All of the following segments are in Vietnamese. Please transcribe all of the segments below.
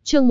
Chương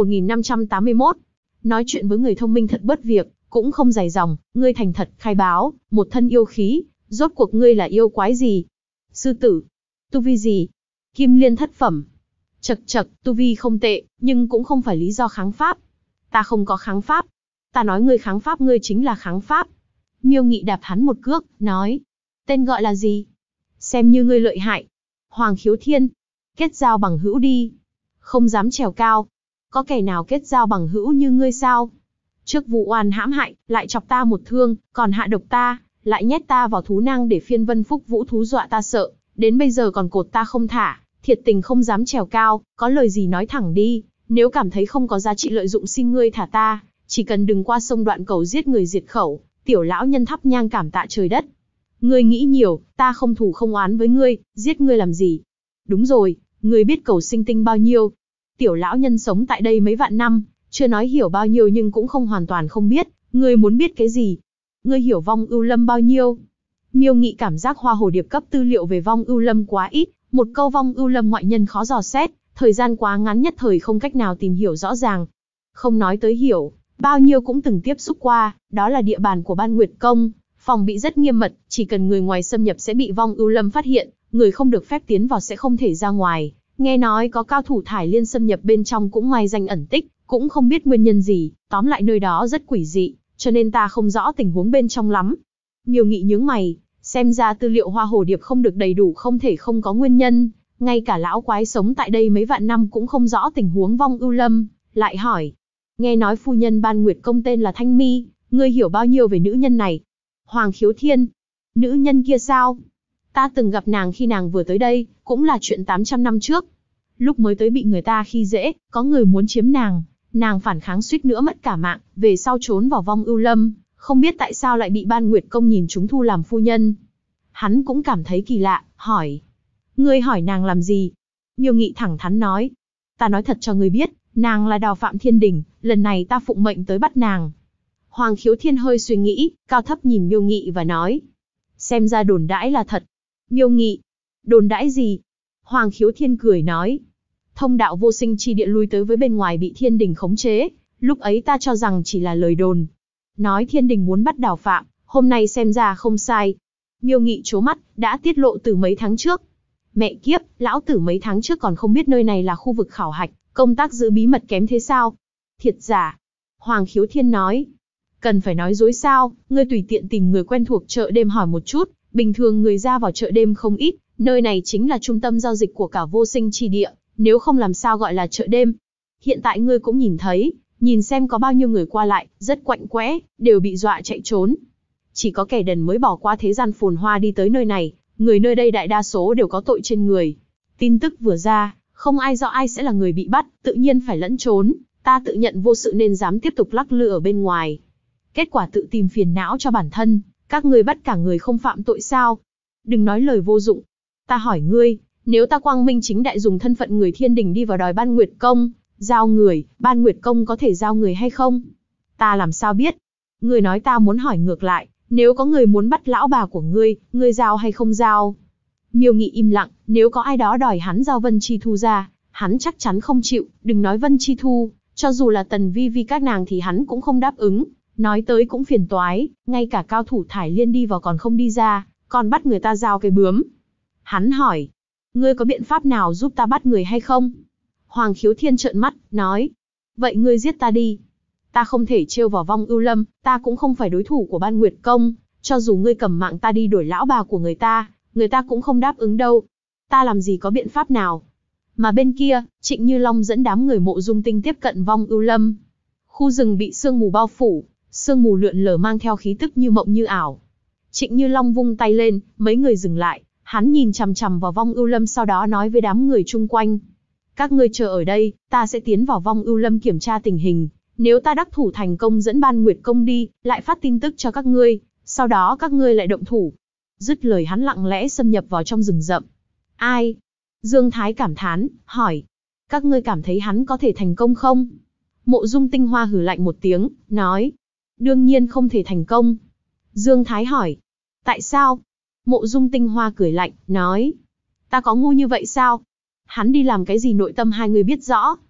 1581. Nói chuyện với người thông minh thật bớt việc, cũng không dài dòng, ngươi thành thật khai báo, một thân yêu khí, rốt cuộc ngươi là yêu quái gì? Sư tử. Tu vi gì? Kim liên thất phẩm. Chậc chậc, tu vi không tệ, nhưng cũng không phải lý do kháng pháp. Ta không có kháng pháp. Ta nói ngươi kháng pháp, ngươi chính là kháng pháp. Miêu Nghị đạp hắn một cước, nói. Tên gọi là gì? Xem như ngươi lợi hại. Hoàng Khiếu Thiên. Kết giao bằng hữu đi. Không dám trèo cao. Có kẻ nào kết giao bằng hữu như ngươi sao? Trước vụ oan hãm hại, lại chọc ta một thương, còn hạ độc ta, lại nhét ta vào thú năng để phiên vân phúc vũ thú dọa ta sợ, đến bây giờ còn cột ta không thả, thiệt tình không dám trèo cao, có lời gì nói thẳng đi, nếu cảm thấy không có giá trị lợi dụng xin ngươi thả ta, chỉ cần đừng qua sông Đoạn Cầu giết người diệt khẩu, tiểu lão nhân thắp nhang cảm tạ trời đất. Ngươi nghĩ nhiều, ta không thù không oán với ngươi, giết ngươi làm gì? Đúng rồi, ngươi biết Cầu Sinh Tinh bao nhiêu? Tiểu lão nhân sống tại đây mấy vạn năm, chưa nói hiểu bao nhiêu nhưng cũng không hoàn toàn không biết, ngươi muốn biết cái gì? Ngươi hiểu Vong Ưu Lâm bao nhiêu? Miêu Nghị cảm giác Hoa Hồ Điệp cấp tư liệu về Vong Ưu Lâm quá ít, một câu Vong Ưu Lâm ngoại nhân khó dò xét, thời gian quá ngắn nhất thời không cách nào tìm hiểu rõ ràng. Không nói tới hiểu, bao nhiêu cũng từng tiếp xúc qua, đó là địa bàn của Ban Nguyệt Công, phòng bị rất nghiêm mật, chỉ cần người ngoài xâm nhập sẽ bị Vong Ưu Lâm phát hiện, người không được phép tiến vào sẽ không thể ra ngoài. Nghe nói có cao thủ Thải Liên xâm nhập bên trong cũng ngoài danh ẩn tích, cũng không biết nguyên nhân gì, tóm lại nơi đó rất quỷ dị, cho nên ta không rõ tình huống bên trong lắm. Miêu Nghị nhướng mày, xem ra tư liệu Hoa Hồ Điệp không được đầy đủ không thể không có nguyên nhân, ngay cả lão quái sống tại đây mấy vạn năm cũng không rõ tình huống Vong Ưu Lâm, lại hỏi. Nghe nói phu nhân Ban Nguyệt Công tên là Thanh Mi, ngươi hiểu bao nhiêu về nữ nhân này? Hoàng Khiếu Thiên. Nữ nhân kia sao? Ta từng gặp nàng khi nàng vừa tới đây, cũng là chuyện 800 năm trước. Lúc mới tới bị người ta khi dễ, có người muốn chiếm nàng, nàng phản kháng suýt nữa mất cả mạng, về sau trốn vào Vong Ưu Lâm, không biết tại sao lại bị Ban Nguyệt Công nhìn chúng thu làm phu nhân. Hắn cũng cảm thấy kỳ lạ, hỏi. Ngươi hỏi nàng làm gì? Miêu Nghị thẳng thắn nói. Ta nói thật cho ngươi biết, nàng là Đào Phạm Thiên Đình, lần này ta phụng mệnh tới bắt nàng. Hoàng Khiếu Thiên hơi suy nghĩ, cao thấp nhìn Miêu Nghị và nói. Xem ra đồn đãi là thật. Miêu Nghị. Đồn đãi gì? Hoàng Khiếu Thiên cười nói. Thông đạo vô sinh chi địa lui tới với bên ngoài bị Thiên Đình khống chế, lúc ấy ta cho rằng chỉ là lời đồn. Nói Thiên Đình muốn bắt Đào Phạm, hôm nay xem ra không sai. Miêu Nghị trố mắt, đã tiết lộ từ mấy tháng trước. Mẹ kiếp, lão tử mấy tháng trước còn không biết nơi này là khu vực khảo hạch, công tác giữ bí mật kém thế sao? Thiệt giả. Hoàng Khiếu Thiên nói. Cần phải nói dối sao, ngươi tùy tiện tìm người quen thuộc chợ đêm hỏi một chút, bình thường người ra vào chợ đêm không ít, nơi này chính là trung tâm giao dịch của cả vô sinh chi địa, nếu không làm sao gọi là chợ đêm. Hiện tại ngươi cũng nhìn thấy, nhìn xem có bao nhiêu người qua lại, rất quạnh quẽ, đều bị dọa chạy trốn. Chỉ có kẻ đần mới bỏ qua thế gian phồn hoa đi tới nơi này, người nơi đây đại đa số đều có tội trên người. Tin tức vừa ra, không ai rõ ai sẽ là người bị bắt, tự nhiên phải lẫn trốn, ta tự nhận vô sự nên dám tiếp tục lắc lư ở bên ngoài. Kết quả tự tìm phiền não cho bản thân, các ngươi bắt cả người không phạm tội sao? Đừng nói lời vô dụng. Ta hỏi ngươi, nếu ta quang minh chính đại dùng thân phận người Thiên Đình đi vào đòi Ban Nguyệt Công, giao người, Ban Nguyệt Công có thể giao người hay không? Ta làm sao biết? Ngươi nói ta muốn hỏi ngược lại, nếu có người muốn bắt lão bà của ngươi giao hay không giao? Miêu Nghị im lặng, nếu có ai đó đòi hắn giao Vân Chi Thu ra, hắn chắc chắn không chịu, đừng nói Vân Chi Thu, cho dù là Tần Vi Vi các nàng thì hắn cũng không đáp ứng. Nói tới cũng phiền toái, ngay cả cao thủ Thải Liên đi vào còn không đi ra, còn bắt người ta giao cái bướm. Hắn hỏi, ngươi có biện pháp nào giúp ta bắt người hay không? Hoàng Khiếu Thiên trợn mắt, nói, vậy ngươi giết ta đi. Ta không thể trêu vào Vong Ưu Lâm, ta cũng không phải đối thủ của Ban Nguyệt Công, cho dù ngươi cầm mạng ta đi đổi lão bà của người ta cũng không đáp ứng đâu. Ta làm gì có biện pháp nào? Mà bên kia, Trịnh Như Long dẫn đám người Mộ Dung Tinh tiếp cận Vong Ưu Lâm. Khu rừng bị sương mù bao phủ, sương mù lượn lờ mang theo khí tức như mộng như ảo. Trịnh Như Long vung tay lên, mấy người dừng lại, hắn nhìn chằm chằm vào Vong Ưu Lâm sau đó nói với đám người chung quanh. Các ngươi chờ ở đây, ta sẽ tiến vào Vong Ưu Lâm kiểm tra tình hình, nếu ta đắc thủ thành công dẫn Ban Nguyệt Công đi, lại phát tin tức cho các ngươi, sau đó các ngươi lại động thủ. Dứt lời hắn lặng lẽ xâm nhập vào trong rừng rậm. Ai? Dương Thái cảm thán, hỏi. Các ngươi cảm thấy hắn có thể thành công không? Mộ Dung Tinh Hoa hừ lạnh một tiếng, nói. Đương nhiên không thể thành công. Dương Thái hỏi. Tại sao? Mộ Dung Tinh Hoa cười lạnh, nói. Ta có ngu như vậy sao? Hắn đi làm cái gì nội tâm hai người biết rõ.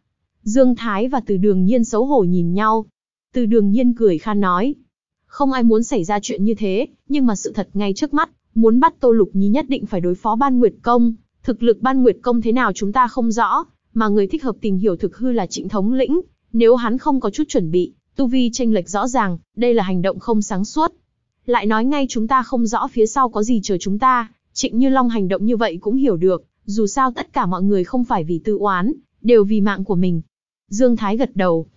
Dương Thái và Từ Đường Nhiên xấu hổ nhìn nhau. Từ Đường Nhiên cười khan nói. Không ai muốn xảy ra chuyện như thế, nhưng mà sự thật ngay trước mắt, muốn bắt Tô Lục Nhi nhất định phải đối phó Ban Nguyệt Công. Thực lực Ban Nguyệt Công thế nào chúng ta không rõ, mà người thích hợp tìm hiểu thực hư là Trịnh thống lĩnh. Nếu hắn không có chút chuẩn bị, tu vi chênh lệch rõ ràng, đây là hành động không sáng suốt. Lại nói ngay chúng ta không rõ phía sau có gì chờ chúng ta, Trịnh Như Long hành động như vậy cũng hiểu được, dù sao tất cả mọi người không phải vì tự oán, đều vì mạng của mình. Dương Thái gật đầu,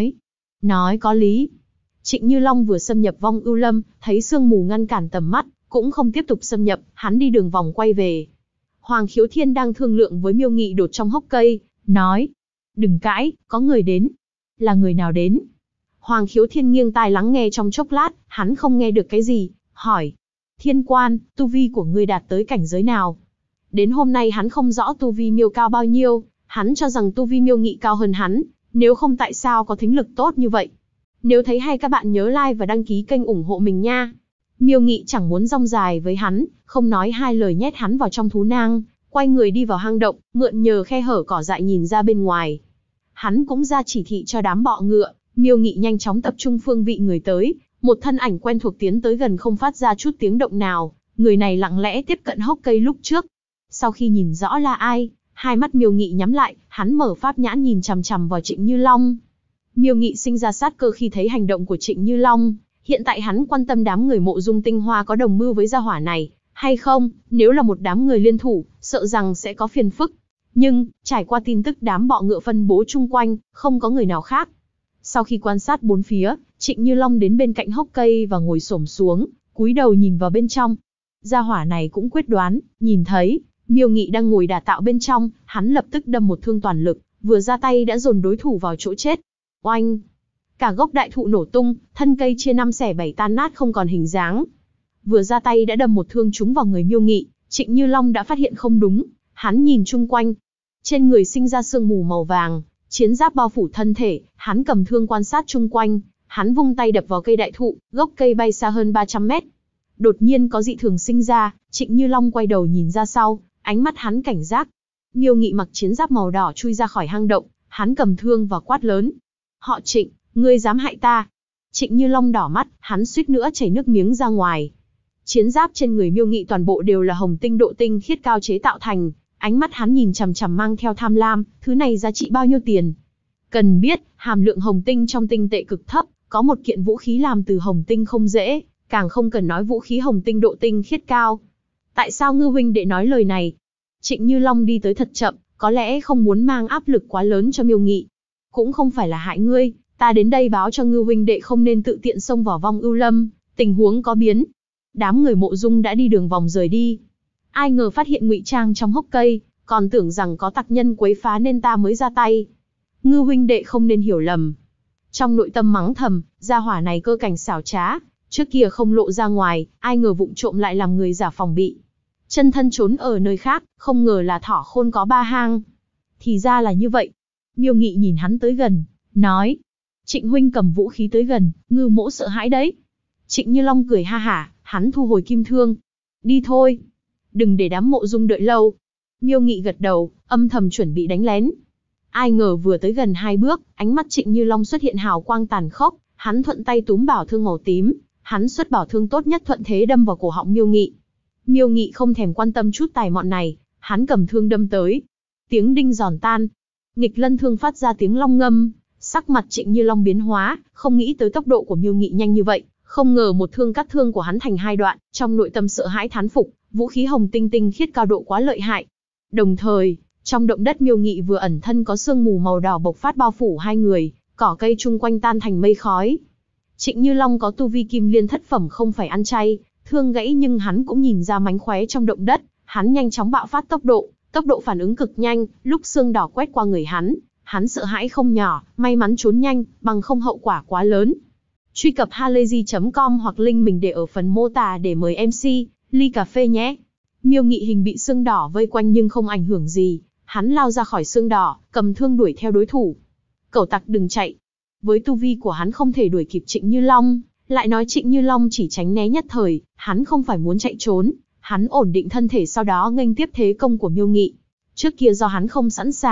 nói có lý. Trịnh Như Long vừa xâm nhập Vong Ưu Lâm, thấy sương mù ngăn cản tầm mắt, cũng không tiếp tục xâm nhập, hắn đi đường vòng quay về. Hoàng Khiếu Thiên đang thương lượng với Miêu Nghị đột trong hốc cây, nói, đừng cãi, có người đến. Là người nào đến? Hoàng Khiếu Thiên nghiêng tai lắng nghe trong chốc lát, hắn không nghe được cái gì, hỏi. Thiên Quan, tu vi của ngươi đạt tới cảnh giới nào? Đến hôm nay hắn không rõ tu vi Miêu cao bao nhiêu, hắn cho rằng tu vi Miêu Nghị cao hơn hắn, nếu không tại sao có thính lực tốt như vậy. Nếu thấy hay các bạn nhớ like và đăng ký kênh ủng hộ mình nha. Miêu Nghị chẳng muốn rong dài với hắn, không nói hai lời nhét hắn vào trong thú nang, quay người đi vào hang động, mượn nhờ khe hở cỏ dại nhìn ra bên ngoài. Hắn cũng ra chỉ thị cho đám bọ ngựa, Miêu Nghị nhanh chóng tập trung phương vị người tới, một thân ảnh quen thuộc tiến tới gần không phát ra chút tiếng động nào, người này lặng lẽ tiếp cận hốc cây lúc trước. Sau khi nhìn rõ là ai, hai mắt Miêu Nghị nhắm lại, hắn mở pháp nhãn nhìn chằm chằm vào Trịnh Như Long. Miêu Nghị sinh ra sát cơ khi thấy hành động của Trịnh Như Long, hiện tại hắn quan tâm đám người Mộ Dung Tinh Hoa có đồng mưu với gia hỏa này, hay không, nếu là một đám người liên thủ, sợ rằng sẽ có phiền phức. Nhưng, trải qua tin tức đám bọ ngựa phân bố chung quanh, không có người nào khác. Sau khi quan sát bốn phía, Trịnh Như Long đến bên cạnh hốc cây và ngồi xổm xuống, cúi đầu nhìn vào bên trong. Gia hỏa này cũng quyết đoán, nhìn thấy Miêu Nghị đang ngồi đả tạo bên trong, hắn lập tức đâm một thương toàn lực, vừa ra tay đã dồn đối thủ vào chỗ chết. Oanh! Cả gốc đại thụ nổ tung, thân cây chia 5 xẻ 7 tan nát không còn hình dáng. Vừa ra tay đã đâm một thương trúng vào người Miêu Nghị, Trịnh Như Long đã phát hiện không đúng, hắn nhìn chung quanh. Trên người sinh ra sương mù màu vàng, chiến giáp bao phủ thân thể, hắn cầm thương quan sát chung quanh, hắn vung tay đập vào cây đại thụ, gốc cây bay xa hơn 300 mét. Đột nhiên có dị thường sinh ra, Trịnh Như Long quay đầu nhìn ra sau, ánh mắt hắn cảnh giác. Miêu Nghị mặc chiến giáp màu đỏ chui ra khỏi hang động, hắn cầm thương và quát lớn. Họ Trịnh, ngươi dám hại ta. Trịnh Như Long đỏ mắt, hắn suýt nữa chảy nước miếng ra ngoài. Chiến giáp trên người Miêu Nghị toàn bộ đều là hồng tinh độ tinh khiết cao chế tạo thành, ánh mắt hắn nhìn chằm chằm mang theo tham lam, thứ này giá trị bao nhiêu tiền? Cần biết, hàm lượng hồng tinh trong tinh tệ cực thấp, có một kiện vũ khí làm từ hồng tinh không dễ, càng không cần nói vũ khí hồng tinh độ tinh khiết cao. Tại sao Ngư huynh đệ nói lời này? Trịnh Như Long đi tới thật chậm, có lẽ không muốn mang áp lực quá lớn cho Miêu Nghị. Cũng không phải là hại ngươi, ta đến đây báo cho Ngư huynh đệ không nên tự tiện xông vào Vong Ưu Lâm, tình huống có biến. Đám người Mộ Dung đã đi đường vòng rời đi. Ai ngờ phát hiện ngụy trang trong hốc cây, còn tưởng rằng có tặc nhân quấy phá nên ta mới ra tay. Ngư huynh đệ không nên hiểu lầm. Trong nội tâm mắng thầm, gia hỏa này cơ cảnh xảo trá, trước kia không lộ ra ngoài, ai ngờ vụng trộm lại làm người giả phòng bị. Chân thân trốn ở nơi khác, không ngờ là thỏ khôn có ba hang. Thì ra là như vậy. Miêu Nghị nhìn hắn tới gần, nói. Trịnh huynh cầm vũ khí tới gần, Ngư mỗ sợ hãi đấy. Trịnh Như Long cười ha hả, hắn thu hồi kim thương. Đi thôi. Đừng để đám Mộ Dung đợi lâu. Miêu Nghị gật đầu, âm thầm chuẩn bị đánh lén. Ai ngờ vừa tới gần 2 bước, ánh mắt Trịnh Như Long xuất hiện hào quang tàn khốc, hắn thuận tay túm bảo thương màu tím, hắn xuất bảo thương tốt nhất thuận thế đâm vào cổ họng Miêu Nghị. Miêu Nghị không thèm quan tâm chút tài mọn này, hắn cầm thương đâm tới. Tiếng đinh giòn tan, nghịch lân thương phát ra tiếng long ngâm, sắc mặt Trịnh Như Long biến hóa, không nghĩ tới tốc độ của Miêu Nghị nhanh như vậy, không ngờ một thương cắt thương của hắn thành 2 đoạn, trong nội tâm sợ hãi thán phục, vũ khí hồng tinh tinh khiết cao độ quá lợi hại. Đồng thời, trong động đất Miêu Nghị vừa ẩn thân có sương mù màu đỏ bộc phát bao phủ hai người, cỏ cây chung quanh tan thành mây khói. Trịnh Như Long có tu vi kim liên thất phẩm không phải ăn chay, thương gãy nhưng hắn cũng nhìn ra mánh khóe trong động đất, hắn nhanh chóng bạo phát tốc độ phản ứng cực nhanh, lúc xương đỏ quét qua người hắn sợ hãi không nhỏ, may mắn trốn nhanh, bằng không hậu quả quá lớn. Truy cập halayzi.com hoặc link mình để ở phần mô tả để mời MC, ly cà phê nhé. Miêu Nghị hình bị xương đỏ vây quanh nhưng không ảnh hưởng gì, hắn lao ra khỏi xương đỏ, cầm thương đuổi theo đối thủ. Cẩu tặc đừng chạy. Với tu vi của hắn không thể đuổi kịp Trịnh Như Long, lại nói Trịnh Như Long chỉ tránh né nhất thời, hắn không phải muốn chạy trốn, hắn ổn định thân thể sau đó nghênh tiếp thế công của Miêu Nghị. Trước kia do hắn không sẵn sàng,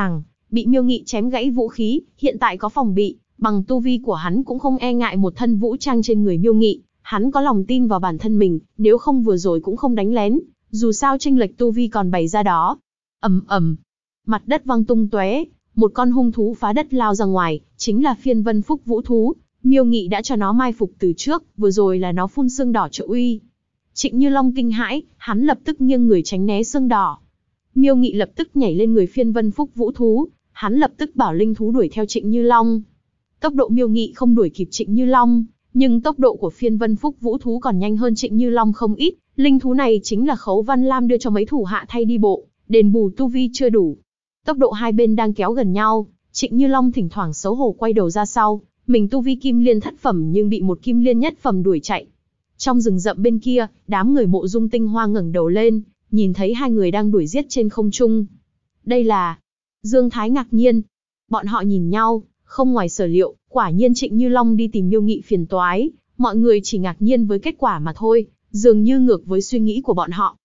bị Miêu Nghị chém gãy vũ khí, hiện tại có phòng bị, bằng tu vi của hắn cũng không e ngại một thân vũ trang trên người Miêu Nghị, hắn có lòng tin vào bản thân mình, nếu không vừa rồi cũng không đánh lén, dù sao chênh lệch tu vi còn bày ra đó. Ầm ầm, mặt đất văng tung tóe, một con hung thú phá đất lao ra ngoài, chính là Phiên Vân Phúc Vũ thú. Miêu Nghị đã cho nó mai phục từ trước, vừa rồi là nó phun xương đỏ trợ uy. Trịnh Như Long kinh hãi, hắn lập tức nghiêng người tránh né xương đỏ. Miêu Nghị lập tức nhảy lên người Phiên Vân Phúc Vũ thú, hắn lập tức bảo linh thú đuổi theo Trịnh Như Long. Tốc độ Miêu Nghị không đuổi kịp Trịnh Như Long, nhưng tốc độ của Phiên Vân Phúc Vũ thú còn nhanh hơn Trịnh Như Long không ít. Linh thú này chính là Khấu Văn Lam đưa cho mấy thủ hạ thay đi bộ, đền bù tu vi chưa đủ. Tốc độ hai bên đang kéo gần nhau, Trịnh Như Long thỉnh thoảng xấu hổ quay đầu ra sau, mình tu vi kim liên thất phẩm nhưng bị một kim liên nhất phẩm đuổi chạy. Trong rừng rậm bên kia, đám người Mộ Dung Tinh Hoa ngẩng đầu lên, nhìn thấy hai người đang đuổi giết trên không trung. Đây là... Dương Thái ngạc nhiên. Bọn họ nhìn nhau, không ngoài sở liệu, quả nhiên Trịnh Như Long đi tìm Miêu Nghị phiền toái, mọi người chỉ ngạc nhiên với kết quả mà thôi, dường như ngược với suy nghĩ của bọn họ.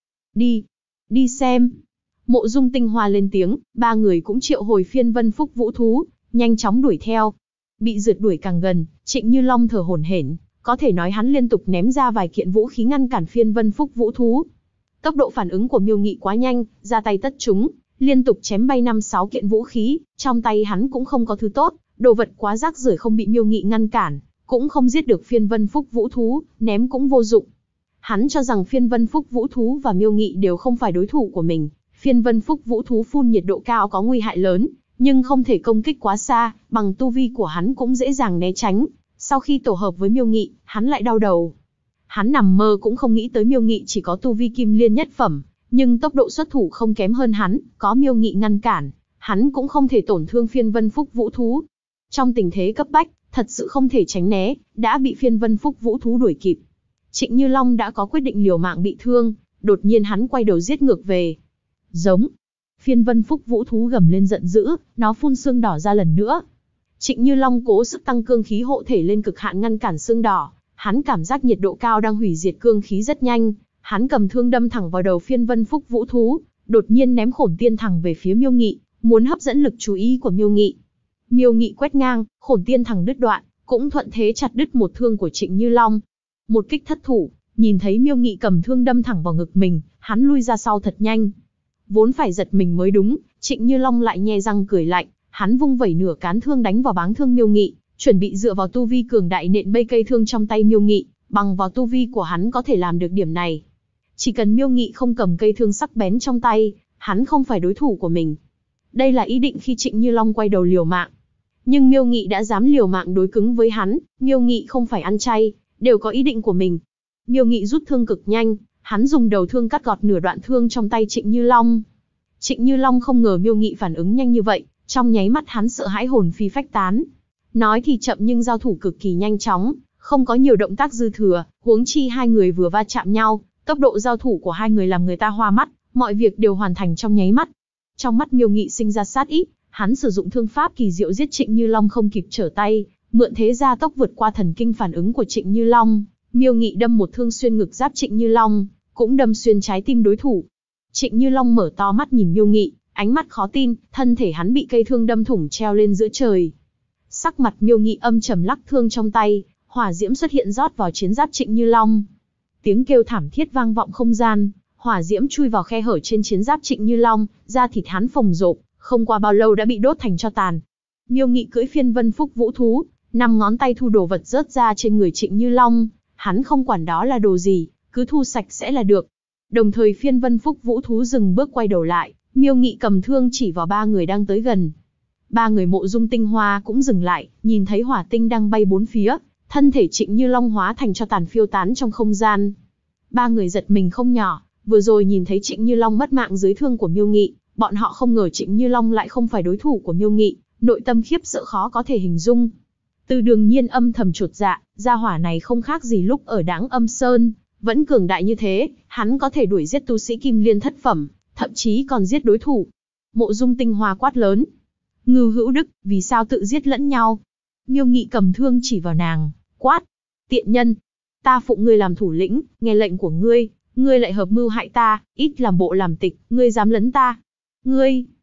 Đi xem. Mộ Dung Tinh Hoa lên tiếng, ba người cũng triệu hồi Phiên Vân Phúc Vũ thú, nhanh chóng đuổi theo. Bị rượt đuổi càng gần, Trịnh Như Long thở hổn hển, có thể nói hắn liên tục ném ra vài kiện vũ khí ngăn cản Phiên Vân Phúc Vũ thú. Tốc độ phản ứng của Miêu Nghị quá nhanh, ra tay tất trúng, liên tục chém bay 5-6 kiện vũ khí, trong tay hắn cũng không có thứ tốt, đồ vật quá rác rưởi không bị Miêu Nghị ngăn cản, cũng không giết được Phiên Vân Phúc Vũ thú, ném cũng vô dụng. Hắn cho rằng Phiên Vân Phúc Vũ thú và Miêu Nghị đều không phải đối thủ của mình. Phiên Vân Phúc Vũ thú phun nhiệt độ cao có nguy hại lớn, nhưng không thể công kích quá xa, bằng tu vi của hắn cũng dễ dàng né tránh. Sau khi tổ hợp với Miêu Nghị, hắn lại đau đầu. Hắn nằm mơ cũng không nghĩ tới Miêu Nghị chỉ có tu vi kim liên nhất phẩm, nhưng tốc độ xuất thủ không kém hơn hắn, có Miêu Nghị ngăn cản, hắn cũng không thể tổn thương Phiên Vân Phúc Vũ thú. Trong tình thế cấp bách, thật sự không thể tránh né, đã bị Phiên Vân Phúc Vũ thú đuổi kịp. Trịnh Như Long đã có quyết định liều mạng bị thương, đột nhiên hắn quay đầu giết ngược về. Giống. Phiên Vân Phúc Vũ thú gầm lên giận dữ, nó phun xương đỏ ra lần nữa. Trịnh Như Long cố sức tăng cương khí hộ thể lên cực hạn ngăn cản xương đỏ, hắn cảm giác nhiệt độ cao đang hủy diệt cương khí rất nhanh, hắn cầm thương đâm thẳng vào đầu Phiên Vân Phúc Vũ thú, đột nhiên ném Khổn Tiên Thẳng về phía Miêu Nghị, muốn hấp dẫn lực chú ý của Miêu Nghị. Miêu Nghị quét ngang, Khổn Tiên Thẳng đứt đoạn, cũng thuận thế chặt đứt một thương của Trịnh Như Long. Một kích thất thủ, nhìn thấy Miêu Nghị cầm thương đâm thẳng vào ngực mình, hắn lui ra sau thật nhanh. Vốn phải giật mình mới đúng, Trịnh Như Long lại nhe răng cười lạnh, hắn vung vẩy nửa cán thương đánh vào báng thương Miêu Nghị, chuẩn bị dựa vào tu vi cường đại nện bay cây thương trong tay Miêu Nghị, bằng vào tu vi của hắn có thể làm được điểm này. Chỉ cần Miêu Nghị không cầm cây thương sắc bén trong tay, hắn không phải đối thủ của mình. Đây là ý định khi Trịnh Như Long quay đầu liều mạng. Nhưng Miêu Nghị đã dám liều mạng đối cứng với hắn, Miêu Nghị không phải ăn chay, đều có ý định của mình. Miêu Nghị rút thương cực nhanh, hắn dùng đầu thương cắt gọt nửa đoạn thương trong tay Trịnh Như Long. Trịnh Như Long không ngờ Miêu Nghị phản ứng nhanh như vậy, trong nháy mắt hắn sợ hãi hồn phi phách tán. Nói thì chậm nhưng giao thủ cực kỳ nhanh chóng, không có nhiều động tác dư thừa, huống chi hai người vừa va chạm nhau, tốc độ giao thủ của hai người làm người ta hoa mắt, mọi việc đều hoàn thành trong nháy mắt. Trong mắt Miêu Nghị sinh ra sát ý, hắn sử dụng thương pháp kỳ diệu giết Trịnh Như Long không kịp trở tay, mượn thế gia tốc vượt qua thần kinh phản ứng của Trịnh Như Long, Miêu Nghị đâm một thương xuyên ngực giáp Trịnh Như Long, cũng đâm xuyên trái tim đối thủ. Trịnh Như Long mở to mắt nhìn Miêu Nghị, ánh mắt khó tin, thân thể hắn bị cây thương đâm thủng treo lên giữa trời. Sắc mặt Miêu Nghị âm trầm lắc thương trong tay, hỏa diễm xuất hiện rót vào chiến giáp Trịnh Như Long. Tiếng kêu thảm thiết vang vọng không gian, hỏa diễm chui vào khe hở trên chiến giáp Trịnh Như Long, da thịt hắn phồng rộp, không qua bao lâu đã bị đốt thành tro tàn. Miêu Nghị cưỡi Phiên Vân Phúc Vũ thú, 5 ngón tay thu đồ vật rớt ra trên người Trịnh Như Long, hắn không quản đó là đồ gì, cứ thu sạch sẽ là được. Đồng thời Phiên Vân Phúc Vũ thú dừng bước quay đầu lại, Miêu Nghị cầm thương chỉ vào ba người đang tới gần. Ba người Mộ Dung Tinh Hoa cũng dừng lại, nhìn thấy hỏa tinh đang bay bốn phía, thân thể Trịnh Như Long hóa thành tro tàn phiêu tán trong không gian. Ba người giật mình không nhỏ, vừa rồi nhìn thấy Trịnh Như Long mất mạng dưới thương của Miêu Nghị, bọn họ không ngờ Trịnh Như Long lại không phải đối thủ của Miêu Nghị, nội tâm khiếp sợ khó có thể hình dung. Từ Đường Nhiên âm thầm chột dạ, gia hỏa này không khác gì lúc ở Đãng Âm Sơn, vẫn cường đại như thế, hắn có thể đuổi giết tu sĩ Kim Liên thất phẩm, thậm chí còn giết đối thủ. Mộ Dung Tinh Hoa quát lớn: Ngưu Hữu Đức, vì sao tự giết lẫn nhau? Miêu Nghị cầm thương chỉ vào nàng, quát: Tiện nhân, ta phụng ngươi làm thủ lĩnh, nghe lệnh của ngươi lại hợp mưu hại ta, ít làm bộ làm tịch, ngươi dám lấn ta? Ngươi!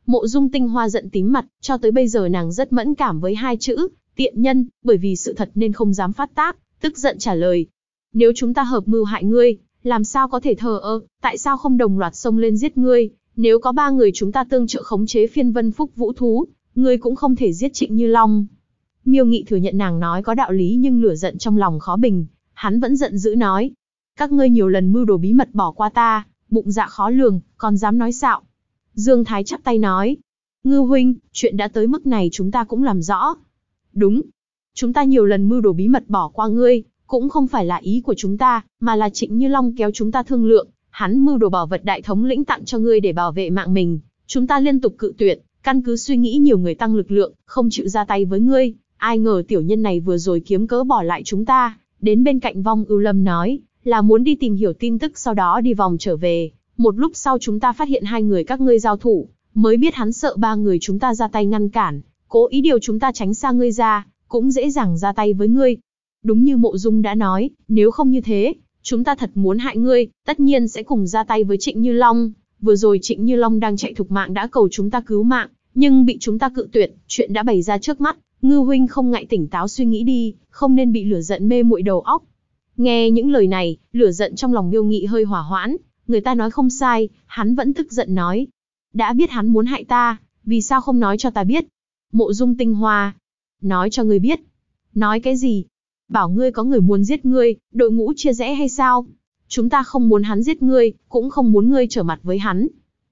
Mộ Dung Tinh Hoa giận tím mặt, cho tới bây giờ nàng rất mẫn cảm với hai chữ, tiện nhân, bởi vì sự thật nên không dám phát tác, tức giận trả lời. Nếu chúng ta hợp mưu hại ngươi, làm sao có thể thờ ơ, tại sao không đồng loạt xông lên giết ngươi? Nếu có 3 người chúng ta tương trợ khống chế phiên vân phúc vũ thú, ngươi cũng không thể giết Trịnh Như Long. Miêu Nghị thừa nhận nàng nói có đạo lý nhưng lửa giận trong lòng khó bình, hắn vẫn giận dữ nói. Các ngươi nhiều lần mưu đồ bí mật bỏ qua ta, bụng dạ khó lường, còn dám nói xạo. Dương Thái chắp tay nói. Ngư huynh, chuyện đã tới mức này chúng ta cũng làm rõ. Đúng. Chúng ta nhiều lần mưu đồ bí mật bỏ qua ngươi, cũng không phải là ý của chúng ta, mà là Trịnh Như Long kéo chúng ta thương lượng. Hắn mưu đồ bảo vật đại thống lĩnh tặng cho ngươi để bảo vệ mạng mình. Chúng ta liên tục cự tuyệt, căn cứ suy nghĩ nhiều người tăng lực lượng, không chịu ra tay với ngươi. Ai ngờ tiểu nhân này vừa rồi kiếm cớ bỏ lại chúng ta, đến bên cạnh Vong Ưu Lâm nói, là muốn đi tìm hiểu tin tức sau đó đi vòng trở về. Một lúc sau chúng ta phát hiện 2 người các ngươi giao thủ, mới biết hắn sợ 3 người chúng ta ra tay ngăn cản, cố ý điều chúng ta tránh xa ngươi ra, cũng dễ dàng ra tay với ngươi. Đúng như Mộ Dung đã nói, nếu không như thế, chúng ta thật muốn hại ngươi, tất nhiên sẽ cùng ra tay với Trịnh Như Long. Vừa rồi Trịnh Như Long đang chạy thục mạng đã cầu chúng ta cứu mạng, nhưng bị chúng ta cự tuyệt, chuyện đã bày ra trước mắt. Ngư huynh không ngại tỉnh táo suy nghĩ đi, không nên bị lửa giận mê muội đầu óc. Nghe những lời này, lửa giận trong lòng Miêu Nghị hơi hỏa hoãn, người ta nói không sai, hắn vẫn tức giận nói. Đã biết hắn muốn hại ta, vì sao không nói cho ta biết? Mộ Dung Tinh Hoa. Nói cho ngươi biết. Nói cái gì? Bảo ngươi có người muốn giết ngươi, đội ngũ chia rẽ hay sao? Chúng ta không muốn hắn giết ngươi, cũng không muốn ngươi trở mặt với hắn.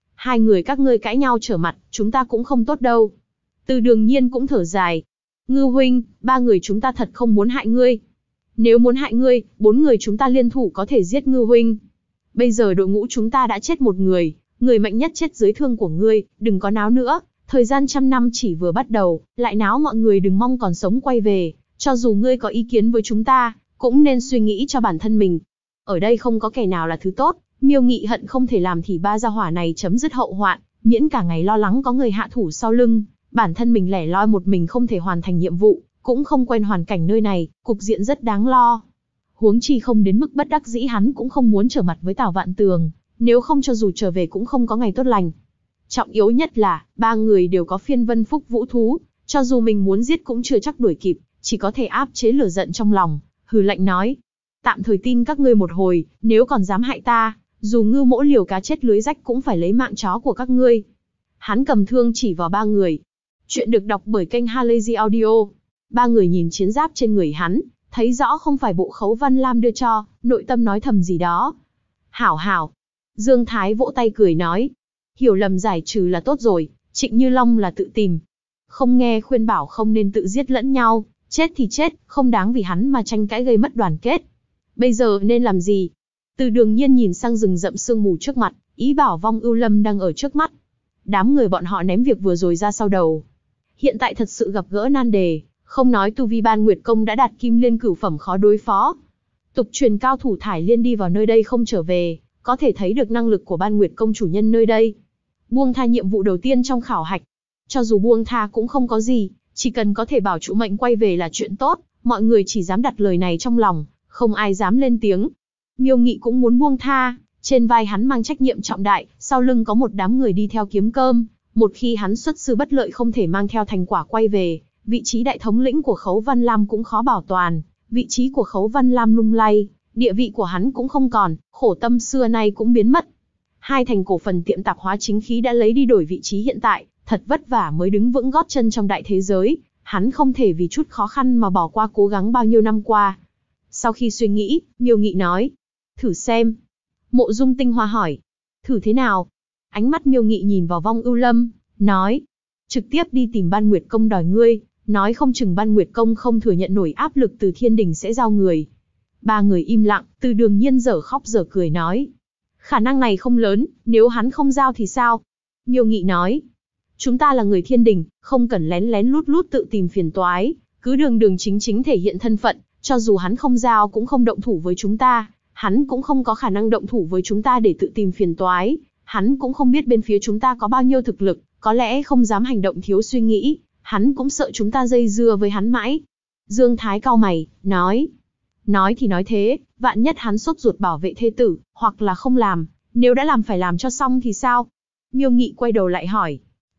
2 người các ngươi cãi nhau trở mặt, chúng ta cũng không tốt đâu. Từ Đường Nhiên cũng thở dài. Ngư huynh, 3 người chúng ta thật không muốn hại ngươi. Nếu muốn hại ngươi, 4 người chúng ta liên thủ có thể giết Ngư huynh. Bây giờ đội ngũ chúng ta đã chết 1 người, người mạnh nhất chết dưới thương của ngươi, đừng có náo nữa. Thời gian 100 năm chỉ vừa bắt đầu, lại náo mọi người đừng mong còn sống quay về. Cho dù ngươi có ý kiến với chúng ta, cũng nên suy nghĩ cho bản thân mình. Ở đây không có kẻ nào là thứ tốt, Miêu Nghị hận không thể làm thì 3 gia hỏa này chấm dứt hậu hoạn, miễn cả ngày lo lắng có người hạ thủ sau lưng. Bản thân mình lẻ loi một mình không thể hoàn thành nhiệm vụ, cũng không quen hoàn cảnh nơi này, cục diện rất đáng lo. Huống chi không đến mức bất đắc dĩ hắn cũng không muốn trở mặt với Tào Vạn Tường, nếu không cho dù trở về cũng không có ngày tốt lành. Trọng yếu nhất là, 3 người đều có phiên vân phúc vũ thú, cho dù mình muốn giết cũng chưa chắc đuổi kịp, chỉ có thể áp chế lửa giận trong lòng, hừ lạnh nói. Tạm thời tin các ngươi một hồi, nếu còn dám hại ta, dù Ngư Mỗ liều cá chết lưới rách cũng phải lấy mạng chó của các ngươi. Hắn cầm thương chỉ vào 3 người. Chuyện được đọc bởi kênh Halazy Audio. 3 người nhìn chiến giáp trên người hắn, thấy rõ không phải bộ Khấu Văn Lam đưa cho, nội tâm nói thầm gì đó. Hảo hảo. Dương Thái vỗ tay cười nói. Hiểu lầm giải trừ là tốt rồi, Trịnh Như Long là tự tìm. Không nghe khuyên bảo không nên tự giết lẫn nhau, chết thì chết, không đáng vì hắn mà tranh cãi gây mất đoàn kết. Bây giờ nên làm gì? Từ Đường Nhiên nhìn sang rừng rậm sương mù trước mặt, ý bảo Vong Ưu Lâm đang ở trước mắt. Đám người bọn họ ném việc vừa rồi ra sau đầu. Hiện tại thật sự gặp gỡ nan đề, không nói tu vi Ban Nguyệt Công đã đạt kim liên cửu phẩm khó đối phó. Tục truyền cao thủ Thải Liên đi vào nơi đây không trở về, có thể thấy được năng lực của Ban Nguyệt Công chủ nhân nơi đây. Buông tha nhiệm vụ đầu tiên trong khảo hạch. Cho dù buông tha cũng không có gì, chỉ cần có thể bảo trụ mệnh quay về là chuyện tốt, mọi người chỉ dám đặt lời này trong lòng, không ai dám lên tiếng. Miêu Nghị cũng muốn buông tha, trên vai hắn mang trách nhiệm trọng đại, sau lưng có một đám người đi theo kiếm cơm, một khi hắn xuất sư bất lợi không thể mang theo thành quả quay về, vị trí đại thống lĩnh của Khấu Văn Lam cũng khó bảo toàn, vị trí của Khấu Văn Lam lung lay, địa vị của hắn cũng không còn, khổ tâm xưa nay cũng biến mất. 2 thành cổ phần tiệm tạp hóa chính khí đã lấy đi đổi vị trí hiện tại, thật vất vả mới đứng vững gót chân trong đại thế giới, hắn không thể vì chút khó khăn mà bỏ qua cố gắng bao nhiêu năm qua. Sau khi suy nghĩ, Miêu Nghị nói, thử xem. Mộ Dung Tinh Hoa hỏi, thử thế nào? Ánh mắt Miêu Nghị nhìn vào Vong Ưu Lâm, nói, trực tiếp đi tìm Ban Nguyệt Công đòi ngươi, nói không chừng Ban Nguyệt Công không thừa nhận nổi áp lực từ thiên đình sẽ giao người. 3 người im lặng, Từ Đường Nhiên dở khóc dở cười nói, khả năng này không lớn, nếu hắn không giao thì sao? Miêu Nghị nói, chúng ta là người thiên đình, không cần lén lén lút lút tự tìm phiền toái, cứ đường đường chính chính thể hiện thân phận, cho dù hắn không giao cũng không động thủ với chúng ta, hắn cũng không có khả năng động thủ với chúng ta để tự tìm phiền toái, hắn cũng không biết bên phía chúng ta có bao nhiêu thực lực, có lẽ không dám hành động thiếu suy nghĩ, hắn cũng sợ chúng ta dây dưa với hắn mãi. Dương Thái cau mày, nói thì nói thế, vạn nhất hắn sốt ruột bảo vệ thê tử, hoặc là không làm, nếu đã làm phải làm cho xong thì sao? Miêu Nghị quay đầu lại hỏi,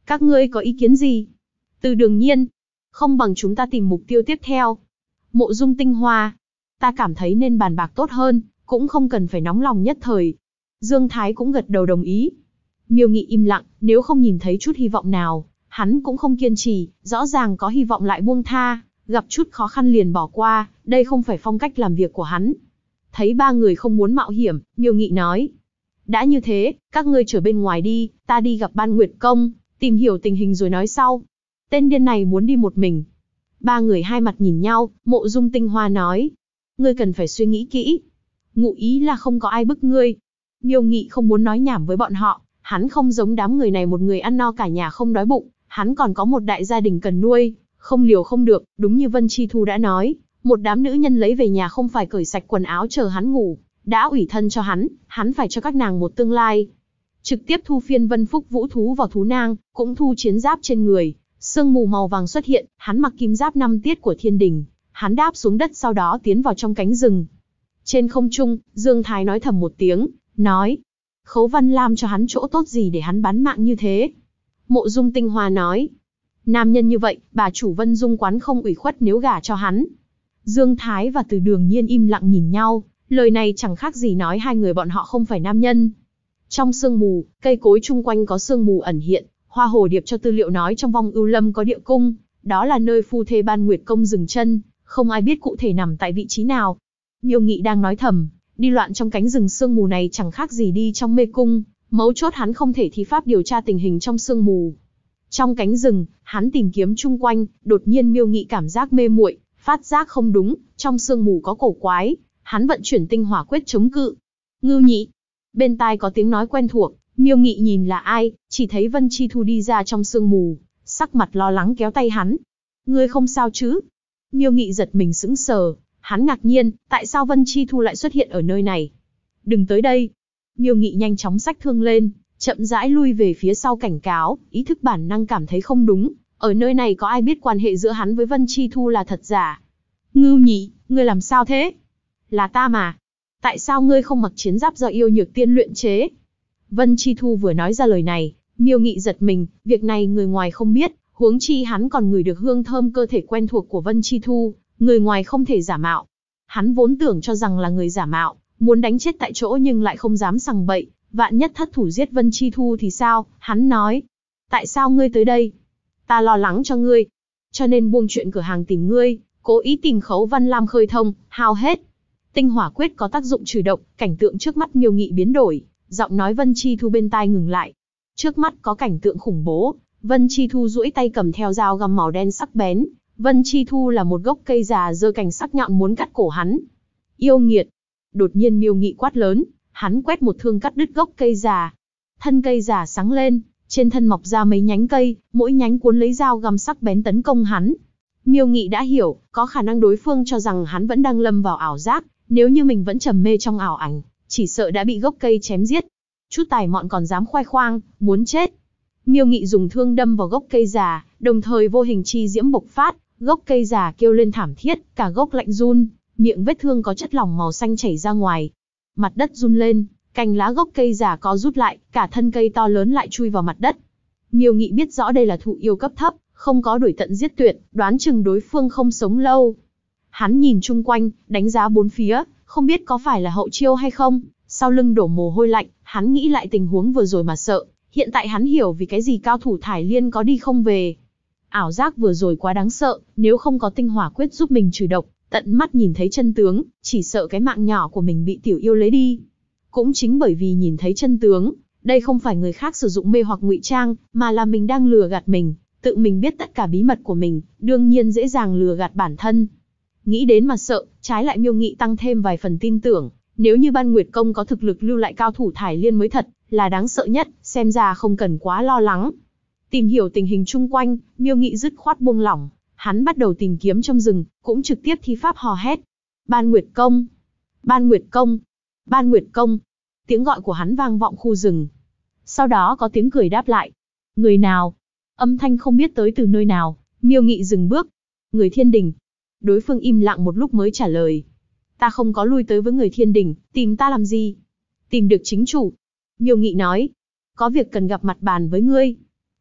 Các ngươi có ý kiến gì? Từ Đường Nhiên. Không bằng chúng ta tìm mục tiêu tiếp theo. Mộ Dung Tinh Hoa. Ta cảm thấy nên bàn bạc tốt hơn, cũng không cần phải nóng lòng nhất thời. Dương Thái cũng gật đầu đồng ý. Miêu Nghị im lặng, nếu không nhìn thấy chút hy vọng nào, hắn cũng không kiên trì, rõ ràng có hy vọng lại buông tha, gặp chút khó khăn liền bỏ qua, đây không phải phong cách làm việc của hắn. Thấy ba người không muốn mạo hiểm, Miêu Nghị nói. Đã như thế, các ngươi trở bên ngoài đi, ta đi gặp Ban Nguyệt Công, tìm hiểu tình hình rồi nói sau. Tên điên này muốn đi một mình. Ba người hai mặt nhìn nhau, Mộ Dung Tinh Hoa nói. Ngươi cần phải suy nghĩ kỹ. Ngụ ý là không có ai bức ngươi. Miêu Nghị không muốn nói nhảm với bọn họ, hắn không giống đám người này, một người ăn no cả nhà không đói bụng, hắn còn có một đại gia đình cần nuôi, không liều không được, đúng như Vân Chi Thu đã nói, một đám nữ nhân lấy về nhà không phải cởi sạch quần áo chờ hắn ngủ, đã ủy thân cho hắn phải cho các nàng một tương lai. Trực tiếp thu phiên Vân Phúc Vũ thú vào thú nang, cũng thu chiến giáp trên người, sương mù màu vàng xuất hiện, hắn mặc kim giáp 5 tiết của thiên đình, hắn đáp xuống đất sau đó tiến vào trong cánh rừng. Trên không trung, Dương Thái nói thầm một tiếng, nói, Khấu Văn Lam cho hắn chỗ tốt gì để hắn bán mạng như thế? Mộ Dung Tinh Hoa nói, nam nhân như vậy, bà chủ Vân Dung quán không ủy khuất nếu gả cho hắn. Dương Thái và Từ Đường Nhiên im lặng nhìn nhau, lời này chẳng khác gì nói hai người bọn họ không phải nam nhân. Trong sương mù, cây cối chung quanh có sương mù ẩn hiện, Hoa Hồ Điệp cho tư liệu nói trong vong ưu lâm có địa cung, đó là nơi phu thê Ban Nguyệt Công dừng chân, không ai biết cụ thể nằm tại vị trí nào. Miêu Nghị đang nói thầm, đi loạn trong cánh rừng sương mù này chẳng khác gì đi trong mê cung, mấu chốt hắn không thể thi pháp điều tra tình hình trong sương mù. Trong cánh rừng, hắn tìm kiếm chung quanh, đột nhiên Miêu Nghị cảm giác mê muội, phát giác không đúng, trong sương mù có cổ quái, hắn vận chuyển tinh hỏa quyết chống cự. Ngưu Nhị. Bên tai có tiếng nói quen thuộc, Miêu Nghị nhìn là ai, chỉ thấy Vân Chi Thu đi ra trong sương mù, sắc mặt lo lắng kéo tay hắn. Ngươi không sao chứ? Miêu Nghị giật mình sững sờ, hắn ngạc nhiên, tại sao Vân Chi Thu lại xuất hiện ở nơi này? Đừng tới đây. Miêu Nghị nhanh chóng xách thương lên, chậm rãi lui về phía sau cảnh cáo, ý thức bản năng cảm thấy không đúng, ở nơi này có ai biết quan hệ giữa hắn với Vân Chi Thu là thật giả? Ngưu Nhị, ngươi làm sao thế? Là ta mà. Tại sao ngươi không mặc chiến giáp do yêu nhược tiên luyện chế? Vân Chi Thu vừa nói ra lời này, Miêu Nghị giật mình, việc này người ngoài không biết, huống chi hắn còn ngửi được hương thơm cơ thể quen thuộc của Vân Chi Thu, người ngoài không thể giả mạo. Hắn vốn tưởng cho rằng là người giả mạo, muốn đánh chết tại chỗ nhưng lại không dám sằng bậy, vạn nhất thất thủ giết Vân Chi Thu thì sao? Hắn nói, tại sao ngươi tới đây? Ta lo lắng cho ngươi, cho nên buông chuyện cửa hàng tìm ngươi, cố ý tìm Khấu Văn Lam khơi thông, hao hết. Tinh hỏa quyết có tác dụng trừ độc, cảnh tượng trước mắt Miêu Nghị biến đổi, giọng nói Vân Chi Thu bên tai ngừng lại. Trước mắt có cảnh tượng khủng bố, Vân Chi Thu duỗi tay cầm theo dao găm màu đen sắc bén. Vân Chi Thu là một gốc cây già giơ cành sắc nhọn muốn cắt cổ hắn. Yêu nghiệt! Đột nhiên Miêu Nghị quát lớn, hắn quét một thương cắt đứt gốc cây già. Thân cây già sáng lên, trên thân mọc ra mấy nhánh cây, mỗi nhánh cuốn lấy dao găm sắc bén tấn công hắn. Miêu Nghị đã hiểu, có khả năng đối phương cho rằng hắn vẫn đang lâm vào ảo giác, nếu như mình vẫn trầm mê trong ảo ảnh, chỉ sợ đã bị gốc cây chém giết. Chút tài mọn còn dám khoe khoang, muốn chết. Miêu Nghị dùng thương đâm vào gốc cây già, đồng thời vô hình chi diễm bộc phát, gốc cây già kêu lên thảm thiết, cả gốc lạnh run, miệng vết thương có chất lỏng màu xanh chảy ra ngoài. Mặt đất run lên, cành lá gốc cây già co rút lại, cả thân cây to lớn lại chui vào mặt đất. Miêu Nghị biết rõ đây là thụ yêu cấp thấp, không có đuổi tận giết tuyệt, đoán chừng đối phương không sống lâu. Hắn nhìn chung quanh, đánh giá bốn phía, không biết có phải là hậu chiêu hay không, sau lưng đổ mồ hôi lạnh, hắn nghĩ lại tình huống vừa rồi mà sợ, hiện tại hắn hiểu vì cái gì cao thủ Thải Liên có đi không về. Ảo giác vừa rồi quá đáng sợ, nếu không có tinh hỏa quyết giúp mình trừ độc, tận mắt nhìn thấy chân tướng, chỉ sợ cái mạng nhỏ của mình bị tiểu yêu lấy đi. Cũng chính bởi vì nhìn thấy chân tướng, đây không phải người khác sử dụng mê hoặc ngụy trang, mà là mình đang lừa gạt mình, tự mình biết tất cả bí mật của mình, đương nhiên dễ dàng lừa gạt bản thân. Nghĩ đến mà sợ, trái lại Miêu Nghị tăng thêm vài phần tin tưởng, nếu như Ban Nguyệt Công có thực lực lưu lại cao thủ Thải Liên mới thật là đáng sợ nhất, xem ra không cần quá lo lắng. Tìm hiểu tình hình chung quanh, Miêu Nghị dứt khoát buông lỏng, hắn bắt đầu tìm kiếm trong rừng, cũng trực tiếp thi pháp hò hét. Ban Nguyệt Công! Ban Nguyệt Công! Ban Nguyệt Công! Tiếng gọi của hắn vang vọng khu rừng. Sau đó có tiếng cười đáp lại. Người nào? Âm thanh không biết tới từ nơi nào, Miêu Nghị dừng bước. Người Thiên Đình. Đối phương im lặng một lúc mới trả lời. Ta không có lui tới với người Thiên Đình, tìm ta làm gì? Tìm được chính chủ. Miêu Nghị nói. Có việc cần gặp mặt bàn với ngươi.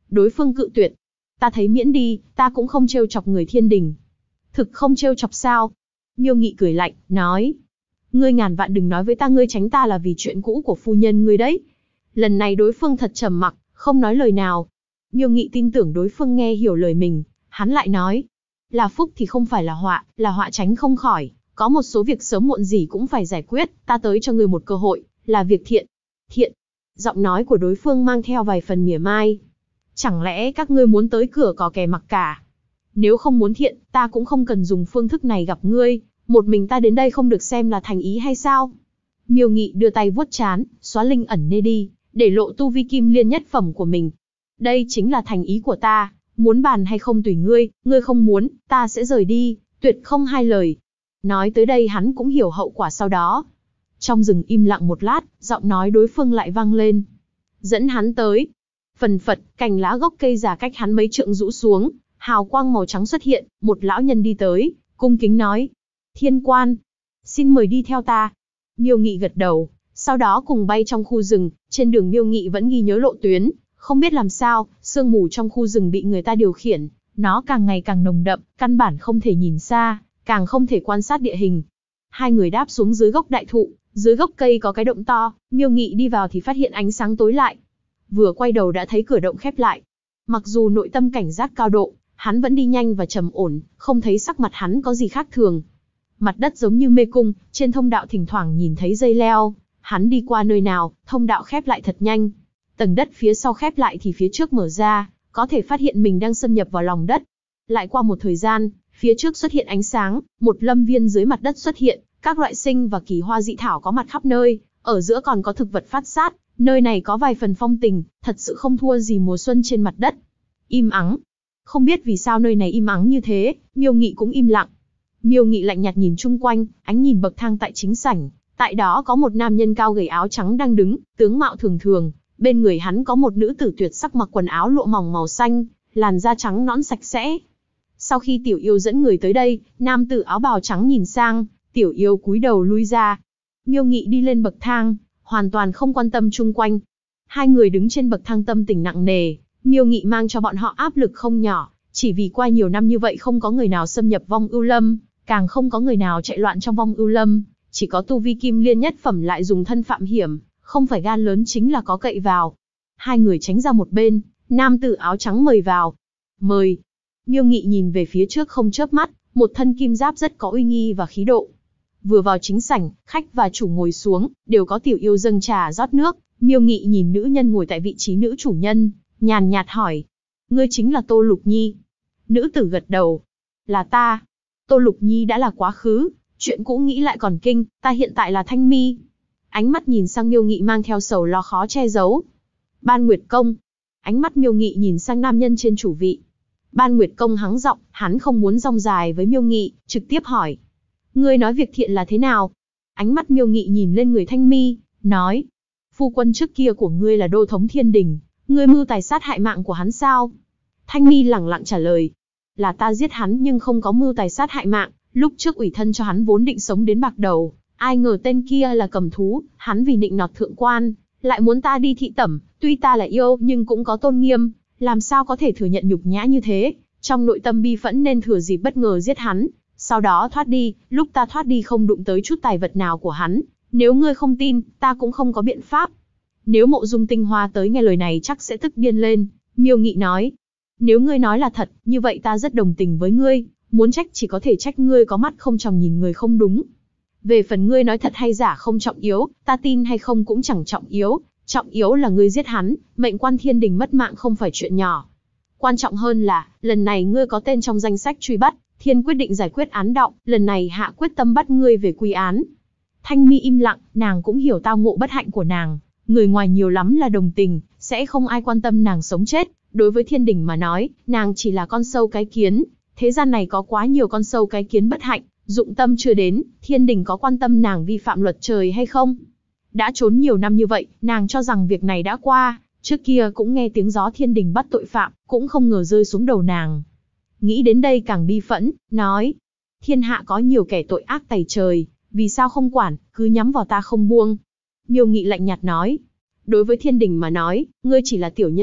Đối phương cự tuyệt. Ta thấy miễn đi, ta cũng không trêu chọc người thiên đình. Thực không trêu chọc sao? Miêu Nghị cười lạnh, nói. Ngươi ngàn vạn đừng nói với ta ngươi tránh ta là vì chuyện cũ của phu nhân ngươi đấy. Lần này đối phương thật trầm mặc, không nói lời nào. Miêu Nghị tin tưởng đối phương nghe hiểu lời mình, hắn lại nói. Là phúc thì không phải là họa tránh không khỏi. Có một số việc sớm muộn gì cũng phải giải quyết, ta tới cho ngươi một cơ hội, là việc thiện. Thiện. Giọng nói của đối phương mang theo vài phần mỉa mai. Chẳng lẽ các ngươi muốn tới cửa cò kè mặc cả? Nếu không muốn thiện, ta cũng không cần dùng phương thức này gặp ngươi, một mình ta đến đây không được xem là thành ý hay sao? Miêu Nghị đưa tay vuốt trán, xóa linh ẩn nê đi, để lộ tu vi kim liên nhất phẩm của mình. Đây chính là thành ý của ta, muốn bàn hay không tùy ngươi, ngươi không muốn, ta sẽ rời đi, tuyệt không hai lời. Nói tới đây hắn cũng hiểu hậu quả sau đó. Trong rừng im lặng một lát, giọng nói đối phương lại vang lên. Dẫn hắn tới. Phần phật, cành lá gốc cây già cách hắn mấy trượng rũ xuống, hào quang màu trắng xuất hiện, một lão nhân đi tới, cung kính nói. Thiên quan, xin mời đi theo ta. Miêu Nghị gật đầu, sau đó cùng bay trong khu rừng, trên đường Miêu Nghị vẫn ghi nhớ lộ tuyến, không biết làm sao, sương mù trong khu rừng bị người ta điều khiển, nó càng ngày càng nồng đậm, căn bản không thể nhìn xa, càng không thể quan sát địa hình. Hai người đáp xuống dưới gốc đại thụ, dưới gốc cây có cái động to, Miêu Nghị đi vào thì phát hiện ánh sáng tối lại. Vừa quay đầu đã thấy cửa động khép lại. Mặc dù nội tâm cảnh giác cao độ, hắn vẫn đi nhanh và trầm ổn, không thấy sắc mặt hắn có gì khác thường. Mặt đất giống như mê cung, trên thông đạo thỉnh thoảng nhìn thấy dây leo, hắn đi qua nơi nào, thông đạo khép lại thật nhanh. Tầng đất phía sau khép lại thì phía trước mở ra, có thể phát hiện mình đang xâm nhập vào lòng đất. Lại qua một thời gian, phía trước xuất hiện ánh sáng, một lâm viên dưới mặt đất xuất hiện, các loại sinh và kỳ hoa dị thảo có mặt khắp nơi, ở giữa còn có thực vật phát sát, nơi này có vài phần phong tình, thật sự không thua gì mùa xuân trên mặt đất. Im ắng. Không biết vì sao nơi này im ắng như thế, Miêu Nghị cũng im lặng. Miêu Nghị lạnh nhạt nhìn chung quanh, ánh nhìn bậc thang tại chính sảnh, tại đó có một nam nhân cao gầy áo trắng đang đứng, tướng mạo thường thường, bên người hắn có một nữ tử tuyệt sắc mặc quần áo lụa mỏng màu xanh, làn da trắng nõn sạch sẽ. Sau khi Tiểu Yêu dẫn người tới đây, nam tử áo bào trắng nhìn sang, Tiểu Yêu cúi đầu lui ra. Miêu Nghị đi lên bậc thang, hoàn toàn không quan tâm chung quanh. Hai người đứng trên bậc thang tâm tình nặng nề, Miêu Nghị mang cho bọn họ áp lực không nhỏ, chỉ vì qua nhiều năm như vậy không có người nào xâm nhập vong ưu lâm, càng không có người nào chạy loạn trong vong ưu lâm, chỉ có tu vi kim liên nhất phẩm lại dùng thân phạm hiểm, không phải gan lớn chính là có cậy vào. Hai người tránh ra một bên, nam tử áo trắng mời vào. Mời. Miêu Nghị nhìn về phía trước không chớp mắt, một thân kim giáp rất có uy nghi và khí độ. Vừa vào chính sảnh, khách và chủ ngồi xuống, đều có Tiểu Yêu dâng trà rót nước. Miêu Nghị nhìn nữ nhân ngồi tại vị trí nữ chủ nhân, nhàn nhạt hỏi. Ngươi chính là Tô Lục Nhi. Nữ tử gật đầu. Là ta. Tô Lục Nhi đã là quá khứ, chuyện cũ nghĩ lại còn kinh, ta hiện tại là Thanh Mi. Ánh mắt nhìn sang Miêu Nghị mang theo sầu lo khó che giấu. Ban Nguyệt Công. Ánh mắt Miêu Nghị nhìn sang nam nhân trên chủ vị. Ban Nguyệt Công hắng giọng, hắn không muốn rong dài với Miêu Nghị, trực tiếp hỏi. Ngươi nói việc thiện là thế nào? Ánh mắt Miêu Nghị nhìn lên người Thanh Mi, nói. Phu quân trước kia của ngươi là đô thống thiên đình, ngươi mưu tài sát hại mạng của hắn sao? Thanh Mi lẳng lặng trả lời. Là ta giết hắn nhưng không có mưu tài sát hại mạng, lúc trước ủy thân cho hắn vốn định sống đến bạc đầu, ai ngờ tên kia là cầm thú, hắn vì nịnh nọt thượng quan, lại muốn ta đi thị tẩm, tuy ta là yêu nhưng cũng có tôn nghiêm, làm sao có thể thừa nhận nhục nhã như thế, trong nội tâm bi phẫn nên thừa dịp bất ngờ giết hắn, sau đó thoát đi, lúc ta thoát đi không đụng tới chút tài vật nào của hắn, nếu ngươi không tin, ta cũng không có biện pháp. Nếu Mộ Dung Tinh Hoa tới nghe lời này chắc sẽ tức điên lên, Miêu Nghị nói. Nếu ngươi nói là thật, như vậy ta rất đồng tình với ngươi, muốn trách chỉ có thể trách ngươi có mắt không tròng nhìn người không đúng. Về phần ngươi nói thật hay giả không trọng yếu, ta tin hay không cũng chẳng trọng yếu là ngươi giết hắn, mệnh quan thiên đình mất mạng không phải chuyện nhỏ. Quan trọng hơn là, lần này ngươi có tên trong danh sách truy bắt, thiên quyết định giải quyết án đọng, lần này hạ quyết tâm bắt ngươi về quy án. Thanh Mi im lặng, nàng cũng hiểu tao ngộ bất hạnh của nàng, người ngoài nhiều lắm là đồng tình, sẽ không ai quan tâm nàng sống chết. Đối với thiên đình mà nói, nàng chỉ là con sâu cái kiến, thế gian này có quá nhiều con sâu cái kiến bất hạnh, dụng tâm chưa đến, thiên đình có quan tâm nàng vi phạm luật trời hay không? Đã trốn nhiều năm như vậy, nàng cho rằng việc này đã qua, trước kia cũng nghe tiếng gió thiên đình bắt tội phạm, cũng không ngờ rơi xuống đầu nàng. Nghĩ đến đây càng bi phẫn, nói, thiên hạ có nhiều kẻ tội ác tày trời, vì sao không quản, cứ nhắm vào ta không buông. Miêu Nghị lạnh nhạt nói, đối với thiên đình mà nói, ngươi chỉ là tiểu nhân vật,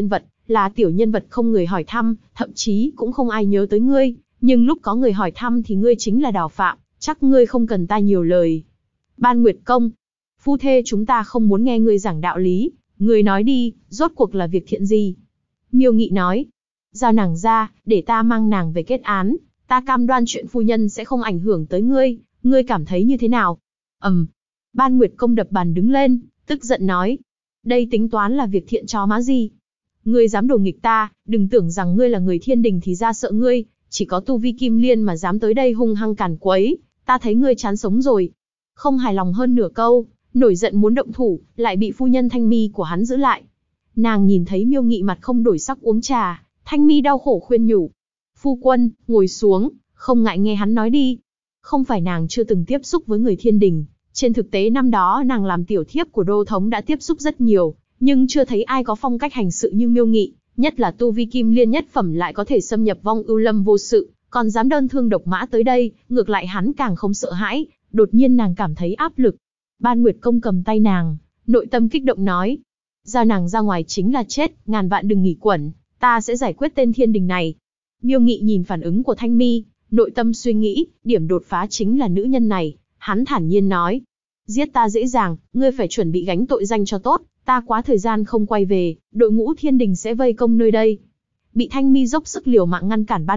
là tiểu nhân vật không người hỏi thăm, thậm chí cũng không ai nhớ tới ngươi, nhưng lúc có người hỏi thăm thì ngươi chính là Đào Phạm, chắc ngươi không cần ta nhiều lời. Ban Nguyệt Công, phu thê chúng ta không muốn nghe ngươi giảng đạo lý, ngươi nói đi, rốt cuộc là việc thiện gì? Miêu Nghị nói, giao nàng ra, để ta mang nàng về kết án, ta cam đoan chuyện phu nhân sẽ không ảnh hưởng tới ngươi cảm thấy như thế nào? Ban Nguyệt Công đập bàn đứng lên, tức giận nói, đây tính toán là việc thiện chó má gì? Ngươi dám đổ nghịch ta, đừng tưởng rằng ngươi là người thiên đình thì ra sợ ngươi, chỉ có tu vi kim liên mà dám tới đây hung hăng càn quấy, ta thấy ngươi chán sống rồi. Không hài lòng hơn nửa câu, nổi giận muốn động thủ, lại bị phu nhân Thanh Mi của hắn giữ lại. Nàng nhìn thấy Miêu Nghị mặt không đổi sắc uống trà, Thanh Mi đau khổ khuyên nhủ. Phu quân, ngồi xuống, không ngại nghe hắn nói đi. Không phải nàng chưa từng tiếp xúc với người thiên đình, trên thực tế năm đó nàng làm tiểu thiếp của đô thống đã tiếp xúc rất nhiều, nhưng chưa thấy ai có phong cách hành sự như Miêu Nghị, nhất là tu vi kim liên nhất phẩm lại có thể xâm nhập vong ưu lâm vô sự, còn dám đơn thương độc mã tới đây, ngược lại hắn càng không sợ hãi, đột nhiên nàng cảm thấy áp lực. Ban Nguyệt Công cầm tay nàng, nội tâm kích động nói, giao nàng ra ngoài chính là chết, ngàn vạn đừng nghỉ quẩn, ta sẽ giải quyết tên thiên đình này. Miêu Nghị nhìn phản ứng của Thanh Mi, nội tâm suy nghĩ, điểm đột phá chính là nữ nhân này, hắn thản nhiên nói, giết ta dễ dàng, ngươi phải chuẩn bị gánh tội danh cho tốt, ta quá thời gian không quay về, đội ngũ thiên đình sẽ vây công nơi đây. Bị Thanh Mi dốc sức liều mạng ngăn cản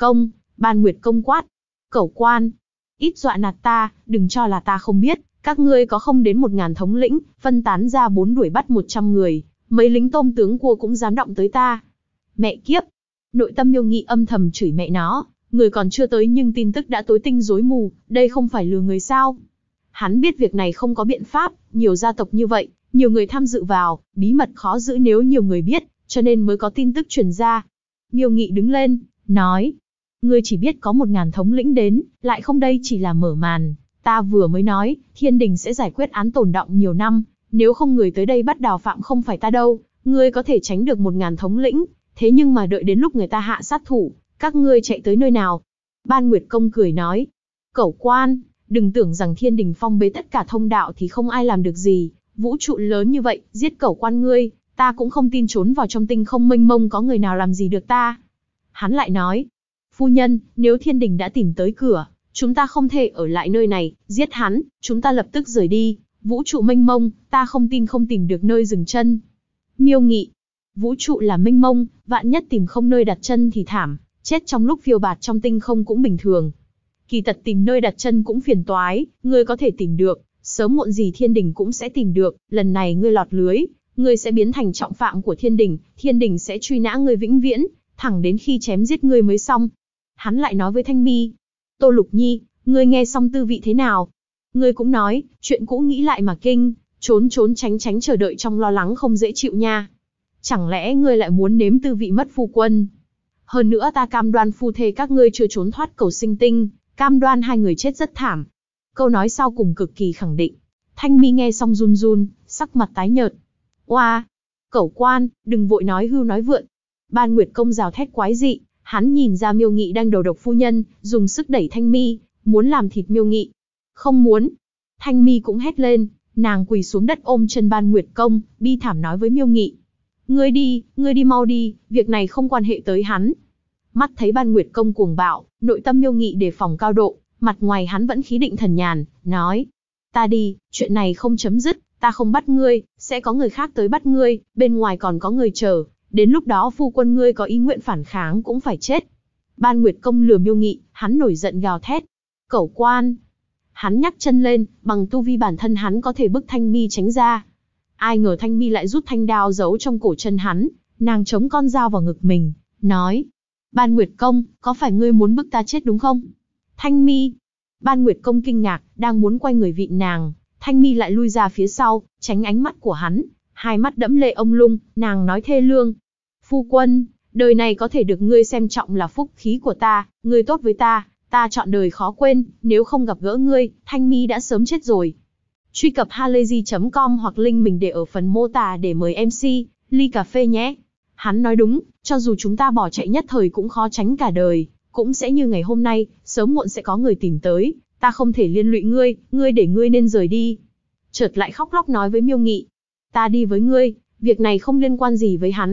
Ban Nguyệt Công quát, cẩu quan, ít dọa nạt ta, đừng cho là ta không biết, các ngươi có không đến 1000 thống lĩnh, phân tán ra 4 đuổi bắt 100 người, mấy lính tôm tướng cua cũng dám động tới ta. Mẹ kiếp, nội tâm Miêu Nghị âm thầm chửi mẹ nó, người còn chưa tới nhưng tin tức đã tối tinh rối mù, đây không phải lừa người sao? Hắn biết việc này không có biện pháp, nhiều gia tộc như vậy, nhiều người tham dự vào, bí mật khó giữ nếu nhiều người biết, cho nên mới có tin tức truyền ra. Miêu Nghị đứng lên, nói, ngươi chỉ biết có 1000 thống lĩnh đến, lại không đây chỉ là mở màn. Ta vừa mới nói, thiên đình sẽ giải quyết án tồn đọng nhiều năm, nếu không người tới đây bắt Đào Phạm không phải ta đâu, ngươi có thể tránh được 1000 thống lĩnh, thế nhưng mà đợi đến lúc người ta hạ sát thủ, các ngươi chạy tới nơi nào? Ban Nguyệt Công cười nói, cẩu quan, đừng tưởng rằng thiên đình phong bế tất cả thông đạo thì không ai làm được gì, vũ trụ lớn như vậy, giết cẩu quan ngươi, ta cũng không tin trốn vào trong tinh không mênh mông có người nào làm gì được ta. Hắn lại nói, phu nhân, nếu thiên đình đã tìm tới cửa, chúng ta không thể ở lại nơi này, giết hắn, chúng ta lập tức rời đi, vũ trụ mênh mông, ta không tin không tìm được nơi dừng chân. Miêu Nghị, vũ trụ là mênh mông, vạn nhất tìm không nơi đặt chân thì thảm, chết trong lúc phiêu bạt trong tinh không cũng bình thường. Kỳ tật tìm nơi đặt chân cũng phiền toái, ngươi có thể tìm được, sớm muộn gì thiên đình cũng sẽ tìm được, lần này ngươi lọt lưới, ngươi sẽ biến thành trọng phạm của thiên đình sẽ truy nã ngươi vĩnh viễn, thẳng đến khi chém giết ngươi mới xong. Hắn lại nói với Thanh Mi, Tô Lục Nhi, ngươi nghe xong tư vị thế nào? Ngươi cũng nói, chuyện cũ nghĩ lại mà kinh, trốn trốn tránh tránh chờ đợi trong lo lắng không dễ chịu nha. Chẳng lẽ ngươi lại muốn nếm tư vị mất phu quân? Hơn nữa ta cam đoan phu thê các ngươi chưa trốn thoát cầu sinh tinh, cam đoan hai người chết rất thảm. Câu nói sau cùng cực kỳ khẳng định. Thanh Mi nghe xong run run, sắc mặt tái nhợt. Oa, cẩu quan, đừng vội nói hưu nói vượn. Ban Nguyệt Công rào thét quái dị, hắn nhìn ra Miêu Nghị đang đầu độc phu nhân, dùng sức đẩy Thanh Mi, muốn làm thịt Miêu Nghị. Không muốn. Thanh Mi cũng hét lên, nàng quỳ xuống đất ôm chân Ban Nguyệt Công, bi thảm nói với Miêu Nghị. Ngươi đi mau đi, việc này không quan hệ tới hắn. Mắt thấy Ban Nguyệt Công cuồng bạo, nội tâm Miêu Nghị đề phòng cao độ, mặt ngoài hắn vẫn khí định thần nhàn, nói. Ta đi, chuyện này không chấm dứt, ta không bắt ngươi, sẽ có người khác tới bắt ngươi, bên ngoài còn có người chờ, đến lúc đó phu quân ngươi có ý nguyện phản kháng cũng phải chết. Ban Nguyệt Công lừa Miêu Nghị, hắn nổi giận gào thét. Cẩu quan. Hắn nhắc chân lên, bằng tu vi bản thân hắn có thể bức Thanh Mi tránh ra. Ai ngờ Thanh Mi lại rút thanh đao giấu trong cổ chân hắn, nàng chống con dao vào ngực mình, nói. Ban Nguyệt Công, có phải ngươi muốn bức ta chết đúng không? Thanh Mi. Ban Nguyệt Công kinh ngạc, đang muốn quay người vịn nàng, Thanh Mi lại lui ra phía sau, tránh ánh mắt của hắn, hai mắt đẫm lệ ông lung, nàng nói thê lương. Phu quân, đời này có thể được ngươi xem trọng là phúc khí của ta, ngươi tốt với ta chọn đời khó quên, nếu không gặp gỡ ngươi, Thanh Mi đã sớm chết rồi. Truy cập halayzi.com hoặc link mình để ở phần mô tả để mời MC, ly cà phê nhé. Hắn nói đúng, cho dù chúng ta bỏ chạy nhất thời cũng khó tránh cả đời, cũng sẽ như ngày hôm nay, sớm muộn sẽ có người tìm tới, ta không thể liên lụy ngươi để ngươi nên rời đi. Chợt lại khóc lóc nói với Miêu Nghị, ta đi với ngươi, việc này không liên quan gì với hắn.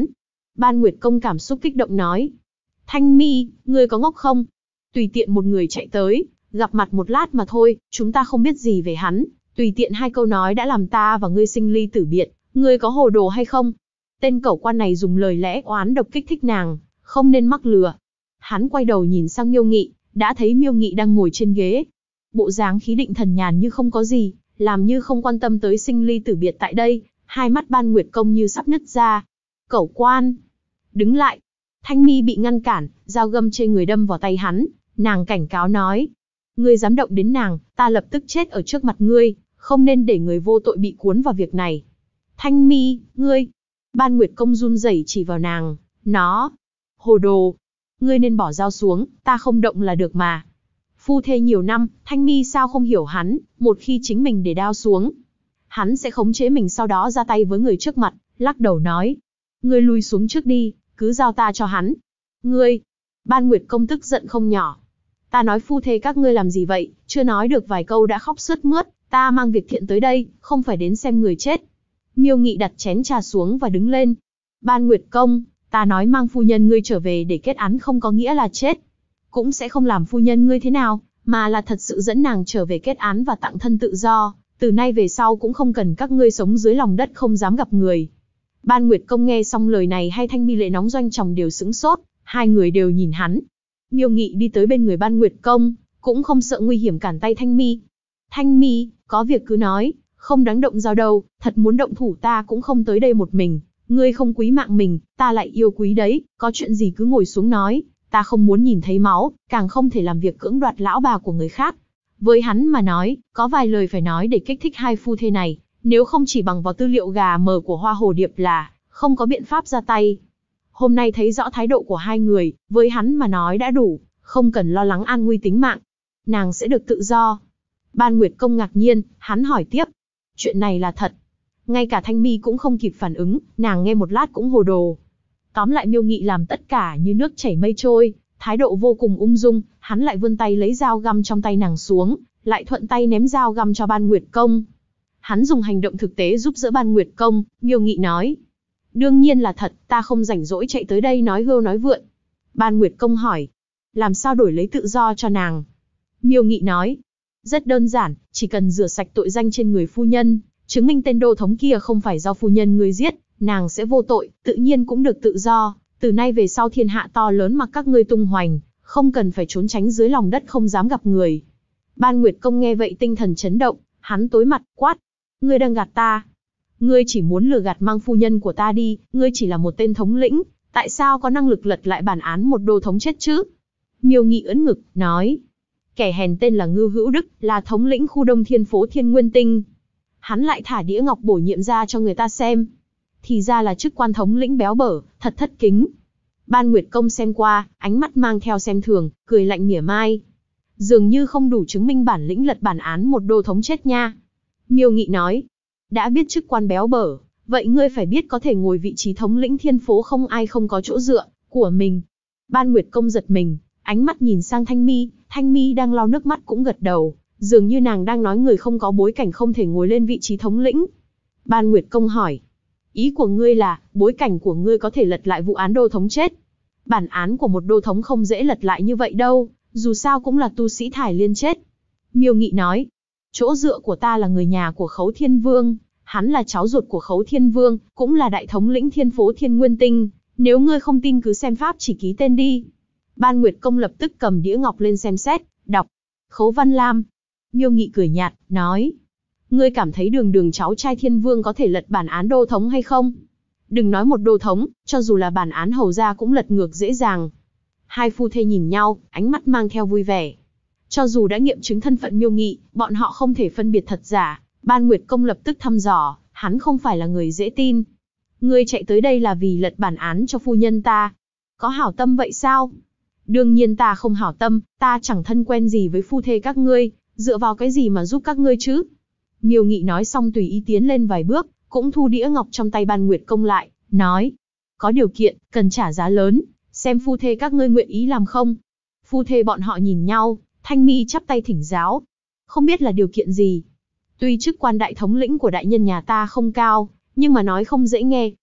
Ban Nguyệt Công cảm xúc kích động nói. Thanh Mi, ngươi có ngốc không? Tùy tiện một người chạy tới, gặp mặt một lát mà thôi, chúng ta không biết gì về hắn. Tùy tiện hai câu nói đã làm ta và ngươi sinh ly tử biệt, ngươi có hồ đồ hay không? Tên cẩu quan này dùng lời lẽ oán độc kích thích nàng, không nên mắc lừa. Hắn quay đầu nhìn sang Miêu Nghị, đã thấy Miêu Nghị đang ngồi trên ghế. Bộ dáng khí định thần nhàn như không có gì, làm như không quan tâm tới sinh ly tử biệt tại đây, hai mắt Ban Nguyệt Công như sắp nứt ra. Cẩu quan! Đứng lại! Thanh Mi bị ngăn cản, dao găm trên người đâm vào tay hắn, nàng cảnh cáo nói. Ngươi dám động đến nàng, ta lập tức chết ở trước mặt ngươi, không nên để người vô tội bị cuốn vào việc này. Thanh Mi, ngươi! Ban Nguyệt Công run rẩy chỉ vào nàng, nó! Hồ đồ! Ngươi nên bỏ dao xuống, ta không động là được mà. Phu thê nhiều năm, Thanh Mi sao không hiểu hắn, một khi chính mình để đao xuống, hắn sẽ khống chế mình sau đó ra tay với người trước mặt, lắc đầu nói. Ngươi lui xuống trước đi, cứ giao ta cho hắn. Ngươi! Ban Nguyệt Công tức giận không nhỏ. Ta nói phu thê các ngươi làm gì vậy, chưa nói được vài câu đã khóc sướt mướt, ta mang việc thiện tới đây, không phải đến xem người chết. Miêu Nghị đặt chén trà xuống và đứng lên. Ban Nguyệt Công, ta nói mang phu nhân ngươi trở về để kết án không có nghĩa là chết. Cũng sẽ không làm phu nhân ngươi thế nào, mà là thật sự dẫn nàng trở về kết án và tặng thân tự do. Từ nay về sau cũng không cần các ngươi sống dưới lòng đất không dám gặp người. Ban Nguyệt Công nghe xong lời này hay Thanh Mi lệ nóng doanh tròng đều sững sốt, hai người đều nhìn hắn. Miêu Nghị đi tới bên người Ban Nguyệt Công, cũng không sợ nguy hiểm cản tay Thanh Mi. Thanh Mi, có việc cứ nói, không đáng động dao đâu, thật muốn động thủ ta cũng không tới đây một mình. Ngươi không quý mạng mình, ta lại yêu quý đấy, có chuyện gì cứ ngồi xuống nói, ta không muốn nhìn thấy máu, càng không thể làm việc cưỡng đoạt lão bà của người khác. Với hắn mà nói, có vài lời phải nói để kích thích hai phu thê này, nếu không chỉ bằng vào tư liệu gà mờ của Hoa Hồ Điệp là không có biện pháp ra tay. Hôm nay thấy rõ thái độ của hai người, với hắn mà nói đã đủ, không cần lo lắng an nguy tính mạng. Nàng sẽ được tự do. Ban Nguyệt Công ngạc nhiên, hắn hỏi tiếp. Chuyện này là thật. Ngay cả Thanh Mi cũng không kịp phản ứng, nàng nghe một lát cũng hồ đồ. Tóm lại Miêu Nghị làm tất cả như nước chảy mây trôi, thái độ vô cùng ung dung, hắn lại vươn tay lấy dao găm trong tay nàng xuống, lại thuận tay ném dao găm cho Ban Nguyệt Công. Hắn dùng hành động thực tế giúp đỡ Ban Nguyệt Công, Miêu Nghị nói. Đương nhiên là thật, ta không rảnh rỗi chạy tới đây nói hưu nói vượn. Ban Nguyệt Công hỏi. Làm sao đổi lấy tự do cho nàng? Miêu Nghị nói. Rất đơn giản, chỉ cần rửa sạch tội danh trên người phu nhân, chứng minh tên đô thống kia không phải do phu nhân ngươi giết, nàng sẽ vô tội, tự nhiên cũng được tự do. Từ nay về sau thiên hạ to lớn mặc các ngươi tung hoành, không cần phải trốn tránh dưới lòng đất không dám gặp người. Ban Nguyệt Công nghe vậy tinh thần chấn động, hắn tối mặt, quát. Ngươi đang gạt ta. Ngươi chỉ muốn lừa gạt mang phu nhân của ta đi, ngươi chỉ là một tên thống lĩnh, tại sao có năng lực lật lại bản án một đô thống chết chứ? Miêu Nghị ưỡn ngực, nói. Kẻ hèn tên là Ngưu Hữu Đức, là thống lĩnh khu Đông Thiên Phố Thiên Nguyên Tinh. Hắn lại thả đĩa ngọc bổ nhiệm ra cho người ta xem. Thì ra là chức quan thống lĩnh béo bở, thật thất kính. Ban Nguyệt Công xem qua, ánh mắt mang theo xem thường, cười lạnh mỉa mai. Dường như không đủ chứng minh bản lĩnh lật bản án một đô thống chết nha. Miêu Nghị nói. Đã biết chức quan béo bở, vậy ngươi phải biết có thể ngồi vị trí thống lĩnh thiên phố không ai không có chỗ dựa của mình. Ban Nguyệt Công giật mình, ánh mắt nhìn sang Thanh Mi đang lau nước mắt cũng gật đầu, dường như nàng đang nói người không có bối cảnh không thể ngồi lên vị trí thống lĩnh. Ban Nguyệt Công hỏi, ý của ngươi là, bối cảnh của ngươi có thể lật lại vụ án đô thống chết. Bản án của một đô thống không dễ lật lại như vậy đâu, dù sao cũng là tu sĩ Thải Liên chết. Miêu Nghị nói, chỗ dựa của ta là người nhà của Khấu Thiên Vương, hắn là cháu ruột của Khấu Thiên Vương, cũng là đại thống lĩnh thiên phố Thiên Nguyên Tinh, nếu ngươi không tin cứ xem pháp chỉ ký tên đi. Ban Nguyệt Công lập tức cầm đĩa ngọc lên xem xét, đọc, Khấu Văn Lam. Miêu Nghị cười nhạt, nói, ngươi cảm thấy đường cháu trai Thiên Vương có thể lật bản án đô thống hay không? Đừng nói một đô thống, cho dù là bản án hầu gia cũng lật ngược dễ dàng. Hai phu thê nhìn nhau, ánh mắt mang theo vui vẻ. Cho dù đã nghiệm chứng thân phận Miêu Nghị, bọn họ không thể phân biệt thật giả. Ban Nguyệt Công lập tức thăm dò, hắn không phải là người dễ tin. Ngươi chạy tới đây là vì lật bản án cho phu nhân ta. Có hảo tâm vậy sao? Đương nhiên ta không hảo tâm, ta chẳng thân quen gì với phu thê các ngươi, dựa vào cái gì mà giúp các ngươi chứ? Miêu Nghị nói xong tùy ý tiến lên vài bước, cũng thu đĩa ngọc trong tay Ban Nguyệt Công lại, nói. Có điều kiện, cần trả giá lớn, xem phu thê các ngươi nguyện ý làm không? Phu thê bọn họ nhìn nhau, Thanh Mi chắp tay thỉnh giáo. Không biết là điều kiện gì? Tuy chức quan đại thống lĩnh của đại nhân nhà ta không cao, nhưng mà nói không dễ nghe,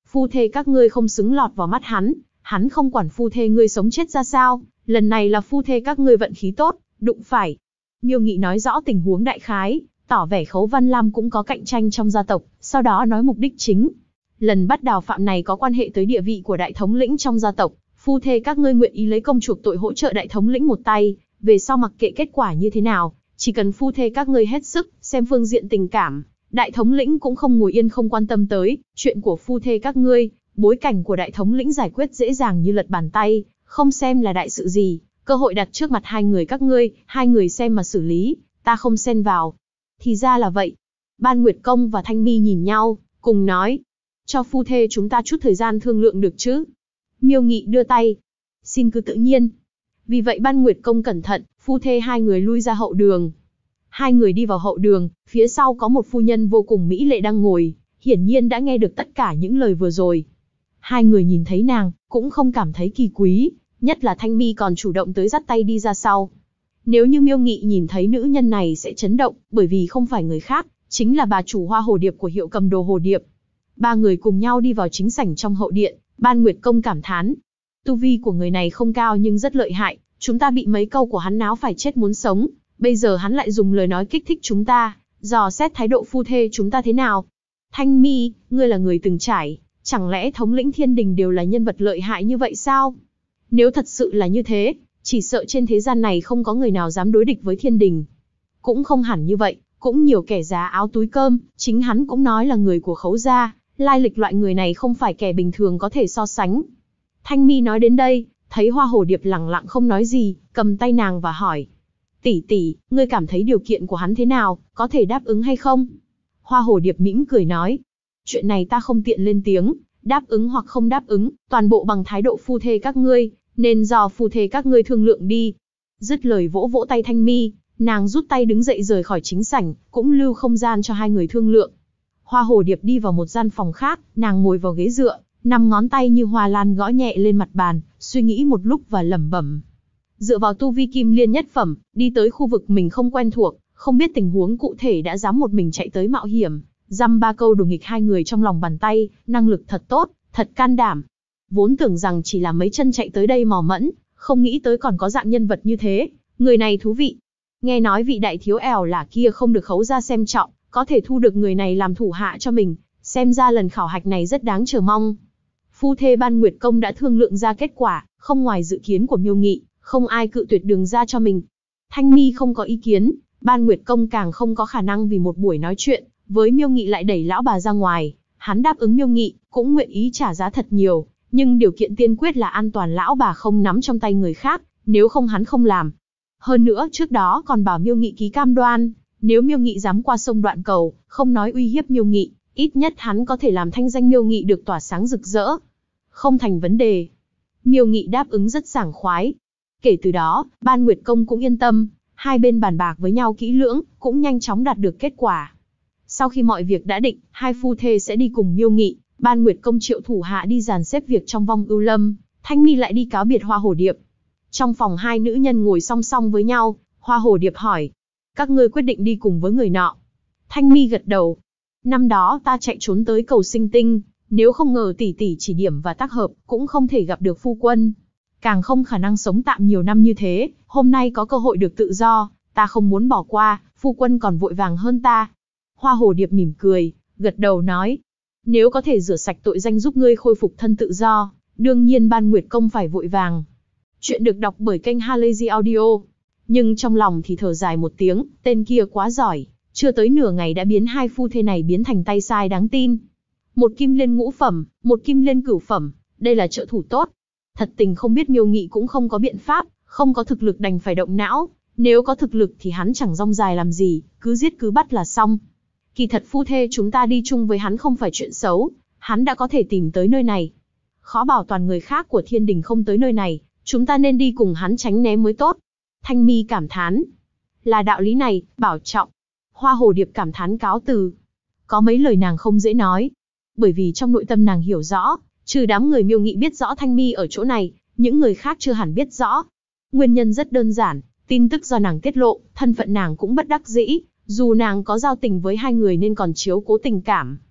Phu thê các ngươi không xứng lọt vào mắt hắn không quản phu thê ngươi sống chết ra sao, lần này là phu thê các ngươi vận khí tốt, đụng phải. Miêu Nghị nói rõ tình huống đại khái, tỏ vẻ Khấu Văn Lam cũng có cạnh tranh trong gia tộc, sau đó nói mục đích chính. Lần bắt đào phạm này có quan hệ tới địa vị của đại thống lĩnh trong gia tộc, phu thê các ngươi nguyện ý lấy công chuộc tội hỗ trợ đại thống lĩnh một tay, về sau mặc kệ kết quả như thế nào, chỉ cần phu thê các ngươi hết sức, xem phương diện tình cảm, đại thống lĩnh cũng không ngồi yên không quan tâm tới, chuyện của phu thê các ngươi, bối cảnh của đại thống lĩnh giải quyết dễ dàng như lật bàn tay, không xem là đại sự gì, cơ hội đặt trước mặt hai người các ngươi, hai người xem mà xử lý, ta không xen vào. Thì ra là vậy. Ban Nguyệt Công và Thanh Mi nhìn nhau, cùng nói, cho phu thê chúng ta chút thời gian thương lượng được chứ? Miêu Nghị đưa tay, xin cứ tự nhiên. Vì vậy Ban Nguyệt Công cẩn thận, phu thê hai người lui ra hậu đường. Hai người đi vào hậu đường, phía sau có một phu nhân vô cùng mỹ lệ đang ngồi, hiển nhiên đã nghe được tất cả những lời vừa rồi. Hai người nhìn thấy nàng, cũng không cảm thấy kỳ quý, nhất là Thanh Mi còn chủ động tới dắt tay đi ra sau. Nếu như Miêu Nghị nhìn thấy nữ nhân này sẽ chấn động, bởi vì không phải người khác, chính là bà chủ Hoa Hồ Điệp của hiệu cầm đồ Hồ Điệp. Ba người cùng nhau đi vào chính sảnh trong hậu điện, Ban Nguyệt Công cảm thán. Tu vi của người này không cao nhưng rất lợi hại, chúng ta bị mấy câu của hắn náo phải chết muốn sống, bây giờ hắn lại dùng lời nói kích thích chúng ta, dò xét thái độ phu thê chúng ta thế nào. Thanh Mi, ngươi là người từng trải, chẳng lẽ thống lĩnh thiên đình đều là nhân vật lợi hại như vậy sao? Nếu thật sự là như thế, chỉ sợ trên thế gian này không có người nào dám đối địch với thiên đình. Cũng không hẳn như vậy, cũng nhiều kẻ giá áo túi cơm, chính hắn cũng nói là người của Khấu gia, lai lịch loại người này không phải kẻ bình thường có thể so sánh. Thanh Mi nói đến đây, thấy Hoa Hồ Điệp lẳng lặng không nói gì, cầm tay nàng và hỏi. Tỷ tỷ, ngươi cảm thấy điều kiện của hắn thế nào, có thể đáp ứng hay không? Hoa Hồ Điệp mỉm cười nói. Chuyện này ta không tiện lên tiếng, đáp ứng hoặc không đáp ứng, toàn bộ bằng thái độ phu thê các ngươi, nên do phu thê các ngươi thương lượng đi. Dứt lời vỗ vỗ tay Thanh Mi, nàng rút tay đứng dậy rời khỏi chính sảnh, cũng lưu không gian cho hai người thương lượng. Hoa Hồ Điệp đi vào một gian phòng khác, nàng ngồi vào ghế dựa, 5 ngón tay như hoa lan gõ nhẹ lên mặt bàn, suy nghĩ một lúc và lẩm bẩm. Dựa vào tu vi kim liên nhất phẩm, đi tới khu vực mình không quen thuộc, không biết tình huống cụ thể đã dám một mình chạy tới mạo hiểm, dăm ba câu đùa nghịch hai người trong lòng bàn tay, năng lực thật tốt, thật can đảm. Vốn tưởng rằng chỉ là mấy chân chạy tới đây mò mẫm, không nghĩ tới còn có dạng nhân vật như thế, người này thú vị. Nghe nói vị đại thiếu ẻo là kia không được Khấu gia xem trọng, có thể thu được người này làm thủ hạ cho mình, xem ra lần khảo hạch này rất đáng chờ mong. Phu thê Ban Nguyệt Công đã thương lượng ra kết quả, không ngoài dự kiến của Miêu Nghị, không ai cự tuyệt đường ra cho mình. Thanh Mi không có ý kiến, Ban Nguyệt Công càng không có khả năng vì một buổi nói chuyện với Miêu Nghị lại đẩy lão bà ra ngoài. Hắn đáp ứng Miêu Nghị, cũng nguyện ý trả giá thật nhiều, nhưng điều kiện tiên quyết là an toàn lão bà không nắm trong tay người khác, nếu không hắn không làm. Hơn nữa trước đó còn bảo Miêu Nghị ký cam đoan, nếu Miêu Nghị dám qua sông đoạn cầu, không nói uy hiếp Miêu Nghị, ít nhất hắn có thể làm thanh danh Miêu Nghị được tỏa sáng rực rỡ. Không thành vấn đề. Miêu Nghị đáp ứng rất sảng khoái. Kể từ đó, Ban Nguyệt Công cũng yên tâm, hai bên bàn bạc với nhau kỹ lưỡng, cũng nhanh chóng đạt được kết quả. Sau khi mọi việc đã định, hai phu thê sẽ đi cùng Miêu Nghị, Ban Nguyệt Công triệu thủ hạ đi dàn xếp việc trong vong ưu lâm, Thanh Mi lại đi cáo biệt Hoa Hồ Điệp. Trong phòng hai nữ nhân ngồi song song với nhau, Hoa Hồ Điệp hỏi, các ngươi quyết định đi cùng với người nọ. Thanh Mi gật đầu. Năm đó ta chạy trốn tới cầu Sinh Tinh, nếu không ngờ tỷ tỷ chỉ điểm và tác hợp, cũng không thể gặp được phu quân. Càng không khả năng sống tạm nhiều năm như thế, hôm nay có cơ hội được tự do, ta không muốn bỏ qua, phu quân còn vội vàng hơn ta. Hoa Hồ Điệp mỉm cười, gật đầu nói, nếu có thể rửa sạch tội danh giúp ngươi khôi phục thân tự do, đương nhiên Ban Nguyệt Công phải vội vàng. Chuyện được đọc bởi kênh Halazy Audio. Nhưng trong lòng thì thở dài một tiếng, tên kia quá giỏi, chưa tới nửa ngày đã biến hai phu thê này biến thành tay sai đáng tin. Một kim liên ngũ phẩm, một kim liên cửu phẩm, đây là trợ thủ tốt. Thật tình không biết Miêu Nghị cũng không có biện pháp, không có thực lực đành phải động não, nếu có thực lực thì hắn chẳng rong dài làm gì, cứ giết cứ bắt là xong. Kỳ thật phu thê chúng ta đi chung với hắn không phải chuyện xấu, hắn đã có thể tìm tới nơi này. Khó bảo toàn người khác của thiên đình không tới nơi này, chúng ta nên đi cùng hắn tránh né mới tốt. Thanh Mi cảm thán. Là đạo lý này, bảo trọng. Hoa Hồ Điệp cảm thán cáo từ. Có mấy lời nàng không dễ nói. Bởi vì trong nội tâm nàng hiểu rõ, trừ đám người Miêu Nghị biết rõ Thanh Mi ở chỗ này, những người khác chưa hẳn biết rõ. Nguyên nhân rất đơn giản, tin tức do nàng tiết lộ, thân phận nàng cũng bất đắc dĩ, dù nàng có giao tình với hai người nên còn chiếu cố tình cảm.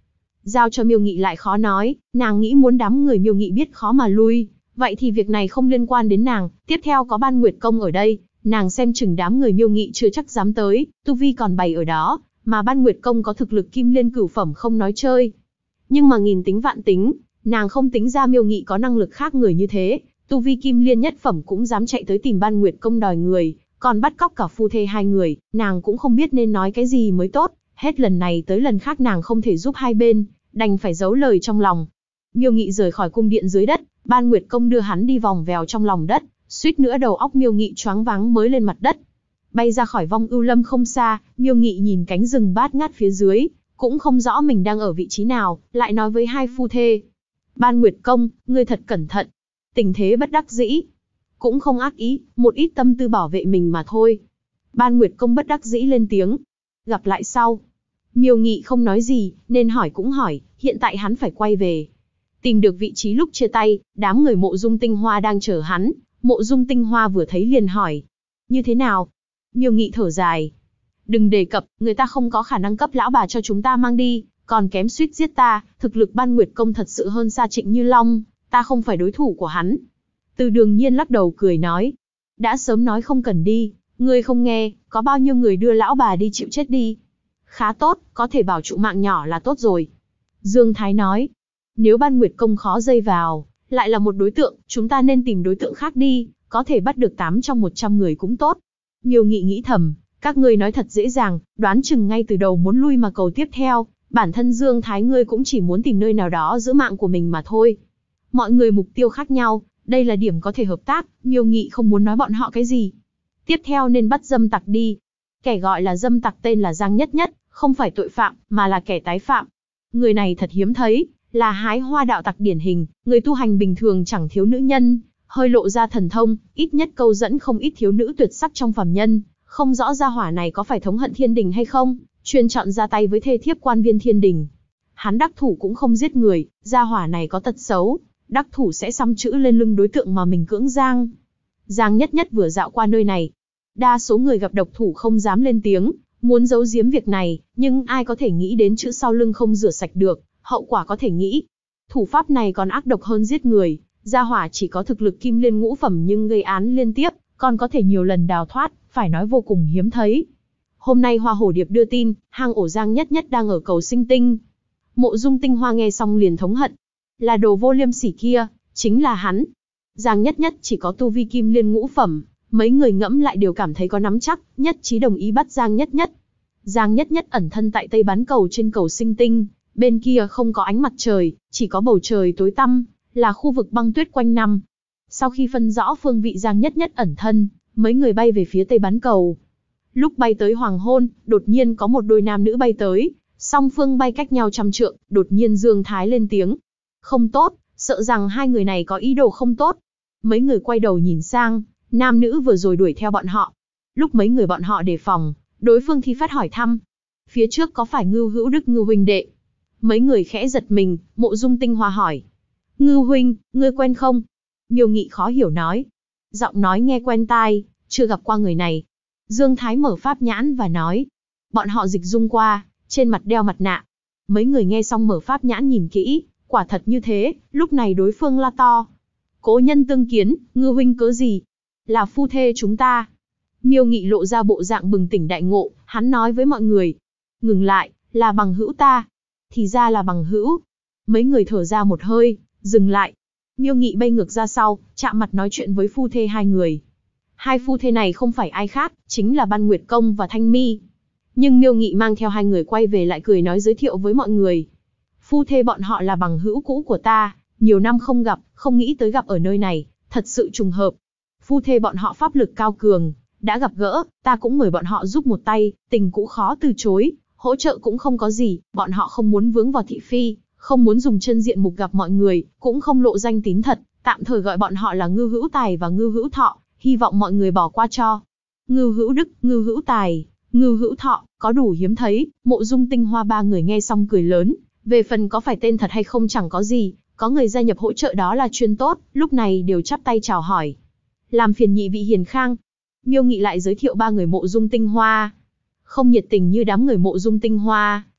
Giao cho Miêu Nghị lại khó nói, nàng nghĩ muốn đám người Miêu Nghị biết khó mà lui, vậy thì việc này không liên quan đến nàng. Tiếp theo có Ban Nguyệt Công ở đây, nàng xem chừng đám người Miêu Nghị chưa chắc dám tới, tu vi còn bày ở đó, mà Ban Nguyệt Công có thực lực kim liên cửu phẩm không nói chơi. Nhưng mà nghìn tính vạn tính, nàng không tính ra Miêu Nghị có năng lực khác người như thế, tu vi kim liên nhất phẩm cũng dám chạy tới tìm Ban Nguyệt Công đòi người, còn bắt cóc cả phu thê hai người, nàng cũng không biết nên nói cái gì mới tốt, hết lần này tới lần khác nàng không thể giúp hai bên, đành phải giấu lời trong lòng. Miêu Nghị rời khỏi cung điện dưới đất, Ban Nguyệt Công đưa hắn đi vòng vèo trong lòng đất, suýt nữa đầu óc Miêu Nghị choáng váng mới lên mặt đất. Bay ra khỏi Vong Ưu Lâm không xa, Miêu Nghị nhìn cánh rừng bát ngát phía dưới, cũng không rõ mình đang ở vị trí nào, lại nói với hai phu thê. Ban Nguyệt Công, ngươi thật cẩn thận. Tình thế bất đắc dĩ. Cũng không ác ý, một ít tâm tư bảo vệ mình mà thôi. Ban Nguyệt Công bất đắc dĩ lên tiếng. Gặp lại sau. Miêu Nghị không nói gì, nên hỏi cũng hỏi, hiện tại hắn phải quay về. Tìm được vị trí lúc chia tay, đám người Mộ Dung Tinh Hoa đang chờ hắn. Mộ Dung Tinh Hoa vừa thấy liền hỏi. Như thế nào? Miêu Nghị thở dài. Đừng đề cập, người ta không có khả năng cấp lão bà cho chúng ta mang đi, còn kém suýt giết ta, thực lực Ban Nguyệt Công thật sự hơn xa Trịnh Như Long, ta không phải đối thủ của hắn. Từ Đường Nhiên lắc đầu cười nói. Đã sớm nói không cần đi, ngươi không nghe, có bao nhiêu người đưa lão bà đi chịu chết đi. Khá tốt, có thể bảo trụ mạng nhỏ là tốt rồi. Dương Thái nói. Nếu Ban Nguyệt Công khó dây vào, lại là một đối tượng, chúng ta nên tìm đối tượng khác đi, có thể bắt được 8 trong 100 người cũng tốt. Miêu Nghị nghĩ thầm, các ngươi nói thật dễ dàng, đoán chừng ngay từ đầu muốn lui mà cầu tiếp theo, bản thân Dương Thái ngươi cũng chỉ muốn tìm nơi nào đó giữ mạng của mình mà thôi. Mọi người mục tiêu khác nhau, đây là điểm có thể hợp tác, Miêu Nghị không muốn nói bọn họ cái gì. Tiếp theo nên bắt dâm tặc đi. Kẻ gọi là dâm tặc tên là Giang Nhất Nhất, không phải tội phạm, mà là kẻ tái phạm. Người này thật hiếm thấy, là hái hoa đạo tặc điển hình, người tu hành bình thường chẳng thiếu nữ nhân, hơi lộ ra thần thông, ít nhất câu dẫn không ít thiếu nữ tuyệt sắc trong phàm nhân. Không rõ gia hỏa này có phải thống hận thiên đình hay không, chuyên chọn ra tay với thê thiếp quan viên thiên đình. Hắn đắc thủ cũng không giết người, gia hỏa này có tật xấu, đắc thủ sẽ xăm chữ lên lưng đối tượng mà mình cưỡng giang. Giang Nhất Nhất vừa dạo qua nơi này. Đa số người gặp độc thủ không dám lên tiếng, muốn giấu giếm việc này, nhưng ai có thể nghĩ đến chữ sau lưng không rửa sạch được, hậu quả có thể nghĩ. Thủ pháp này còn ác độc hơn giết người, gia hỏa chỉ có thực lực kim liên ngũ phẩm nhưng gây án liên tiếp, còn có thể nhiều lần đào thoát, phải nói vô cùng hiếm thấy. Hôm nay Hoa Hổ Điệp đưa tin, hang ổ Giang Nhất Nhất đang ở cầu Sinh Tinh. Mộ Dung Tinh Hoa nghe xong liền thống hận. Là đồ vô liêm sỉ kia, chính là hắn. Giang Nhất Nhất chỉ có tu vi kim liên ngũ phẩm, mấy người ngẫm lại đều cảm thấy có nắm chắc, nhất trí đồng ý bắt Giang Nhất Nhất. Giang Nhất Nhất ẩn thân tại Tây Bán Cầu trên cầu Sinh Tinh, bên kia không có ánh mặt trời, chỉ có bầu trời tối tăm, là khu vực băng tuyết quanh năm. Sau khi phân rõ phương vị Giang Nhất Nhất ẩn thân, mấy người bay về phía Tây Bán Cầu. Lúc bay tới hoàng hôn, đột nhiên có một đôi nam nữ bay tới, song phương bay cách nhau 100 trượng, đột nhiên Dương Thái lên tiếng. Không tốt, sợ rằng hai người này có ý đồ không tốt. Mấy người quay đầu nhìn sang, nam nữ vừa rồi đuổi theo bọn họ. Lúc mấy người bọn họ đề phòng, đối phương thi phát hỏi thăm. Phía trước có phải Ngưu Hữu Đức Ngưu huynh đệ? Mấy người khẽ giật mình, Mộ Dung Tinh Hoa hỏi. Ngưu huynh, ngươi quen không? Miêu Nghị khó hiểu nói. Giọng nói nghe quen tai, chưa gặp qua người này. Dương Thái mở pháp nhãn và nói. Bọn họ dịch dung qua, trên mặt đeo mặt nạ. Mấy người nghe xong mở pháp nhãn nhìn kỹ, quả thật như thế, lúc này đối phương la to. Cố nhân tương kiến, Ngưu huynh cớ gì? Là phu thê chúng ta. Miêu Nghị lộ ra bộ dạng bừng tỉnh đại ngộ, hắn nói với mọi người. Ngừng lại, là bằng hữu ta. Thì ra là bằng hữu. Mấy người thở ra một hơi, dừng lại. Miêu Nghị bay ngược ra sau, chạm mặt nói chuyện với phu thê hai người. Hai phu thê này không phải ai khác, chính là Ban Nguyệt Công và Thanh Mi. Nhưng Miêu Nghị mang theo hai người quay về lại cười nói giới thiệu với mọi người. Phu thê bọn họ là bằng hữu cũ của ta, nhiều năm không gặp, không nghĩ tới gặp ở nơi này, thật sự trùng hợp. Phu thê bọn họ pháp lực cao cường, đã gặp gỡ, ta cũng mời bọn họ giúp một tay, tình cũ khó từ chối, hỗ trợ cũng không có gì, bọn họ không muốn vướng vào thị phi, không muốn dùng chân diện mục gặp mọi người, cũng không lộ danh tín thật, tạm thời gọi bọn họ là Ngưu Hữu Tài và Ngưu Hữu Thọ, hy vọng mọi người bỏ qua cho. Ngưu Hữu Đức, Ngưu Hữu Tài, Ngưu Hữu Thọ, có đủ hiếm thấy. Mộ Dung Tinh Hoa ba người nghe xong cười lớn, về phần có phải tên thật hay không chẳng có gì, có người gia nhập hỗ trợ đó là chuyên tốt, lúc này đều chắp tay chào hỏi. Làm phiền nhị vị hiền khang. Miêu Nghị lại giới thiệu ba người Mộ Dung Tinh Hoa. Không nhiệt tình như đám người Mộ Dung Tinh Hoa,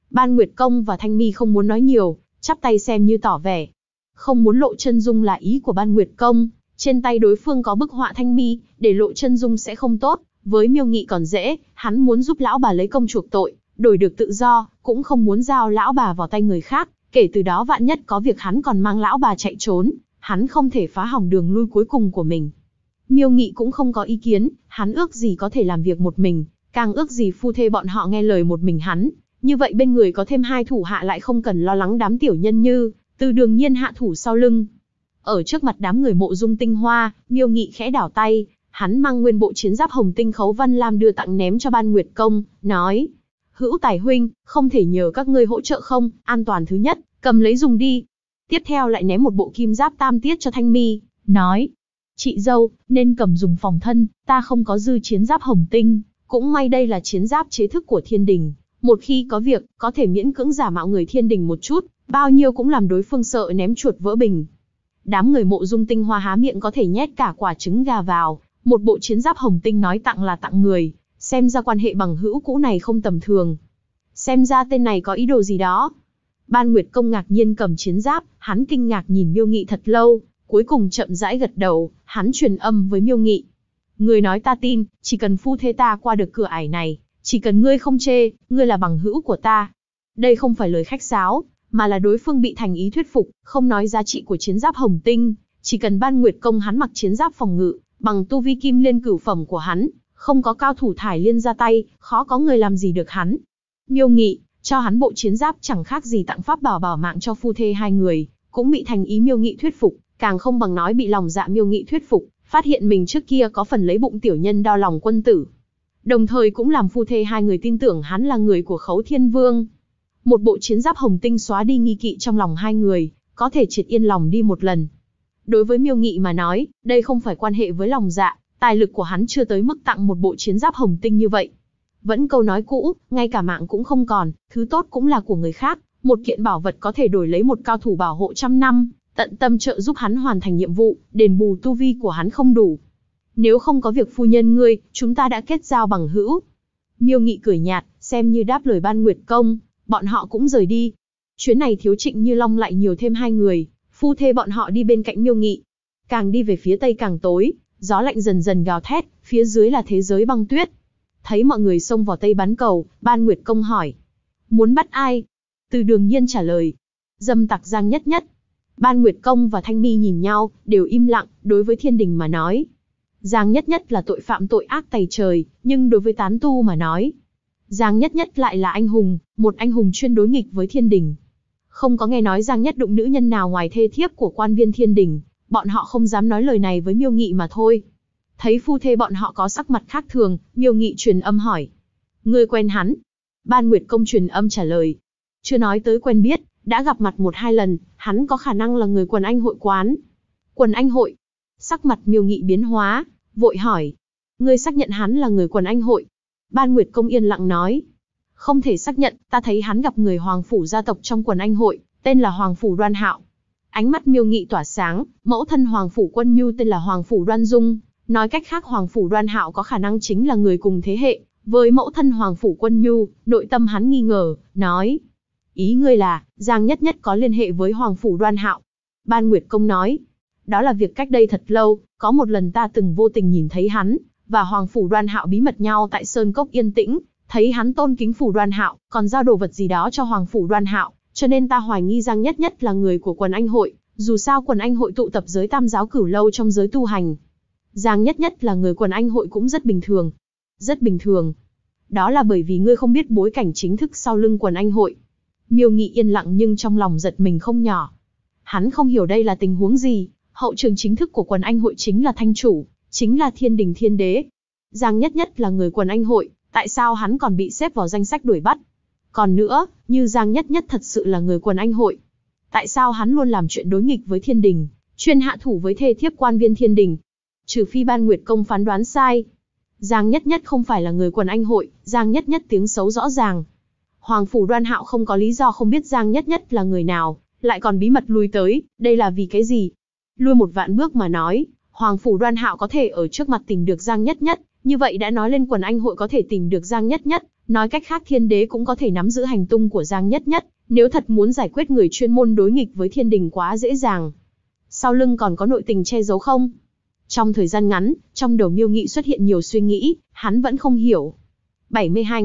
Ban Nguyệt Công và Thanh Mi không muốn nói nhiều, chắp tay xem như tỏ vẻ. Không muốn lộ chân dung là ý của Ban Nguyệt Công, trên tay đối phương có bức họa Thanh Mi, để lộ chân dung sẽ không tốt, với Miêu Nghị còn dễ, hắn muốn giúp lão bà lấy công chuộc tội, đổi được tự do, cũng không muốn giao lão bà vào tay người khác, kể từ đó vạn nhất có việc hắn còn mang lão bà chạy trốn, hắn không thể phá hỏng đường lui cuối cùng của mình. Miêu Nghị cũng không có ý kiến, hắn ước gì có thể làm việc một mình, càng ước gì phu thê bọn họ nghe lời một mình hắn, như vậy bên người có thêm 2 thủ hạ lại không cần lo lắng đám tiểu nhân như Từ Đường Nhiên hạ thủ sau lưng. Ở trước mặt đám người Mộ Dung Tinh Hoa, Miêu Nghị khẽ đảo tay, hắn mang nguyên bộ chiến giáp hồng tinh khấu văn lam đưa tặng ném cho Ban Nguyệt Công, nói: Hữu Tài huynh, không thể nhờ các ngươi hỗ trợ không, an toàn thứ nhất, cầm lấy dùng đi. Tiếp theo lại ném một bộ kim giáp tam tiết cho Thanh Mi, nói: Chị dâu, nên cầm dùng phòng thân, ta không có dư chiến giáp hồng tinh, cũng may đây là chiến giáp chế thức của thiên đình. Một khi có việc, có thể miễn cưỡng giả mạo người thiên đình một chút, bao nhiêu cũng làm đối phương sợ ném chuột vỡ bình. Đám người Mộ Dung Tinh Hoa há miệng có thể nhét cả quả trứng gà vào, một bộ chiến giáp hồng tinh nói tặng là tặng người, xem ra quan hệ bằng hữu cũ này không tầm thường. Xem ra tên này có ý đồ gì đó. Ban Nguyệt Công ngạc nhiên cầm chiến giáp, hắn kinh ngạc nhìn Miêu Nghị thật lâu, cuối cùng chậm rãi gật đầu, hắn truyền âm với Miêu Nghị. Ngươi nói ta tin, chỉ cần phu thê ta qua được cửa ải này, chỉ cần ngươi không chê, ngươi là bằng hữu của ta. Đây không phải lời khách sáo, mà là đối phương bị thành ý thuyết phục, không nói giá trị của chiến giáp hồng tinh, chỉ cần Ban Nguyệt Công hắn mặc chiến giáp phòng ngự, bằng tu vi kim liên cửu phẩm của hắn, không có cao thủ thải liên ra tay, khó có người làm gì được hắn. Miêu Nghị cho hắn bộ chiến giáp chẳng khác gì tặng pháp bảo bảo mạng cho phu thê hai người, cũng bị thành ý Miêu Nghị thuyết phục, càng không bằng nói bị lòng dạ Miêu Nghị thuyết phục, phát hiện mình trước kia có phần lấy bụng tiểu nhân đo lòng quân tử. Đồng thời cũng làm phu thê hai người tin tưởng hắn là người của Khấu Thiên Vương. Một bộ chiến giáp hồng tinh xóa đi nghi kỵ trong lòng hai người, có thể triệt yên lòng đi một lần. Đối với Miêu Nghị mà nói, đây không phải quan hệ với lòng dạ, tài lực của hắn chưa tới mức tặng một bộ chiến giáp hồng tinh như vậy. Vẫn câu nói cũ, ngay cả mạng cũng không còn, thứ tốt cũng là của người khác, một kiện bảo vật có thể đổi lấy một cao thủ bảo hộ trăm năm, tận tâm trợ giúp hắn hoàn thành nhiệm vụ, đền bù tu vi của hắn không đủ. Nếu không có việc phu nhân ngươi, chúng ta đã kết giao bằng hữu. Miêu Nghị cười nhạt, xem như đáp lời Ban Nguyệt Công, bọn họ cũng rời đi. Chuyến này thiếu Trịnh Như Long lại nhiều thêm hai người, phu thê bọn họ đi bên cạnh Miêu Nghị. Càng đi về phía tây càng tối, gió lạnh dần dần gào thét, phía dưới là thế giới băng tuyết. Thấy mọi người xông vào tây bán cầu, Ban Nguyệt Công hỏi: muốn bắt ai? Từ Đường Nhiên trả lời: dâm tặc Giang Nhất Nhất. Ban Nguyệt Công và Thanh Mi nhìn nhau, đều im lặng. Đối với thiên đình mà nói, Giang Nhất Nhất là tội phạm tội ác tày trời, nhưng đối với tán tu mà nói, Giang Nhất Nhất lại là anh hùng, một anh hùng chuyên đối nghịch với thiên đình. Không có nghe nói Giang Nhất đụng nữ nhân nào ngoài thê thiếp của quan viên thiên đình, bọn họ không dám nói lời này với Miêu Nghị mà thôi. Thấy phu thê bọn họ có sắc mặt khác thường, Miêu Nghị truyền âm hỏi: ngươi quen hắn? Ban Nguyệt Công truyền âm trả lời: chưa nói tới quen biết, đã gặp mặt 1-2 lần, hắn có khả năng là người quần anh hội quán. Quần anh hội? Sắc mặt Miêu Nghị biến hóa, vội hỏi: ngươi xác nhận hắn là người quần anh hội? Ban Nguyệt Công yên lặng nói: không thể xác nhận, ta thấy hắn gặp người Hoàng phủ gia tộc trong quần anh hội, tên là Hoàng phủ Đoan Hạo. Ánh mắt Miêu Nghị tỏa sáng, mẫu thân Hoàng phủ Quân Nhu tên là Hoàng phủ Đoan Dung, nói cách khác Hoàng phủ Đoan Hạo có khả năng chính là người cùng thế hệ với mẫu thân Hoàng phủ Quân Nhu. Nội tâm hắn nghi ngờ, nói: ý ngươi là Giang Nhất Nhất có liên hệ với Hoàng phủ Đoan Hạo? Ban Nguyệt Công nói: đó là việc cách đây thật lâu, có một lần ta từng vô tình nhìn thấy hắn và Hoàng phủ Đoan Hạo bí mật nhau tại sơn cốc yên tĩnh, thấy hắn tôn kính phủ Đoan Hạo, còn giao đồ vật gì đó cho Hoàng phủ Đoan Hạo, cho nên ta hoài nghi Giang Nhất Nhất là người của quần anh hội, dù sao quần anh hội tụ tập giới tam giáo cửu lâu trong giới tu hành. Giang Nhất Nhất là người quần anh hội cũng rất bình thường. Rất bình thường. Đó là bởi vì ngươi không biết bối cảnh chính thức sau lưng quần anh hội. Miêu Nghị yên lặng nhưng trong lòng giật mình không nhỏ. Hắn không hiểu đây là tình huống gì, hậu trường chính thức của quần anh hội chính là thanh chủ, chính là thiên đình thiên đế. Giang Nhất Nhất là người quần anh hội, tại sao hắn còn bị xếp vào danh sách đuổi bắt? Còn nữa, như Giang Nhất Nhất thật sự là người quần anh hội, tại sao hắn luôn làm chuyện đối nghịch với thiên đình, chuyên hạ thủ với thê thiếp quan viên thiên đình? Trừ phi Ban Nguyệt Công phán đoán sai. Giang Nhất Nhất không phải là người quần anh hội, Giang Nhất Nhất tiếng xấu rõ ràng. Hoàng phủ Đoan Hạo không có lý do không biết Giang Nhất Nhất là người nào, lại còn bí mật lui tới, đây là vì cái gì? Lui 1 vạn bước mà nói, Hoàng phủ Đoan Hạo có thể ở trước mặt tìm được Giang Nhất Nhất, Như vậy đã nói lên quần anh hội có thể tìm được Giang Nhất Nhất, nói cách khác thiên đế cũng có thể nắm giữ hành tung của Giang Nhất Nhất, nếu thật muốn giải quyết người chuyên môn đối nghịch với thiên đình quá dễ dàng. Sau lưng còn có nội tình che giấu không? Trong thời gian ngắn, trong đầu Miêu Nghị xuất hiện nhiều suy nghĩ, hắn vẫn không hiểu. 72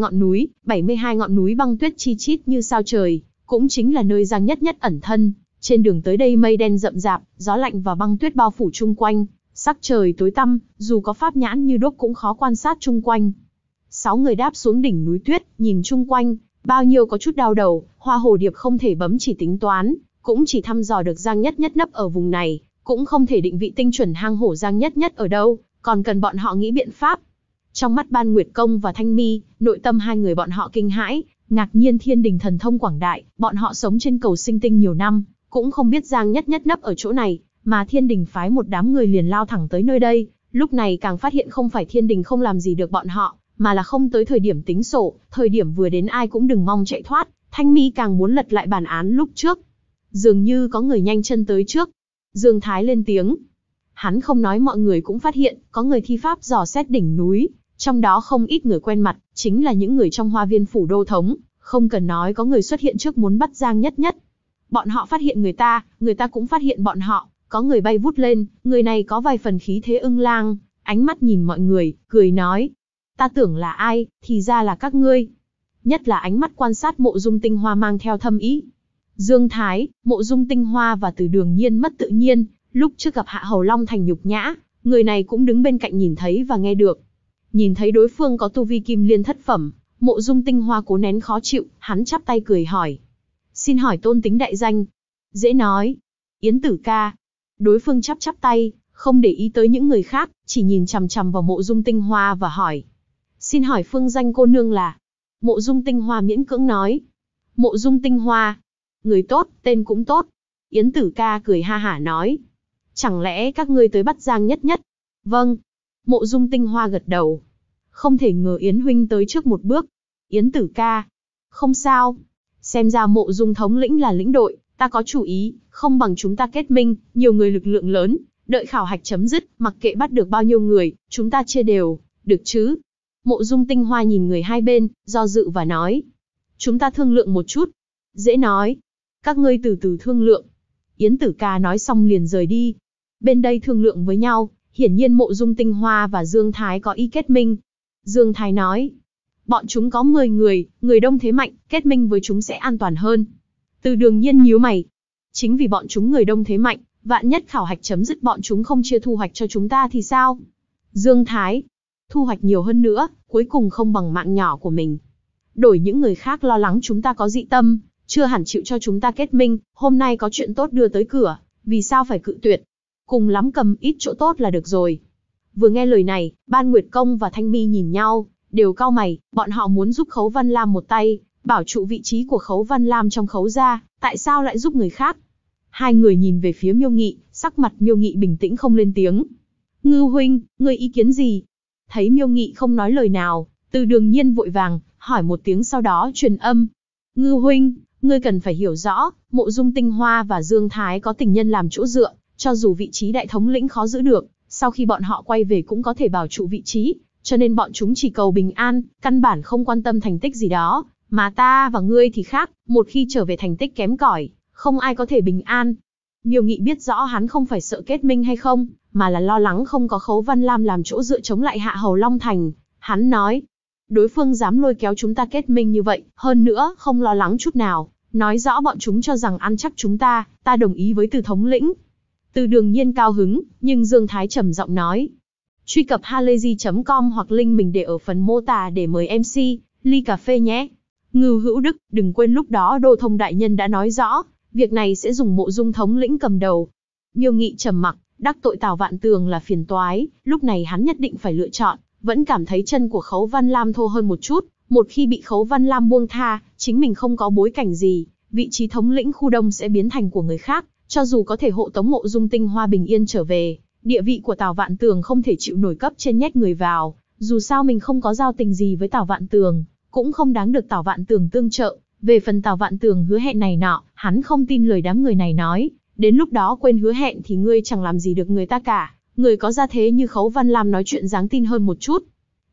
ngọn núi băng tuyết chi chít như sao trời, cũng chính là nơi Giang Nhất Nhất ẩn thân. Trên đường tới đây mây đen rậm rạp, gió lạnh và băng tuyết bao phủ chung quanh, sắc trời tối tăm, dù có pháp nhãn như đúc cũng khó quan sát chung quanh. 6 người đáp xuống đỉnh núi tuyết, nhìn chung quanh, bao nhiêu có chút đau đầu, Hoa Hồ Điệp không thể bấm chỉ tính toán, cũng chỉ thăm dò được Giang Nhất Nhất nấp ở vùng này, cũng không thể định vị tinh chuẩn hang hổ Giang Nhất Nhất ở đâu, còn cần bọn họ nghĩ biện pháp. Trong mắt Ban Nguyệt Công và Thanh Mi, nội tâm hai người bọn họ kinh hãi, ngạc nhiên thiên đình thần thông quảng đại, bọn họ sống trên cầu sinh tinh nhiều năm, cũng không biết Giang Nhất Nhất nấp ở chỗ này, mà thiên đình phái một đám người liền lao thẳng tới nơi đây, lúc này càng phát hiện không phải thiên đình không làm gì được bọn họ, mà là không tới thời điểm tính sổ, thời điểm vừa đến ai cũng đừng mong chạy thoát. Thanh Mi càng muốn lật lại bản án lúc trước. Dường như có người nhanh chân tới trước. Dương Thái lên tiếng. Hắn không nói mọi người cũng phát hiện, có người thi pháp dò xét đỉnh núi, trong đó không ít người quen mặt, chính là những người trong Hoa Viên phủ đô thống, không cần nói có người xuất hiện trước muốn bắt Giang Nhất Nhất. Bọn họ phát hiện người ta cũng phát hiện bọn họ, có người bay vút lên, người này có vài phần khí thế ưng lang, ánh mắt nhìn mọi người, cười nói. Ta tưởng là ai, thì ra là các ngươi. Nhất là ánh mắt quan sát Mộ Dung Tinh Hoa mang theo thâm ý. Dương Thái, Mộ Dung Tinh Hoa và Từ Đường Nhiên mất tự nhiên, lúc trước gặp Hạ Hầu Long thành nhục nhã, người này cũng đứng bên cạnh nhìn thấy và nghe được. Nhìn thấy đối phương có tu vi kim liên thất phẩm, Mộ Dung Tinh Hoa cố nén khó chịu, hắn chắp tay cười hỏi. Xin hỏi tôn tính đại danh. Dễ nói. Yến Tử ca. Đối phương chắp tay, không để ý tới những người khác, chỉ nhìn chằm chằm vào Mộ Dung Tinh Hoa và hỏi. Xin hỏi phương danh cô nương là? Mộ Dung Tinh Hoa miễn cưỡng nói. Mộ Dung Tinh Hoa. Người tốt, tên cũng tốt. Yến Tử ca cười ha hả nói. Chẳng lẽ các ngươi tới bắt Giang Nhất Nhất? Vâng. Mộ Dung Tinh Hoa gật đầu. Không thể ngờ Yến huynh tới trước một bước. Yến Tử ca. Không sao. Xem ra Mộ Dung thống lĩnh là lĩnh đội, ta có chủ ý, không bằng chúng ta kết minh, nhiều người lực lượng lớn, đợi khảo hạch chấm dứt, mặc kệ bắt được bao nhiêu người, chúng ta chia đều, được chứ? Mộ Dung Tinh Hoa nhìn người hai bên, do dự và nói. Chúng ta thương lượng một chút. Dễ nói. Các ngươi từ từ thương lượng. Yến Tử ca nói xong liền rời đi. Bên đây thương lượng với nhau, hiển nhiên Mộ Dung Tinh Hoa và Dương Thái có ý kết minh. Dương Thái nói. Bọn chúng có 10 người, người đông thế mạnh, kết minh với chúng sẽ an toàn hơn. Từ Đường Nhiên nhíu mày. Chính vì bọn chúng người đông thế mạnh, vạn nhất khảo hạch chấm dứt bọn chúng không chia thu hoạch cho chúng ta thì sao? Dương Thái. Thu hoạch nhiều hơn nữa, cuối cùng không bằng mạng nhỏ của mình. Đổi những người khác lo lắng chúng ta có dị tâm, chưa hẳn chịu cho chúng ta kết minh, hôm nay có chuyện tốt đưa tới cửa, vì sao phải cự tuyệt? Cùng lắm cầm ít chỗ tốt là được rồi. Vừa nghe lời này, Ban Nguyệt Công và Thanh Mi nhìn nhau, đều cau mày, bọn họ muốn giúp Khấu Văn Lam một tay, bảo trụ vị trí của Khấu Văn Lam trong Khấu gia, tại sao lại giúp người khác? Hai người nhìn về phía Miêu Nghị, sắc mặt Miêu Nghị bình tĩnh không lên tiếng. Ngư huynh, ngươi ý kiến gì? Thấy Miêu Nghị không nói lời nào, Từ Đường Nhiên vội vàng, hỏi một tiếng sau đó truyền âm. Ngư huynh, ngươi cần phải hiểu rõ, Mộ Dung Tinh Hoa và Dương Thái có tình nhân làm chỗ dựa, cho dù vị trí đại thống lĩnh khó giữ được, sau khi bọn họ quay về cũng có thể bảo trụ vị trí, cho nên bọn chúng chỉ cầu bình an, căn bản không quan tâm thành tích gì đó, mà ta và ngươi thì khác, một khi trở về thành tích kém cỏi, không ai có thể bình an. Miêu Nghị biết rõ hắn không phải sợ kết minh hay không, mà là lo lắng không có Khấu Văn Lam làm chỗ dựa chống lại Hạ Hầu Long Thành. Hắn nói, đối phương dám lôi kéo chúng ta kết minh như vậy, hơn nữa không lo lắng chút nào, nói rõ bọn chúng cho rằng ăn chắc chúng ta, ta đồng ý với Từ thống lĩnh. Từ Đường Nhiên cao hứng, nhưng Dương Thái trầm giọng nói. Truy cập halayzi.com hoặc link mình để ở phần mô tả để mời MC, ly cà phê nhé. Ngưu Hữu Đức, đừng quên lúc đó Đô Thông Đại Nhân đã nói rõ, việc này sẽ dùng Mộ Dung thống lĩnh cầm đầu. Miêu Nghị trầm mặc, đắc tội Tào Vạn Tường là phiền toái, lúc này hắn nhất định phải lựa chọn, vẫn cảm thấy chân của Khấu Văn Lam thô hơn một chút, một khi bị Khấu Văn Lam buông tha, chính mình không có bối cảnh gì, vị trí thống lĩnh khu đông sẽ biến thành của người khác, cho dù có thể hộ tống Mộ Dung Tinh Hoa bình yên trở về, địa vị của Tào Vạn Tường không thể chịu nổi cấp trên nhét người vào, dù sao mình không có giao tình gì với Tào Vạn Tường, cũng không đáng được Tào Vạn Tường tương trợ. Về phần Tào Vạn Tường hứa hẹn này nọ, hắn không tin lời đám người này nói, đến lúc đó quên hứa hẹn thì ngươi chẳng làm gì được người ta cả. Người có gia thế như Khấu Văn Lam nói chuyện đáng tin hơn một chút.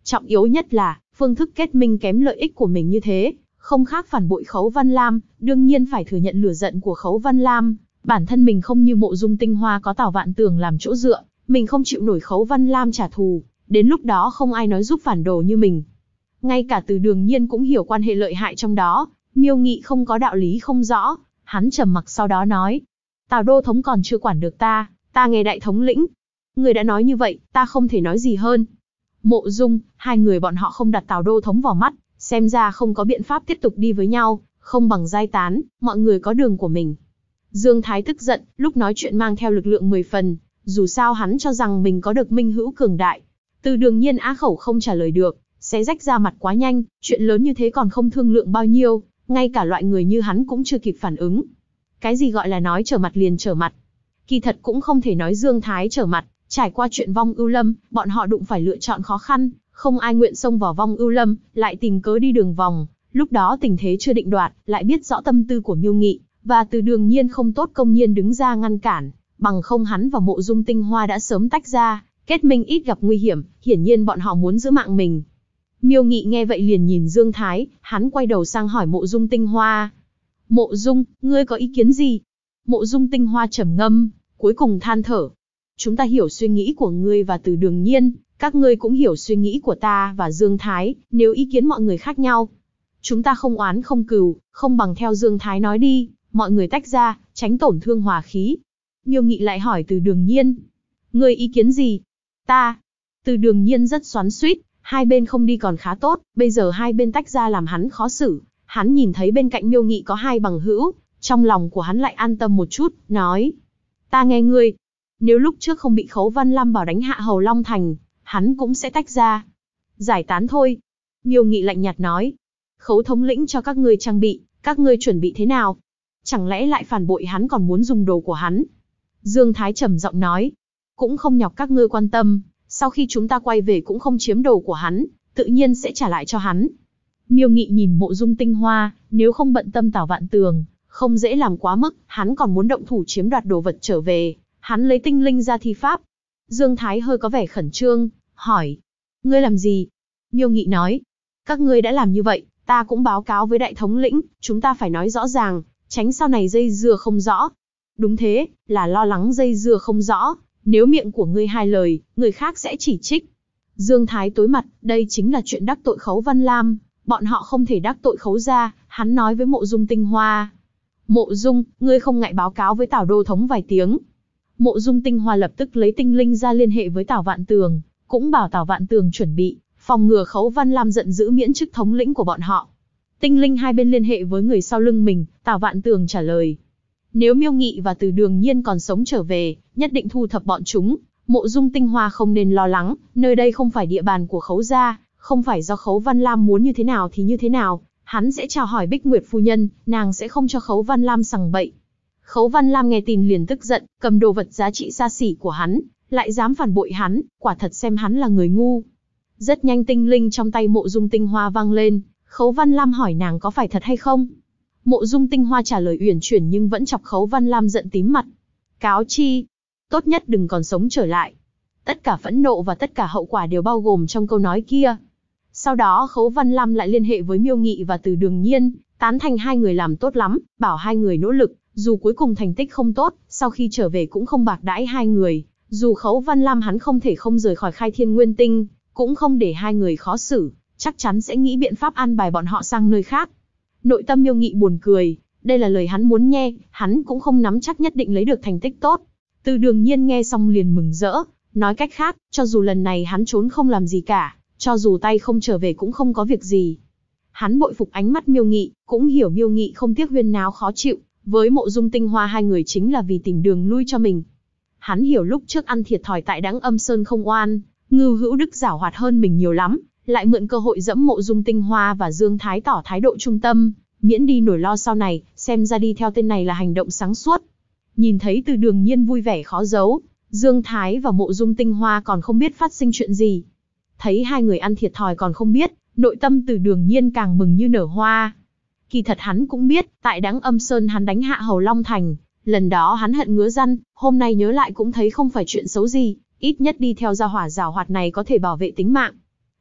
Trọng yếu nhất là, phương thức kết minh kém lợi ích của mình như thế, không khác phản bội Khấu Văn Lam, đương nhiên phải thừa nhận lửa giận của Khấu Văn Lam. Bản thân mình không như Mộ Dung Tinh Hoa có Tào Vạn Tường làm chỗ dựa, mình không chịu nổi Khấu Văn Lam trả thù, đến lúc đó không ai nói giúp phản đồ như mình. Ngay cả Từ Đường Nhiên cũng hiểu quan hệ lợi hại trong đó, Miêu Nghị không có đạo lý không rõ, hắn trầm mặc sau đó nói. Tào Đô Thống còn chưa quản được ta nghe đại thống lĩnh. Người đã nói như vậy, ta không thể nói gì hơn. Mộ Dung, hai người bọn họ không đặt Tào Đô Thống vào mắt, xem ra không có biện pháp tiếp tục đi với nhau, không bằng giai tán, mọi người có đường của mình. Dương Thái tức giận, lúc nói chuyện mang theo lực lượng 10 phần, dù sao hắn cho rằng mình có được minh hữu cường đại. Từ Đường Nhiên á khẩu không trả lời được, xé rách ra mặt quá nhanh, chuyện lớn như thế còn không thương lượng bao nhiêu, ngay cả loại người như hắn cũng chưa kịp phản ứng. Cái gì gọi là nói trở mặt liền trở mặt? Kỳ thật cũng không thể nói Dương Thái trở mặt, trải qua chuyện Vong Ưu Lâm, bọn họ đụng phải lựa chọn khó khăn, không ai nguyện xông vào Vong Ưu Lâm, lại tìm cớ đi đường vòng, lúc đó tình thế chưa định đoạt, lại biết rõ tâm tư của Miêu Nghị, và Từ Đường Nhiên không tốt công nhiên đứng ra ngăn cản, bằng không hắn và Mộ Dung Tinh Hoa đã sớm tách ra, kết minh ít gặp nguy hiểm, hiển nhiên bọn họ muốn giữ mạng mình. Miêu Nghị nghe vậy liền nhìn Dương Thái, hắn quay đầu sang hỏi Mộ Dung Tinh Hoa. Mộ Dung, ngươi có ý kiến gì? Mộ Dung Tinh Hoa trầm ngâm, cuối cùng than thở. Chúng ta hiểu suy nghĩ của ngươi và Từ Đường Nhiên, các ngươi cũng hiểu suy nghĩ của ta và Dương Thái, nếu ý kiến mọi người khác nhau. Chúng ta không oán không cừu, không bằng theo Dương Thái nói đi, mọi người tách ra, tránh tổn thương hòa khí. Miêu Nghị lại hỏi Từ Đường Nhiên. Ngươi ý kiến gì? Ta. Từ Đường Nhiên rất xoắn xuýt, hai bên không đi còn khá tốt, bây giờ hai bên tách ra làm hắn khó xử. Hắn nhìn thấy bên cạnh Miêu Nghị có hai bằng hữu, trong lòng của hắn lại an tâm một chút, nói. Ta nghe ngươi. Nếu lúc trước không bị Khấu Văn Lam bảo đánh hạ Hầu Long Thành, hắn cũng sẽ tách ra. Giải tán thôi. Miêu Nghị lạnh nhạt nói. Khấu thống lĩnh cho các ngươi trang bị, các ngươi chuẩn bị thế nào? Chẳng lẽ lại phản bội hắn còn muốn dùng đồ của hắn? Dương Thái trầm giọng nói. Cũng không nhọc các ngươi quan tâm, sau khi chúng ta quay về cũng không chiếm đồ của hắn, tự nhiên sẽ trả lại cho hắn. Miêu Nghị nhìn Mộ Dung Tinh Hoa, nếu không bận tâm Tào Vạn Tường, không dễ làm quá mức, hắn còn muốn động thủ chiếm đoạt đồ vật trở về, hắn lấy tinh linh ra thi pháp. Dương Thái hơi có vẻ khẩn trương, hỏi, ngươi làm gì? Miêu Nghị nói, các ngươi đã làm như vậy, ta cũng báo cáo với đại thống lĩnh, chúng ta phải nói rõ ràng, tránh sau này dây dưa không rõ. Đúng thế, là lo lắng dây dưa không rõ, nếu miệng của ngươi hai lời, người khác sẽ chỉ trích. Dương Thái tối mặt, đây chính là chuyện đắc tội Khấu Văn Lam, bọn họ không thể đắc tội Khấu gia, hắn nói với Mộ Dung Tinh Hoa. Mộ Dung, ngươi không ngại báo cáo với Tào Đô Thống vài tiếng. Mộ Dung Tinh Hoa lập tức lấy tinh linh ra liên hệ với Tào Vạn Tường, cũng bảo Tào Vạn Tường chuẩn bị, phòng ngừa Khấu Văn Lam giận dữ miễn chức thống lĩnh của bọn họ. Tinh linh hai bên liên hệ với người sau lưng mình, Tào Vạn Tường trả lời. Nếu Miêu Nghị và Từ Đường Nhiên còn sống trở về, nhất định thu thập bọn chúng. Mộ Dung Tinh Hoa không nên lo lắng, nơi đây không phải địa bàn của Khấu gia, không phải do Khấu Văn Lam muốn như thế nào thì như thế nào, hắn sẽ chào hỏi Bích Nguyệt phu nhân, nàng sẽ không cho Khấu Văn Lam sằng bậy. Khấu Văn Lam nghe tin liền tức giận, cầm đồ vật giá trị xa xỉ của hắn, lại dám phản bội hắn, quả thật xem hắn là người ngu. Rất nhanh tinh linh trong tay Mộ Dung Tinh Hoa vang lên, Khấu Văn Lam hỏi nàng có phải thật hay không. Mộ Dung Tinh Hoa trả lời uyển chuyển nhưng vẫn chọc Khấu Văn Lam giận tím mặt. Cáo chi, tốt nhất đừng còn sống trở lại. Tất cả phẫn nộ và tất cả hậu quả đều bao gồm trong câu nói kia. Sau đó Khấu Văn Lam lại liên hệ với Miêu Nghị và Từ Đường Nhiên, tán thành hai người làm tốt lắm, bảo hai người nỗ lực, dù cuối cùng thành tích không tốt, sau khi trở về cũng không bạc đãi hai người, dù Khấu Văn Lam hắn không thể không rời khỏi Khai Thiên Nguyên Tinh, cũng không để hai người khó xử, chắc chắn sẽ nghĩ biện pháp an bài bọn họ sang nơi khác. Nội tâm Miêu Nghị buồn cười, đây là lời hắn muốn nghe, hắn cũng không nắm chắc nhất định lấy được thành tích tốt. Từ Đường Nhiên nghe xong liền mừng rỡ, nói cách khác, cho dù lần này hắn trốn không làm gì cả, cho dù tay không trở về cũng không có việc gì. Hắn bội phục ánh mắt Miêu Nghị, cũng hiểu Miêu Nghị không tiếc huyên náo khó chịu, với Mộ Dung Tinh Hoa hai người chính là vì tìm đường lui cho mình. Hắn hiểu lúc trước ăn thiệt thòi tại Đãng Âm Sơn không oan, Ngưu Hữu Đức giảo hoạt hơn mình nhiều lắm, lại mượn cơ hội dẫm Mộ Dung Tinh Hoa và Dương Thái tỏ thái độ trung tâm, miễn đi nỗi lo sau này, xem ra đi theo tên này là hành động sáng suốt. Nhìn thấy Từ Đường Nhiên vui vẻ khó giấu, Dương Thái và Mộ Dung Tinh Hoa còn không biết phát sinh chuyện gì. Thấy hai người ăn thiệt thòi còn không biết, nội tâm Từ Đường Nhiên càng mừng như nở hoa. Kỳ thật hắn cũng biết, tại Đãng Âm Sơn hắn đánh hạ Hầu Long Thành, lần đó hắn hận ngứa răn, hôm nay nhớ lại cũng thấy không phải chuyện xấu gì, ít nhất đi theo gia hỏa giảo hoạt này có thể bảo vệ tính mạng.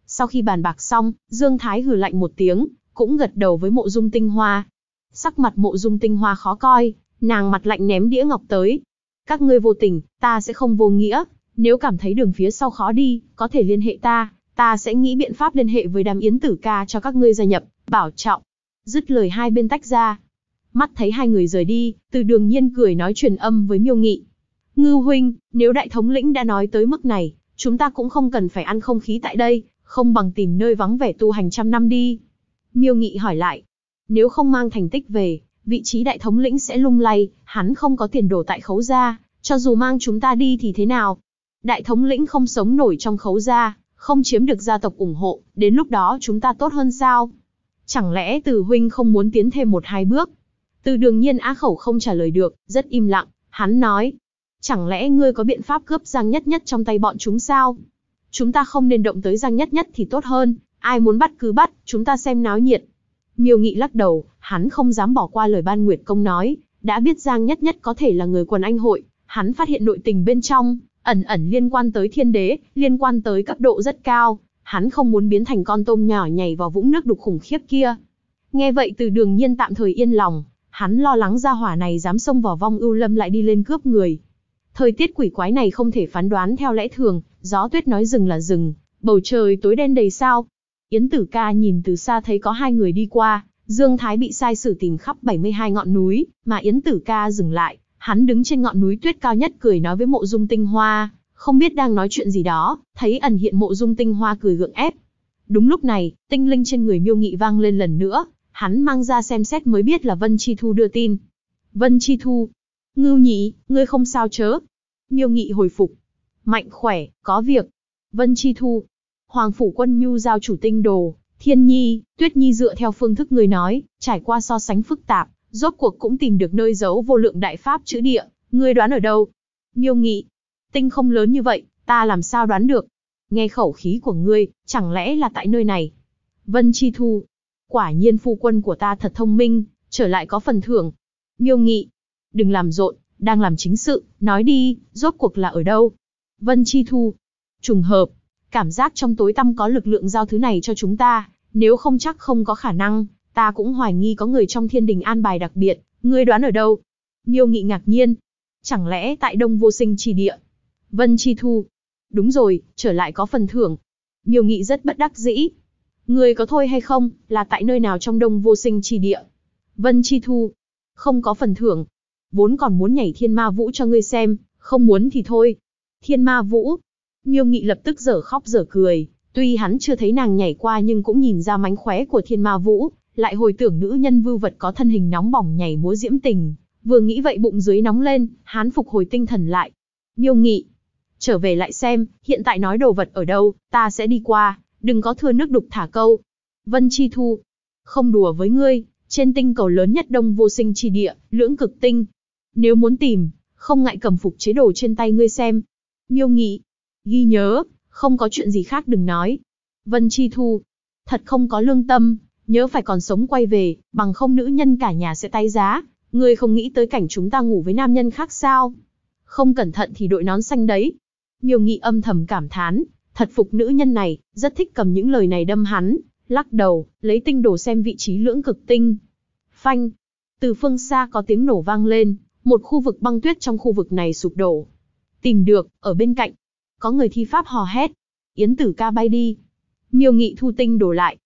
Sau khi bàn bạc xong, Dương Thái hừ lạnh một tiếng, cũng gật đầu với Mộ Dung Tinh Hoa. Sắc mặt Mộ Dung Tinh Hoa khó coi, nàng mặt lạnh ném đĩa ngọc tới. Các ngươi vô tình, ta sẽ không vô nghĩa. Nếu cảm thấy đường phía sau khó đi, có thể liên hệ ta sẽ nghĩ biện pháp liên hệ với đám Yến Tử Ca cho các ngươi gia nhập, bảo trọng. Dứt lời hai bên tách ra. Mắt thấy hai người rời đi, Từ Đường Nhiên cười nói truyền âm với Miêu Nghị. Ngưu huynh, nếu đại thống lĩnh đã nói tới mức này, chúng ta cũng không cần phải ăn không khí tại đây, không bằng tìm nơi vắng vẻ tu hành 100 năm đi. Miêu Nghị hỏi lại. Nếu không mang thành tích về, vị trí đại thống lĩnh sẽ lung lay, hắn không có tiền đồ tại Khấu gia, cho dù mang chúng ta đi thì thế nào? Đại thống lĩnh không sống nổi trong Khấu gia, không chiếm được gia tộc ủng hộ, đến lúc đó chúng ta tốt hơn sao? Chẳng lẽ Từ huynh không muốn tiến thêm 1-2 bước? Từ Đường Nhiên á khẩu không trả lời được, rất im lặng, hắn nói. Chẳng lẽ ngươi có biện pháp cướp Giang Nhất Nhất trong tay bọn chúng sao? Chúng ta không nên động tới Giang Nhất Nhất thì tốt hơn, ai muốn bắt cứ bắt, chúng ta xem náo nhiệt. Miêu Nghị lắc đầu, hắn không dám bỏ qua lời Ban Nguyệt Công nói, đã biết Giang Nhất Nhất có thể là người quần anh hội, hắn phát hiện nội tình bên trong, ẩn ẩn liên quan tới thiên đế, liên quan tới cấp độ rất cao, hắn không muốn biến thành con tôm nhỏ nhảy vào vũng nước đục khủng khiếp kia. Nghe vậy Từ Đường Nhiên tạm thời yên lòng, hắn lo lắng gia hỏa này dám xông vào Vong Ưu Lâm lại đi lên cướp người. Thời tiết quỷ quái này không thể phán đoán theo lẽ thường, gió tuyết nói rừng là rừng, bầu trời tối đen đầy sao. Yến Tử Ca nhìn từ xa thấy có hai người đi qua, Dương Thái bị sai sử tìm khắp 72 ngọn núi, mà Yến Tử Ca dừng lại, hắn đứng trên ngọn núi tuyết cao nhất cười nói với Mộ Dung Tinh Hoa, không biết đang nói chuyện gì đó, thấy ẩn hiện Mộ Dung Tinh Hoa cười gượng ép. Đúng lúc này, tinh linh trên người Miêu Nghị vang lên lần nữa, hắn mang ra xem xét mới biết là Vân Chi Thu đưa tin. Vân Chi Thu, Ngưu nhị, ngươi không sao chớ? Miêu Nghị hồi phục, mạnh khỏe, có việc. Vân Chi Thu, Hoàng phủ Quân Nhu giao chủ tinh đồ, Thiên Nhi, Tuyết Nhi dựa theo phương thức người nói, trải qua so sánh phức tạp, rốt cuộc cũng tìm được nơi giấu vô lượng đại pháp chữ địa, ngươi đoán ở đâu? Miêu Nghị, tinh không lớn như vậy, ta làm sao đoán được? Nghe khẩu khí của ngươi, chẳng lẽ là tại nơi này? Vân Chi Thu, quả nhiên phu quân của ta thật thông minh, trở lại có phần thưởng. Miêu Nghị, đừng làm rộn, đang làm chính sự, nói đi, rốt cuộc là ở đâu? Vân Chi Thu, trùng hợp, cảm giác trong tối tăm có lực lượng giao thứ này cho chúng ta, nếu không chắc không có khả năng, ta cũng hoài nghi có người trong thiên đình an bài đặc biệt, ngươi đoán ở đâu? Miêu Nghị ngạc nhiên, chẳng lẽ tại Đông Vô Sinh Chỉ Địa? Vân Chi Thu, đúng rồi, trở lại có phần thưởng. Miêu Nghị rất bất đắc dĩ, ngươi có thôi hay không, là tại nơi nào trong Đông Vô Sinh Chỉ Địa? Vân Chi Thu, không có phần thưởng, vốn còn muốn nhảy Thiên Ma Vũ cho ngươi xem, không muốn thì thôi. Thiên Ma Vũ, Miêu Nghị lập tức dở khóc dở cười, tuy hắn chưa thấy nàng nhảy qua nhưng cũng nhìn ra mánh khóe của Thiên Ma Vũ, lại hồi tưởng nữ nhân vưu vật có thân hình nóng bỏng nhảy múa diễm tình, vừa nghĩ vậy bụng dưới nóng lên, hắn phục hồi tinh thần lại. Miêu Nghị, trở về lại xem, hiện tại nói đồ vật ở đâu, ta sẽ đi qua, đừng có thừa nước đục thả câu. Vân Chi Thu, không đùa với ngươi, trên tinh cầu lớn nhất Đông Vô Sinh Chi Địa, Lưỡng Cực Tinh. Nếu muốn tìm, không ngại cầm phục chế đồ trên tay ngươi xem. Miêu Nghị, ghi nhớ, không có chuyện gì khác đừng nói. Vân Chi Thu, thật không có lương tâm, nhớ phải còn sống quay về, bằng không nữ nhân cả nhà sẽ tay giá. Ngươi không nghĩ tới cảnh chúng ta ngủ với nam nhân khác sao? Không cẩn thận thì đội nón xanh đấy. Miêu Nghị âm thầm cảm thán, thật phục nữ nhân này, rất thích cầm những lời này đâm hắn, lắc đầu, lấy tinh đồ xem vị trí Lưỡng Cực Tinh. Phanh, từ phương xa có tiếng nổ vang lên, một khu vực băng tuyết trong khu vực này sụp đổ. Tìm được, ở bên cạnh. Có người thi pháp hò hét. Yến Tử Ca bay đi. Miêu Nghị thu tinh đổ lại.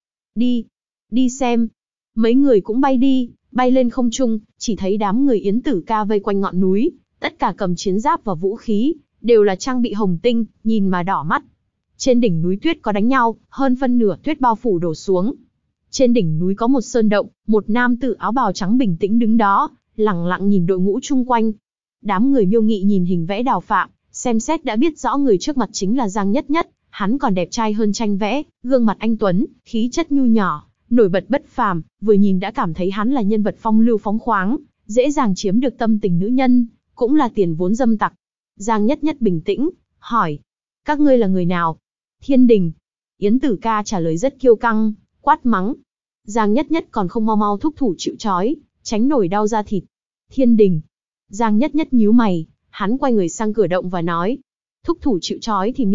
Đi xem. Mấy người cũng bay đi, bay lên không trung, chỉ thấy đám người Yến Tử Ca vây quanh ngọn núi, tất cả cầm chiến giáp và vũ khí, đều là trang bị hồng tinh, nhìn mà đỏ mắt. Trên đỉnh núi tuyết có đánh nhau, hơn phân nửa tuyết bao phủ đổ xuống. Trên đỉnh núi có một sơn động, một nam tử áo bào trắng bình tĩnh đứng đó, lặng lặng nhìn đội ngũ chung quanh. Đám người Miêu Nghị nhìn hình vẽ Đào Phạm, xem xét đã biết rõ người trước mặt chính là Giang Nhất Nhất, hắn còn đẹp trai hơn tranh vẽ, gương mặt anh tuấn, khí chất nhu nhỏ, nổi bật bất phàm, vừa nhìn đã cảm thấy hắn là nhân vật phong lưu phóng khoáng, dễ dàng chiếm được tâm tình nữ nhân, cũng là tiền vốn dâm tặc. Giang Nhất Nhất bình tĩnh, hỏi, các ngươi là người nào? Thiên đình. Yến Tử Ca trả lời rất kiêu căng, quát mắng. Giang Nhất Nhất còn không mau mau thúc thủ chịu trói, tránh nổi đau da thịt. Thiên đình. Giang Nhất Nhất nhíu mày, hắn quay người sang cửa động và nói, thúc thủ chịu trói thì miễn,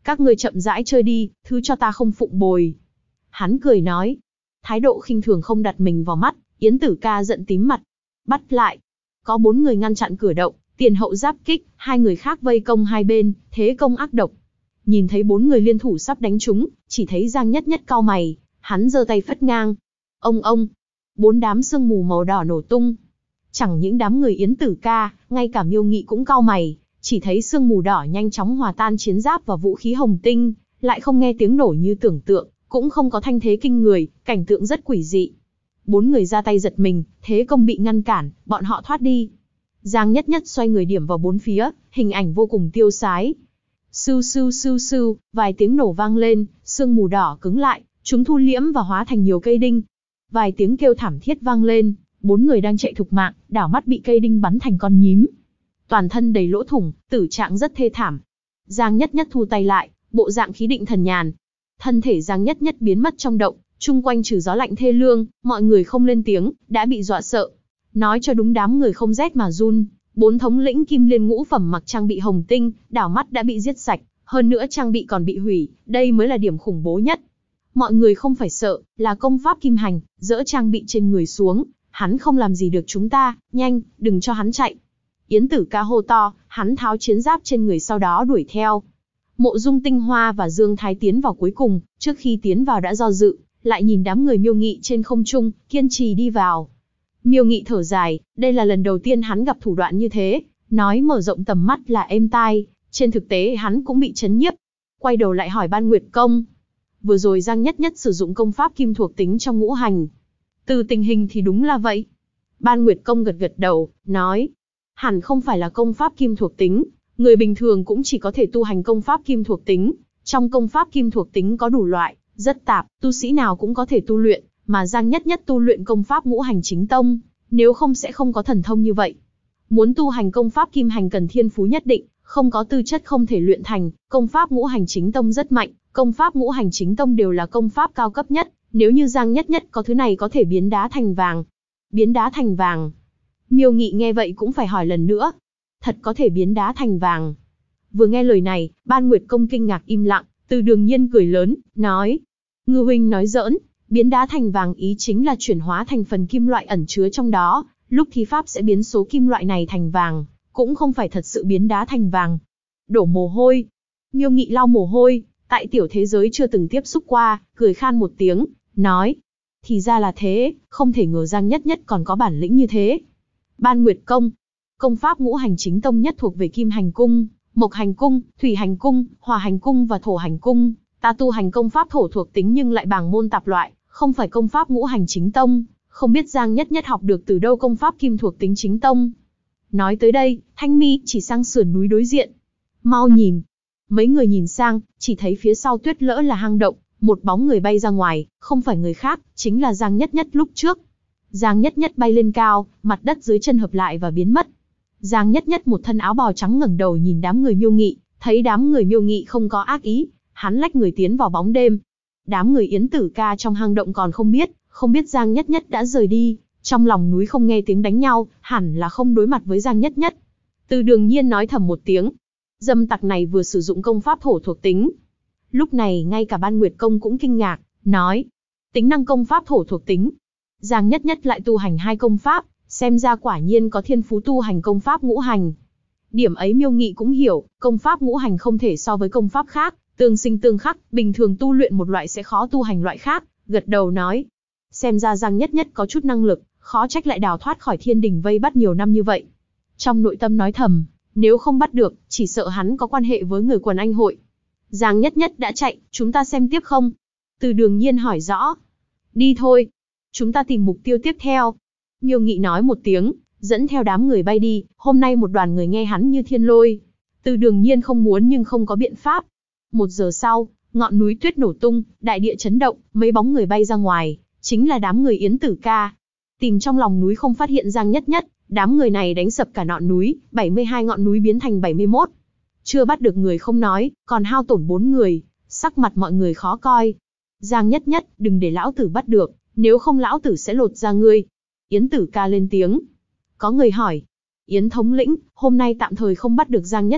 Các ngươi chậm rãi chơi đi, thứ cho ta không phụng bồi. Hắn cười nói. Thái độ khinh thường không đặt mình vào mắt, Yến Tử Ca giận tím mặt. Bắt lại. Có 4 người ngăn chặn cửa động, tiền hậu giáp kích, 2 người khác vây công hai bên, thế công ác độc. Nhìn thấy 4 người liên thủ sắp đánh chúng, chỉ thấy Giang Nhất Nhất cau mày, hắn giơ tay phất ngang. Ông, 4 đám sương mù màu đỏ nổ tung. Chẳng những đám người Yến Tử Ca, ngay cả Miêu Nghị cũng cau mày, chỉ thấy sương mù đỏ nhanh chóng hòa tan chiến giáp và vũ khí hồng tinh, lại không nghe tiếng nổ như tưởng tượng, cũng không có thanh thế kinh người, cảnh tượng rất quỷ dị. 4 người ra tay giật mình, thế công bị ngăn cản, bọn họ thoát đi. Giang Nhất Nhất xoay người điểm vào 4 phía, hình ảnh vô cùng tiêu sái. Sưu sưu sưu sưu, vài tiếng nổ vang lên, sương mù đỏ cứng lại, chúng thu liễm và hóa thành nhiều cây đinh. Vài tiếng kêu thảm thiết vang lên, 4 người đang chạy thục mạng, đảo mắt bị cây đinh bắn thành con nhím. Toàn thân đầy lỗ thủng, tử trạng rất thê thảm. Giang Nhất Nhất thu tay lại, bộ dạng khí định thần nhàn. Thân thể Giang Nhất Nhất biến mất trong động, chung quanh trừ gió lạnh thê lương, mọi người không lên tiếng, đã bị dọa sợ. Nói cho đúng đám người không rét mà run. 4 thống lĩnh Kim Liên ngũ phẩm mặc trang bị hồng tinh, đảo mắt đã bị giết sạch, hơn nữa trang bị còn bị hủy, đây mới là điểm khủng bố nhất. Mọi người không phải sợ, là công pháp Kim Hành, dỡ trang bị trên người xuống, hắn không làm gì được chúng ta, nhanh, đừng cho hắn chạy. Yến Tử Ca hô to, hắn tháo chiến giáp trên người sau đó đuổi theo. Mộ Dung Tinh Hoa và Dương Thái tiến vào cuối cùng, trước khi tiến vào đã do dự, lại nhìn đám người Miêu Nghị trên không trung, kiên trì đi vào. Miêu Nghị thở dài, đây là lần đầu tiên hắn gặp thủ đoạn như thế, nói mở rộng tầm mắt là êm tai, trên thực tế hắn cũng bị chấn nhiếp. Quay đầu lại hỏi Ban Nguyệt Công. Vừa rồi Giang Nhất Nhất sử dụng công pháp kim thuộc tính trong ngũ hành. Từ tình hình thì đúng là vậy. Ban Nguyệt Công gật gật đầu, nói. Hẳn không phải là công pháp kim thuộc tính, người bình thường cũng chỉ có thể tu hành công pháp kim thuộc tính. Trong công pháp kim thuộc tính có đủ loại, rất tạp, tu sĩ nào cũng có thể tu luyện, mà Giang Nhất Nhất tu luyện công pháp ngũ hành chính tông, nếu không sẽ không có thần thông như vậy. Muốn tu hành công pháp kim hành cần thiên phú nhất định, không có tư chất không thể luyện thành, công pháp ngũ hành chính tông rất mạnh, công pháp ngũ hành chính tông đều là công pháp cao cấp nhất, nếu như Giang Nhất Nhất có thứ này có thể biến đá thành vàng. Biến đá thành vàng. Miêu Nghị nghe vậy cũng phải hỏi lần nữa. Thật có thể biến đá thành vàng. Vừa nghe lời này, Ban Nguyệt Công kinh ngạc im lặng, Từ Đường Nhiên cười lớn, nói. Ngư huynh nói giỡn, biến đá thành vàng ý chính là chuyển hóa thành phần kim loại ẩn chứa trong đó, lúc thi pháp sẽ biến số kim loại này thành vàng, cũng không phải thật sự biến đá thành vàng. Đổ mồ hôi. Miêu Nghị lau mồ hôi, tại tiểu thế giới chưa từng tiếp xúc qua, cười khan một tiếng, nói. Thì ra là thế, không thể ngờ Giang Nhất Nhất còn có bản lĩnh như thế. Ban Nguyệt Công. Công pháp ngũ hành chính tông nhất thuộc về Kim Hành Cung, Mộc Hành Cung, Thủy Hành Cung, Hỏa Hành Cung và Thổ Hành Cung. Ta tu hành công pháp thổ thuộc tính nhưng lại bàng môn tạp loại, không phải công pháp ngũ hành chính tông. Không biết Giang Nhất Nhất học được từ đâu công pháp kim thuộc tính chính tông. Nói tới đây, Thanh Mi chỉ sang sườn núi đối diện. Mau nhìn. Mấy người nhìn sang, chỉ thấy phía sau tuyết lỡ là hang động, một bóng người bay ra ngoài, không phải người khác, chính là Giang Nhất Nhất lúc trước. Giang Nhất Nhất bay lên cao, mặt đất dưới chân hợp lại và biến mất. Giang Nhất Nhất một thân áo bào trắng ngẩng đầu nhìn đám người Miêu Nghị, thấy đám người Miêu Nghị không có ác ý, hắn lách người tiến vào bóng đêm. Đám người Yến Tử Ca trong hang động còn không biết Giang Nhất Nhất đã rời đi, trong lòng núi không nghe tiếng đánh nhau, hẳn là không đối mặt với Giang Nhất Nhất. Từ Đường Nhiên nói thầm một tiếng, dâm tặc này vừa sử dụng công pháp thổ thuộc tính. Lúc này ngay cả Ban Nguyệt Công cũng kinh ngạc, nói, tính năng công pháp thổ thuộc tính. Giang Nhất Nhất lại tu hành 2 công pháp, xem ra quả nhiên có thiên phú tu hành công pháp ngũ hành. Điểm ấy Miêu Nghị cũng hiểu, công pháp ngũ hành không thể so với công pháp khác, tương sinh tương khắc, bình thường tu luyện một loại sẽ khó tu hành loại khác, gật đầu nói. Xem ra Giang Nhất Nhất có chút năng lực, khó trách lại đào thoát khỏi thiên đình vây bắt nhiều năm như vậy. Trong nội tâm nói thầm, nếu không bắt được, chỉ sợ hắn có quan hệ với người quần anh hội. Giang Nhất Nhất đã chạy, chúng ta xem tiếp không? Từ Đường Nhiên hỏi rõ. Đi thôi. Chúng ta tìm mục tiêu tiếp theo. Miêu Nghị nói một tiếng, dẫn theo đám người bay đi, hôm nay một đoàn người nghe hắn như thiên lôi. Từ Đường Nhiên không muốn nhưng không có biện pháp. 1 giờ sau, ngọn núi tuyết nổ tung, đại địa chấn động, mấy bóng người bay ra ngoài, chính là đám người Yến Tử Ca. Tìm trong lòng núi không phát hiện Giang Nhất Nhất, đám người này đánh sập cả ngọn núi, 72 ngọn núi biến thành 71. Chưa bắt được người không nói, còn hao tổn 4 người, sắc mặt mọi người khó coi. Giang Nhất Nhất, đừng để lão tử bắt được, nếu không lão tử sẽ lột ra ngươi. Yến Tử Ca lên tiếng. Có người hỏi, Yến thống lĩnh, hôm nay tạm thời không bắt được Giang Nhất Nhất,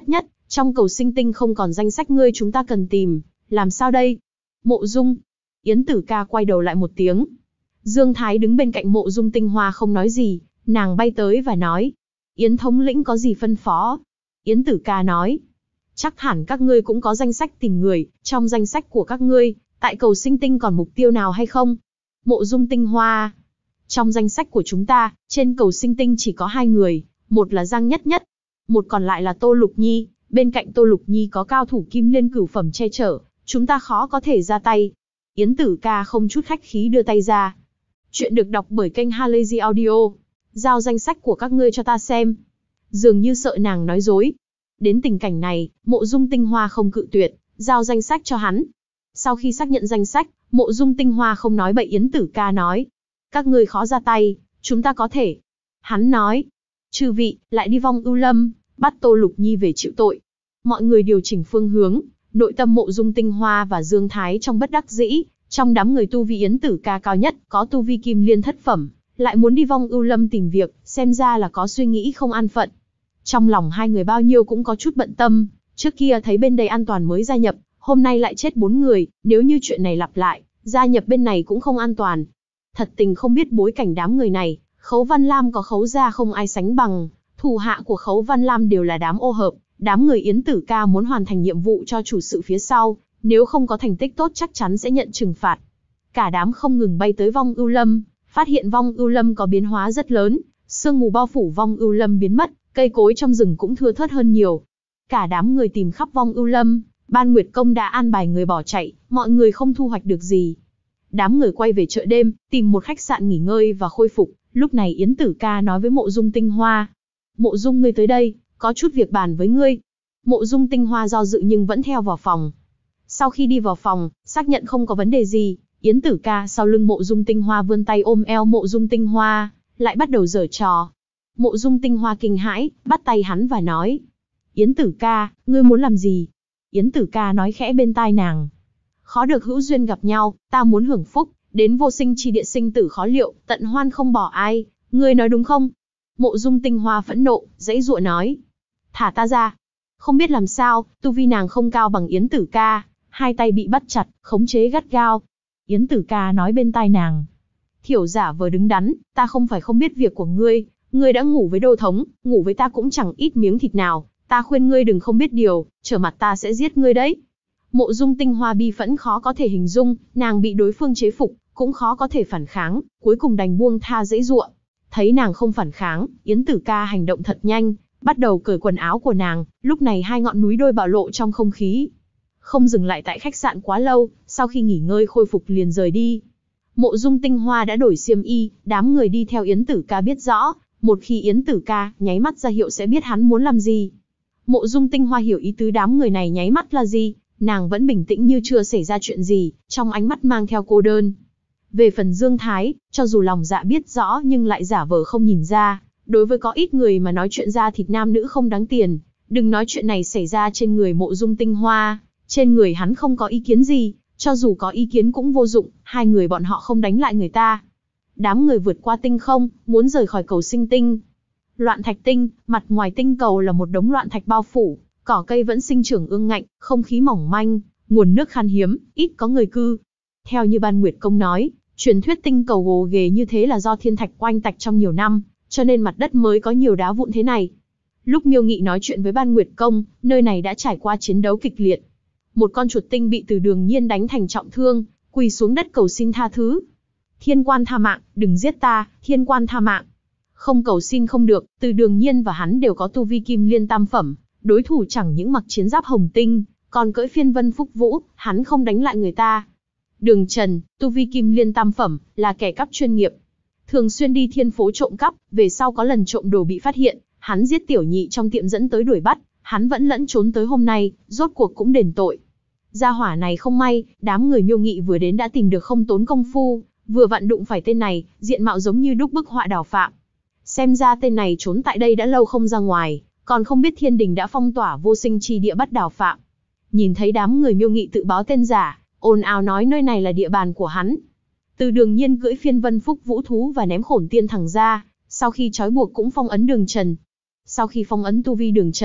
Trong cầu sinh tinh không còn danh sách ngươi chúng ta cần tìm, làm sao đây? Mộ Dung. Yến Tử Ca quay đầu lại một tiếng. Dương Thái đứng bên cạnh Mộ Dung Tinh Hoa không nói gì, nàng bay tới và nói. Yến thống lĩnh có gì phân phó? Yến Tử Ca nói. Chắc hẳn các ngươi cũng có danh sách tìm người, trong danh sách của các ngươi, tại cầu sinh tinh còn mục tiêu nào hay không? Mộ Dung Tinh Hoa. Trong danh sách của chúng ta, trên cầu sinh tinh chỉ có 2 người, một là Giang Nhất Nhất, một còn lại là Tô Lục Nhi, bên cạnh Tô Lục Nhi có cao thủ kim liên cửu phẩm che chở, chúng ta khó có thể ra tay. Yến Tử Ca không chút khách khí đưa tay ra. Chuyện được đọc bởi kênh Halazy Audio. Giao danh sách của các ngươi cho ta xem. Dường như sợ nàng nói dối. Đến tình cảnh này, Mộ Dung Tinh Hoa không cự tuyệt, giao danh sách cho hắn. Sau khi xác nhận danh sách, Mộ Dung Tinh Hoa không nói bậy. Yến Tử Ca nói. Các ngươi khó ra tay, chúng ta có thể. Hắn nói. Chư vị, lại đi Vong Ưu Lâm, bắt Tô Lục Nhi về chịu tội. Mọi người điều chỉnh phương hướng, nội tâm Mộ Dung Tinh Hoa và Dương Thái trong bất đắc dĩ. Trong đám người tu vi Yến Tử Ca cao nhất, có tu vi kim liên thất phẩm, lại muốn đi Vong Ưu Lâm tìm việc, xem ra là có suy nghĩ không an phận. Trong lòng hai người bao nhiêu cũng có chút bận tâm, trước kia thấy bên đây an toàn mới gia nhập, hôm nay lại chết 4 người, nếu như chuyện này lặp lại, gia nhập bên này cũng không an toàn. Thật tình không biết bối cảnh đám người này, Khấu Văn Lam có Khấu gia không ai sánh bằng, thủ hạ của Khấu Văn Lam đều là đám ô hợp, đám người Yến Tử Ca muốn hoàn thành nhiệm vụ cho chủ sự phía sau, nếu không có thành tích tốt chắc chắn sẽ nhận trừng phạt. Cả đám không ngừng bay tới Vong Ưu Lâm, phát hiện Vong Ưu Lâm có biến hóa rất lớn, sương mù bao phủ Vong Ưu Lâm biến mất, cây cối trong rừng cũng thưa thớt hơn nhiều. Cả đám người tìm khắp Vong Ưu Lâm, Ban Nguyệt Công đã an bài người bỏ chạy, mọi người không thu hoạch được gì. Đám người quay về chợ đêm, tìm một khách sạn nghỉ ngơi và khôi phục. Lúc này Yến Tử Ca nói với Mộ Dung Tinh Hoa. Mộ Dung ngươi tới đây, có chút việc bàn với ngươi. Mộ Dung Tinh Hoa do dự nhưng vẫn theo vào phòng. Sau khi đi vào phòng, xác nhận không có vấn đề gì, Yến Tử Ca sau lưng Mộ Dung Tinh Hoa vươn tay ôm eo Mộ Dung Tinh Hoa, lại bắt đầu giở trò. Mộ Dung Tinh Hoa kinh hãi, bắt tay hắn và nói. Yến Tử Ca, ngươi muốn làm gì? Yến Tử Ca nói khẽ bên tai nàng. Khó được hữu duyên gặp nhau, ta muốn hưởng phúc, đến vô sinh chi địa sinh tử khó liệu, tận hoan không bỏ ai, ngươi nói đúng không? Mộ Dung Tinh Hoa phẫn nộ, giãy giụa nói. Thả ta ra. Không biết làm sao, tu vi nàng không cao bằng Yến Tử Ca, hai tay bị bắt chặt, khống chế gắt gao. Yến Tử Ca nói bên tai nàng. Thiểu giả vờ đứng đắn, ta không phải không biết việc của ngươi, ngươi đã ngủ với Đô Thống, ngủ với ta cũng chẳng ít miếng thịt nào, ta khuyên ngươi đừng không biết điều, trở mặt ta sẽ giết ngươi đấy. Mộ Dung Tinh Hoa bi phẫn khó có thể hình dung, nàng bị đối phương chế phục, cũng khó có thể phản kháng, cuối cùng đành buông tha giãy giụa. Thấy nàng không phản kháng, Yến Tử Ca hành động thật nhanh, bắt đầu cởi quần áo của nàng, lúc này hai ngọn núi đôi bạo lộ trong không khí. Không dừng lại tại khách sạn quá lâu, sau khi nghỉ ngơi khôi phục liền rời đi. Mộ Dung Tinh Hoa đã đổi xiêm y, đám người đi theo Yến Tử Ca biết rõ, một khi Yến Tử Ca nháy mắt ra hiệu sẽ biết hắn muốn làm gì. Mộ Dung Tinh Hoa hiểu ý tứ đám người này nháy mắt là gì, nàng vẫn bình tĩnh như chưa xảy ra chuyện gì, trong ánh mắt mang theo cô đơn. Về phần Dương Thái, cho dù lòng dạ biết rõ nhưng lại giả vờ không nhìn ra, đối với có ít người mà nói chuyện ra thịt nam nữ không đáng tiền, đừng nói chuyện này xảy ra trên người Mộ Dung Tinh Hoa, trên người hắn không có ý kiến gì, cho dù có ý kiến cũng vô dụng, hai người bọn họ không đánh lại người ta. Đám người vượt qua tinh không, muốn rời khỏi cầu sinh tinh. Loạn thạch tinh, mặt ngoài tinh cầu là một đống loạn thạch bao phủ, cỏ cây vẫn sinh trưởng ương ngạnh, không khí mỏng manh, nguồn nước khan hiếm, ít có người cư. Theo như Ban Nguyệt Công nói, truyền thuyết tinh cầu gồ ghề như thế là do thiên thạch quanh tạch trong nhiều năm, cho nên mặt đất mới có nhiều đá vụn thế này. Lúc Miêu Nghị nói chuyện với Ban Nguyệt Công, nơi này đã trải qua chiến đấu kịch liệt. Một con chuột tinh bị Từ Đường Nhiên đánh thành trọng thương, quỳ xuống đất cầu xin tha thứ. Thiên Quan tha mạng, đừng giết ta, Thiên Quan tha mạng. Không cầu xin không được, Từ Đường Nhiên và hắn đều có tu vi kim liên tam phẩm, đối thủ chẳng những mặc chiến giáp hồng tinh, còn cưỡi phiên vân phúc vũ, hắn không đánh lại người ta. Đường Trần, tu vi kim liên tam phẩm, là kẻ cắp chuyên nghiệp. Thường xuyên đi thiên phố trộm cắp, về sau có lần trộm đồ bị phát hiện, hắn giết tiểu nhị trong tiệm dẫn tới đuổi bắt, hắn vẫn lẫn trốn tới hôm nay, rốt cuộc cũng đền tội. Gia hỏa này không may, đám người Miêu Nghị vừa đến đã tìm được không tốn công phu, vừa vặn đụng phải tên này, diện mạo giống như đúc bức họa đào phạm. Xem ra tên này trốn tại đây đã lâu không ra ngoài, còn không biết thiên đình đã phong tỏa vô sinh chi địa bắt đào phạm. Nhìn thấy đám người Miêu Nghị tự báo tên giả, ồn ào nói nơi này là địa bàn của hắn. Từ Đường Nhiên cưỡi phiên vân phúc vũ thú và ném khổn tiên thẳng ra, sau khi trói buộc cũng phong ấn Đường Trần. Sau khi phong ấn tu vi Đường Trần,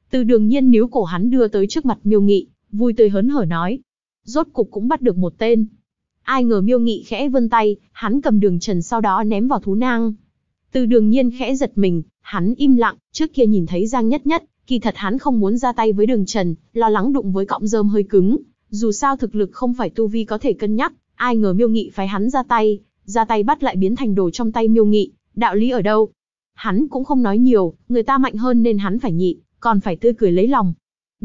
Từ Đường Nhiên níu cổ hắn đưa tới trước mặt Miêu Nghị, vui tươi hớn hở nói. Rốt cục cũng bắt được một tên. Ai ngờ Miêu Nghị khẽ vươn tay, hắn cầm Đường Trần sau đó ném vào thú nang. Từ Đường Nhiên khẽ giật mình, hắn im lặng, trước kia nhìn thấy Giang Nhất Nhất, kỳ thật hắn không muốn ra tay với Đường Trần, lo lắng đụng với cọng rơm hơi cứng. Dù sao thực lực không phải tu vi có thể cân nhắc, ai ngờ Miêu Nghị phái hắn ra tay bắt lại biến thành đồ trong tay Miêu Nghị, đạo lý ở đâu? Hắn cũng không nói nhiều, người ta mạnh hơn nên hắn phải nhịn, còn phải tươi cười lấy lòng.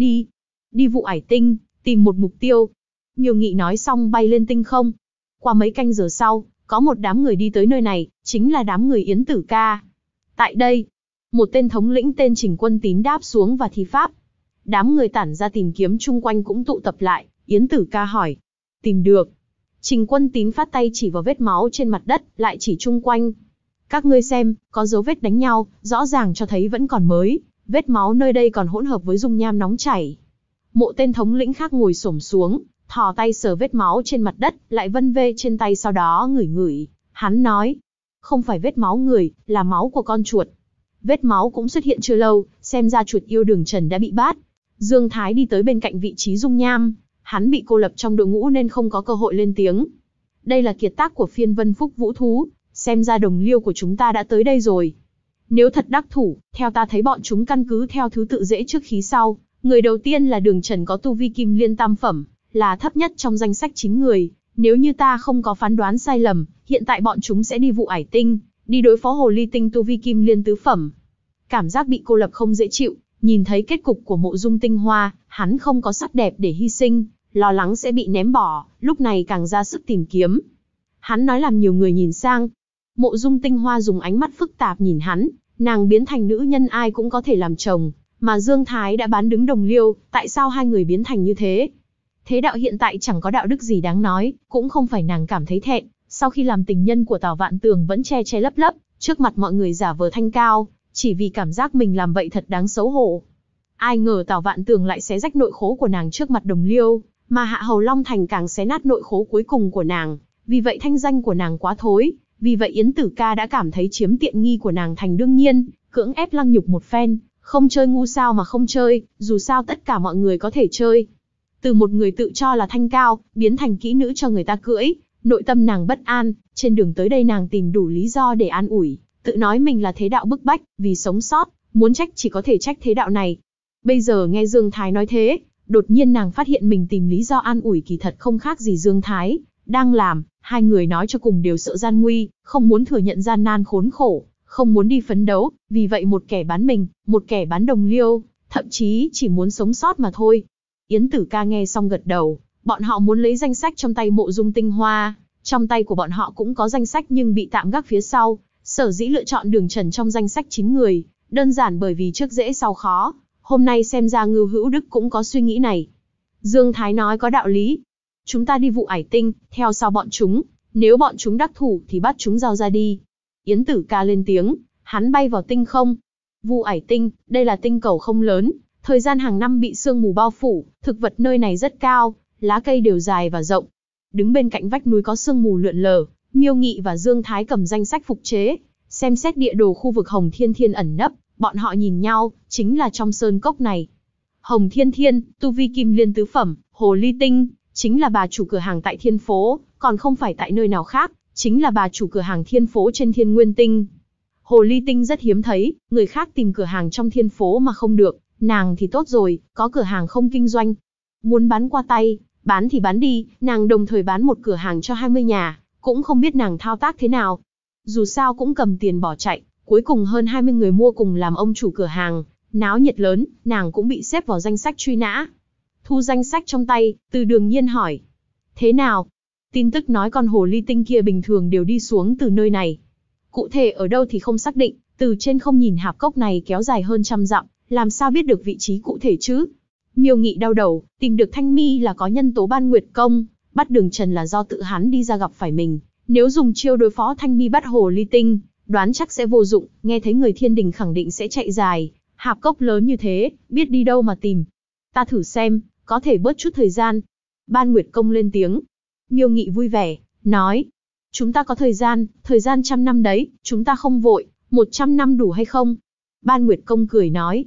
Đi vụ ải tinh, tìm một mục tiêu. Miêu Nghị nói xong bay lên tinh không. Qua mấy canh giờ sau, có một đám người đi tới nơi này, chính là đám người Yến Tử Ca. Tại đây, một tên thống lĩnh tên Trình Quân Tín đáp xuống và thi pháp. Đám người tản ra tìm kiếm chung quanh cũng tụ tập lại, Yến Tử Ca hỏi. Tìm được. Trình Quân Tín phát tay chỉ vào vết máu trên mặt đất, lại chỉ chung quanh. Các ngươi xem, có dấu vết đánh nhau, rõ ràng cho thấy vẫn còn mới, vết máu nơi đây còn hỗn hợp với dung nham nóng chảy. Một tên thống lĩnh khác ngồi xổm xuống, thò tay sờ vết máu trên mặt đất, lại vân vê trên tay sau đó ngửi ngửi. Hắn nói, không phải vết máu người, là máu của con chuột. Vết máu cũng xuất hiện chưa lâu, xem ra chuột yêu Đường Trần đã bị bắt. Dương Thái đi tới bên cạnh vị trí dung nham, hắn bị cô lập trong đội ngũ nên không có cơ hội lên tiếng. Đây là kiệt tác của phiên vân phúc vũ thú, xem ra đồng liêu của chúng ta đã tới đây rồi. Nếu thật đắc thủ, theo ta thấy bọn chúng căn cứ theo thứ tự dễ trước khí sau. Người đầu tiên là Đường Trần có tu vi kim liên tam phẩm, là thấp nhất trong danh sách 9 người. Nếu như ta không có phán đoán sai lầm, hiện tại bọn chúng sẽ đi vụ ải tinh, đi đối phó hồ ly tinh tu vi kim liên tứ phẩm. Cảm giác bị cô lập không dễ chịu, nhìn thấy kết cục của Mộ Dung Tinh Hoa, hắn không có sắc đẹp để hy sinh, lo lắng sẽ bị ném bỏ, lúc này càng ra sức tìm kiếm. Hắn nói làm nhiều người nhìn sang. Mộ Dung Tinh Hoa dùng ánh mắt phức tạp nhìn hắn, nàng biến thành nữ nhân ai cũng có thể làm chồng, mà Dương Thái đã bán đứng đồng liêu, tại sao hai người biến thành như thế? Thế đạo hiện tại chẳng có đạo đức gì đáng nói, cũng không phải nàng cảm thấy thẹn, sau khi làm tình nhân của Tào Vạn Tường vẫn che che lấp lấp, trước mặt mọi người giả vờ thanh cao, chỉ vì cảm giác mình làm vậy thật đáng xấu hổ. Ai ngờ Tào Vạn Tường lại xé rách nội khố của nàng trước mặt đồng liêu, mà Hạ Hầu Long Thành càng xé nát nội khố cuối cùng của nàng, vì vậy thanh danh của nàng quá thối, vì vậy Yến Tử Ca đã cảm thấy chiếm tiện nghi của nàng thành đương nhiên, cưỡng ép lăng nhục một phen, không chơi ngu sao mà không chơi, dù sao tất cả mọi người có thể chơi. Từ một người tự cho là thanh cao, biến thành kỹ nữ cho người ta cưỡi, nội tâm nàng bất an, trên đường tới đây nàng tìm đủ lý do để an ủi, tự nói mình là thế đạo bức bách, vì sống sót, muốn trách chỉ có thể trách thế đạo này. Bây giờ nghe Dương Thái nói thế, đột nhiên nàng phát hiện mình tìm lý do an ủi kỳ thật không khác gì Dương Thái đang làm, hai người nói cho cùng đều sợ gian nguy, không muốn thừa nhận gian nan khốn khổ, không muốn đi phấn đấu, vì vậy một kẻ bán mình, một kẻ bán đồng liêu, thậm chí chỉ muốn sống sót mà thôi. Yến Tử Ca nghe xong gật đầu, bọn họ muốn lấy danh sách trong tay Mộ Dung Tinh Hoa, trong tay của bọn họ cũng có danh sách nhưng bị tạm gác phía sau, sở dĩ lựa chọn Đường Trần trong danh sách 9 người, đơn giản bởi vì trước dễ sau khó, hôm nay xem ra Ngưu Hữu Đức cũng có suy nghĩ này. Dương Thái nói có đạo lý. Chúng ta đi vụ ải tinh, theo sau bọn chúng, nếu bọn chúng đắc thủ thì bắt chúng giao ra đi. Yến Tử Ca lên tiếng, hắn bay vào tinh không. Vụ ải tinh, đây là tinh cầu không lớn, thời gian hàng năm bị sương mù bao phủ, thực vật nơi này rất cao, lá cây đều dài và rộng. Đứng bên cạnh vách núi có sương mù lượn lờ, Miêu Nghị và Dương Thái cầm danh sách phục chế, xem xét địa đồ khu vực Hồng Thiên Thiên ẩn nấp, bọn họ nhìn nhau, chính là trong sơn cốc này. Hồng Thiên Thiên, tu vi kim liên tứ phẩm, hồ ly tinh, chính là bà chủ cửa hàng tại Thiên Phố, còn không phải tại nơi nào khác, chính là bà chủ cửa hàng Thiên Phố trên Thiên Nguyên Tinh. Hồ ly tinh rất hiếm thấy, người khác tìm cửa hàng trong Thiên Phố mà không được, nàng thì tốt rồi, có cửa hàng không kinh doanh. Muốn bán qua tay, bán thì bán đi, nàng đồng thời bán một cửa hàng cho 20 nhà, cũng không biết nàng thao tác thế nào. Dù sao cũng cầm tiền bỏ chạy, cuối cùng hơn 20 người mua cùng làm ông chủ cửa hàng, náo nhiệt lớn, nàng cũng bị xếp vào danh sách truy nã. Thu danh sách trong tay, Từ Đường Nhiên hỏi. Thế nào? Tin tức nói con hồ ly tinh kia bình thường đều đi xuống từ nơi này. Cụ thể ở đâu thì không xác định, từ trên không nhìn hạp cốc này kéo dài hơn 100 dặm, làm sao biết được vị trí cụ thể chứ? Miêu Nghị đau đầu, tìm được Thanh Mi là có nhân tố Ban Nguyệt Công, bắt Đường Trần là do tự hắn đi ra gặp phải mình. Nếu dùng chiêu đối phó Thanh Mi bắt hồ ly tinh, đoán chắc sẽ vô dụng, nghe thấy người thiên đình khẳng định sẽ chạy dài. Hạp cốc lớn như thế, biết đi đâu mà tìm. Ta thử xem, có thể bớt chút thời gian. Ban Nguyệt Công lên tiếng. Miêu Nghị vui vẻ, nói. Chúng ta có thời gian 100 năm đấy, chúng ta không vội, 100 năm đủ hay không? Ban Nguyệt Công cười nói.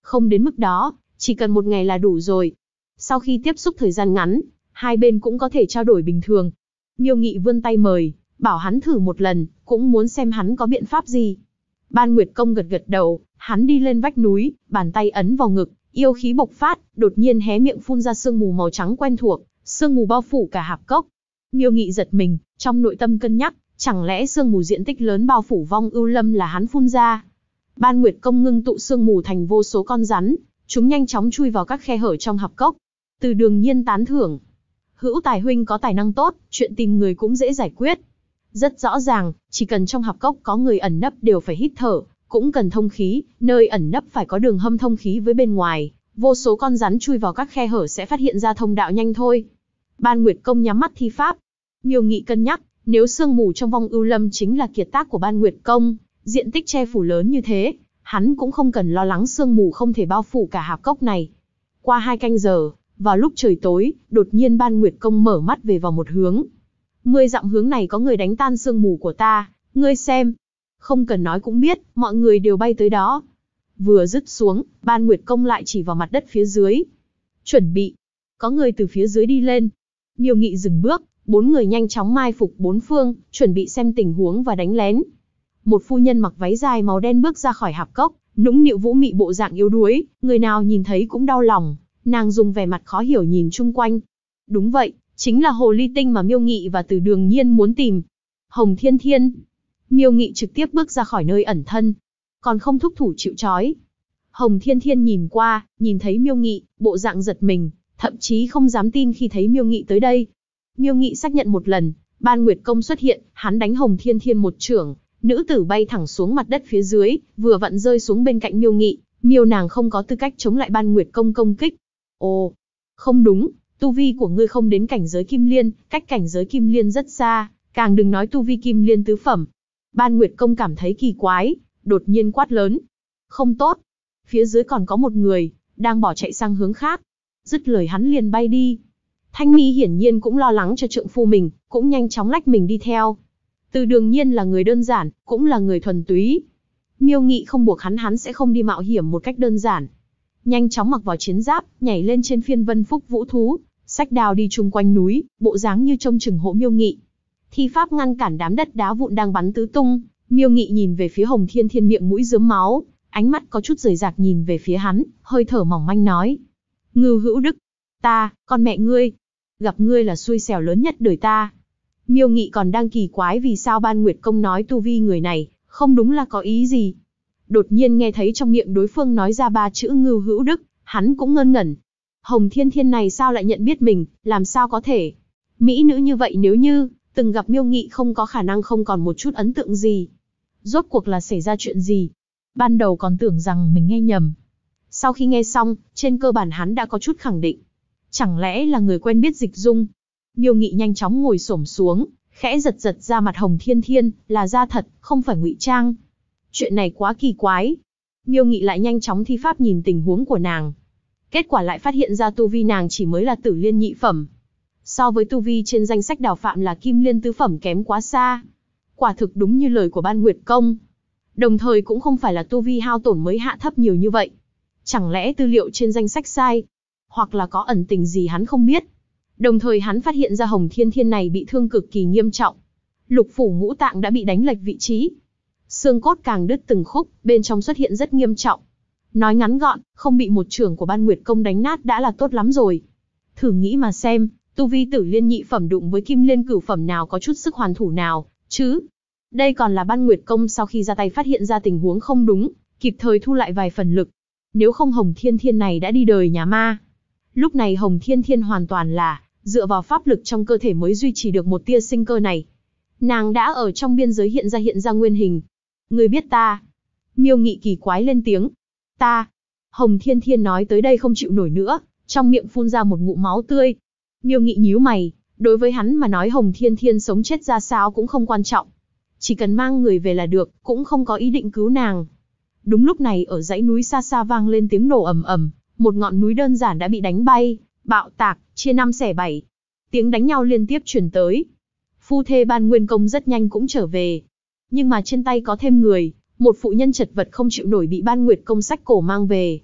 Không đến mức đó, chỉ cần một ngày là đủ rồi. Sau khi tiếp xúc thời gian ngắn, hai bên cũng có thể trao đổi bình thường. Miêu Nghị vươn tay mời, bảo hắn thử một lần, cũng muốn xem hắn có biện pháp gì. Ban Nguyệt Công gật gật đầu, hắn đi lên vách núi, bàn tay ấn vào ngực, yêu khí bộc phát, đột nhiên hé miệng phun ra sương mù màu trắng quen thuộc, sương mù bao phủ cả hạp cốc. Miêu Nghị giật mình, trong nội tâm cân nhắc, chẳng lẽ sương mù diện tích lớn bao phủ Vong Ưu Lâm là hắn phun ra? Ban Nguyệt Công ngưng tụ sương mù thành vô số con rắn, chúng nhanh chóng chui vào các khe hở trong hạp cốc. Từ Đường Nhiên tán thưởng, Hữu Tài huynh có tài năng tốt, chuyện tìm người cũng dễ giải quyết. Rất rõ ràng, chỉ cần trong hạp cốc có người ẩn nấp đều phải hít thở, cũng cần thông khí, nơi ẩn nấp phải có đường hâm thông khí với bên ngoài, vô số con rắn chui vào các khe hở sẽ phát hiện ra thông đạo nhanh thôi. Ban Nguyệt Công nhắm mắt thi pháp. Miêu Nghị cân nhắc, nếu sương mù trong Vong Ưu Lâm chính là kiệt tác của Ban Nguyệt Công, diện tích che phủ lớn như thế, hắn cũng không cần lo lắng sương mù không thể bao phủ cả hạp cốc này. Qua 2 canh giờ, vào lúc trời tối, đột nhiên Ban Nguyệt Công mở mắt về vào một hướng. 10 dặm hướng này có người đánh tan sương mù của ta, ngươi xem. Không cần nói cũng biết, mọi người đều bay tới đó. Vừa dứt xuống, Ban Nguyệt Công lại chỉ vào mặt đất phía dưới. Chuẩn bị. Có người từ phía dưới đi lên. Miêu Nghị dừng bước, 4 người nhanh chóng mai phục 4 phương, chuẩn bị xem tình huống và đánh lén. Một phu nhân mặc váy dài màu đen bước ra khỏi hạp cốc, nũng nịu vũ mị bộ dạng yếu đuối, người nào nhìn thấy cũng đau lòng. Nàng dùng vẻ mặt khó hiểu nhìn chung quanh. Đúng vậy, chính là hồ ly tinh mà Miêu Nghị và Từ Đường Nhiên muốn tìm. Hồng Thiên Thiên. Miêu Nghị trực tiếp bước ra khỏi nơi ẩn thân, còn không thúc thủ chịu trói. Hồng Thiên Thiên nhìn qua, nhìn thấy Miêu Nghị, bộ dạng giật mình, thậm chí không dám tin khi thấy Miêu Nghị tới đây. Miêu Nghị xác nhận một lần, Ban Nguyệt Công xuất hiện, hắn đánh Hồng Thiên Thiên một chưởng, nữ tử bay thẳng xuống mặt đất phía dưới, vừa vặn rơi xuống bên cạnh Miêu Nghị. Miêu nàng không có tư cách chống lại Ban Nguyệt Công công kích. Ồ, không đúng, tu vi của ngươi không đến cảnh giới Kim Liên, cách cảnh giới Kim Liên rất xa, càng đừng nói tu vi Kim Liên tứ phẩm. Ban Nguyệt Công cảm thấy kỳ quái, đột nhiên quát lớn. Không tốt, phía dưới còn có một người, đang bỏ chạy sang hướng khác. Dứt lời hắn liền bay đi. Thanh Mi hiển nhiên cũng lo lắng cho trượng phu mình, cũng nhanh chóng lách mình đi theo. Từ Đường Nhiên là người đơn giản, cũng là người thuần túy. Miêu Nghị không buộc hắn sẽ không đi mạo hiểm một cách đơn giản. Nhanh chóng mặc vào chiến giáp, nhảy lên trên phiên vân phúc vũ thú, xách đao đi chung quanh núi, bộ dáng như trông chừng hộ Miêu Nghị. Thi pháp ngăn cản đám đất đá vụn đang bắn tứ tung. Miêu Nghị nhìn về phía Hồng Thiên Thiên miệng mũi rớm máu, ánh mắt có chút rời rạc nhìn về phía hắn, hơi thở mỏng manh nói. Ngưu Hữu Đức, ta, con mẹ ngươi, gặp ngươi là xui xẻo lớn nhất đời ta. Miêu Nghị còn đang kỳ quái vì sao Ban Nguyệt Công nói tu vi người này, không đúng là có ý gì. Đột nhiên nghe thấy trong miệng đối phương nói ra 3 chữ Ngưu Hữu Đức, hắn cũng ngơ ngẩn. Hồng Thiên Thiên này sao lại nhận biết mình, làm sao có thể? Mỹ nữ như vậy nếu như từng gặp Miêu Nghị không có khả năng không còn một chút ấn tượng gì. Rốt cuộc là xảy ra chuyện gì? Ban đầu còn tưởng rằng mình nghe nhầm. Sau khi nghe xong, trên cơ bản hắn đã có chút khẳng định. Chẳng lẽ là người quen biết Dịch Dung? Miêu Nghị nhanh chóng ngồi xổm xuống, khẽ giật giật ra mặt Hồng Thiên Thiên, là da thật, không phải ngụy trang. Chuyện này quá kỳ quái. Miêu Nghị lại nhanh chóng thi pháp nhìn tình huống của nàng. Kết quả lại phát hiện ra tu vi nàng chỉ mới là Tử Liên nhị phẩm. So với tu vi trên danh sách đào phạm là Kim Liên tứ phẩm kém quá xa. Quả thực đúng như lời của Ban Nguyệt Công. Đồng thời cũng không phải là tu vi hao tổn mới hạ thấp nhiều như vậy. Chẳng lẽ tư liệu trên danh sách sai? Hoặc là có ẩn tình gì hắn không biết? Đồng thời hắn phát hiện ra Hồng Thiên Thiên này bị thương cực kỳ nghiêm trọng. Lục phủ ngũ tạng đã bị đánh lệch vị trí. Xương cốt càng đứt từng khúc, bên trong xuất hiện rất nghiêm trọng. Nói ngắn gọn, không bị một chưởng của Ban Nguyệt Công đánh nát đã là tốt lắm rồi. Thử nghĩ mà xem, tu vi Tử Liên nhị phẩm đụng với Kim Liên cửu phẩm nào có chút sức hoàn thủ nào, chứ? Đây còn là Ban Nguyệt Công sau khi ra tay phát hiện ra tình huống không đúng, kịp thời thu lại vài phần lực. Nếu không Hồng Thiên Thiên này đã đi đời nhà ma. Lúc này Hồng Thiên Thiên hoàn toàn là dựa vào pháp lực trong cơ thể mới duy trì được một tia sinh cơ này. Nàng đã ở trong biên giới hiện ra nguyên hình. Ngươi biết ta? Miêu Nghị kỳ quái lên tiếng. Ta. Hồng Thiên Thiên nói tới đây không chịu nổi nữa, trong miệng phun ra một ngụm máu tươi. Miêu Nghị nhíu mày, đối với hắn mà nói Hồng Thiên Thiên sống chết ra sao cũng không quan trọng. Chỉ cần mang người về là được, cũng không có ý định cứu nàng. Đúng lúc này ở dãy núi xa xa vang lên tiếng nổ ầm ầm, một ngọn núi đơn giản đã bị đánh bay, bạo tạc, chia 5 xẻ 7. Tiếng đánh nhau liên tiếp truyền tới. Phu thê Ban Nguyên Công rất nhanh cũng trở về. Nhưng mà trên tay có thêm người, một phụ nhân chật vật không chịu nổi bị Ban Nguyệt Công xách cổ mang về.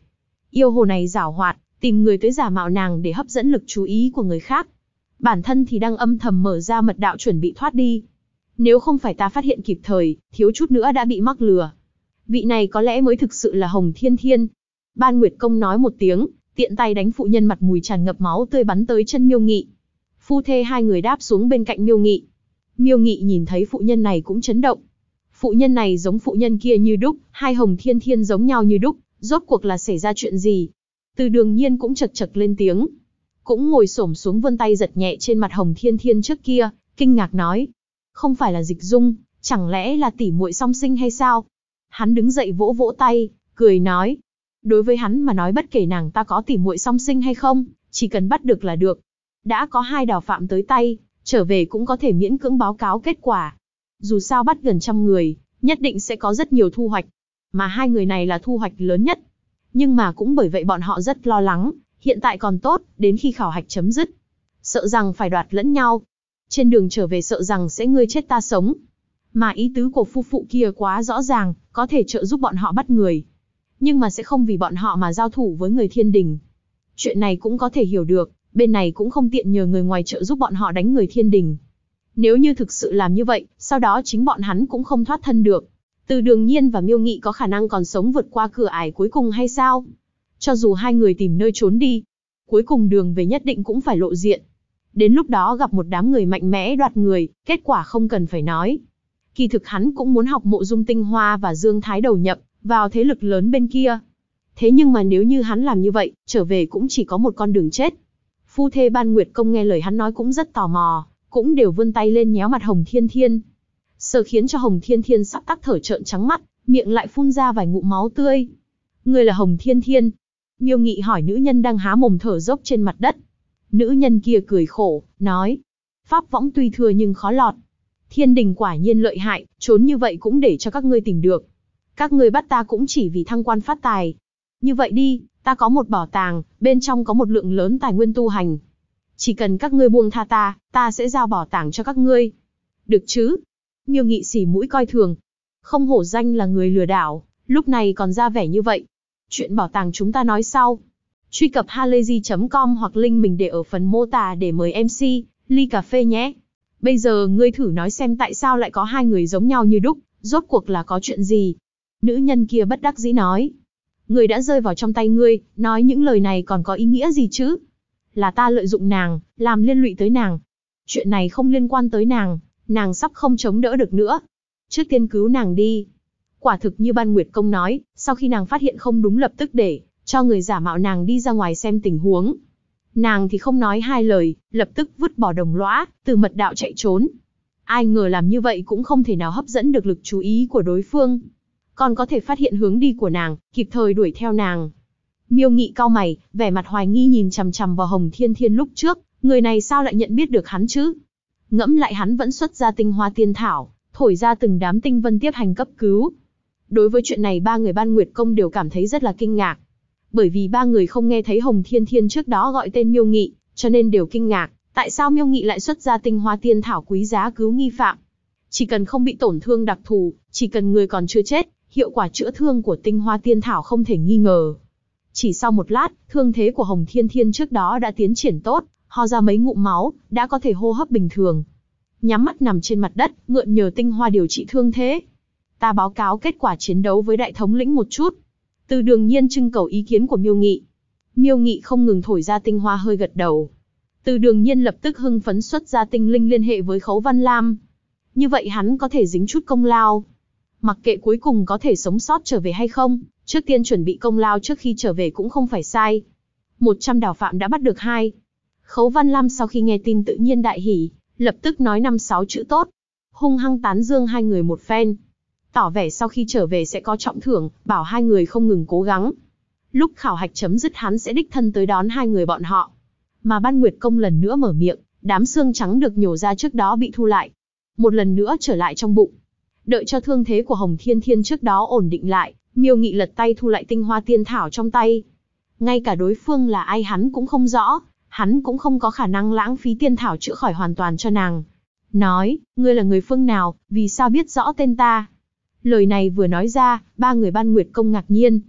Yêu hồ này giảo hoạt, tìm người tới giả mạo nàng để hấp dẫn lực chú ý của người khác. Bản thân thì đang âm thầm mở ra mật đạo chuẩn bị thoát đi. Nếu không phải ta phát hiện kịp thời, thiếu chút nữa đã bị mắc lừa. Vị này có lẽ mới thực sự là Hồng Thiên Thiên. Ban Nguyệt Công nói một tiếng, tiện tay đánh phụ nhân mặt mùi tràn ngập máu tươi bắn tới chân Miêu Nghị. Phu thê hai người đáp xuống bên cạnh Miêu Nghị. Miêu Nghị nhìn thấy phụ nhân này cũng chấn động. Phụ nhân này giống phụ nhân kia như đúc, hai Hồng Thiên Thiên giống nhau như đúc, rốt cuộc là xảy ra chuyện gì? Từ Đường Nhiên cũng chật chật lên tiếng. Cũng ngồi xổm xuống vươn tay giật nhẹ trên mặt Hồng Thiên Thiên trước kia, kinh ngạc nói. Không phải là Dịch Dung, chẳng lẽ là tỷ muội song sinh hay sao? Hắn đứng dậy vỗ vỗ tay, cười nói. Đối với hắn mà nói bất kể nàng ta có tỷ muội song sinh hay không, chỉ cần bắt được là được. Đã có hai đào phạm tới tay, trở về cũng có thể miễn cưỡng báo cáo kết quả. Dù sao bắt gần 100 người, nhất định sẽ có rất nhiều thu hoạch. Mà hai người này là thu hoạch lớn nhất. Nhưng mà cũng bởi vậy bọn họ rất lo lắng, hiện tại còn tốt, đến khi khảo hạch chấm dứt. Sợ rằng phải đoạt lẫn nhau. Trên đường trở về sợ rằng sẽ ngươi chết ta sống. Mà ý tứ của phu phụ kia quá rõ ràng, có thể trợ giúp bọn họ bắt người. Nhưng mà sẽ không vì bọn họ mà giao thủ với người Thiên Đình. Chuyện này cũng có thể hiểu được, bên này cũng không tiện nhờ người ngoài trợ giúp bọn họ đánh người Thiên Đình. Nếu như thực sự làm như vậy, sau đó chính bọn hắn cũng không thoát thân được. Từ Đường Nhiên và Miêu Nghị có khả năng còn sống vượt qua cửa ải cuối cùng hay sao? Cho dù hai người tìm nơi trốn đi, cuối cùng đường về nhất định cũng phải lộ diện. Đến lúc đó gặp một đám người mạnh mẽ đoạt người, kết quả không cần phải nói. Kỳ thực hắn cũng muốn học Mộ Dung Tinh Hoa và Dương Thái đầu nhập vào thế lực lớn bên kia. Thế nhưng mà nếu như hắn làm như vậy, trở về cũng chỉ có một con đường chết. Phu thê Ban Nguyệt Công nghe lời hắn nói cũng rất tò mò, cũng đều vươn tay lên nhéo mặt Hồng Thiên Thiên. Sợ khiến cho Hồng Thiên Thiên sắp tắc thở trợn trắng mắt, miệng lại phun ra vài ngụm máu tươi. Người là Hồng Thiên Thiên? Miêu Nghị hỏi nữ nhân đang há mồm thở dốc trên mặt đất. Nữ nhân kia cười khổ, nói. Pháp võng tuy thừa nhưng khó lọt. Thiên Đình quả nhiên lợi hại, trốn như vậy cũng để cho các ngươi tìm được. Các ngươi bắt ta cũng chỉ vì thăng quan phát tài. Như vậy đi, ta có một bảo tàng, bên trong có một lượng lớn tài nguyên tu hành. Chỉ cần các ngươi buông tha ta, ta sẽ giao bảo tàng cho các ngươi. Được chứ? Miêu Nghị xỉ mũi coi thường. Không hổ danh là người lừa đảo, lúc này còn ra vẻ như vậy. Chuyện bảo tàng chúng ta nói sau. Truy cập halayzi.com hoặc link mình để ở phần mô tả để mời MC, ly cà phê nhé. Bây giờ ngươi thử nói xem tại sao lại có hai người giống nhau như đúc, rốt cuộc là có chuyện gì? Nữ nhân kia bất đắc dĩ nói. Người đã rơi vào trong tay ngươi, nói những lời này còn có ý nghĩa gì chứ? Là ta lợi dụng nàng, làm liên lụy tới nàng. Chuyện này không liên quan tới nàng sắp không chống đỡ được nữa. Trước tiên cứu nàng đi. Quả thực như Ban Nguyệt Công nói, sau khi nàng phát hiện không đúng lập tức để cho người giả mạo nàng đi ra ngoài xem tình huống. Nàng thì không nói hai lời, lập tức vứt bỏ đồng lõa, từ mật đạo chạy trốn. Ai ngờ làm như vậy cũng không thể nào hấp dẫn được lực chú ý của đối phương. Còn có thể phát hiện hướng đi của nàng, kịp thời đuổi theo nàng. Miêu Nghị cau mày, vẻ mặt hoài nghi nhìn chằm chằm vào Hồng Thiên Thiên lúc trước, người này sao lại nhận biết được hắn chứ? Ngẫm lại hắn vẫn xuất ra tinh hoa tiên thảo, thổi ra từng đám tinh vân tiếp hành cấp cứu. Đối với chuyện này ba người Ban Nguyệt Công đều cảm thấy rất là kinh ngạc. Bởi vì ba người không nghe thấy Hồng Thiên Thiên trước đó gọi tên Miêu Nghị, cho nên đều kinh ngạc, tại sao Miêu Nghị lại xuất ra tinh hoa tiên thảo quý giá cứu nghi phạm. Chỉ cần không bị tổn thương đặc thù, chỉ cần người còn chưa chết, hiệu quả chữa thương của tinh hoa tiên thảo không thể nghi ngờ. Chỉ sau một lát, thương thế của Hồng Thiên Thiên trước đó đã tiến triển tốt, ho ra mấy ngụm máu, đã có thể hô hấp bình thường. Nhắm mắt nằm trên mặt đất, mượn nhờ tinh hoa điều trị thương thế. Ta báo cáo kết quả chiến đấu với đại thống lĩnh một chút. Từ Đường Nhiên trưng cầu ý kiến của Miêu Nghị. Miêu Nghị không ngừng thổi ra tinh hoa hơi gật đầu. Từ Đường Nhiên lập tức hưng phấn xuất ra tinh linh liên hệ với Khấu Văn Lam. Như vậy hắn có thể dính chút công lao. Mặc kệ cuối cùng có thể sống sót trở về hay không, trước tiên chuẩn bị công lao trước khi trở về cũng không phải sai. 100 đào phạm đã bắt được 2. Khấu Văn Lam sau khi nghe tin tự nhiên đại hỉ, lập tức nói 5-6 chữ tốt. Hung hăng tán dương hai người một phen. Tỏ vẻ sau khi trở về sẽ có trọng thưởng, bảo hai người không ngừng cố gắng. Lúc khảo hạch chấm dứt hắn sẽ đích thân tới đón hai người bọn họ. Mà Ban Nguyệt Công lần nữa mở miệng, đám xương trắng được nhổ ra trước đó bị thu lại. Một lần nữa trở lại trong bụng. Đợi cho thương thế của Hồng Thiên Thiên trước đó ổn định lại, Miêu Nghị lật tay thu lại tinh hoa tiên thảo trong tay. Ngay cả đối phương là ai hắn cũng không rõ, hắn cũng không có khả năng lãng phí tiên thảo chữa khỏi hoàn toàn cho nàng. Nói, ngươi là người phương nào, vì sao biết rõ tên ta? Lời này vừa nói ra, ba người Ban Nguyệt Công ngạc nhiên.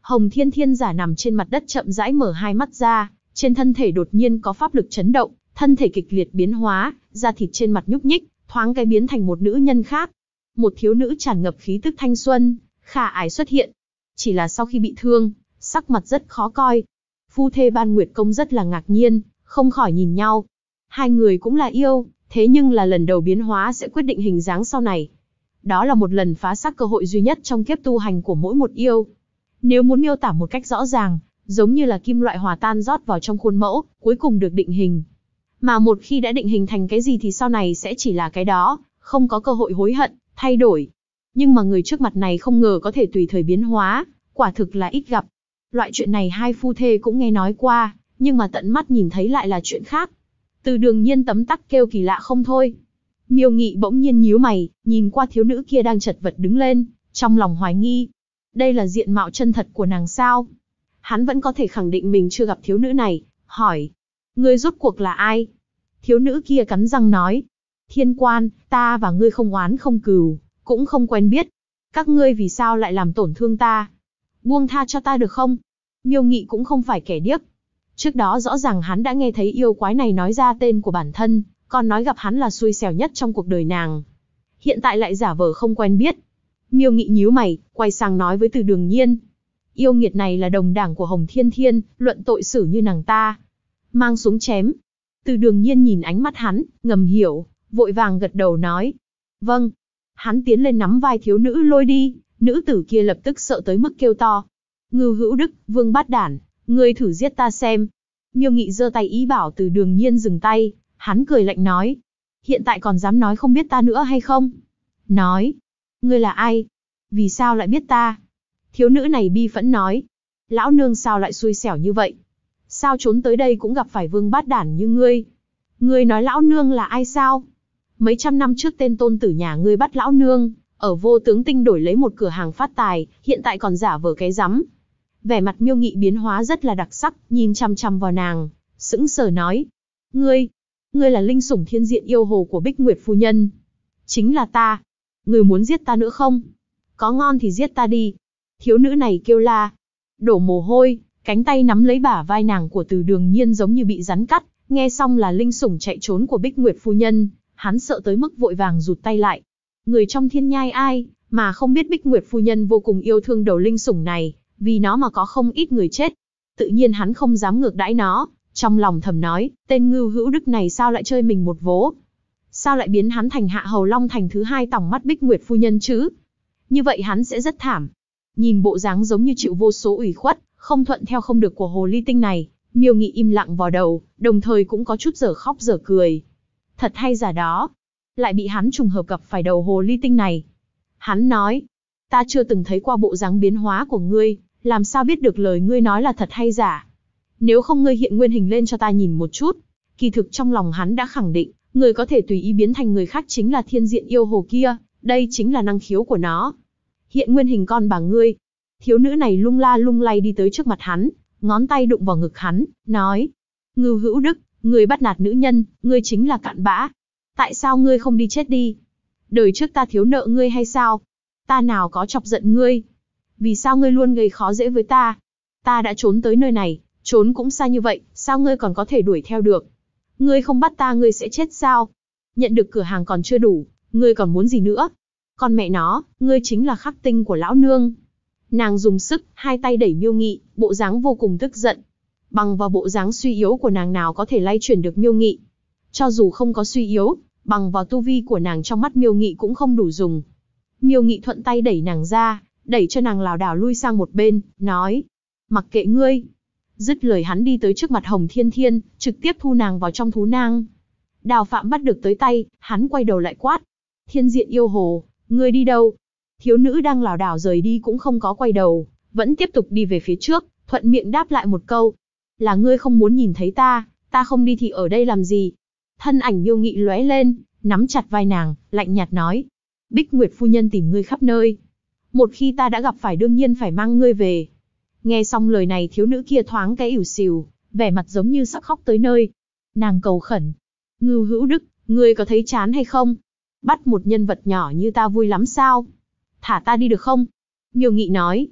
Hồng Thiên Thiên giả nằm trên mặt đất chậm rãi mở hai mắt ra, trên thân thể đột nhiên có pháp lực chấn động, thân thể kịch liệt biến hóa, da thịt trên mặt nhúc nhích, thoáng cái biến thành một nữ nhân khác. Một thiếu nữ tràn ngập khí tức thanh xuân, khả ái xuất hiện. Chỉ là sau khi bị thương, sắc mặt rất khó coi. Phu thê Ban Nguyệt Công rất là ngạc nhiên, không khỏi nhìn nhau. Hai người cũng là yêu, thế nhưng là lần đầu biến hóa sẽ quyết định hình dáng sau này. Đó là một lần phá xác cơ hội duy nhất trong kiếp tu hành của mỗi một yêu. Nếu muốn miêu tả một cách rõ ràng, giống như là kim loại hòa tan rót vào trong khuôn mẫu, cuối cùng được định hình. Mà một khi đã định hình thành cái gì thì sau này sẽ chỉ là cái đó, không có cơ hội hối hận, thay đổi. Nhưng mà người trước mặt này không ngờ có thể tùy thời biến hóa, quả thực là ít gặp. Loại chuyện này hai phu thê cũng nghe nói qua, nhưng mà tận mắt nhìn thấy lại là chuyện khác. Từ Đường Nhiên tấm tắc kêu kỳ lạ không thôi. Miêu Nghị bỗng nhiên nhíu mày, nhìn qua thiếu nữ kia đang chật vật đứng lên, trong lòng hoài nghi. Đây là diện mạo chân thật của nàng sao? Hắn vẫn có thể khẳng định mình chưa gặp thiếu nữ này, hỏi. Ngươi rốt cuộc là ai? Thiếu nữ kia cắn răng nói. Thiên Quan, ta và ngươi không oán không cừu, cũng không quen biết. Các ngươi vì sao lại làm tổn thương ta? Buông tha cho ta được không? Miêu Nghị cũng không phải kẻ điếc. Trước đó rõ ràng hắn đã nghe thấy yêu quái này nói ra tên của bản thân, còn nói gặp hắn là xui xẻo nhất trong cuộc đời nàng. Hiện tại lại giả vờ không quen biết. Miêu Nghị nhíu mày, quay sang nói với Từ Đường Nhiên. Yêu nghiệt này là đồng đảng của Hồng Thiên Thiên, luận tội xử như nàng ta. Mang súng chém. Từ Đường Nhiên nhìn ánh mắt hắn, ngầm hiểu, vội vàng gật đầu nói. Vâng. Hắn tiến lên nắm vai thiếu nữ lôi đi, nữ tử kia lập tức sợ tới mức kêu to. Ngưu Hữu Đức, Vương Bát Đản, ngươi thử giết ta xem. Miêu Nghị giơ tay ý bảo Từ Đường Nhiên dừng tay, hắn cười lạnh nói. Hiện tại còn dám nói không biết ta nữa hay không? Nói. Ngươi là ai? Vì sao lại biết ta? Thiếu nữ này bi phẫn nói. Lão nương sao lại xui xẻo như vậy? Sao trốn tới đây cũng gặp phải Vương Bát Đản như ngươi? Ngươi nói lão nương là ai sao? Mấy trăm năm trước tên tôn tử nhà ngươi bắt lão nương, ở Vô Tướng Tinh đổi lấy một cửa hàng phát tài, hiện tại còn giả vờ cái rắm. Vẻ mặt Miêu Nghị biến hóa rất là đặc sắc, nhìn chăm chăm vào nàng, sững sờ nói. Ngươi là linh sủng thiên diện yêu hồ của Bích Nguyệt phu nhân. Chính là ta. Ngươi muốn giết ta nữa không? Có ngon thì giết ta đi. Thiếu nữ này kêu la. Đổ mồ hôi, cánh tay nắm lấy bả vai nàng của Từ Đường Nhiên giống như bị rắn cắt, nghe xong là linh sủng chạy trốn của Bích Nguyệt phu nhân, hắn sợ tới mức vội vàng rụt tay lại. Người trong thiên nhai ai, mà không biết Bích Nguyệt phu nhân vô cùng yêu thương đầu linh sủng này, vì nó mà có không ít người chết. Tự nhiên hắn không dám ngược đãi nó, trong lòng thầm nói, tên Ngưu Hữu Đức này sao lại chơi mình một vố? Sao lại biến hắn thành Hạ Hầu Long Thành thứ hai tòng mắt Bích Nguyệt phu nhân chứ? Như vậy hắn sẽ rất thảm. Nhìn bộ dáng giống như chịu vô số ủy khuất, không thuận theo không được của hồ ly tinh này, Miêu Nghị im lặng vào đầu, đồng thời cũng có chút dở khóc dở cười. Thật hay giả đó, lại bị hắn trùng hợp gặp phải đầu hồ ly tinh này. Hắn nói, ta chưa từng thấy qua bộ dáng biến hóa của ngươi, làm sao biết được lời ngươi nói là thật hay giả? Nếu không ngươi hiện nguyên hình lên cho ta nhìn một chút. Kỳ thực trong lòng hắn đã khẳng định, người có thể tùy ý biến thành người khác chính là thiên diện yêu hồ kia, đây chính là năng khiếu của nó. Hiện nguyên hình con bà ngươi. Thiếu nữ này lung la lung lay đi tới trước mặt hắn, ngón tay đụng vào ngực hắn, nói. Ngưu Hữu Đức, ngươi bắt nạt nữ nhân, ngươi chính là cặn bã. Tại sao ngươi không đi chết đi? Đời trước ta thiếu nợ ngươi hay sao? Ta nào có chọc giận ngươi? Vì sao ngươi luôn gây khó dễ với ta? Ta đã trốn tới nơi này, trốn cũng xa như vậy, sao ngươi còn có thể đuổi theo được? Ngươi không bắt ta ngươi sẽ chết sao? Nhận được cửa hàng còn chưa đủ, ngươi còn muốn gì nữa? Con mẹ nó, ngươi chính là khắc tinh của lão nương. Nàng dùng sức, hai tay đẩy Miêu Nghị, bộ dáng vô cùng tức giận. Bằng vào bộ dáng suy yếu của nàng nào có thể lay chuyển được Miêu Nghị. Cho dù không có suy yếu, bằng vào tu vi của nàng trong mắt Miêu Nghị cũng không đủ dùng. Miêu Nghị thuận tay đẩy nàng ra, đẩy cho nàng lảo đảo lui sang một bên, nói. Mặc kệ ngươi. Dứt lời hắn đi tới trước mặt Hồng Thiên Thiên, trực tiếp thu nàng vào trong thú nang. Đào Phạm bắt được tới tay, hắn quay đầu lại quát. Thiên diện yêu hồ, ngươi đi đâu? Thiếu nữ đang lảo đảo rời đi cũng không có quay đầu, vẫn tiếp tục đi về phía trước, thuận miệng đáp lại một câu. Là ngươi không muốn nhìn thấy ta không đi thì ở đây làm gì? Thân ảnh Miêu Nghị lóe lên, nắm chặt vai nàng, lạnh nhạt nói. Bích Nguyệt phu nhân tìm ngươi khắp nơi. Một khi ta đã gặp phải đương nhiên phải mang ngươi về. Nghe xong lời này thiếu nữ kia thoáng cái ỉu xìu, vẻ mặt giống như sắp khóc tới nơi. Nàng cầu khẩn. Ngưu Hữu Đức, ngươi có thấy chán hay không? Bắt một nhân vật nhỏ như ta vui lắm sao? Thả ta đi được không? Miêu Nghị nói.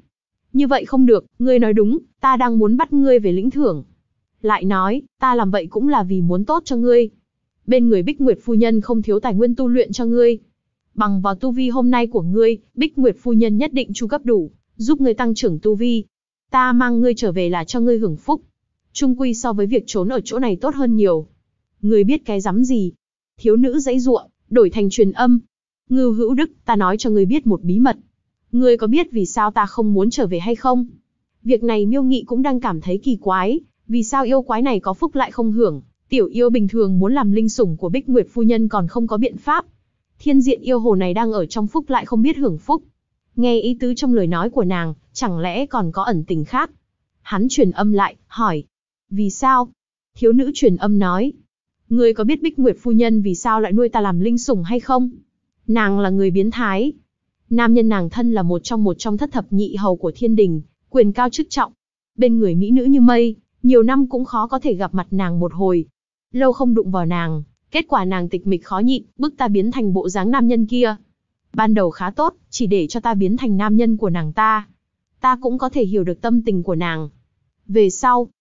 Như vậy không được, ngươi nói đúng, ta đang muốn bắt ngươi về lĩnh thưởng. Lại nói, ta làm vậy cũng là vì muốn tốt cho ngươi. Bên người Bích Nguyệt phu nhân không thiếu tài nguyên tu luyện cho ngươi. Bằng vào tu vi hôm nay của ngươi, Bích Nguyệt phu nhân nhất định chu cấp đủ, giúp ngươi tăng trưởng tu vi. Ta mang ngươi trở về là cho ngươi hưởng phúc. Chung quy so với việc trốn ở chỗ này tốt hơn nhiều. Ngươi biết cái rắm gì? Thiếu nữ giãy giụa, đổi thành truyền âm. Ngưu Hữu Đức, ta nói cho ngươi biết một bí mật. Ngươi có biết vì sao ta không muốn trở về hay không? Việc này Miêu Nghị cũng đang cảm thấy kỳ quái, vì sao yêu quái này có phúc lại không hưởng, tiểu yêu bình thường muốn làm linh sủng của Bích Nguyệt phu nhân còn không có biện pháp. Thiên diện yêu hồ này đang ở trong phúc lại không biết hưởng phúc. Nghe ý tứ trong lời nói của nàng, chẳng lẽ còn có ẩn tình khác? Hắn truyền âm lại, hỏi. Vì sao? Thiếu nữ truyền âm nói. Ngươi có biết Bích Nguyệt phu nhân vì sao lại nuôi ta làm linh sủng hay không? Nàng là người biến thái. Nam nhân nàng thân là một trong thất thập nhị hầu của thiên đình, quyền cao chức trọng. Bên người mỹ nữ như mây, nhiều năm cũng khó có thể gặp mặt nàng một hồi. Lâu không đụng vào nàng, kết quả nàng tịch mịch khó nhịn, bức ta biến thành bộ dáng nam nhân kia. Ban đầu khá tốt, chỉ để cho ta biến thành nam nhân của nàng ta. Ta cũng có thể hiểu được tâm tình của nàng. Về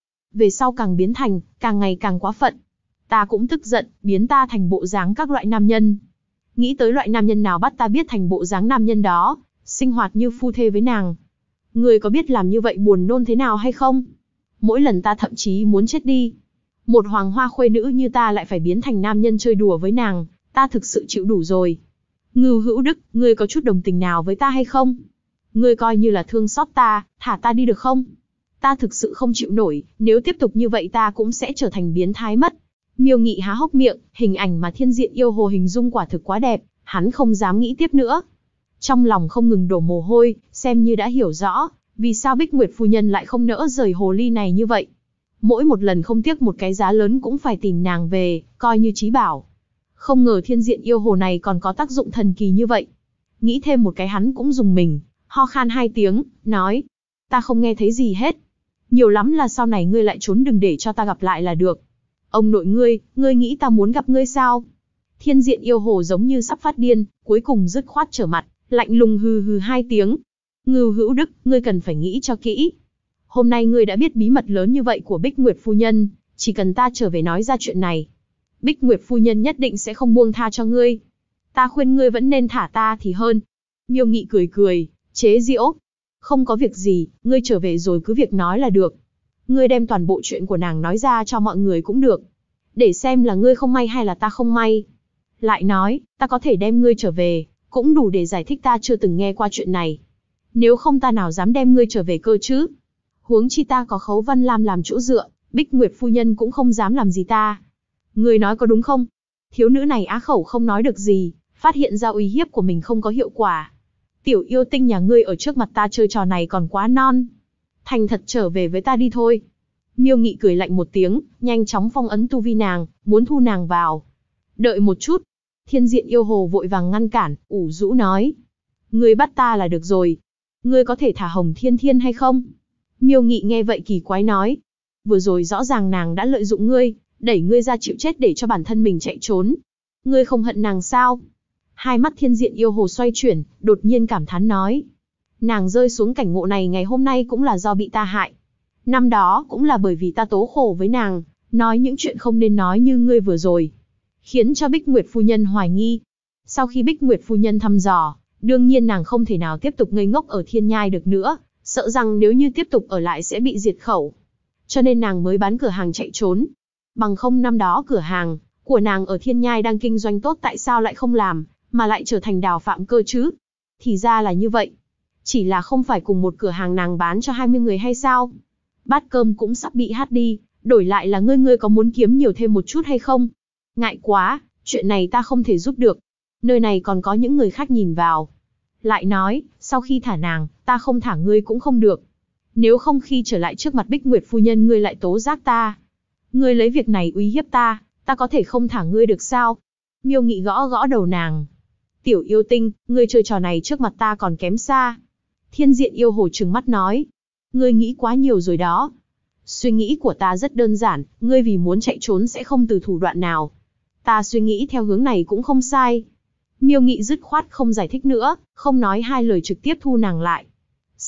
sau càng biến thành, càng ngày càng quá phận. Ta cũng tức giận, biến ta thành bộ dáng các loại nam nhân. Nghĩ tới loại nam nhân nào bắt ta biết thành bộ dáng nam nhân đó, sinh hoạt như phu thê với nàng. Ngươi có biết làm như vậy buồn nôn thế nào hay không? Mỗi lần ta thậm chí muốn chết đi. Một hoàng hoa khuê nữ như ta lại phải biến thành nam nhân chơi đùa với nàng, ta thực sự chịu đủ rồi. Ngưu Hữu Đức, ngươi có chút đồng tình nào với ta hay không? Ngươi coi như là thương xót ta, thả ta đi được không? Ta thực sự không chịu nổi, nếu tiếp tục như vậy ta cũng sẽ trở thành biến thái mất. Miêu Nghị há hốc miệng, hình ảnh mà thiên diện yêu hồ hình dung quả thực quá đẹp, hắn không dám nghĩ tiếp nữa. Trong lòng không ngừng đổ mồ hôi, xem như đã hiểu rõ, vì sao Bích Nguyệt phu nhân lại không nỡ rời hồ ly này như vậy. Mỗi một lần không tiếc một cái giá lớn cũng phải tìm nàng về, coi như trí bảo. Không ngờ thiên diện yêu hồ này còn có tác dụng thần kỳ như vậy. Nghĩ thêm một cái hắn cũng dùng mình, ho khan 2 tiếng, nói. Ta không nghe thấy gì hết. Nhiều lắm là sau này ngươi lại trốn đừng để cho ta gặp lại là được. Ông nội ngươi nghĩ ta muốn gặp ngươi sao? Thiên diện yêu hồ giống như sắp phát điên, cuối cùng dứt khoát trở mặt, lạnh lùng hừ hừ 2 tiếng. Ngưu Hữu Đức, ngươi cần phải nghĩ cho kỹ. Hôm nay ngươi đã biết bí mật lớn như vậy của Bích Nguyệt phu nhân, chỉ cần ta trở về nói ra chuyện này, Bích Nguyệt phu nhân nhất định sẽ không buông tha cho ngươi. Ta khuyên ngươi vẫn nên thả ta thì hơn. Miêu Nghị cười cười, chế giễu. Không có việc gì, ngươi trở về rồi cứ việc nói là được. Ngươi đem toàn bộ chuyện của nàng nói ra cho mọi người cũng được. Để xem là ngươi không may hay là ta không may. Lại nói, ta có thể đem ngươi trở về, cũng đủ để giải thích ta chưa từng nghe qua chuyện này. Nếu không ta nào dám đem ngươi trở về cơ chứ. Huống chi ta có Khấu Văn Lam làm chỗ dựa, Bích Nguyệt phu nhân cũng không dám làm gì ta. Ngươi nói có đúng không? Thiếu nữ này á khẩu không nói được gì, phát hiện ra uy hiếp của mình không có hiệu quả. Tiểu yêu tinh nhà ngươi ở trước mặt ta chơi trò này còn quá non. Thành thật trở về với ta đi thôi. Miêu Nghị cười lạnh một tiếng, nhanh chóng phong ấn tu vi nàng, muốn thu nàng vào. Đợi một chút. Thiên diện yêu hồ vội vàng ngăn cản, ủ rũ nói. Ngươi bắt ta là được rồi. Ngươi có thể thả Hồng Thiên Thiên hay không? Miêu Nghị nghe vậy kỳ quái nói. Vừa rồi rõ ràng nàng đã lợi dụng ngươi, đẩy ngươi ra chịu chết để cho bản thân mình chạy trốn. Ngươi không hận nàng sao? Hai mắt thiên diện yêu hồ xoay chuyển, đột nhiên cảm thán nói. Nàng rơi xuống cảnh ngộ này ngày hôm nay cũng là do bị ta hại. Năm đó cũng là bởi vì ta tố khổ với nàng, nói những chuyện không nên nói như ngươi vừa rồi. Khiến cho Bích Nguyệt phu nhân hoài nghi. Sau khi Bích Nguyệt phu nhân thăm dò, đương nhiên nàng không thể nào tiếp tục ngây ngốc ở thiên nhai được nữa, sợ rằng nếu như tiếp tục ở lại sẽ bị diệt khẩu. Cho nên nàng mới bán cửa hàng chạy trốn. Bằng không năm đó cửa hàng của nàng ở thiên nhai đang kinh doanh tốt tại sao lại không làm, mà lại trở thành đào phạm cơ chứ? Thì ra là như vậy. Chỉ là không phải cùng một cửa hàng nàng bán cho 20 người hay sao? Bát cơm cũng sắp bị hát đi, đổi lại là ngươi có muốn kiếm nhiều thêm một chút hay không? Ngại quá, chuyện này ta không thể giúp được. Nơi này còn có những người khác nhìn vào. Lại nói, sau khi thả nàng, ta không thả ngươi cũng không được. Nếu không khi trở lại trước mặt Bích Nguyệt phu nhân ngươi lại tố giác ta. Ngươi lấy việc này uy hiếp ta, ta có thể không thả ngươi được sao? Miêu Nghị gõ gõ đầu nàng. Tiểu yêu tinh, ngươi chơi trò này trước mặt ta còn kém xa. Thiên diện yêu hồ trừng mắt nói. Ngươi nghĩ quá nhiều rồi đó. Suy nghĩ của ta rất đơn giản, ngươi vì muốn chạy trốn sẽ không từ thủ đoạn nào. Ta suy nghĩ theo hướng này cũng không sai. Miêu Nghị dứt khoát không giải thích nữa, không nói hai lời trực tiếp thu nàng lại.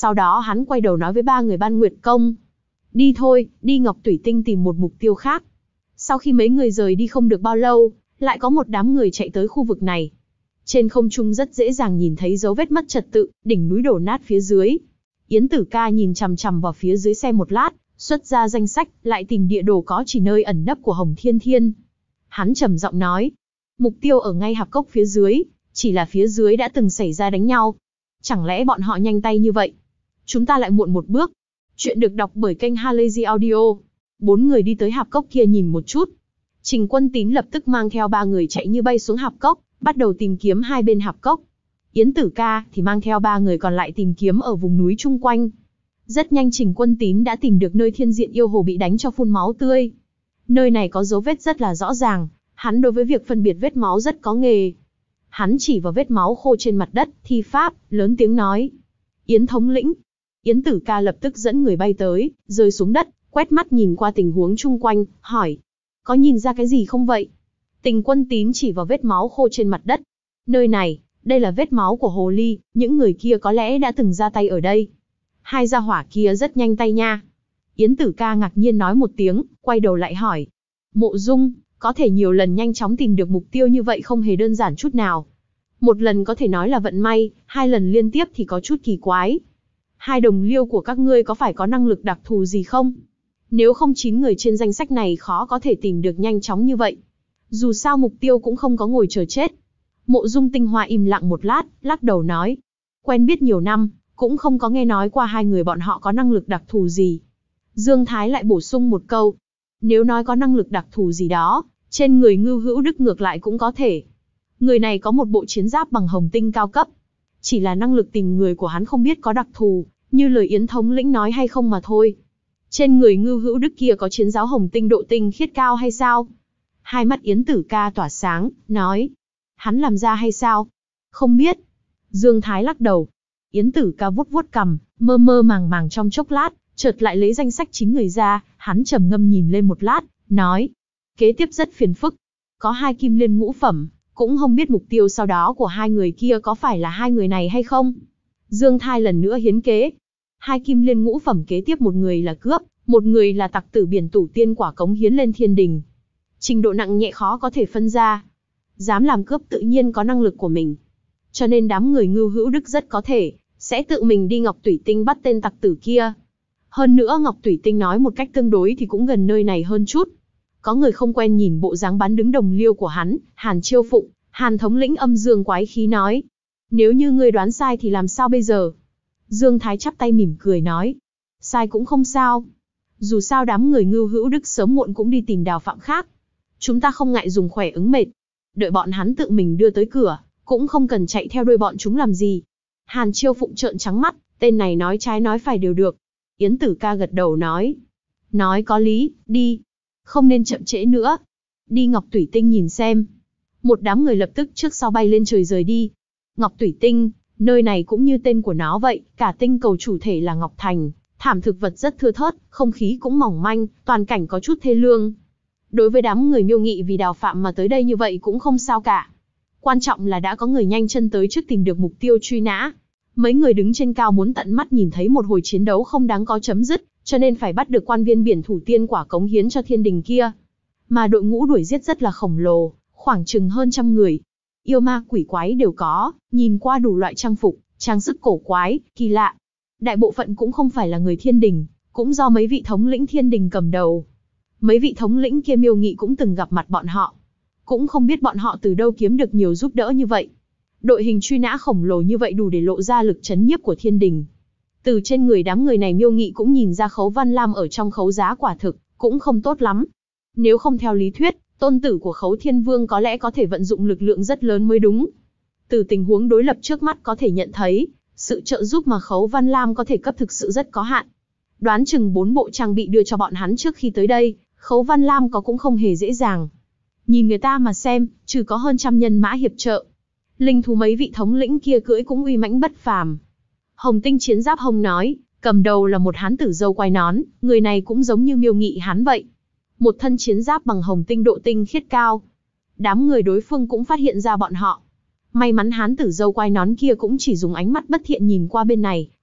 Sau đó hắn quay đầu nói với ba người Ban Nguyệt Công. Đi thôi, đi Ngọc Thủy Tinh tìm một mục tiêu khác. Sau khi mấy người rời đi không được bao lâu, lại có một đám người chạy tới khu vực này. Trên không trung rất dễ dàng nhìn thấy dấu vết mất trật tự, đỉnh núi đổ nát phía dưới. Yến Tử Ca nhìn chằm chằm vào phía dưới xe một lát, xuất ra danh sách, lại tìm địa đồ có chỉ nơi ẩn nấp của Hồng Thiên Thiên. Hắn trầm giọng nói, mục tiêu ở ngay hạp cốc phía dưới, chỉ là phía dưới đã từng xảy ra đánh nhau. Chẳng lẽ bọn họ nhanh tay như vậy? Chúng ta lại muộn một bước. Chuyện được đọc bởi kênh Halazy Audio. 4 người đi tới hạp cốc kia nhìn một chút. Trình Quân Tín lập tức mang theo 3 người chạy như bay xuống hạp cốc, bắt đầu tìm kiếm hai bên hạp cốc. Yến Tử Ca thì mang theo 3 người còn lại tìm kiếm ở vùng núi chung quanh. Rất nhanh Trình Quân Tín đã tìm được nơi Thiên Diện Yêu Hồ bị đánh cho phun máu tươi. Nơi này có dấu vết rất là rõ ràng, hắn đối với việc phân biệt vết máu rất có nghề. Hắn chỉ vào vết máu khô trên mặt đất, thi pháp, lớn tiếng nói. Yến thống lĩnh. Yến Tử Ca lập tức dẫn người bay tới, rơi xuống đất, quét mắt nhìn qua tình huống chung quanh, hỏi. Có nhìn ra cái gì không vậy? Trình Quân Tín chỉ vào vết máu khô trên mặt đất. Nơi này, đây là vết máu của hồ ly, những người kia có lẽ đã từng ra tay ở đây. Hai gia hỏa kia rất nhanh tay nha. Yến Tử Ca ngạc nhiên nói một tiếng, quay đầu lại hỏi. Mộ Dung, có thể nhiều lần nhanh chóng tìm được mục tiêu như vậy không hề đơn giản chút nào. Một lần có thể nói là vận may, 2 lần liên tiếp thì có chút kỳ quái. 2 đồng liêu của các ngươi có phải có năng lực đặc thù gì không? Nếu không 9 người trên danh sách này khó có thể tìm được nhanh chóng như vậy. Dù sao mục tiêu cũng không có ngồi chờ chết. Mộ Dung Tinh Hoa im lặng một lát, lắc đầu nói. Quen biết nhiều năm, cũng không có nghe nói qua 2 người bọn họ có năng lực đặc thù gì. Dương Thái lại bổ sung một câu. Nếu nói có năng lực đặc thù gì đó, trên người Ngưu Hữu Đức ngược lại cũng có thể. Người này có một bộ chiến giáp bằng hồng tinh cao cấp. Chỉ là năng lực tìm người của hắn không biết có đặc thù, như lời Yến thống lĩnh nói hay không mà thôi. Trên người Ngưu Hữu Đức kia có chiến giáo hồng tinh độ tinh khiết cao hay sao? Hai mắt Yến Tử Ca tỏa sáng, nói. Hắn làm ra hay sao? Không biết. Dương Thái lắc đầu. Yến Tử Ca vuốt vuốt cằm, mơ mơ màng màng trong chốc lát, chợt lại lấy danh sách 9 người ra, hắn trầm ngâm nhìn lên một lát, nói. Kế tiếp rất phiền phức. Có 2 kim liên ngũ phẩm, cũng không biết mục tiêu sau đó của 2 người kia có phải là 2 người này hay không. Dương Thái lần nữa hiến kế. 2 kim liên ngũ phẩm kế tiếp, một người là cướp, một người là tặc tử biển tủ tiên quả cống hiến lên thiên đình. Trình độ nặng nhẹ khó có thể phân ra. Dám làm cướp tự nhiên có năng lực của mình. Cho nên đám người Ngưu Hữu Đức rất có thể sẽ tự mình đi Ngọc Thủy Tinh bắt tên tặc tử kia. Hơn nữa Ngọc Thủy Tinh nói một cách tương đối thì cũng gần nơi này hơn chút. Có người không quen nhìn bộ dáng bán đứng đồng liêu của hắn, Hàn Chiêu Phụng, Hàn thống lĩnh âm dương quái khí nói. Nếu như ngươi đoán sai thì làm sao bây giờ? Dương Thái chắp tay mỉm cười nói. Sai cũng không sao. Dù sao đám người Ngưu Hữu Đức sớm muộn cũng đi tìm đào phạm khác. Chúng ta không ngại dùng khỏe ứng mệt. Đợi bọn hắn tự mình đưa tới cửa, cũng không cần chạy theo đuôi bọn chúng làm gì. Hàn Chiêu Phụng trợn trắng mắt, tên này nói trái nói phải đều được. Yến Tử Ca gật đầu nói. Nói có lý, đi. Không nên chậm trễ nữa. Đi Ngọc Thủy Tinh nhìn xem. Một đám người lập tức trước sau bay lên trời rời đi. Ngọc Thủy Tinh, nơi này cũng như tên của nó vậy, cả tinh cầu chủ thể là Ngọc Thành, thảm thực vật rất thưa thớt, không khí cũng mỏng manh, toàn cảnh có chút thê lương. Đối với đám người Miêu Nghị vì đào phạm mà tới đây như vậy cũng không sao cả. Quan trọng là đã có người nhanh chân tới trước tìm được mục tiêu truy nã. Mấy người đứng trên cao muốn tận mắt nhìn thấy một hồi chiến đấu không đáng có chấm dứt, cho nên phải bắt được quan viên biển thủ tiên quả cống hiến cho thiên đình kia. Mà đội ngũ đuổi giết rất là khổng lồ, khoảng chừng hơn 100 người. Yêu ma quỷ quái đều có, nhìn qua đủ loại trang phục, trang sức cổ quái, kỳ lạ. Đại bộ phận cũng không phải là người thiên đình, cũng do mấy vị thống lĩnh thiên đình cầm đầu. Mấy vị thống lĩnh kia Miêu Nghị cũng từng gặp mặt bọn họ. Cũng không biết bọn họ từ đâu kiếm được nhiều giúp đỡ như vậy. Đội hình truy nã khổng lồ như vậy đủ để lộ ra lực chấn nhiếp của thiên đình. Từ trên người đám người này Miêu Nghị cũng nhìn ra Khấu Văn Lam ở trong khấu giá quả thực, cũng không tốt lắm. Nếu không theo lý thuyết, tôn tử của Khấu Thiên Vương có lẽ có thể vận dụng lực lượng rất lớn mới đúng. Từ tình huống đối lập trước mắt có thể nhận thấy, sự trợ giúp mà Khấu Văn Lam có thể cấp thực sự rất có hạn. Đoán chừng 4 bộ trang bị đưa cho bọn hắn trước khi tới đây, Khấu Văn Lam có cũng không hề dễ dàng. Nhìn người ta mà xem, trừ có hơn 100 nhân mã hiệp trợ. Linh thú mấy vị thống lĩnh kia cưỡi cũng uy mãnh bất phàm. Hồng Tinh chiến giáp hồng nói, cầm đầu là một hán tử râu quai nón, người này cũng giống như Miêu Nghị hắn vậy. Một thân chiến giáp bằng hồng tinh độ tinh khiết cao. Đám người đối phương cũng phát hiện ra bọn họ. May mắn hán tử râu quai nón kia cũng chỉ dùng ánh mắt bất thiện nhìn qua bên này,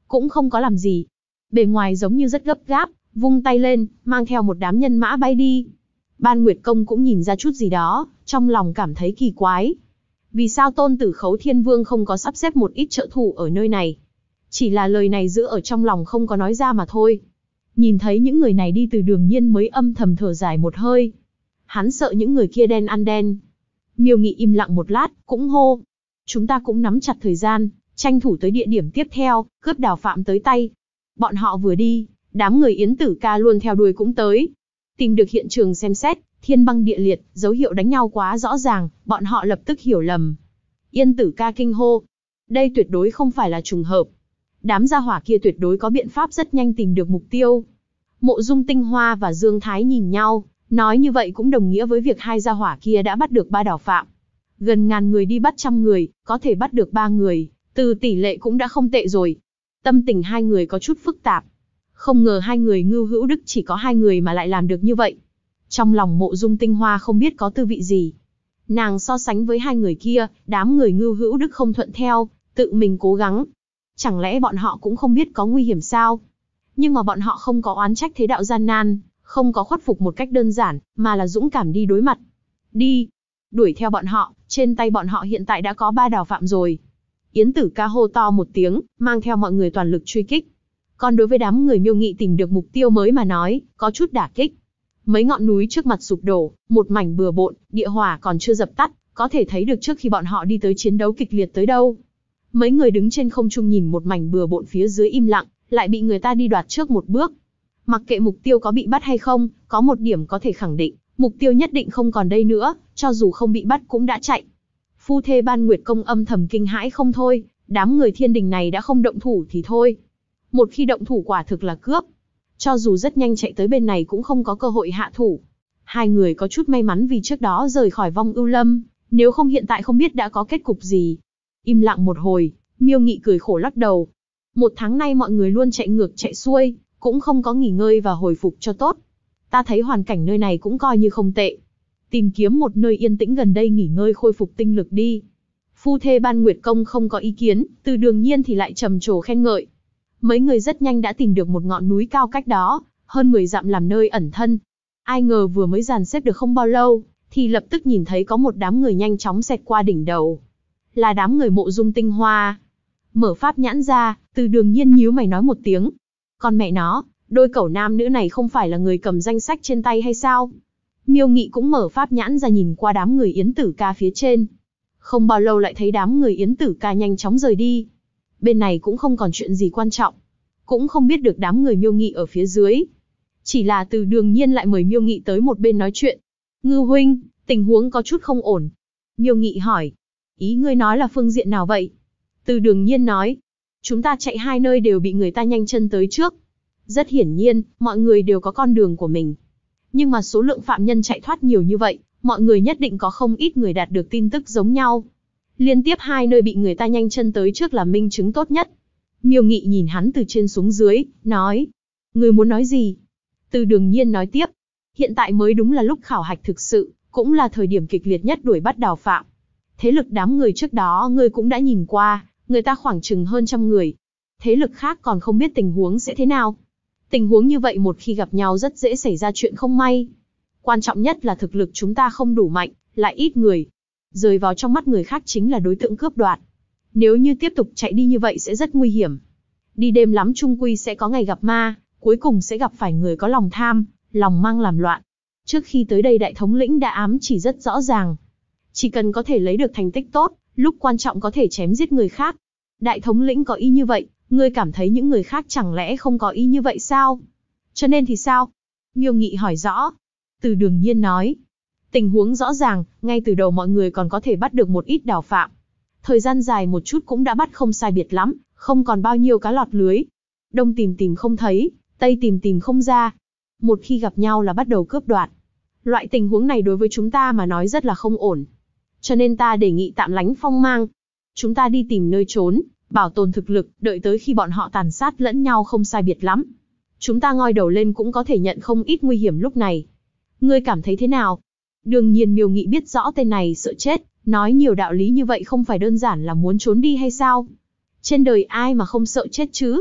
cũng không có làm gì. Bề ngoài giống như rất gấp gáp, vung tay lên, mang theo một đám nhân mã bay đi. Ban Nguyệt Công cũng nhìn ra chút gì đó, trong lòng cảm thấy kỳ quái. Vì sao Tôn Tử Khấu Thiên Vương không có sắp xếp một ít trợ thủ ở nơi này? Chỉ là lời này giữ ở trong lòng không có nói ra mà thôi. Nhìn thấy những người này đi Từ Đường Nhiên mới âm thầm thở dài một hơi. Hắn sợ những người kia đen ăn đen. Miêu Nghị im lặng một lát, cũng hô. Chúng ta cũng nắm chặt thời gian, tranh thủ tới địa điểm tiếp theo, cướp Đào Phạm tới tay. Bọn họ vừa đi, đám người Yến Tử Ca luôn theo đuôi cũng tới. Tìm được hiện trường xem xét, thiên băng địa liệt, dấu hiệu đánh nhau quá rõ ràng, bọn họ lập tức hiểu lầm. Yến Tử Ca kinh hô. Đây tuyệt đối không phải là trùng hợp. Đám gia hỏa kia tuyệt đối có biện pháp rất nhanh tìm được mục tiêu. Mộ Dung Tinh Hoa và Dương Thái nhìn nhau, nói như vậy cũng đồng nghĩa với việc hai gia hỏa kia đã bắt được 3 Đào Phạm. Gần ngàn người đi bắt 100 người, có thể bắt được 3 người, từ tỷ lệ cũng đã không tệ rồi. Tâm tình hai người có chút phức tạp. Không ngờ hai người Ngưu Hữu Đức chỉ có 2 người mà lại làm được như vậy. Trong lòng Mộ Dung Tinh Hoa không biết có tư vị gì. Nàng so sánh với 2 người kia, đám người Ngưu Hữu Đức không thuận theo, tự mình cố gắng. Chẳng lẽ bọn họ cũng không biết có nguy hiểm sao? Nhưng mà bọn họ không có oán trách thế đạo gian nan, không có khuất phục một cách đơn giản, mà là dũng cảm đi đối mặt. Đi! Đuổi theo bọn họ, trên tay bọn họ hiện tại đã có 3 Đào Phạm rồi. Yến Tử Ca hô to một tiếng, mang theo mọi người toàn lực truy kích. Còn đối với đám người Miêu Nghị tìm được mục tiêu mới mà nói, có chút đả kích. Mấy ngọn núi trước mặt sụp đổ, một mảnh bừa bộn, địa hỏa còn chưa dập tắt, có thể thấy được trước khi bọn họ đi tới chiến đấu kịch liệt tới đâu. Mấy người đứng trên không trung nhìn một mảnh bừa bộn phía dưới im lặng, lại bị người ta đi đoạt trước một bước. Mặc kệ mục tiêu có bị bắt hay không, có một điểm có thể khẳng định, mục tiêu nhất định không còn đây nữa, cho dù không bị bắt cũng đã chạy. Phu thê Ban Nguyệt Công âm thầm kinh hãi không thôi, đám người Thiên Đình này đã không động thủ thì thôi. Một khi động thủ quả thực là cướp. Cho dù rất nhanh chạy tới bên này cũng không có cơ hội hạ thủ. Hai người có chút may mắn vì trước đó rời khỏi Vong Ưu Lâm, nếu không hiện tại không biết đã có kết cục gì. Im lặng một hồi, Miêu Nghị cười khổ lắc đầu. 1 tháng nay mọi người luôn chạy ngược chạy xuôi, cũng không có nghỉ ngơi và hồi phục cho tốt. Ta thấy hoàn cảnh nơi này cũng coi như không tệ. Tìm kiếm một nơi yên tĩnh gần đây nghỉ ngơi khôi phục tinh lực đi. Phu thê Ban Nguyệt Công không có ý kiến, Từ Đường Nhiên thì lại trầm trồ khen ngợi. Mấy người rất nhanh đã tìm được một ngọn núi cao cách đó, hơn 10 dặm làm nơi ẩn thân. Ai ngờ vừa mới dàn xếp được không bao lâu, thì lập tức nhìn thấy có một đám người nhanh chóng xẹt qua đỉnh đầu. Là đám người Mộ Dung Tinh Hoa. Mở pháp nhãn ra, Từ Đường Nhiên nhíu mày nói một tiếng. Con mẹ nó, đôi cẩu nam nữ này không phải là người cầm danh sách trên tay hay sao? Miêu Nghị cũng mở pháp nhãn ra nhìn qua đám người Yến Tử Ca phía trên. Không bao lâu lại thấy đám người Yến Tử Ca nhanh chóng rời đi. Bên này cũng không còn chuyện gì quan trọng. Cũng không biết được đám người Miêu Nghị ở phía dưới. Chỉ là Từ Đường Nhiên lại mời Miêu Nghị tới một bên nói chuyện. Ngưu huynh, tình huống có chút không ổn. Miêu Nghị hỏi. Ý ngươi nói là phương diện nào vậy? Từ Đường Nhiên nói. Chúng ta chạy 2 nơi đều bị người ta nhanh chân tới trước. Rất hiển nhiên, mọi người đều có con đường của mình. Nhưng mà số lượng phạm nhân chạy thoát nhiều như vậy, mọi người nhất định có không ít người đạt được tin tức giống nhau. Liên tiếp 2 nơi bị người ta nhanh chân tới trước là minh chứng tốt nhất. Miêu Nghị nhìn hắn từ trên xuống dưới, nói. Người muốn nói gì? Từ Đường Nhiên nói tiếp. Hiện tại mới đúng là lúc khảo hạch thực sự, cũng là thời điểm kịch liệt nhất đuổi bắt Đào Phạm. Thế lực đám người trước đó ngươi cũng đã nhìn qua, người ta khoảng chừng hơn 100 người. Thế lực khác còn không biết tình huống sẽ thế nào. Tình huống như vậy một khi gặp nhau rất dễ xảy ra chuyện không may. Quan trọng nhất là thực lực chúng ta không đủ mạnh, lại ít người. Rời vào trong mắt người khác chính là đối tượng cướp đoạt. Nếu như tiếp tục chạy đi như vậy sẽ rất nguy hiểm. Đi đêm lắm chung quy sẽ có ngày gặp ma, cuối cùng sẽ gặp phải người có lòng tham, lòng mang làm loạn. Trước khi tới đây đại thống lĩnh đã ám chỉ rất rõ ràng. Chỉ cần có thể lấy được thành tích tốt, lúc quan trọng có thể chém giết người khác. Đại thống lĩnh có ý như vậy, ngươi cảm thấy những người khác chẳng lẽ không có ý như vậy sao? Cho nên thì sao? Miêu Nghị hỏi rõ. Từ Đường Nhiên nói. Tình huống rõ ràng, ngay từ đầu mọi người còn có thể bắt được một ít Đào Phạm. Thời gian dài một chút cũng đã bắt không sai biệt lắm, không còn bao nhiêu cá lọt lưới. Đông tìm tìm không thấy, Tây tìm tìm không ra. Một khi gặp nhau là bắt đầu cướp đoạt. Loại tình huống này đối với chúng ta mà nói rất là không ổn. Cho nên ta đề nghị tạm lánh phong mang. Chúng ta đi tìm nơi trốn, bảo tồn thực lực, đợi tới khi bọn họ tàn sát lẫn nhau không sai biệt lắm. Chúng ta ngoi đầu lên cũng có thể nhận không ít nguy hiểm lúc này. Ngươi cảm thấy thế nào? Đương nhiên Miêu Nghị biết rõ tên này sợ chết, nói nhiều đạo lý như vậy không phải đơn giản là muốn trốn đi hay sao? Trên đời ai mà không sợ chết chứ?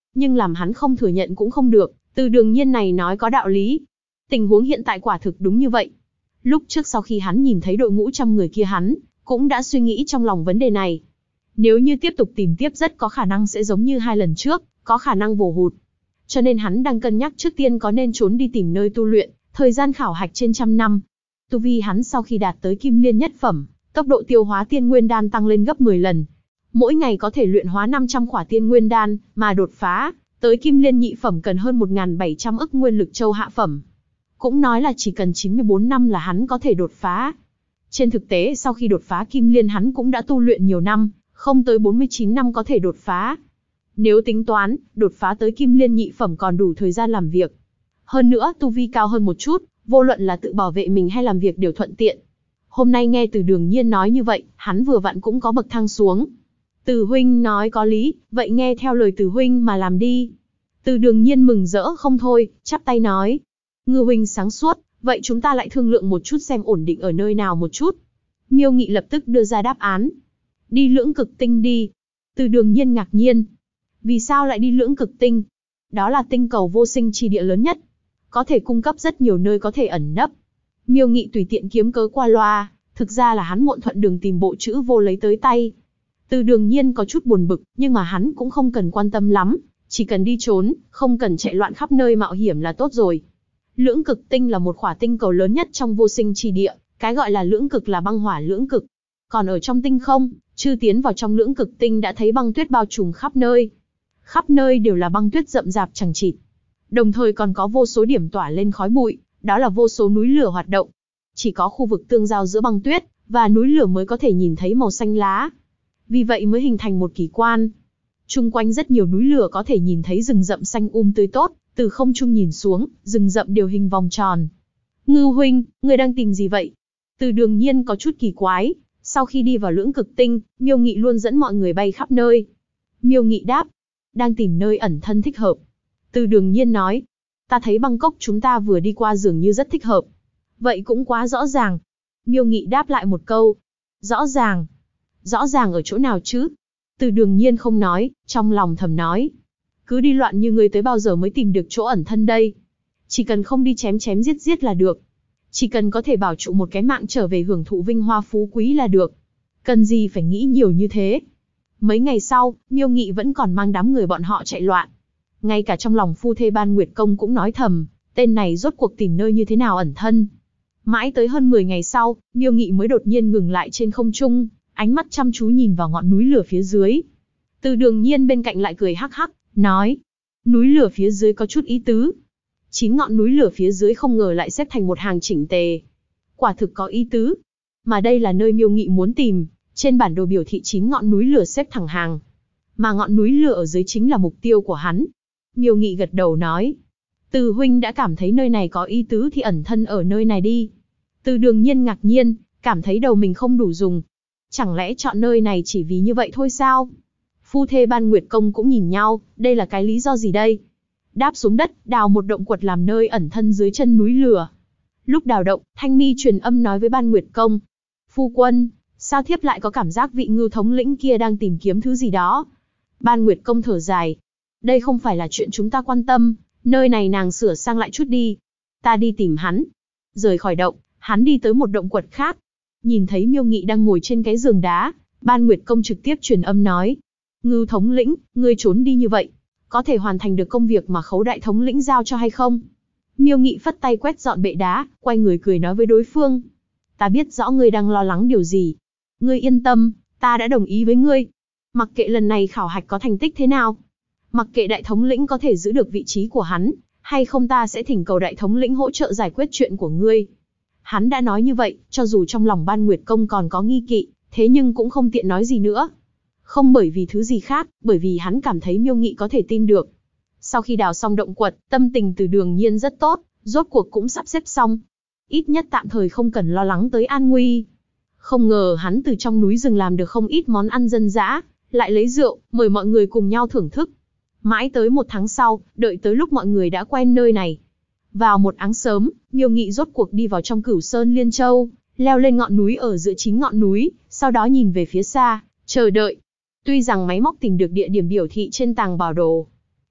nhưng làm hắn không thừa nhận cũng không được, Từ Đường Nhiên này nói có đạo lý. Tình huống hiện tại quả thực đúng như vậy. Lúc trước sau khi hắn nhìn thấy đội ngũ trăm người kia hắn cũng đã suy nghĩ trong lòng vấn đề này. Nếu như tiếp tục tìm tiếp rất có khả năng sẽ giống như 2 lần trước, có khả năng vồ hụt. Cho nên hắn đang cân nhắc trước tiên có nên trốn đi tìm nơi tu luyện, thời gian khảo hạch trên 100 năm. Tu vi hắn sau khi đạt tới Kim Liên nhất phẩm, tốc độ tiêu hóa tiên nguyên đan tăng lên gấp 10 lần. Mỗi ngày có thể luyện hóa 500 khỏa tiên nguyên đan, mà đột phá tới Kim Liên nhị phẩm cần hơn 1.700 ức nguyên lực châu hạ phẩm. Cũng nói là chỉ cần 94 năm là hắn có thể đột phá. Trên thực tế sau khi đột phá Kim Liên hắn cũng đã tu luyện nhiều năm, không tới 49 năm có thể đột phá. Nếu tính toán, đột phá tới Kim Liên nhị phẩm còn đủ thời gian làm việc. Hơn nữa tu vi cao hơn một chút, vô luận là tự bảo vệ mình hay làm việc đều thuận tiện. Hôm nay nghe Từ Đường Nhiên nói như vậy, hắn vừa vặn cũng có bậc thang xuống. Từ huynh nói có lý, vậy nghe theo lời Từ huynh mà làm đi. Từ Đường Nhiên mừng rỡ không thôi, chắp tay nói. Ngư huynh sáng suốt, vậy chúng ta lại thương lượng một chút xem ổn định ở nơi nào một chút. Miêu Nghị lập tức đưa ra đáp án. Đi Lưỡng Cực Tinh đi. Từ Đường Nhiên ngạc nhiên. Vì sao lại đi Lưỡng Cực Tinh? Đó là tinh cầu vô sinh chi địa lớn nhất, có thể cung cấp rất nhiều nơi có thể ẩn nấp. Miêu Nghị tùy tiện kiếm cớ qua loa, thực ra là hắn muộn thuận đường tìm bộ chữ vô lấy tới tay. Từ Đường Nhiên có chút buồn bực, nhưng mà hắn cũng không cần quan tâm lắm, chỉ cần đi trốn, không cần chạy loạn khắp nơi mạo hiểm là tốt rồi. Lưỡng Cực Tinh là một khỏa tinh cầu lớn nhất trong vô sinh chi địa, cái gọi là lưỡng cực là băng hỏa lưỡng cực. Còn ở trong tinh không, chưa tiến vào trong Lưỡng Cực Tinh đã thấy băng tuyết bao trùm khắp nơi. Khắp nơi đều là băng tuyết rậm rạp chằng chịt. Đồng thời còn có vô số điểm tỏa lên khói bụi, đó là vô số núi lửa hoạt động. Chỉ có khu vực tương giao giữa băng tuyết và núi lửa mới có thể nhìn thấy màu xanh lá. Vì vậy mới hình thành một kỳ quan. Chung quanh rất nhiều núi lửa có thể nhìn thấy rừng rậm xanh tươi tốt, từ không trung nhìn xuống, rừng rậm đều hình vòng tròn. Ngư huynh, người đang tìm gì vậy? Từ Đường Nhiên có chút kỳ quái, sau khi đi vào Lưỡng Cực Tinh, Miêu Nghị luôn dẫn mọi người bay khắp nơi. Miêu Nghị đáp, đang tìm nơi ẩn thân thích hợp. Từ Đường Nhiên nói, ta thấy Bangkok chúng ta vừa đi qua dường như rất thích hợp. Vậy cũng quá rõ ràng. Miêu Nghị đáp lại một câu, rõ ràng. Rõ ràng ở chỗ nào chứ? Từ Đường Nhiên không nói, trong lòng thầm nói, cứ đi loạn như ngươi tới bao giờ mới tìm được chỗ ẩn thân đây? Chỉ cần không đi chém chém giết giết là được. Chỉ cần có thể bảo trụ một cái mạng trở về hưởng thụ vinh hoa phú quý là được. Cần gì phải nghĩ nhiều như thế? Mấy ngày sau, Miêu Nghị vẫn còn mang đám người bọn họ chạy loạn. Ngay cả trong lòng phu thê Ban Nguyệt Công cũng nói thầm, tên này rốt cuộc tìm nơi như thế nào ẩn thân. Mãi tới hơn 10 ngày sau, Miêu Nghị mới đột nhiên ngừng lại trên không trung, ánh mắt chăm chú nhìn vào ngọn núi lửa phía dưới. Từ Đường Nhiên bên cạnh lại cười hắc hắc, nói, núi lửa phía dưới có chút ý tứ. 9 ngọn núi lửa phía dưới không ngờ lại xếp thành một hàng chỉnh tề. Quả thực có ý tứ. Mà đây là nơi Miêu Nghị muốn tìm, trên bản đồ biểu thị 9 ngọn núi lửa xếp thẳng hàng. Mà ngọn núi lửa ở dưới chính là mục tiêu của hắn. Miêu Nghị gật đầu nói, Từ huynh đã cảm thấy nơi này có ý tứ thì ẩn thân ở nơi này đi. Từ Đường Nhiên ngạc nhiên, cảm thấy đầu mình không đủ dùng. Chẳng lẽ chọn nơi này chỉ vì như vậy thôi sao? Phu thê Ban Nguyệt Công cũng nhìn nhau, đây là cái lý do gì đây? Đáp xuống đất, đào một động quật làm nơi ẩn thân dưới chân núi lửa. Lúc đào động, Thanh Mi truyền âm nói với Ban Nguyệt Công, phu quân, sao thiếp lại có cảm giác vị Ngưu thống lĩnh kia đang tìm kiếm thứ gì đó? Ban Nguyệt Công thở dài, đây không phải là chuyện chúng ta quan tâm, nơi này nàng sửa sang lại chút đi. Ta đi tìm hắn. Rời khỏi động, hắn đi tới một động quật khác. Nhìn thấy Miêu Nghị đang ngồi trên cái giường đá, Ban Nguyệt Công trực tiếp truyền âm nói, Ngưu thống lĩnh, ngươi trốn đi như vậy, có thể hoàn thành được công việc mà Khấu đại thống lĩnh giao cho hay không? Miêu Nghị phất tay quét dọn bệ đá, quay người cười nói với đối phương, ta biết rõ ngươi đang lo lắng điều gì. Ngươi yên tâm, ta đã đồng ý với ngươi. Mặc kệ lần này khảo hạch có thành tích thế nào, mặc kệ đại thống lĩnh có thể giữ được vị trí của hắn, hay không ta sẽ thỉnh cầu đại thống lĩnh hỗ trợ giải quyết chuyện của ngươi. Hắn đã nói như vậy, cho dù trong lòng Ban Nguyệt Công còn có nghi kỵ, thế nhưng cũng không tiện nói gì nữa. Không bởi vì thứ gì khác, bởi vì hắn cảm thấy Miêu Nghị có thể tin được. Sau khi đào xong động quật, tâm tình Từ Đường Nhiên rất tốt, rốt cuộc cũng sắp xếp xong. Ít nhất tạm thời không cần lo lắng tới an nguy. Không ngờ hắn từ trong núi rừng làm được không ít món ăn dân dã, lại lấy rượu, mời mọi người cùng nhau thưởng thức. Mãi tới 1 tháng sau, đợi tới lúc mọi người đã quen nơi này. Vào một áng sớm, Miêu Nghị rốt cuộc đi vào trong Cửu Sơn Liên Châu, leo lên ngọn núi ở giữa 9 ngọn núi, sau đó nhìn về phía xa, chờ đợi. Tuy rằng máy móc tìm được địa điểm biểu thị trên tàng bảo đồ,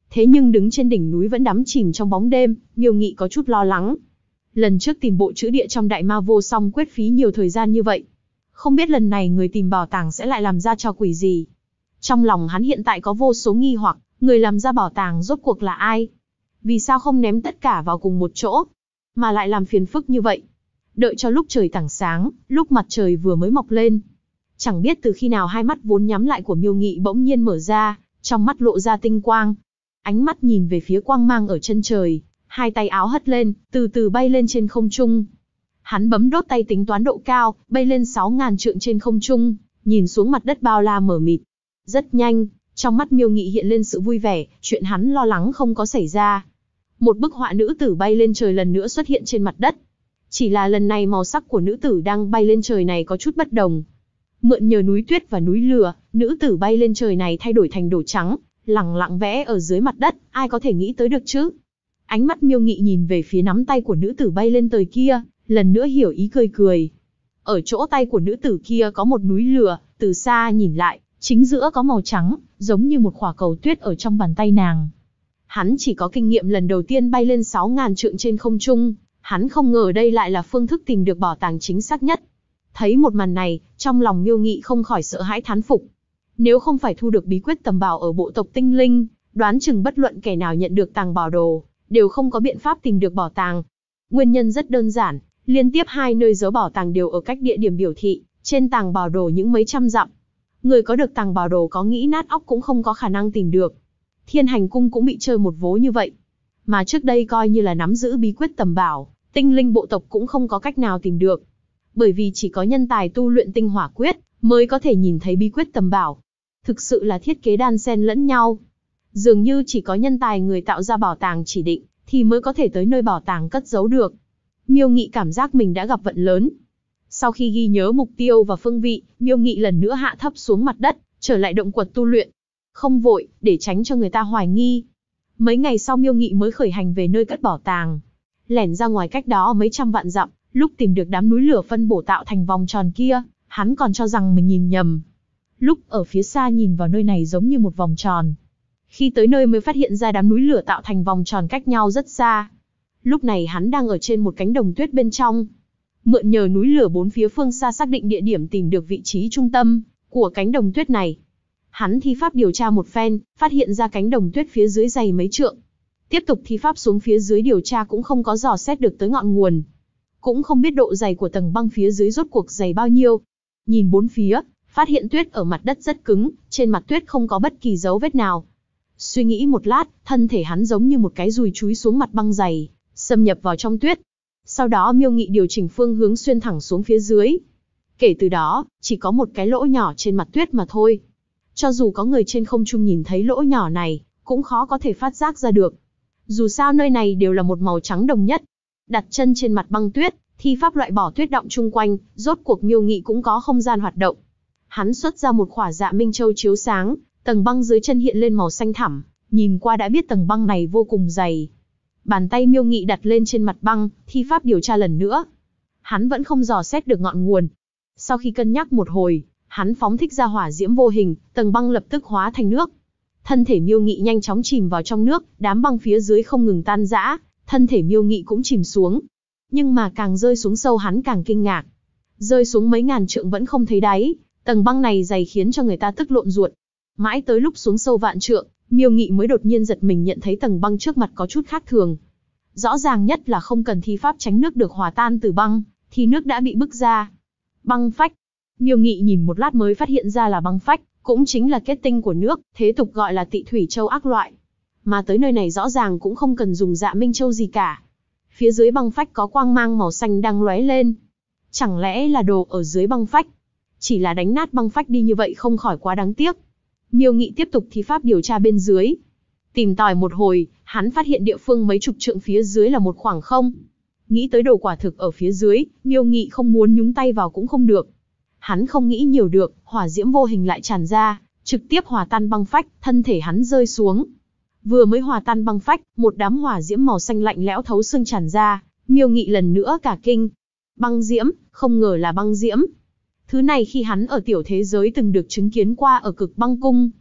Thế nhưng đứng trên đỉnh núi vẫn đắm chìm trong bóng đêm, Miêu Nghị có chút lo lắng. Lần trước tìm bộ chữ địa trong Đại Ma Vô Song quyết phí nhiều thời gian như vậy. Không biết lần này người tìm bảo tàng sẽ lại làm ra trò quỷ gì. Trong lòng hắn hiện tại có vô số nghi hoặc, người làm ra bảo tàng rốt cuộc là ai? Vì sao không ném tất cả vào cùng một chỗ, mà lại làm phiền phức như vậy? Đợi cho lúc trời tảng sáng, lúc mặt trời vừa mới mọc lên. Chẳng biết từ khi nào hai mắt vốn nhắm lại của Miêu Nghị bỗng nhiên mở ra, trong mắt lộ ra tinh quang. Ánh mắt nhìn về phía quang mang ở chân trời, hai tay áo hất lên, từ từ bay lên trên không trung. Hắn bấm đốt tay tính toán độ cao, bay lên 6.000 trượng trên không trung, nhìn xuống mặt đất bao la mờ mịt. Rất nhanh, trong mắt Miêu Nghị hiện lên sự vui vẻ, chuyện hắn lo lắng không có xảy ra. Một bức họa nữ tử bay lên trời lần nữa xuất hiện trên mặt đất. Chỉ là lần này màu sắc của nữ tử đang bay lên trời này có chút bất đồng. Mượn nhờ núi tuyết và núi lửa, nữ tử bay lên trời này thay đổi thành đồ trắng, lẳng lặng vẽ ở dưới mặt đất, ai có thể nghĩ tới được chứ? Ánh mắt Miêu Nghị nhìn về phía nắm tay của nữ tử bay lên trời kia, lần nữa hiểu ý cười cười. Ở chỗ tay của nữ tử kia có một núi lửa, từ xa nhìn lại, chính giữa có màu trắng, giống như một quả cầu tuyết ở trong bàn tay nàng. Hắn chỉ có kinh nghiệm lần đầu tiên bay lên 6.000 trượng trên không trung, hắn không ngờ đây lại là phương thức tìm được bảo tàng chính xác nhất. Thấy một màn này, trong lòng Miêu Nghị không khỏi sợ hãi thán phục. Nếu không phải thu được bí quyết tầm bảo ở bộ tộc tinh linh, đoán chừng bất luận kẻ nào nhận được tàng bảo đồ, đều không có biện pháp tìm được bảo tàng. Nguyên nhân rất đơn giản, liên tiếp hai nơi giấu bảo tàng đều ở cách địa điểm biểu thị, trên tàng bảo đồ những mấy trăm dặm. Người có được tàng bảo đồ có nghĩ nát óc cũng không có khả năng tìm được. Thiên Hành Cung cũng bị chơi một vố như vậy. Mà trước đây coi như là nắm giữ bí quyết tầm bảo, tinh linh bộ tộc cũng không có cách nào tìm được. Bởi vì chỉ có nhân tài tu luyện tinh hỏa quyết, mới có thể nhìn thấy bí quyết tầm bảo. Thực sự là thiết kế đan xen lẫn nhau. Dường như chỉ có nhân tài người tạo ra bảo tàng chỉ định, thì mới có thể tới nơi bảo tàng cất giấu được. Miêu Nghị cảm giác mình đã gặp vận lớn. Sau khi ghi nhớ mục tiêu và phương vị, Miêu Nghị lần nữa hạ thấp xuống mặt đất, trở lại động quật tu luyện. Không vội, để tránh cho người ta hoài nghi. Mấy ngày sau Miêu Nghị mới khởi hành về nơi cất bảo tàng. Lẻn ra ngoài cách đó mấy trăm vạn dặm, lúc tìm được đám núi lửa phân bổ tạo thành vòng tròn kia, hắn còn cho rằng mình nhìn nhầm. Lúc ở phía xa nhìn vào nơi này giống như một vòng tròn. Khi tới nơi mới phát hiện ra đám núi lửa tạo thành vòng tròn cách nhau rất xa. Lúc này hắn đang ở trên một cánh đồng tuyết bên trong. Mượn nhờ núi lửa bốn phía phương xa xác định địa điểm tìm được vị trí trung tâm của cánh đồng tuyết này. Hắn thi pháp điều tra một phen, phát hiện ra cánh đồng tuyết phía dưới dày mấy trượng. Tiếp tục thi pháp xuống phía dưới điều tra cũng không có dò xét được tới ngọn nguồn. Cũng không biết độ dày của tầng băng phía dưới rốt cuộc dày bao nhiêu. Nhìn bốn phía, phát hiện tuyết ở mặt đất rất cứng, trên mặt tuyết không có bất kỳ dấu vết nào. Suy nghĩ một lát, thân thể hắn giống như một cái dùi chúi xuống mặt băng dày, xâm nhập vào trong tuyết. Sau đó Miêu Nghị điều chỉnh phương hướng xuyên thẳng xuống phía dưới. Kể từ đó, chỉ có một cái lỗ nhỏ trên mặt tuyết mà thôi. Cho dù có người trên không trung nhìn thấy lỗ nhỏ này, cũng khó có thể phát giác ra được. Dù sao nơi này đều là một màu trắng đồng nhất. Đặt chân trên mặt băng tuyết, thi pháp loại bỏ tuyết động chung quanh, rốt cuộc Miêu Nghị cũng có không gian hoạt động. Hắn xuất ra một khỏa dạ minh châu chiếu sáng, tầng băng dưới chân hiện lên màu xanh thẳm, nhìn qua đã biết tầng băng này vô cùng dày. Bàn tay Miêu Nghị đặt lên trên mặt băng, thi pháp điều tra lần nữa. Hắn vẫn không dò xét được ngọn nguồn. Sau khi cân nhắc một hồi, hắn phóng thích ra hỏa diễm vô hình, tầng băng lập tức hóa thành nước. Thân thể Miêu Nghị nhanh chóng chìm vào trong nước, đám băng phía dưới không ngừng tan rã, thân thể Miêu Nghị cũng chìm xuống. Nhưng mà càng rơi xuống sâu hắn càng kinh ngạc. Rơi xuống mấy ngàn trượng vẫn không thấy đáy, tầng băng này dày khiến cho người ta tức lộn ruột. Mãi tới lúc xuống sâu vạn trượng, Miêu Nghị mới đột nhiên giật mình nhận thấy tầng băng trước mặt có chút khác thường. Rõ ràng nhất là không cần thi pháp tránh nước được hòa tan từ băng, thì nước đã bị bức ra. Băng phách. Miêu Nghị nhìn một lát mới phát hiện ra là băng phách, cũng chính là kết tinh của nước, thế tục gọi là Tị Thủy Châu ác loại. Mà tới nơi này rõ ràng cũng không cần dùng Dạ Minh Châu gì cả. Phía dưới băng phách có quang mang màu xanh đang lóe lên. Chẳng lẽ là đồ ở dưới băng phách? Chỉ là đánh nát băng phách đi như vậy không khỏi quá đáng tiếc. Miêu Nghị tiếp tục thi pháp điều tra bên dưới. Tìm tòi một hồi, hắn phát hiện địa phương mấy chục trượng phía dưới là một khoảng không. Nghĩ tới đồ quả thực ở phía dưới, Miêu Nghị không muốn nhúng tay vào cũng không được. Hắn không nghĩ nhiều được, hỏa diễm vô hình lại tràn ra, trực tiếp hòa tan băng phách, thân thể hắn rơi xuống. Vừa mới hòa tan băng phách, một đám hỏa diễm màu xanh lạnh lẽo thấu xương tràn ra, Miêu Nghị lần nữa cả kinh. Băng diễm, không ngờ là băng diễm. Thứ này khi hắn ở tiểu thế giới từng được chứng kiến qua ở Cực Băng Cung.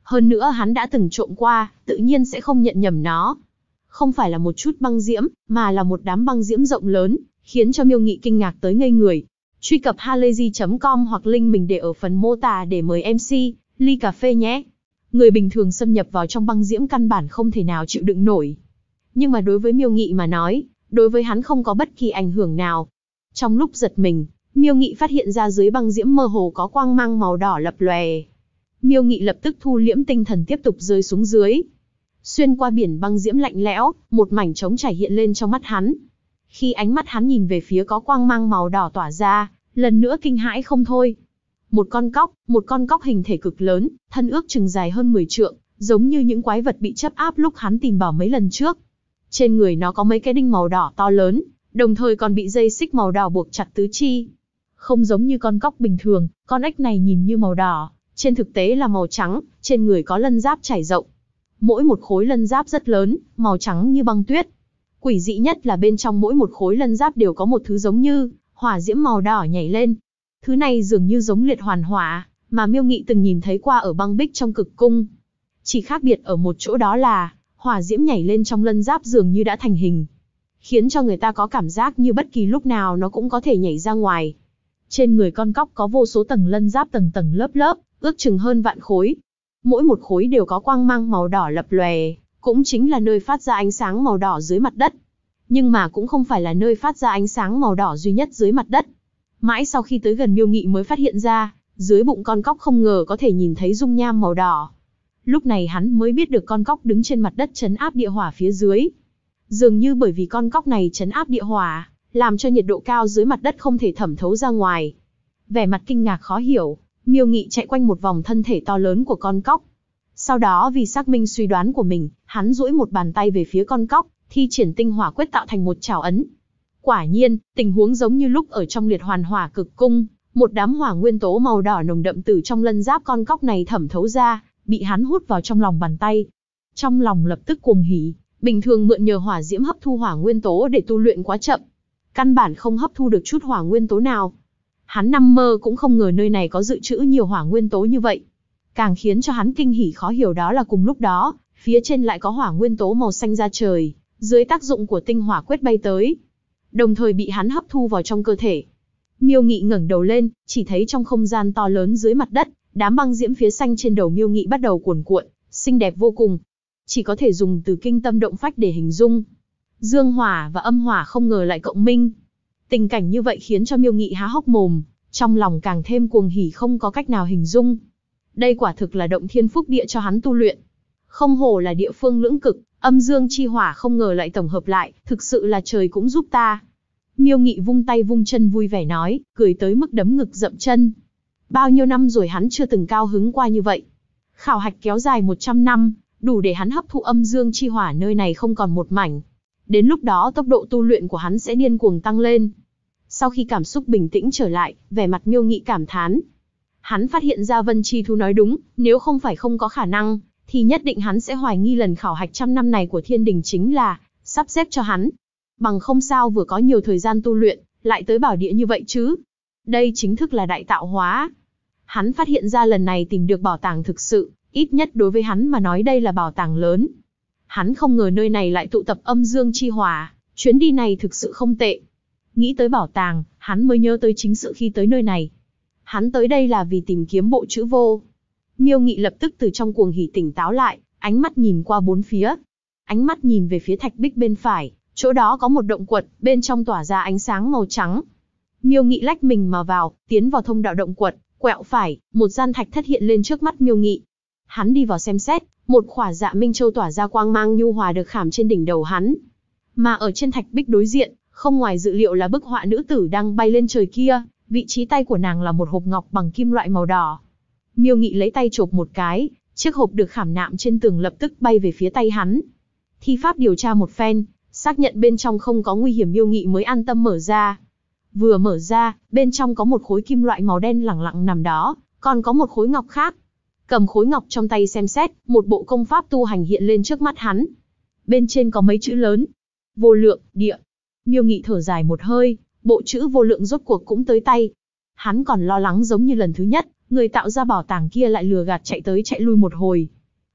Hơn nữa hắn đã từng trộm qua, tự nhiên sẽ không nhận nhầm nó. Không phải là một chút băng diễm, mà là một đám băng diễm rộng lớn, khiến cho Miêu Nghị kinh ngạc tới ngây người. Truy cập halayzi.com hoặc link mình để ở phần mô tả để mời MC, ly cà phê nhé. Người bình thường xâm nhập vào trong băng diễm căn bản không thể nào chịu đựng nổi. Nhưng mà đối với Miêu Nghị mà nói, đối với hắn không có bất kỳ ảnh hưởng nào. Trong lúc giật mình, Miêu Nghị phát hiện ra dưới băng diễm mơ hồ có quang mang màu đỏ lập lòe. Miêu Nghị lập tức thu liễm tinh thần tiếp tục rơi xuống dưới. Xuyên qua biển băng diễm lạnh lẽo, một mảnh trống trải hiện lên trong mắt hắn. Khi ánh mắt hắn nhìn về phía có quang mang màu đỏ tỏa ra, lần nữa kinh hãi không thôi. Một con cóc hình thể cực lớn, thân ước chừng dài hơn 10 trượng, giống như những quái vật bị chấp áp lúc hắn tìm bảo mấy lần trước. Trên người nó có mấy cái đinh màu đỏ to lớn, đồng thời còn bị dây xích màu đỏ buộc chặt tứ chi. Không giống như con cóc bình thường, con ếch này nhìn như màu đỏ, trên thực tế là màu trắng, trên người có lân giáp trải rộng. Mỗi một khối lân giáp rất lớn, màu trắng như băng tuyết. Quỷ dị nhất là bên trong mỗi một khối lân giáp đều có một thứ giống như hỏa diễm màu đỏ nhảy lên. Thứ này dường như giống liệt hoàn hỏa, mà Miêu Nghị từng nhìn thấy qua ở băng bích trong cực cung. Chỉ khác biệt ở một chỗ đó là, hỏa diễm nhảy lên trong lân giáp dường như đã thành hình, khiến cho người ta có cảm giác như bất kỳ lúc nào nó cũng có thể nhảy ra ngoài. Trên người con cóc có vô số tầng lân giáp tầng tầng lớp lớp, ước chừng hơn vạn khối. Mỗi một khối đều có quang mang màu đỏ lập lòe, cũng chính là nơi phát ra ánh sáng màu đỏ dưới mặt đất. Nhưng mà cũng không phải là nơi phát ra ánh sáng màu đỏ duy nhất dưới mặt đất. Mãi sau khi tới gần Miêu Nghị mới phát hiện ra, dưới bụng con cóc không ngờ có thể nhìn thấy dung nham màu đỏ. Lúc này hắn mới biết được con cóc đứng trên mặt đất trấn áp địa hỏa phía dưới. Dường như bởi vì con cóc này trấn áp địa hỏa, làm cho nhiệt độ cao dưới mặt đất không thể thẩm thấu ra ngoài. Vẻ mặt kinh ngạc khó hiểu, Miêu Nghị chạy quanh một vòng thân thể to lớn của con cóc. Sau đó vì xác minh suy đoán của mình, hắn duỗi một bàn tay về phía con cóc, thi triển tinh hỏa quyết tạo thành một trảo ấn. Quả nhiên, tình huống giống như lúc ở trong liệt hoàn hỏa cực cung, một đám hỏa nguyên tố màu đỏ nồng đậm từ trong lân giáp con cóc này thẩm thấu ra, bị hắn hút vào trong lòng bàn tay. Trong lòng lập tức cuồng hỉ, bình thường mượn nhờ hỏa diễm hấp thu hỏa nguyên tố để tu luyện quá chậm, căn bản không hấp thu được chút hỏa nguyên tố nào. Hắn nằm mơ cũng không ngờ nơi này có dự trữ nhiều hỏa nguyên tố như vậy. Càng khiến cho hắn kinh hỉ khó hiểu đó là cùng lúc đó, phía trên lại có hỏa nguyên tố màu xanh ra trời, dưới tác dụng của tinh hỏa quyết bay tới, đồng thời bị hắn hấp thu vào trong cơ thể. Miêu Nghị ngẩng đầu lên, chỉ thấy trong không gian to lớn dưới mặt đất, đám băng diễm phía xanh trên đầu Miêu Nghị bắt đầu cuồn cuộn, xinh đẹp vô cùng. Chỉ có thể dùng từ kinh tâm động phách để hình dung. Dương hỏa và âm hỏa không ngờ lại cộng minh. Tình cảnh như vậy khiến cho Miêu Nghị há hốc mồm, trong lòng càng thêm cuồng hỉ không có cách nào hình dung. Đây quả thực là động thiên phúc địa cho hắn tu luyện. Không hổ là địa phương lưỡng cực, âm dương chi hỏa không ngờ lại tổng hợp lại, thực sự là trời cũng giúp ta. Miêu Nghị vung tay vung chân vui vẻ nói, cười tới mức đấm ngực dậm chân. Bao nhiêu năm rồi hắn chưa từng cao hứng qua như vậy. Khảo hạch kéo dài 100 năm, đủ để hắn hấp thụ âm dương chi hỏa nơi này không còn một mảnh. Đến lúc đó tốc độ tu luyện của hắn sẽ điên cuồng tăng lên. Sau khi cảm xúc bình tĩnh trở lại, vẻ mặt Miêu Nghị cảm thán. Hắn phát hiện ra Vân Chi Thu nói đúng, nếu không phải không có khả năng, thì nhất định hắn sẽ hoài nghi lần khảo hạch 100 năm này của Thiên Đình chính là sắp xếp cho hắn. Bằng không sao vừa có nhiều thời gian tu luyện, lại tới bảo địa như vậy chứ. Đây chính thức là đại tạo hóa. Hắn phát hiện ra lần này tìm được bảo tàng thực sự, ít nhất đối với hắn mà nói đây là bảo tàng lớn. Hắn không ngờ nơi này lại tụ tập âm dương chi hỏa, chuyến đi này thực sự không tệ. Nghĩ tới bảo tàng, hắn mới nhớ tới chính sự khi tới nơi này. Hắn tới đây là vì tìm kiếm bộ chữ vô. Miêu Nghị lập tức từ trong cuồng hỉ tỉnh táo lại, ánh mắt nhìn qua bốn phía. Ánh mắt nhìn về phía thạch bích bên phải, chỗ đó có một động quật, bên trong tỏa ra ánh sáng màu trắng. Miêu Nghị lách mình mà vào, tiến vào thông đạo động quật, quẹo phải, một gian thạch thất hiện lên trước mắt Miêu Nghị. Hắn đi vào xem xét, một khỏa dạ minh châu tỏa ra quang mang nhu hòa được khảm trên đỉnh đầu hắn. Mà ở trên thạch bích đối diện, không ngoài dự liệu là bức họa nữ tử đang bay lên trời kia, vị trí tay của nàng là một hộp ngọc bằng kim loại màu đỏ. Miêu Nghị lấy tay chộp một cái, chiếc hộp được khảm nạm trên tường lập tức bay về phía tay hắn. Thi pháp điều tra một phen, xác nhận bên trong không có nguy hiểm Miêu Nghị mới an tâm mở ra. Vừa mở ra, bên trong có một khối kim loại màu đen lẳng lặng nằm đó, còn có một khối ngọc khác. Cầm khối ngọc trong tay xem xét, một bộ công pháp tu hành hiện lên trước mắt hắn. Bên trên có mấy chữ lớn: Vô Lượng Địa. Miêu Nghị thở dài một hơi, bộ chữ vô lượng rốt cuộc cũng tới tay. Hắn còn lo lắng giống như lần thứ nhất, người tạo ra bảo tàng kia lại lừa gạt chạy tới chạy lui một hồi.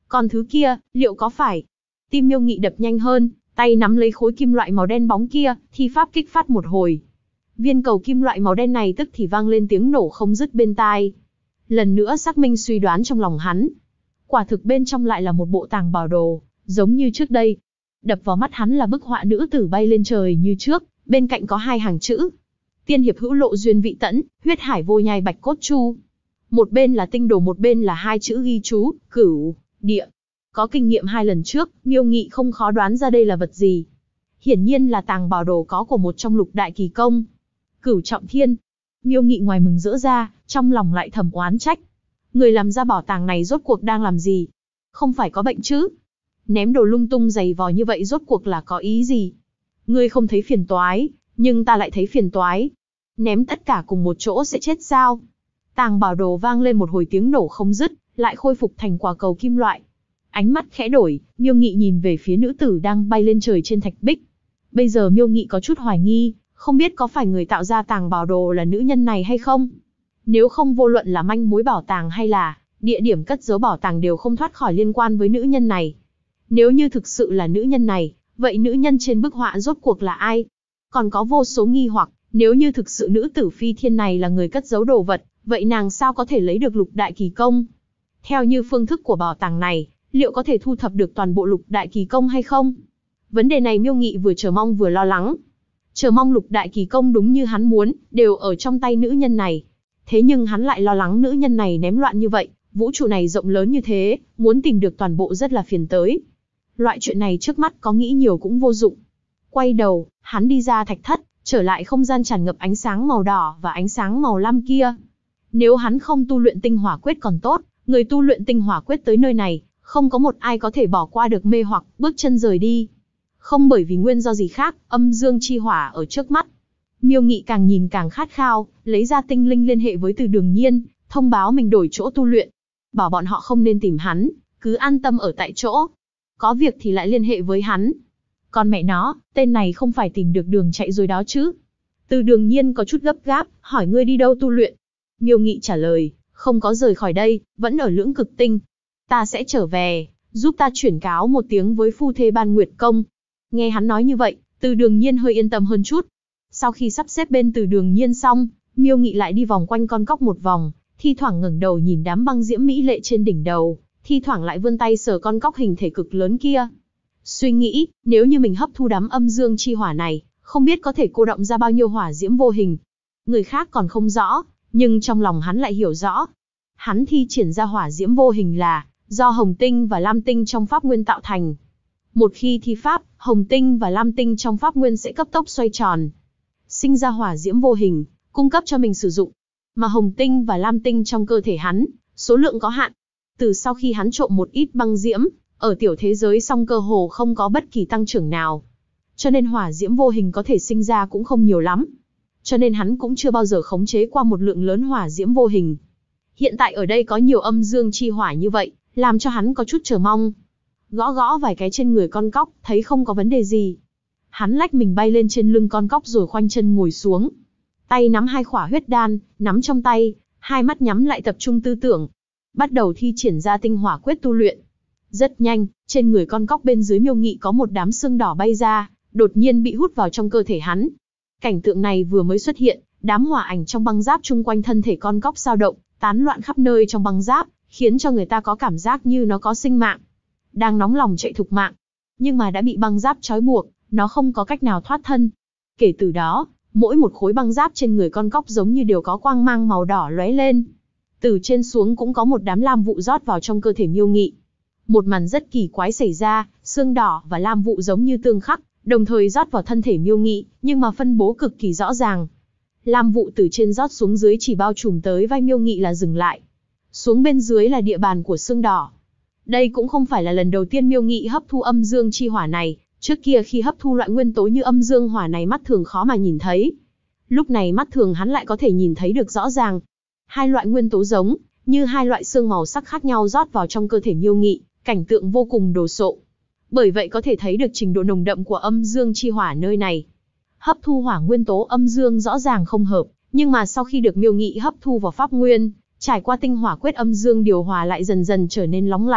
Còn thứ kia, liệu có phải? Tim Miêu Nghị đập nhanh hơn, tay nắm lấy khối kim loại màu đen bóng kia, thi pháp kích phát một hồi. Viên cầu kim loại màu đen này tức thì vang lên tiếng nổ không dứt bên tai. Lần nữa xác minh suy đoán trong lòng hắn. Quả thực bên trong lại là một bộ tàng bảo đồ, giống như trước đây. Đập vào mắt hắn là bức họa nữ tử bay lên trời như trước, bên cạnh có hai hàng chữ. Tiên hiệp hữu lộ duyên vị tẫn, huyết hải vô nhai bạch cốt chu. Một bên là tinh đồ, một bên là hai chữ ghi chú, cửu, địa. Có kinh nghiệm hai lần trước, Miêu Nghị không khó đoán ra đây là vật gì. Hiển nhiên là tàng bảo đồ có của một trong lục đại kỳ công. Cửu trọng thiên. Miêu Nghị ngoài mừng rỡ ra, trong lòng lại thầm oán trách. Người làm ra bảo tàng này rốt cuộc đang làm gì? Không phải có bệnh chứ? Ném đồ lung tung giày vò như vậy rốt cuộc là có ý gì? Ngươi không thấy phiền toái, nhưng ta lại thấy phiền toái. Ném tất cả cùng một chỗ sẽ chết sao? Tàng bảo đồ vang lên một hồi tiếng nổ không dứt, lại khôi phục thành quả cầu kim loại. Ánh mắt khẽ đổi, Miêu Nghị nhìn về phía nữ tử đang bay lên trời trên thạch bích. Bây giờ Miêu Nghị có chút hoài nghi, không biết có phải người tạo ra tàng bảo đồ là nữ nhân này hay không? Nếu không, vô luận là manh mối bảo tàng hay là địa điểm cất giấu bảo tàng đều không thoát khỏi liên quan với nữ nhân này. Nếu như thực sự là nữ nhân này, vậy nữ nhân trên bức họa rốt cuộc là ai? Còn có vô số nghi hoặc, nếu như thực sự nữ tử phi thiên này là người cất giấu đồ vật, vậy nàng sao có thể lấy được lục đại kỳ công? Theo như phương thức của bảo tàng này, liệu có thể thu thập được toàn bộ lục đại kỳ công hay không? Vấn đề này Miêu Nghị vừa chờ mong vừa lo lắng. Chờ mong lục đại kỳ công đúng như hắn muốn, đều ở trong tay nữ nhân này. Thế nhưng hắn lại lo lắng nữ nhân này ném loạn như vậy, vũ trụ này rộng lớn như thế, muốn tìm được toàn bộ rất là phiền tới. Loại chuyện này trước mắt có nghĩ nhiều cũng vô dụng. Quay đầu, hắn đi ra thạch thất, trở lại không gian tràn ngập ánh sáng màu đỏ và ánh sáng màu lam kia. Nếu hắn không tu luyện tinh hỏa quyết còn tốt, người tu luyện tinh hỏa quyết tới nơi này, không có một ai có thể bỏ qua được mê hoặc, bước chân rời đi. Không bởi vì nguyên do gì khác, âm dương chi hỏa ở trước mắt. Miêu Nghị càng nhìn càng khát khao, lấy ra tinh linh liên hệ với Từ Đường Nhiên, thông báo mình đổi chỗ tu luyện. Bảo bọn họ không nên tìm hắn, cứ an tâm ở tại chỗ. Có việc thì lại liên hệ với hắn. Còn mẹ nó, tên này không phải tìm được đường chạy rồi đó chứ. Từ Đường Nhiên có chút gấp gáp, hỏi ngươi đi đâu tu luyện. Miêu Nghị trả lời, không có rời khỏi đây, vẫn ở Lưỡng Cực Tinh. Ta sẽ trở về, giúp ta chuyển cáo một tiếng với phu thê Ban Nguyệt Công. Nghe hắn nói như vậy, Từ Đường Nhiên hơi yên tâm hơn chút. Sau khi sắp xếp bên Từ Đường Nhiên xong, Miêu Nghị lại đi vòng quanh con cóc một vòng, thi thoảng ngẩng đầu nhìn đám băng diễm mỹ lệ trên đỉnh đầu, thi thoảng lại vươn tay sờ con cóc hình thể cực lớn kia. Suy nghĩ, nếu như mình hấp thu đám âm dương chi hỏa này, không biết có thể cô động ra bao nhiêu hỏa diễm vô hình. Người khác còn không rõ, nhưng trong lòng hắn lại hiểu rõ. Hắn thi triển ra hỏa diễm vô hình là do hồng tinh và lam tinh trong pháp nguyên tạo thành. Một khi thi pháp, hồng tinh và lam tinh trong pháp nguyên sẽ cấp tốc xoay tròn, sinh ra hỏa diễm vô hình, cung cấp cho mình sử dụng. Mà hồng tinh và lam tinh trong cơ thể hắn, số lượng có hạn. Từ sau khi hắn trộm một ít băng diễm, ở tiểu thế giới xong cơ hồ không có bất kỳ tăng trưởng nào. Cho nên hỏa diễm vô hình có thể sinh ra cũng không nhiều lắm. Cho nên hắn cũng chưa bao giờ khống chế qua một lượng lớn hỏa diễm vô hình. Hiện tại ở đây có nhiều âm dương chi hỏa như vậy, làm cho hắn có chút chờ mong. Gõ gõ vài cái trên người con cóc, thấy không có vấn đề gì. Hắn lách mình bay lên trên lưng con cóc rồi khoanh chân ngồi xuống. Tay nắm hai khỏa huyết đan, nắm trong tay, hai mắt nhắm lại tập trung tư tưởng. Bắt đầu thi triển ra tinh hỏa quyết tu luyện. Rất nhanh, trên người con cóc bên dưới Miêu Nghị có một đám xương đỏ bay ra, đột nhiên bị hút vào trong cơ thể hắn. Cảnh tượng này vừa mới xuất hiện, đám hỏa ảnh trong băng giáp chung quanh thân thể con cóc dao động, tán loạn khắp nơi trong băng giáp, khiến cho người ta có cảm giác như nó có sinh mạng, đang nóng lòng chạy thục mạng. Nhưng mà đã bị băng giáp trói buộc, nó không có cách nào thoát thân. Kể từ đó, mỗi một khối băng giáp trên người con cóc giống như đều có quang mang màu đỏ lóe lên. Từ trên xuống cũng có một đám lam vụ rót vào trong cơ thể Miêu Nghị. Một màn rất kỳ quái xảy ra, xương đỏ và lam vụ giống như tương khắc, đồng thời rót vào thân thể Miêu Nghị, nhưng mà phân bố cực kỳ rõ ràng. Lam vụ từ trên rót xuống dưới chỉ bao trùm tới vai Miêu Nghị là dừng lại. Xuống bên dưới là địa bàn của xương đỏ. Đây cũng không phải là lần đầu tiên Miêu Nghị hấp thu âm dương chi hỏa này, trước kia khi hấp thu loại nguyên tố như âm dương hỏa này mắt thường khó mà nhìn thấy. Lúc này mắt thường hắn lại có thể nhìn thấy được rõ ràng. Hai loại nguyên tố giống, như hai loại xương màu sắc khác nhau rót vào trong cơ thể Miêu Nghị, cảnh tượng vô cùng đồ sộ. Bởi vậy có thể thấy được trình độ nồng đậm của âm dương chi hỏa nơi này. Hấp thu hỏa nguyên tố âm dương rõ ràng không hợp, nhưng mà sau khi được Miêu Nghị hấp thu vào pháp nguyên, trải qua tinh hỏa quyết âm dương điều hòa lại dần dần trở nên lóng lánh,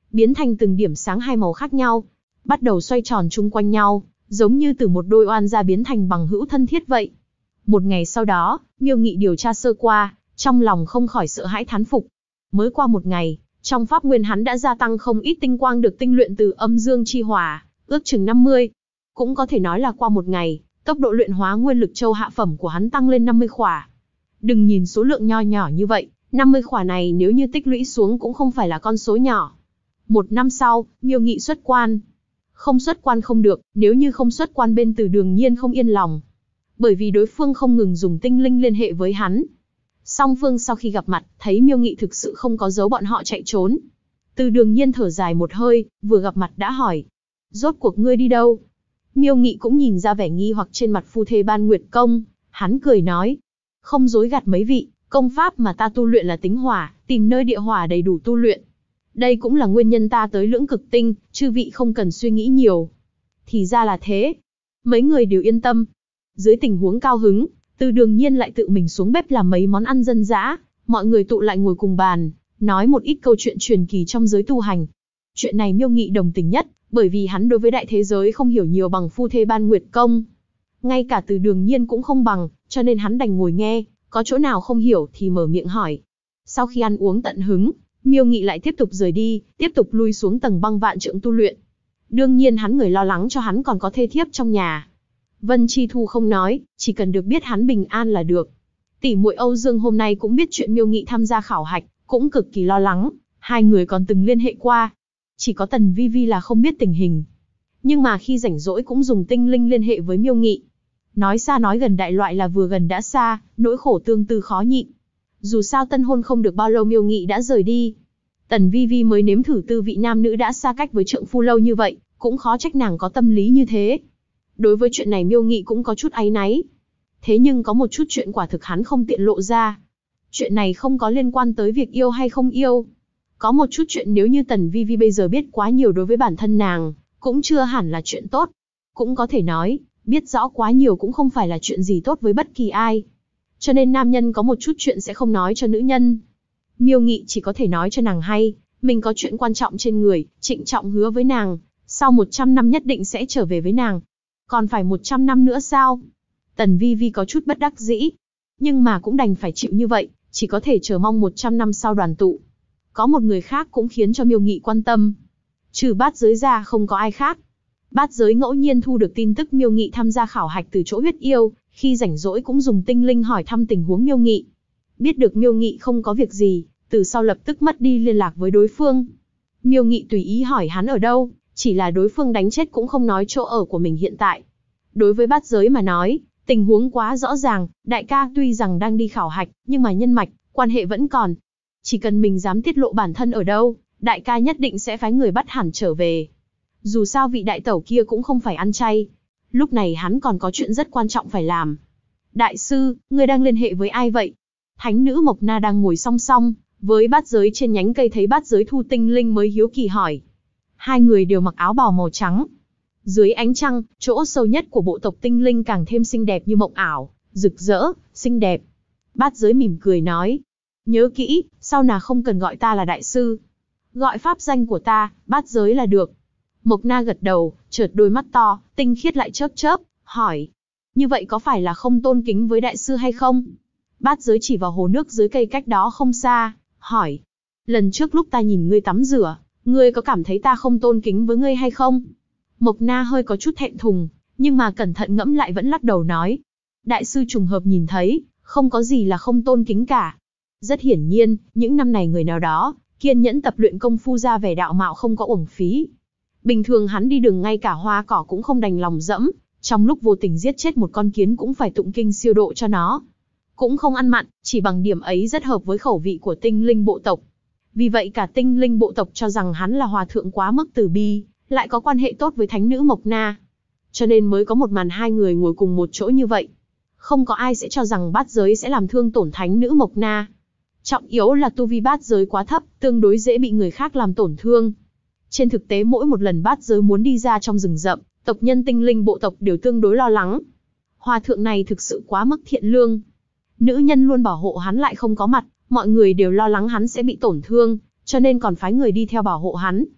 biến thành từng điểm sáng hai màu khác nhau, bắt đầu xoay tròn chung quanh nhau, giống như từ một đôi oan gia biến thành bằng hữu thân thiết vậy. Một ngày sau đó, Miêu Nghị điều tra sơ qua, trong lòng không khỏi sợ hãi thán phục. Mới qua một ngày, trong pháp nguyên hắn đã gia tăng không ít tinh quang được tinh luyện từ âm dương chi hỏa, ước chừng 50. Cũng có thể nói là qua một ngày, tốc độ luyện hóa nguyên lực châu hạ phẩm của hắn tăng lên 50 khỏa. Đừng nhìn số lượng nho nhỏ như vậy, 50 khỏa này nếu như tích lũy xuống cũng không phải là con số nhỏ. Một năm sau, Miêu Nghị xuất quan. Không xuất quan không được, nếu như không xuất quan bên Từ Đường Nhiên không yên lòng. Bởi vì đối phương không ngừng dùng tinh linh liên hệ với hắn. Song phương sau khi gặp mặt, thấy Miêu Nghị thực sự không có giấu bọn họ chạy trốn. Từ Đường Nhiên thở dài một hơi, vừa gặp mặt đã hỏi. Rốt cuộc ngươi đi đâu? Miêu Nghị cũng nhìn ra vẻ nghi hoặc trên mặt phu thê Ban Nguyệt Công. Hắn cười nói. Không dối gạt mấy vị, công pháp mà ta tu luyện là tính hỏa, tìm nơi địa hỏa đầy đủ tu luyện. Đây cũng là nguyên nhân ta tới Lưỡng Cực Tinh, chư vị không cần suy nghĩ nhiều. Thì ra là thế. Mấy người đều yên tâm. Dưới tình huống cao hứng, Từ Đường Nhiên lại tự mình xuống bếp làm mấy món ăn dân dã, mọi người tụ lại ngồi cùng bàn, nói một ít câu chuyện truyền kỳ trong giới tu hành. Chuyện này Miêu Nghị đồng tình nhất, bởi vì hắn đối với đại thế giới không hiểu nhiều bằng phu thê Ban Nguyệt Công. Ngay cả Từ Đường Nhiên cũng không bằng, cho nên hắn đành ngồi nghe, có chỗ nào không hiểu thì mở miệng hỏi. Sau khi ăn uống tận hứng, Miêu Nghị lại tiếp tục rời đi, tiếp tục lui xuống tầng băng vạn trượng tu luyện. Đương nhiên hắn người lo lắng cho hắn còn có thê thiếp trong nhà. Vân Chi Thu không nói, chỉ cần được biết hắn bình an là được. Tỷ muội Âu Dương hôm nay cũng biết chuyện Miêu Nghị tham gia khảo hạch, cũng cực kỳ lo lắng, hai người còn từng liên hệ qua. Chỉ có Tần Vi Vi là không biết tình hình. Nhưng mà khi rảnh rỗi cũng dùng tinh linh liên hệ với Miêu Nghị. Nói xa nói gần đại loại là vừa gần đã xa, nỗi khổ tương tư khó nhịn. Dù sao tân hôn không được bao lâu Miêu Nghị đã rời đi. Tần Vi Vi mới nếm thử tư vị nam nữ đã xa cách với trượng phu lâu như vậy, cũng khó trách nàng có tâm lý như thế. Đối với chuyện này Miêu Nghị cũng có chút áy náy. Thế nhưng có một chút chuyện quả thực hắn không tiện lộ ra. Chuyện này không có liên quan tới việc yêu hay không yêu. Có một chút chuyện nếu như Tần Vi Vi bây giờ biết quá nhiều đối với bản thân nàng, cũng chưa hẳn là chuyện tốt. Cũng có thể nói, biết rõ quá nhiều cũng không phải là chuyện gì tốt với bất kỳ ai. Cho nên nam nhân có một chút chuyện sẽ không nói cho nữ nhân. Miêu Nghị chỉ có thể nói cho nàng hay, mình có chuyện quan trọng trên người, trịnh trọng hứa với nàng, sau 100 năm nhất định sẽ trở về với nàng. Còn phải 100 năm nữa sao? Tần Vi Vi có chút bất đắc dĩ. Nhưng mà cũng đành phải chịu như vậy, chỉ có thể chờ mong 100 năm sau đoàn tụ. Có một người khác cũng khiến cho Miêu Nghị quan tâm. Trừ Bát Giới ra không có ai khác. Bát Giới ngẫu nhiên thu được tin tức Miêu Nghị tham gia khảo hạch từ chỗ huyết yêu, khi rảnh rỗi cũng dùng tinh linh hỏi thăm tình huống Miêu Nghị. Biết được Miêu Nghị không có việc gì, từ sau lập tức mất đi liên lạc với đối phương. Miêu Nghị tùy ý hỏi hắn ở đâu, chỉ là đối phương đánh chết cũng không nói chỗ ở của mình hiện tại. Đối với Bát Giới mà nói, tình huống quá rõ ràng, đại ca tuy rằng đang đi khảo hạch, nhưng mà nhân mạch, quan hệ vẫn còn. Chỉ cần mình dám tiết lộ bản thân ở đâu, đại ca nhất định sẽ phái người bắt hẳn trở về. Dù sao vị đại tẩu kia cũng không phải ăn chay. Lúc này hắn còn có chuyện rất quan trọng phải làm. Đại sư, ngươi đang liên hệ với ai vậy? Thánh nữ Mộc Na đang ngồi song song với Bát Giới trên nhánh cây thấy Bát Giới thu tinh linh mới hiếu kỳ hỏi. Hai người đều mặc áo bào màu trắng. Dưới ánh trăng, chỗ sâu nhất của bộ tộc tinh linh càng thêm xinh đẹp như mộng ảo, rực rỡ, xinh đẹp. Bát Giới mỉm cười nói. Nhớ kỹ, sau nào không cần gọi ta là đại sư. Gọi pháp danh của ta, Bát Giới là được. Mộc Na gật đầu, chợt đôi mắt to, tinh khiết lại chớp chớp, hỏi. Như vậy có phải là không tôn kính với đại sư hay không? Bát Giới chỉ vào hồ nước dưới cây cách đó không xa, hỏi. Lần trước lúc ta nhìn ngươi tắm rửa, ngươi có cảm thấy ta không tôn kính với ngươi hay không? Mộc Na hơi có chút thẹn thùng, nhưng mà cẩn thận ngẫm lại vẫn lắc đầu nói. Đại sư trùng hợp nhìn thấy, không có gì là không tôn kính cả. Rất hiển nhiên, những năm này người nào đó, kiên nhẫn tập luyện công phu ra vẻ đạo mạo không có uổng phí. Bình thường hắn đi đường ngay cả hoa cỏ cũng không đành lòng dẫm, trong lúc vô tình giết chết một con kiến cũng phải tụng kinh siêu độ cho nó. Cũng không ăn mặn, chỉ bằng điểm ấy rất hợp với khẩu vị của tinh linh bộ tộc. Vì vậy cả tinh linh bộ tộc cho rằng hắn là hòa thượng quá mức từ bi, lại có quan hệ tốt với thánh nữ Mộc Na. Cho nên mới có một màn hai người ngồi cùng một chỗ như vậy. Không có ai sẽ cho rằng Bát Giới sẽ làm thương tổn thánh nữ Mộc Na. Trọng yếu là tu vi Bát Giới quá thấp, tương đối dễ bị người khác làm tổn thương. Trên thực tế mỗi một lần Bát Giới muốn đi ra trong rừng rậm, tộc nhân tinh linh bộ tộc đều tương đối lo lắng. Hòa thượng này thực sự quá mức thiện lương. Nữ nhân luôn bảo hộ hắn lại không có mặt, mọi người đều lo lắng hắn sẽ bị tổn thương, cho nên còn phái người đi theo bảo hộ hắn.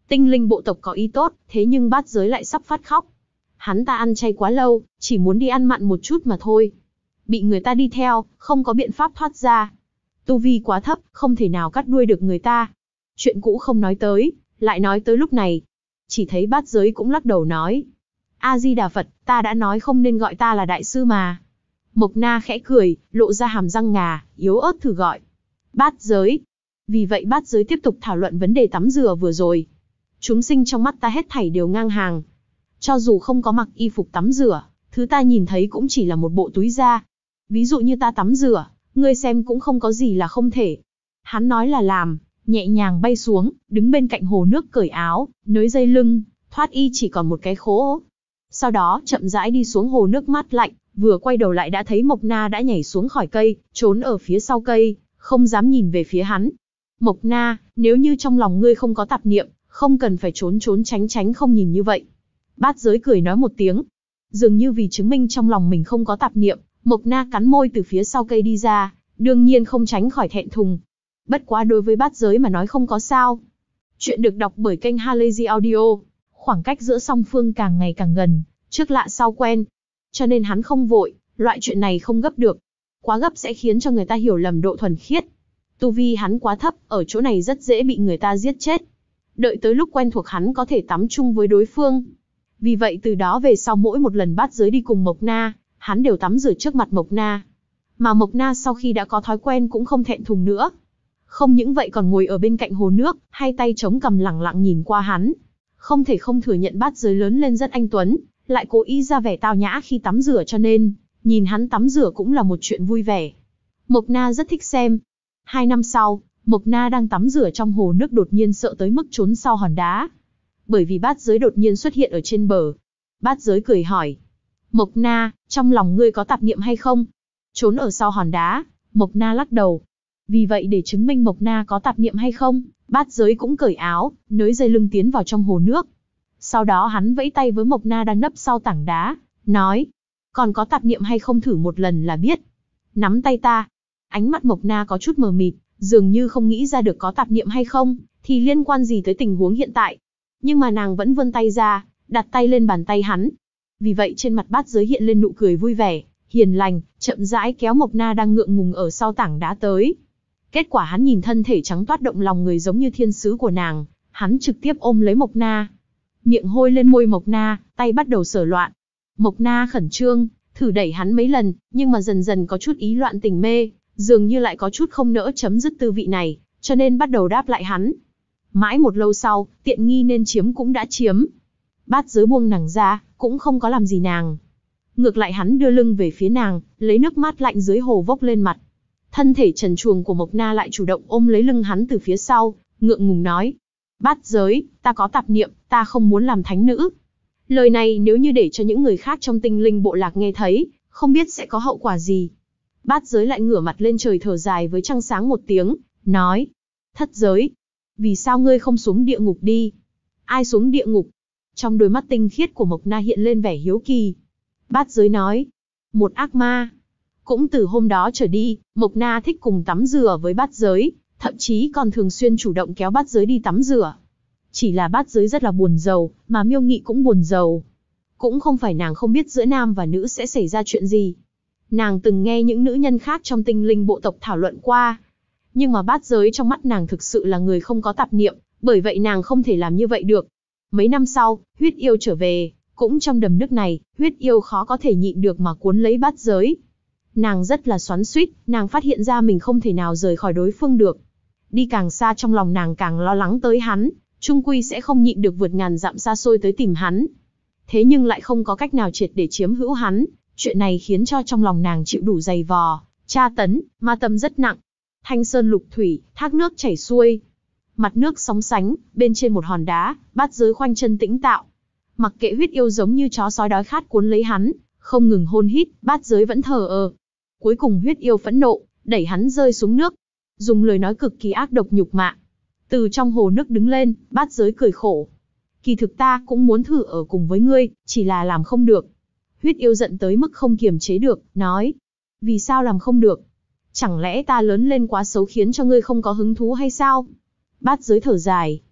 Tinh linh bộ tộc có ý tốt, thế nhưng bát giới lại sắp phát khóc. Hắn ta ăn chay quá lâu, chỉ muốn đi ăn mặn một chút mà thôi. Bị người ta đi theo, không có biện pháp thoát ra. Tu vi quá thấp, không thể nào cắt đuôi được người ta. Chuyện cũ không nói tới, lại nói tới lúc này. Chỉ thấy bát giới cũng lắc đầu nói. A-di-đà Phật, ta đã nói không nên gọi ta là đại sư mà. Mộc Na khẽ cười, lộ ra hàm răng ngà, yếu ớt thử gọi. Bát giới. Vì vậy bát giới tiếp tục thảo luận vấn đề tắm rửa vừa rồi. Chúng sinh trong mắt ta hết thảy đều ngang hàng. Cho dù không có mặc y phục tắm rửa, thứ ta nhìn thấy cũng chỉ là một bộ túi da. Ví dụ như ta tắm rửa, ngươi xem cũng không có gì là không thể. Hắn nói là làm, nhẹ nhàng bay xuống, đứng bên cạnh hồ nước cởi áo, nới dây lưng, thoát y chỉ còn một cái khố. Sau đó chậm rãi đi xuống hồ nước mát lạnh, vừa quay đầu lại đã thấy Mộc Na đã nhảy xuống khỏi cây, trốn ở phía sau cây, không dám nhìn về phía hắn. Mộc Na, nếu như trong lòng ngươi không có tạp niệm, không cần phải trốn trốn tránh tránh không nhìn như vậy. Bát giới cười nói một tiếng. Dường như vì chứng minh trong lòng mình không có tạp niệm, Mộc Na cắn môi từ phía sau cây đi ra, đương nhiên không tránh khỏi thẹn thùng. Bất quá đối với bát giới mà nói không có sao. Chuyện được đọc bởi kênh Halazy Audio. Khoảng cách giữa song phương càng ngày càng gần, trước lạ sau quen. Cho nên hắn không vội, loại chuyện này không gấp được. Quá gấp sẽ khiến cho người ta hiểu lầm độ thuần khiết. Tu vi hắn quá thấp, ở chỗ này rất dễ bị người ta giết chết. Đợi tới lúc quen thuộc hắn có thể tắm chung với đối phương. Vì vậy từ đó về sau mỗi một lần bát giới đi cùng Mộc Na, hắn đều tắm rửa trước mặt Mộc Na. Mà Mộc Na sau khi đã có thói quen cũng không thẹn thùng nữa. Không những vậy còn ngồi ở bên cạnh hồ nước, hai tay chống cằm lẳng lặng nhìn qua hắn. Không thể không thừa nhận bát giới lớn lên rất anh tuấn, lại cố ý ra vẻ tao nhã khi tắm rửa cho nên, nhìn hắn tắm rửa cũng là một chuyện vui vẻ. Mộc Na rất thích xem. 2 năm sau, Mộc Na đang tắm rửa trong hồ nước đột nhiên sợ tới mức trốn sau hòn đá. Bởi vì bát giới đột nhiên xuất hiện ở trên bờ. Bát giới cười hỏi. Mộc Na, trong lòng ngươi có tạp niệm hay không? Trốn ở sau hòn đá, Mộc Na lắc đầu. Vì vậy để chứng minh Mộc Na có tạp niệm hay không, bát giới cũng cởi áo, nới dây lưng tiến vào trong hồ nước. Sau đó hắn vẫy tay với Mộc Na đang nấp sau tảng đá, nói. Còn có tạp niệm hay không thử một lần là biết. Nắm tay ta. Ánh mắt Mộc Na có chút mờ mịt, dường như không nghĩ ra được có tạp niệm hay không, thì liên quan gì tới tình huống hiện tại. Nhưng mà nàng vẫn vươn tay ra, đặt tay lên bàn tay hắn. Vì vậy trên mặt bát giới hiện lên nụ cười vui vẻ, hiền lành, chậm rãi kéo Mộc Na đang ngượng ngùng ở sau tảng đá tới. Kết quả hắn nhìn thân thể trắng toát động lòng người giống như thiên sứ của nàng, hắn trực tiếp ôm lấy Mộc Na. Miệng hôi lên môi Mộc Na, tay bắt đầu sờ loạn. Mộc Na khẩn trương, thử đẩy hắn mấy lần, nhưng mà dần dần có chút ý loạn tình mê, dường như lại có chút không nỡ chấm dứt tư vị này, cho nên bắt đầu đáp lại hắn. Mãi một lâu sau, tiện nghi nên chiếm cũng đã chiếm. Bát giới buông nàng ra, cũng không có làm gì nàng. Ngược lại hắn đưa lưng về phía nàng, lấy nước mát lạnh dưới hồ vốc lên mặt. Thân thể trần truồng của Mộc Na lại chủ động ôm lấy lưng hắn từ phía sau, ngượng ngùng nói. Bát giới, ta có tạp niệm, ta không muốn làm thánh nữ. Lời này nếu như để cho những người khác trong tinh linh bộ lạc nghe thấy, không biết sẽ có hậu quả gì. Bát giới lại ngửa mặt lên trời thở dài với trăng sáng một tiếng, nói. Thất giới, vì sao ngươi không xuống địa ngục đi? Ai xuống địa ngục? Trong đôi mắt tinh khiết của Mộc Na hiện lên vẻ hiếu kỳ. Bát giới nói. Một ác ma. Cũng từ hôm đó trở đi, Mộc Na thích cùng tắm rửa với bát giới, thậm chí còn thường xuyên chủ động kéo bát giới đi tắm rửa. Chỉ là bát giới rất là buồn rầu, mà Miêu Nghị cũng buồn rầu. Cũng không phải nàng không biết giữa nam và nữ sẽ xảy ra chuyện gì. Nàng từng nghe những nữ nhân khác trong tinh linh bộ tộc thảo luận qua. Nhưng mà bát giới trong mắt nàng thực sự là người không có tạp niệm, bởi vậy nàng không thể làm như vậy được. Mấy năm sau, huyết yêu trở về, cũng trong đầm nước này, huyết yêu khó có thể nhịn được mà cuốn lấy bát giới. Nàng rất là xoắn xuýt, nàng phát hiện ra mình không thể nào rời khỏi đối phương được. Đi càng xa trong lòng nàng càng lo lắng tới hắn, chung quy sẽ không nhịn được vượt ngàn dặm xa xôi tới tìm hắn. Thế nhưng lại không có cách nào triệt để chiếm hữu hắn, chuyện này khiến cho trong lòng nàng chịu đủ dày vò, tra tấn, ma tâm rất nặng. Thanh sơn lục thủy, thác nước chảy xuôi. Mặt nước sóng sánh, bên trên một hòn đá, bát giới khoanh chân tĩnh tạo. Mặc kệ huyết yêu giống như chó sói đói khát cuốn lấy hắn, không ngừng hôn hít, bát giới vẫn thờ ơ. Cuối cùng huyết yêu phẫn nộ, đẩy hắn rơi xuống nước. Dùng lời nói cực kỳ ác độc nhục mạ. Từ trong hồ nước đứng lên, bát giới cười khổ. Kỳ thực ta cũng muốn thử ở cùng với ngươi, chỉ là làm không được. Huyết yêu giận tới mức không kiềm chế được, nói. Vì sao làm không được? Chẳng lẽ ta lớn lên quá xấu khiến cho ngươi không có hứng thú hay sao? Bát giới thở dài.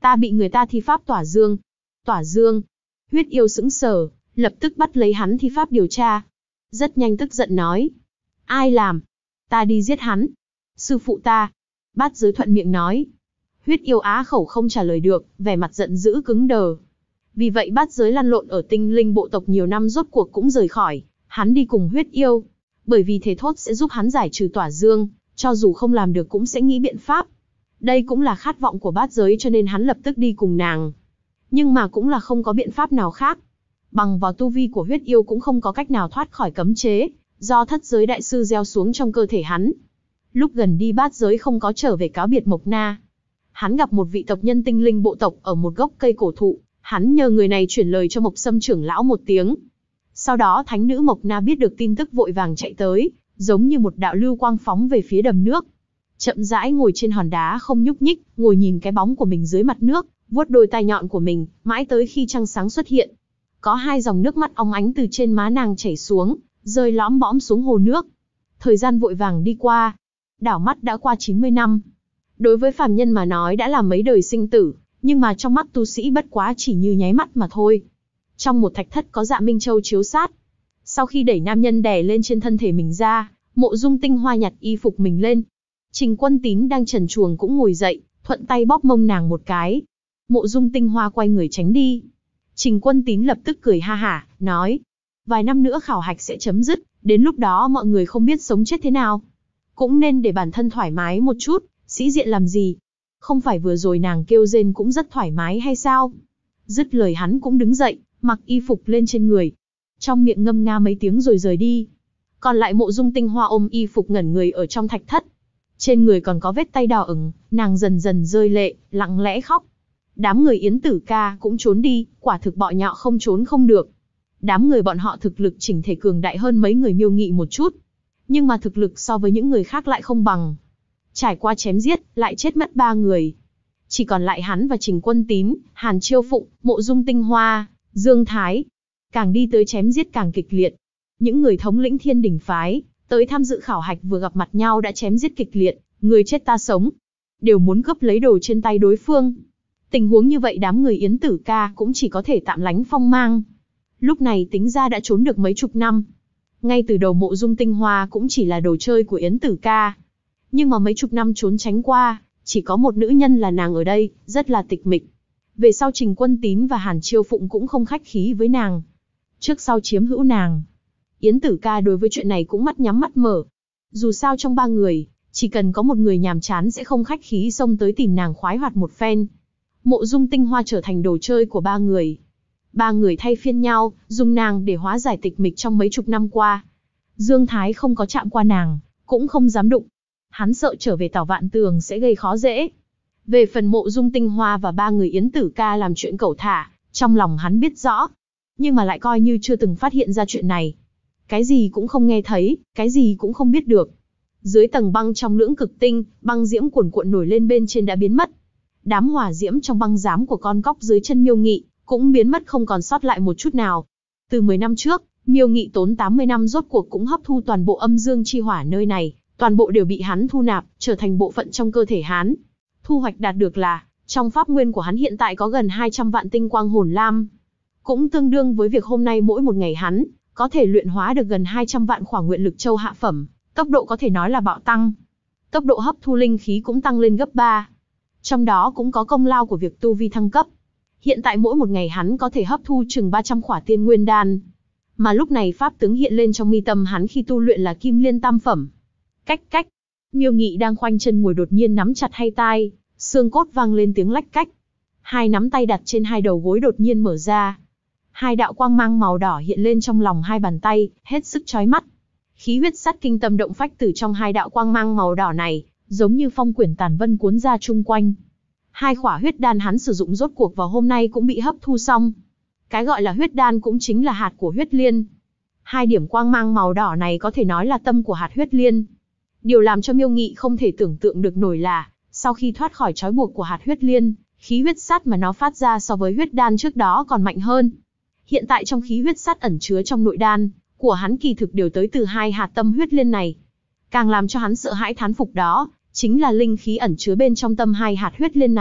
Ta bị người ta thi pháp tỏa dương. Tỏa dương? Huyết yêu sững sờ, lập tức bắt lấy hắn thi pháp điều tra. Rất nhanh tức giận nói. Ai làm? Ta đi giết hắn. Sư phụ ta. Bát Giới thuận miệng nói. Huyết yêu á khẩu không trả lời được, vẻ mặt giận dữ cứng đờ. Vì vậy Bát Giới lăn lộn ở tinh linh bộ tộc nhiều năm rốt cuộc cũng rời khỏi, hắn đi cùng huyết yêu. Bởi vì thế thốt sẽ giúp hắn giải trừ tỏa dương, cho dù không làm được cũng sẽ nghĩ biện pháp. Đây cũng là khát vọng của Bát Giới cho nên hắn lập tức đi cùng nàng. Nhưng mà cũng là không có biện pháp nào khác. Bằng vào tu vi của huyết yêu cũng không có cách nào thoát khỏi cấm chế, do thất giới đại sư gieo xuống trong cơ thể hắn. Lúc gần đi Bát Giới không có trở về cáo biệt Mộc Na. Hắn gặp một vị tộc nhân tinh linh bộ tộc ở một gốc cây cổ thụ, hắn nhờ người này chuyển lời cho Mộc Sâm trưởng lão một tiếng. Sau đó thánh nữ Mộc Na biết được tin tức vội vàng chạy tới, giống như một đạo lưu quang phóng về phía đầm nước. Chậm rãi ngồi trên hòn đá không nhúc nhích, ngồi nhìn cái bóng của mình dưới mặt nước, vuốt đôi tai nhọn của mình, mãi tới khi trăng sáng xuất hiện. Có hai dòng nước mắt óng ánh từ trên má nàng chảy xuống, rơi lõm bõm xuống hồ nước. Thời gian vội vàng đi qua. Đảo mắt đã qua 90 năm. Đối với phàm nhân mà nói đã là mấy đời sinh tử, nhưng mà trong mắt tu sĩ bất quá chỉ như nháy mắt mà thôi. Trong một thạch thất có Dạ Minh Châu chiếu sát. Sau khi đẩy nam nhân đè lên trên thân thể mình ra, Mộ Dung Tinh Hoa nhặt y phục mình lên. Trình Quân Tín đang trần truồng cũng ngồi dậy, thuận tay bóp mông nàng một cái. Mộ Dung Tinh Hoa quay người tránh đi. Trình Quân Tín lập tức cười ha hả, nói. Vài năm nữa khảo hạch sẽ chấm dứt, đến lúc đó mọi người không biết sống chết thế nào. Cũng nên để bản thân thoải mái một chút, sĩ diện làm gì. Không phải vừa rồi nàng kêu rên cũng rất thoải mái hay sao? Dứt lời hắn cũng đứng dậy, mặc y phục lên trên người. Trong miệng ngâm nga mấy tiếng rồi rời đi. Còn lại Mộ Dung Tinh Hoa ôm y phục ngẩn người ở trong thạch thất. Trên người còn có vết tay đỏ ửng, nàng dần dần rơi lệ, lặng lẽ khóc. Đám người Yến Tử Ca cũng trốn đi, quả thực bọ nhọ không trốn không được. Đám người bọn họ thực lực chỉnh thể cường đại hơn mấy người Miêu Nghị một chút. Nhưng mà thực lực so với những người khác lại không bằng. Trải qua chém giết, lại chết mất 3 người. Chỉ còn lại hắn và Trình Quân Tín, Hàn Chiêu Phụng, Mộ Dung Tinh Hoa, Dương Thái. Càng đi tới chém giết càng kịch liệt. Những người thống lĩnh Thiên Đình phái, tới tham dự khảo hạch vừa gặp mặt nhau đã chém giết kịch liệt, người chết ta sống. Đều muốn cướp lấy đồ trên tay đối phương. Tình huống như vậy đám người Yến Tử Ca cũng chỉ có thể tạm lánh phong mang. Lúc này tính ra đã trốn được mấy chục năm. Ngay từ đầu Mộ Dung Tinh Hoa cũng chỉ là đồ chơi của Yến Tử Ca. Nhưng mà mấy chục năm trốn tránh qua, chỉ có một nữ nhân là nàng ở đây, rất là tịch mịch. Về sau Trình Quân Tín và Hàn Chiêu Phụng cũng không khách khí với nàng. Trước sau chiếm hữu nàng. Yến Tử Ca đối với chuyện này cũng mắt nhắm mắt mở. Dù sao trong 3 người, chỉ cần có một người nhàm chán sẽ không khách khí xông tới tìm nàng khoái hoạt một phen. Mộ Dung Tinh Hoa trở thành đồ chơi của 3 người. 3 người thay phiên nhau, dùng nàng để hóa giải tịch mịch trong mấy chục năm qua. Dương Thái không có chạm qua nàng, cũng không dám đụng. Hắn sợ trở về Tảo Vạn Tường sẽ gây khó dễ. Về phần Mộ Dung Tinh Hoa và 3 người Yến Tử Ca làm chuyện cẩu thả, trong lòng hắn biết rõ. Nhưng mà lại coi như chưa từng phát hiện ra chuyện này. Cái gì cũng không nghe thấy, cái gì cũng không biết được. Dưới tầng băng trong lưỡng cực tinh, băng diễm cuồn cuộn nổi lên bên trên đã biến mất. Đám hỏa diễm trong băng giám của con cóc dưới chân Miêu Nghị cũng biến mất không còn sót lại một chút nào. Từ 10 năm trước, Miêu Nghị tốn 80 năm rốt cuộc cũng hấp thu toàn bộ âm dương chi hỏa nơi này, toàn bộ đều bị hắn thu nạp, trở thành bộ phận trong cơ thể hắn. Thu hoạch đạt được là, trong pháp nguyên của hắn hiện tại có gần 200 vạn tinh quang hồn lam. Cũng tương đương với việc hôm nay mỗi một ngày hắn có thể luyện hóa được gần 200 vạn khỏa nguyện lực châu hạ phẩm, tốc độ có thể nói là bạo tăng. Tốc độ hấp thu linh khí cũng tăng lên gấp 3. Trong đó cũng có công lao của việc tu vi thăng cấp. Hiện tại mỗi một ngày hắn có thể hấp thu chừng 300 khỏa tiên nguyên đan. Mà lúc này pháp tướng hiện lên trong mi tâm hắn khi tu luyện là Kim Liên tam phẩm. Cách cách. Miêu Nghị đang khoanh chân ngồi đột nhiên nắm chặt hai tai, xương cốt vang lên tiếng lách cách. Hai nắm tay đặt trên hai đầu gối đột nhiên mở ra. Hai đạo quang mang màu đỏ hiện lên trong lòng hai bàn tay, hết sức chói mắt. Khí huyết sát kinh tâm động phách từ trong hai đạo quang mang màu đỏ này, giống như phong quyển tàn vân cuốn ra chung quanh. Hai khỏa huyết đan hắn sử dụng rốt cuộc vào hôm nay cũng bị hấp thu xong. Cái gọi là huyết đan cũng chính là hạt của huyết liên. Hai điểm quang mang màu đỏ này có thể nói là tâm của hạt huyết liên. Điều làm cho Miêu Nghị không thể tưởng tượng được nổi là, sau khi thoát khỏi trói buộc của hạt huyết liên, khí huyết sát mà nó phát ra so với huyết đan trước đó còn mạnh hơn. Hiện tại trong khí huyết sát ẩn chứa trong nội đan của hắn kỳ thực đều tới từ hai hạt tâm huyết liên này. Càng làm cho hắn sợ hãi thán phục đó, chính là linh khí ẩn chứa bên trong tâm hai hạt huyết liên này,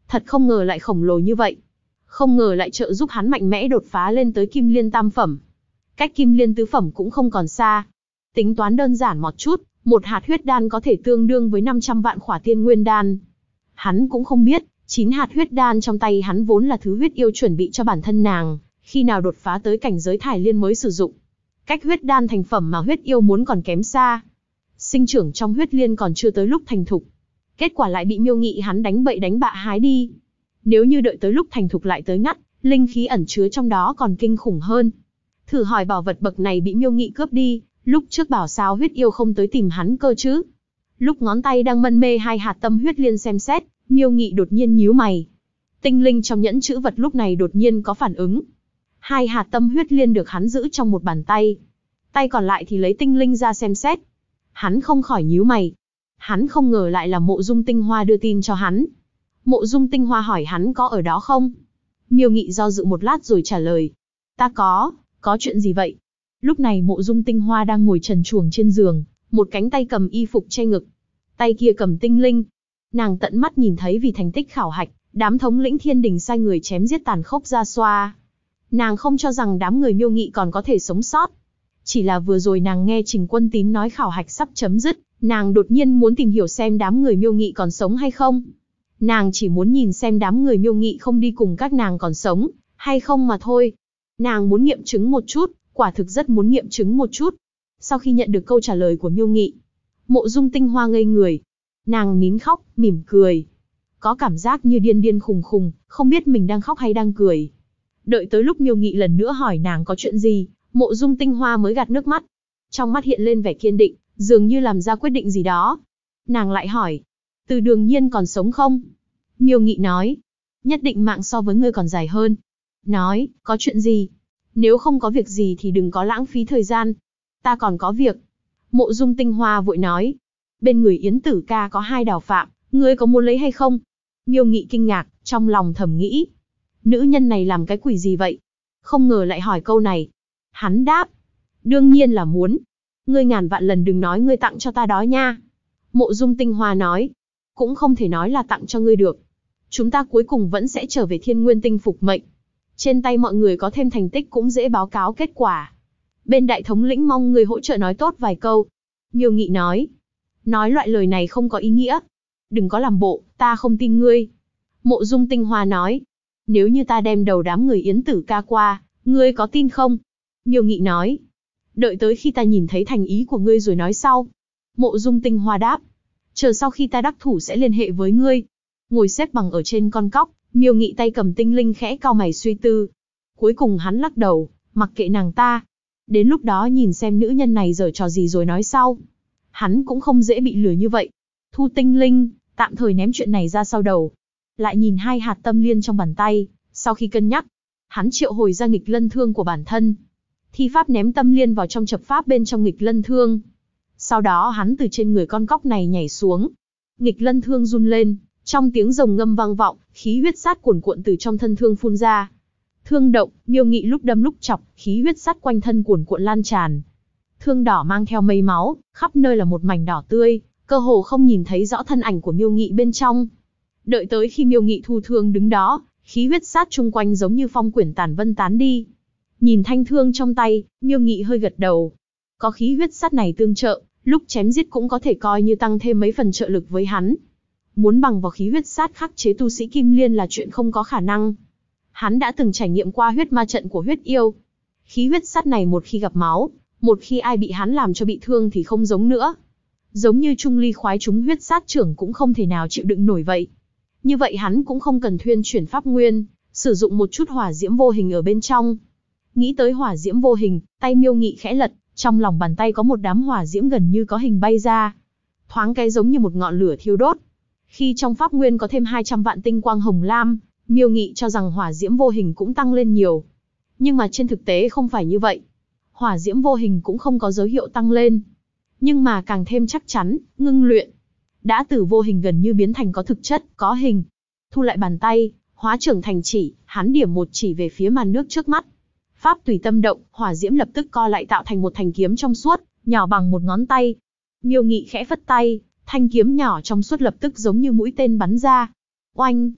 Thật không ngờ lại khổng lồ như vậy. Không ngờ lại trợ giúp hắn mạnh mẽ đột phá lên tới Kim Liên tam phẩm. Cách Kim Liên tứ phẩm cũng không còn xa. Tính toán đơn giản một chút, một hạt huyết đan có thể tương đương với 500 vạn khỏa tiên nguyên đan. Hắn cũng không biết, 9 hạt huyết đan trong tay hắn vốn là thứ huyết yêu chuẩn bị cho bản thân nàng, khi nào đột phá tới cảnh giới thải liên mới sử dụng. Cách huyết đan thành phẩm mà huyết yêu muốn còn kém xa. Sinh trưởng trong huyết liên còn chưa tới lúc thành thục. Kết quả lại bị Miêu Nghị hắn đánh bậy đánh bạ hái đi. Nếu như đợi tới lúc thành thục lại tới ngắt, linh khí ẩn chứa trong đó còn kinh khủng hơn. Thử hỏi bảo vật bậc này bị Miêu Nghị cướp đi, lúc trước bảo sao huyết yêu không tới tìm hắn cơ chứ. Lúc ngón tay đang mân mê 2 hạt tâm huyết liên xem xét, Miêu Nghị đột nhiên nhíu mày. Tinh linh trong nhẫn chữ vật lúc này đột nhiên có phản ứng. 2 hạt tâm huyết liên được hắn giữ trong một bàn tay. Tay còn lại thì lấy tinh linh ra xem xét. Hắn không khỏi nhíu mày. Hắn không ngờ lại là Mộ Dung Tinh Hoa đưa tin cho hắn. Mộ Dung Tinh Hoa hỏi hắn có ở đó không? Miêu Nghị do dự một lát rồi trả lời. Ta có chuyện gì vậy? Lúc này Mộ Dung Tinh Hoa đang ngồi trần truồng trên giường, một cánh tay cầm y phục che ngực. Tay kia cầm tinh linh. Nàng tận mắt nhìn thấy vì thành tích khảo hạch, đám thống lĩnh thiên đình sai người chém giết tàn khốc ra xoa. Nàng không cho rằng đám người Miêu Nghị còn có thể sống sót. Chỉ là vừa rồi nàng nghe Trình Quân Tín nói khảo hạch sắp chấm dứt, nàng đột nhiên muốn tìm hiểu xem đám người Miêu Nghị còn sống hay không. Nàng chỉ muốn nhìn xem đám người Miêu Nghị không đi cùng các nàng còn sống, hay không mà thôi. Nàng muốn nghiệm chứng một chút, quả thực rất muốn nghiệm chứng một chút. Sau khi nhận được câu trả lời của Miêu Nghị, Mộ Dung Tinh Hoa ngây người. Nàng nín khóc, mỉm cười. Có cảm giác như điên điên khùng khùng, không biết mình đang khóc hay đang cười. Đợi tới lúc Miêu Nghị lần nữa hỏi nàng có chuyện gì, Mộ Dung Tinh Hoa mới gạt nước mắt. Trong mắt hiện lên vẻ kiên định, dường như làm ra quyết định gì đó. Nàng lại hỏi, Từ Đường Nhiên còn sống không? Miêu Nghị nói, nhất định mạng so với ngươi còn dài hơn. Nói, có chuyện gì? Nếu không có việc gì thì đừng có lãng phí thời gian. Ta còn có việc. Mộ Dung Tinh Hoa vội nói, bên người Yến Tử Ca có 2 đào phạm, ngươi có muốn lấy hay không? Miêu Nghị kinh ngạc, trong lòng thầm nghĩ, nữ nhân này làm cái quỷ gì vậy? Không ngờ lại hỏi câu này. Hắn đáp, đương nhiên là muốn. Ngươi ngàn vạn lần đừng nói ngươi tặng cho ta đó nha. Mộ Dung Tinh Hoa nói, cũng không thể nói là tặng cho ngươi được. Chúng ta cuối cùng vẫn sẽ trở về Thiên Nguyên Tinh phục mệnh. Trên tay mọi người có thêm thành tích cũng dễ báo cáo kết quả. Bên đại thống lĩnh mong ngươi hỗ trợ nói tốt vài câu. Miêu Nghị nói loại lời này không có ý nghĩa. Đừng có làm bộ, ta không tin ngươi. Mộ Dung Tinh Hoa nói, nếu như ta đem đầu đám người Yến Tử Ca qua, ngươi có tin không? Miêu Nghị nói, đợi tới khi ta nhìn thấy thành ý của ngươi rồi nói sau. Mộ Dung Tinh Hoa đáp, chờ sau khi ta đắc thủ sẽ liên hệ với ngươi. Ngồi xếp bằng ở trên con cóc, Miêu Nghị tay cầm tinh linh khẽ cau mày suy tư. Cuối cùng hắn lắc đầu, mặc kệ nàng ta. Đến lúc đó nhìn xem nữ nhân này giở trò gì rồi nói sau. Hắn cũng không dễ bị lừa như vậy. Thu tinh linh, tạm thời ném chuyện này ra sau đầu. Lại nhìn 2 hạt tâm liên trong bàn tay, sau khi cân nhắc, hắn triệu hồi ra nghịch lân thương của bản thân. Thi pháp ném tâm liên vào trong chập pháp bên trong nghịch lân thương. Sau đó hắn từ trên người con cóc này nhảy xuống. Nghịch lân thương run lên, trong tiếng rồng ngâm vang vọng, khí huyết sát cuồn cuộn từ trong thân thương phun ra. Thương động, Miêu Nghị lúc đâm lúc chọc, khí huyết sát quanh thân cuồn cuộn lan tràn. Thương đỏ mang theo mây máu, khắp nơi là một mảnh đỏ tươi, cơ hồ không nhìn thấy rõ thân ảnh của Miêu Nghị bên trong. Đợi tới khi Miêu Nghị thu thương đứng đó, khí huyết sát chung quanh giống như phong quyển tàn vân tán đi. Nhìn thanh thương trong tay, Miêu Nghị hơi gật đầu. Có khí huyết sát này tương trợ, lúc chém giết cũng có thể coi như tăng thêm mấy phần trợ lực với hắn. Muốn bằng vào khí huyết sát khắc chế tu sĩ Kim Liên là chuyện không có khả năng. Hắn đã từng trải nghiệm qua huyết ma trận của huyết yêu. Khí huyết sát này một khi gặp máu, một khi ai bị hắn làm cho bị thương thì không giống nữa. Giống như Trung Ly khoái chúng huyết sát trưởng cũng không thể nào chịu đựng nổi vậy. Như vậy hắn cũng không cần thuyên chuyển pháp nguyên, sử dụng một chút hỏa diễm vô hình ở bên trong. Nghĩ tới hỏa diễm vô hình, tay Miêu Nghị khẽ lật, trong lòng bàn tay có một đám hỏa diễm gần như có hình bay ra. Thoáng cái giống như một ngọn lửa thiêu đốt. Khi trong pháp nguyên có thêm 200 vạn tinh quang hồng lam, Miêu Nghị cho rằng hỏa diễm vô hình cũng tăng lên nhiều. Nhưng mà trên thực tế không phải như vậy. Hỏa diễm vô hình cũng không có dấu hiệu tăng lên. Nhưng mà càng thêm chắc chắn, ngưng luyện. Đã từ vô hình gần như biến thành có thực chất, có hình. Thu lại bàn tay, hóa trưởng thành chỉ, hắn điểm một chỉ về phía màn nước trước mắt. Pháp tùy tâm động, hỏa diễm lập tức co lại tạo thành một thanh kiếm trong suốt, nhỏ bằng một ngón tay. Miêu Nghị khẽ phất tay, thanh kiếm nhỏ trong suốt lập tức giống như mũi tên bắn ra. Oanh!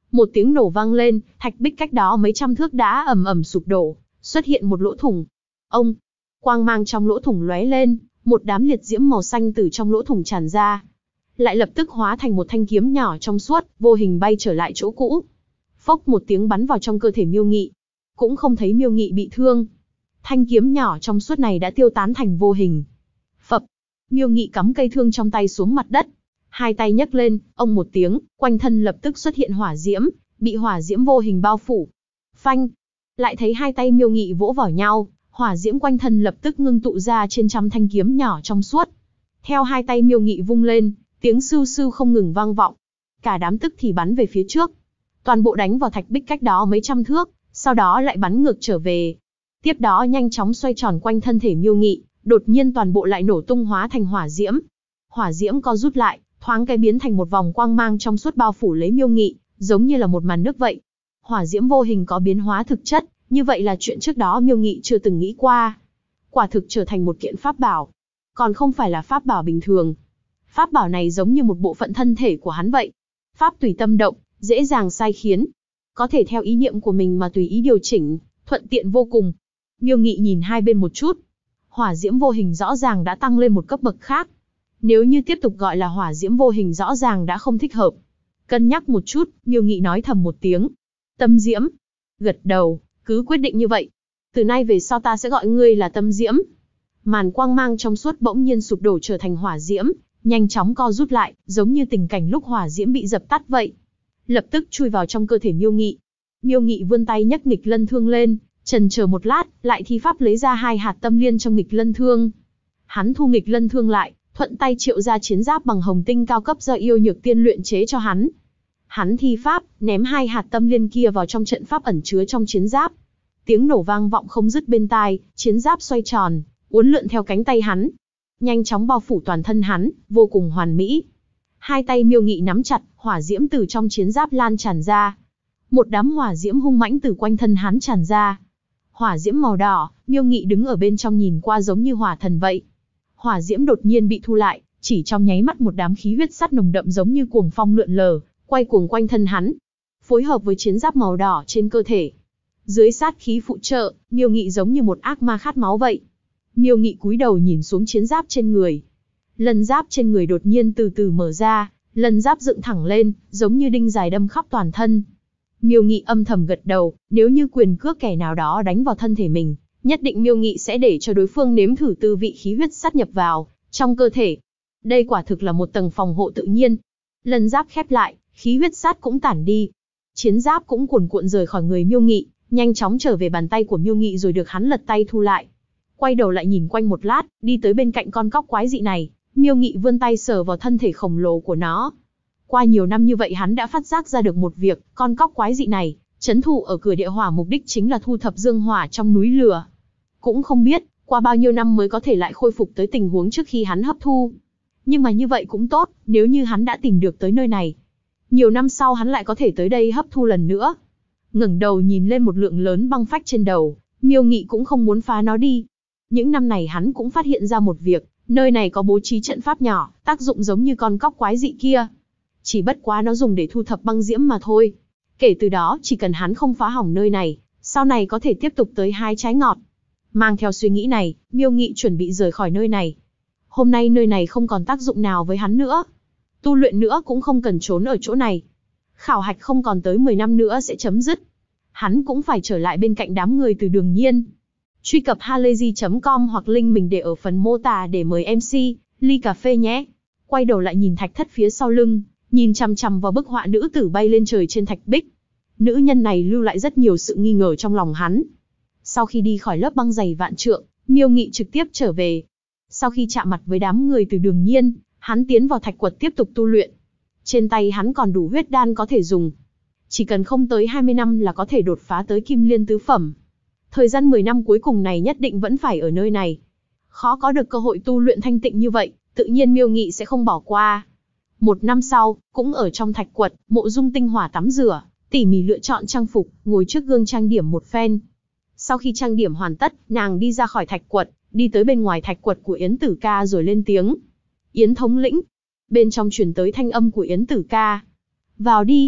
Một tiếng nổ vang lên, thạch bích cách đó mấy trăm thước đá ầm ầm sụp đổ, xuất hiện một lỗ thủng. Ông, quang mang trong lỗ thủng lóe lên, một đám liệt diễm màu xanh từ trong lỗ thủng tràn ra, lại lập tức hóa thành một thanh kiếm nhỏ trong suốt, vô hình bay trở lại chỗ cũ. Phốc một tiếng bắn vào trong cơ thể Miêu Nghị, cũng không thấy Miêu Nghị bị thương. Thanh kiếm nhỏ trong suốt này đã tiêu tán thành vô hình. Phập, Miêu Nghị cắm cây thương trong tay xuống mặt đất, hai tay nhấc lên, ông một tiếng, quanh thân lập tức xuất hiện hỏa diễm, bị hỏa diễm vô hình bao phủ. Phanh, lại thấy hai tay Miêu Nghị vỗ vào nhau, hỏa diễm quanh thân lập tức ngưng tụ ra trên trăm thanh kiếm nhỏ trong suốt. Theo hai tay Miêu Nghị vung lên, tiếng sưu sưu không ngừng vang vọng. Cả đám tức thì bắn về phía trước, toàn bộ đánh vào thạch bích cách đó mấy trăm thước, sau đó lại bắn ngược trở về. Tiếp đó nhanh chóng xoay tròn quanh thân thể Miêu Nghị, đột nhiên toàn bộ lại nổ tung hóa thành hỏa diễm. Hỏa diễm co rút lại, thoáng cái biến thành một vòng quang mang trong suốt bao phủ lấy Miêu Nghị, giống như là một màn nước vậy. Hỏa diễm vô hình có biến hóa thực chất, như vậy là chuyện trước đó Miêu Nghị chưa từng nghĩ qua. Quả thực trở thành một kiện pháp bảo, còn không phải là pháp bảo bình thường. Pháp bảo này giống như một bộ phận thân thể của hắn vậy. Pháp tùy tâm động, dễ dàng sai khiến. Có thể theo ý niệm của mình mà tùy ý điều chỉnh, thuận tiện vô cùng. Miêu Nghị nhìn hai bên một chút. Hỏa diễm vô hình rõ ràng đã tăng lên một cấp bậc khác. Nếu như tiếp tục gọi là hỏa diễm vô hình rõ ràng đã không thích hợp. Cân nhắc một chút, Miêu Nghị nói thầm một tiếng. Tâm diễm. Gật đầu, cứ quyết định như vậy. Từ nay về sau ta sẽ gọi ngươi là Tâm Diễm. Màn quang mang trong suốt bỗng nhiên sụp đổ trở thành hỏa diễm, nhanh chóng co rút lại, giống như tình cảnh lúc hỏa diễm bị dập tắt vậy. Lập tức chui vào trong cơ thể Miêu Nghị. Miêu Nghị vươn tay nhấc nghịch lân thương lên, chần chờ một lát, lại thi pháp lấy ra 2 hạt tâm liên trong nghịch lân thương. Hắn thu nghịch lân thương lại, thuận tay triệu ra chiến giáp bằng hồng tinh cao cấp do Yêu Nhược Tiên luyện chế cho hắn. Hắn thi pháp, ném 2 hạt tâm liên kia vào trong trận pháp ẩn chứa trong chiến giáp. Tiếng nổ vang vọng không dứt bên tai, chiến giáp xoay tròn, uốn lượn theo cánh tay hắn, nhanh chóng bao phủ toàn thân hắn, vô cùng hoàn mỹ. Hai tay Miêu Nghị nắm chặt, hỏa diễm từ trong chiến giáp lan tràn ra. Một đám hỏa diễm hung mãnh từ quanh thân hắn tràn ra. Hỏa diễm màu đỏ, Miêu Nghị đứng ở bên trong nhìn qua giống như hỏa thần vậy. Hỏa diễm đột nhiên bị thu lại, chỉ trong nháy mắt một đám khí huyết sắt nồng đậm giống như cuồng phong lượn lờ, quay cuồng quanh thân hắn, phối hợp với chiến giáp màu đỏ trên cơ thể. Dưới sát khí phụ trợ, Miêu Nghị giống như một ác ma khát máu vậy. Miêu Nghị cúi đầu nhìn xuống chiến giáp trên người. Lân giáp trên người đột nhiên từ từ mở ra, lân giáp dựng thẳng lên, giống như đinh dài đâm khắp toàn thân. Miêu Nghị âm thầm gật đầu, nếu như quyền cước kẻ nào đó đánh vào thân thể mình, nhất định Miêu Nghị sẽ để cho đối phương nếm thử tư vị khí huyết sắt nhập vào trong cơ thể. Đây quả thực là một tầng phòng hộ tự nhiên. Lân giáp khép lại, khí huyết sắt cũng tản đi. Chiến giáp cũng cuồn cuộn rời khỏi người Miêu Nghị, nhanh chóng trở về bàn tay của Miêu Nghị rồi được hắn lật tay thu lại. Quay đầu lại nhìn quanh một lát, đi tới bên cạnh con cóc quái dị này, Miêu Nghị vươn tay sờ vào thân thể khổng lồ của nó. Qua nhiều năm như vậy hắn đã phát giác ra được một việc, con cóc quái dị này, trấn thủ ở cửa địa hỏa mục đích chính là thu thập dương hỏa trong núi lửa. Cũng không biết, qua bao nhiêu năm mới có thể lại khôi phục tới tình huống trước khi hắn hấp thu. Nhưng mà như vậy cũng tốt, nếu như hắn đã tìm được tới nơi này. Nhiều năm sau hắn lại có thể tới đây hấp thu lần nữa. Ngẩng đầu nhìn lên một lượng lớn băng phách trên đầu, Miêu Nghị cũng không muốn phá nó đi. Những năm này hắn cũng phát hiện ra một việc, nơi này có bố trí trận pháp nhỏ, tác dụng giống như con cóc quái dị kia. Chỉ bất quá nó dùng để thu thập băng diễm mà thôi. Kể từ đó, chỉ cần hắn không phá hỏng nơi này, sau này có thể tiếp tục tới hái trái ngọt. Mang theo suy nghĩ này, Miêu Nghị chuẩn bị rời khỏi nơi này. Hôm nay nơi này không còn tác dụng nào với hắn nữa. Tu luyện nữa cũng không cần trốn ở chỗ này. Khảo hạch không còn tới 10 năm nữa sẽ chấm dứt. Hắn cũng phải trở lại bên cạnh đám người từ Đường Nhiên. Truy cập halayzi.com hoặc link mình để ở phần mô tả để mời MC, ly cà phê nhé. Quay đầu lại nhìn thạch thất phía sau lưng, nhìn chằm chằm vào bức họa nữ tử bay lên trời trên thạch bích. Nữ nhân này lưu lại rất nhiều sự nghi ngờ trong lòng hắn. Sau khi đi khỏi lớp băng dày vạn trượng, Miêu Nghị trực tiếp trở về. Sau khi chạm mặt với đám người từ Đường Nhiên, hắn tiến vào thạch quật tiếp tục tu luyện. Trên tay hắn còn đủ huyết đan có thể dùng. Chỉ cần không tới 20 năm là có thể đột phá tới Kim Liên tứ phẩm. Thời gian 10 năm cuối cùng này nhất định vẫn phải ở nơi này. Khó có được cơ hội tu luyện thanh tịnh như vậy, tự nhiên Miêu Nghị sẽ không bỏ qua. 1 năm sau, cũng ở trong thạch quật, Mộ Dung Tinh Hỏa tắm rửa, tỉ mỉ lựa chọn trang phục, ngồi trước gương trang điểm một phen. Sau khi trang điểm hoàn tất, nàng đi ra khỏi thạch quật, đi tới bên ngoài thạch quật của Yến Tử Ca rồi lên tiếng. Yến thống lĩnh. Bên trong truyền tới thanh âm của Yến Tử Ca. Vào đi.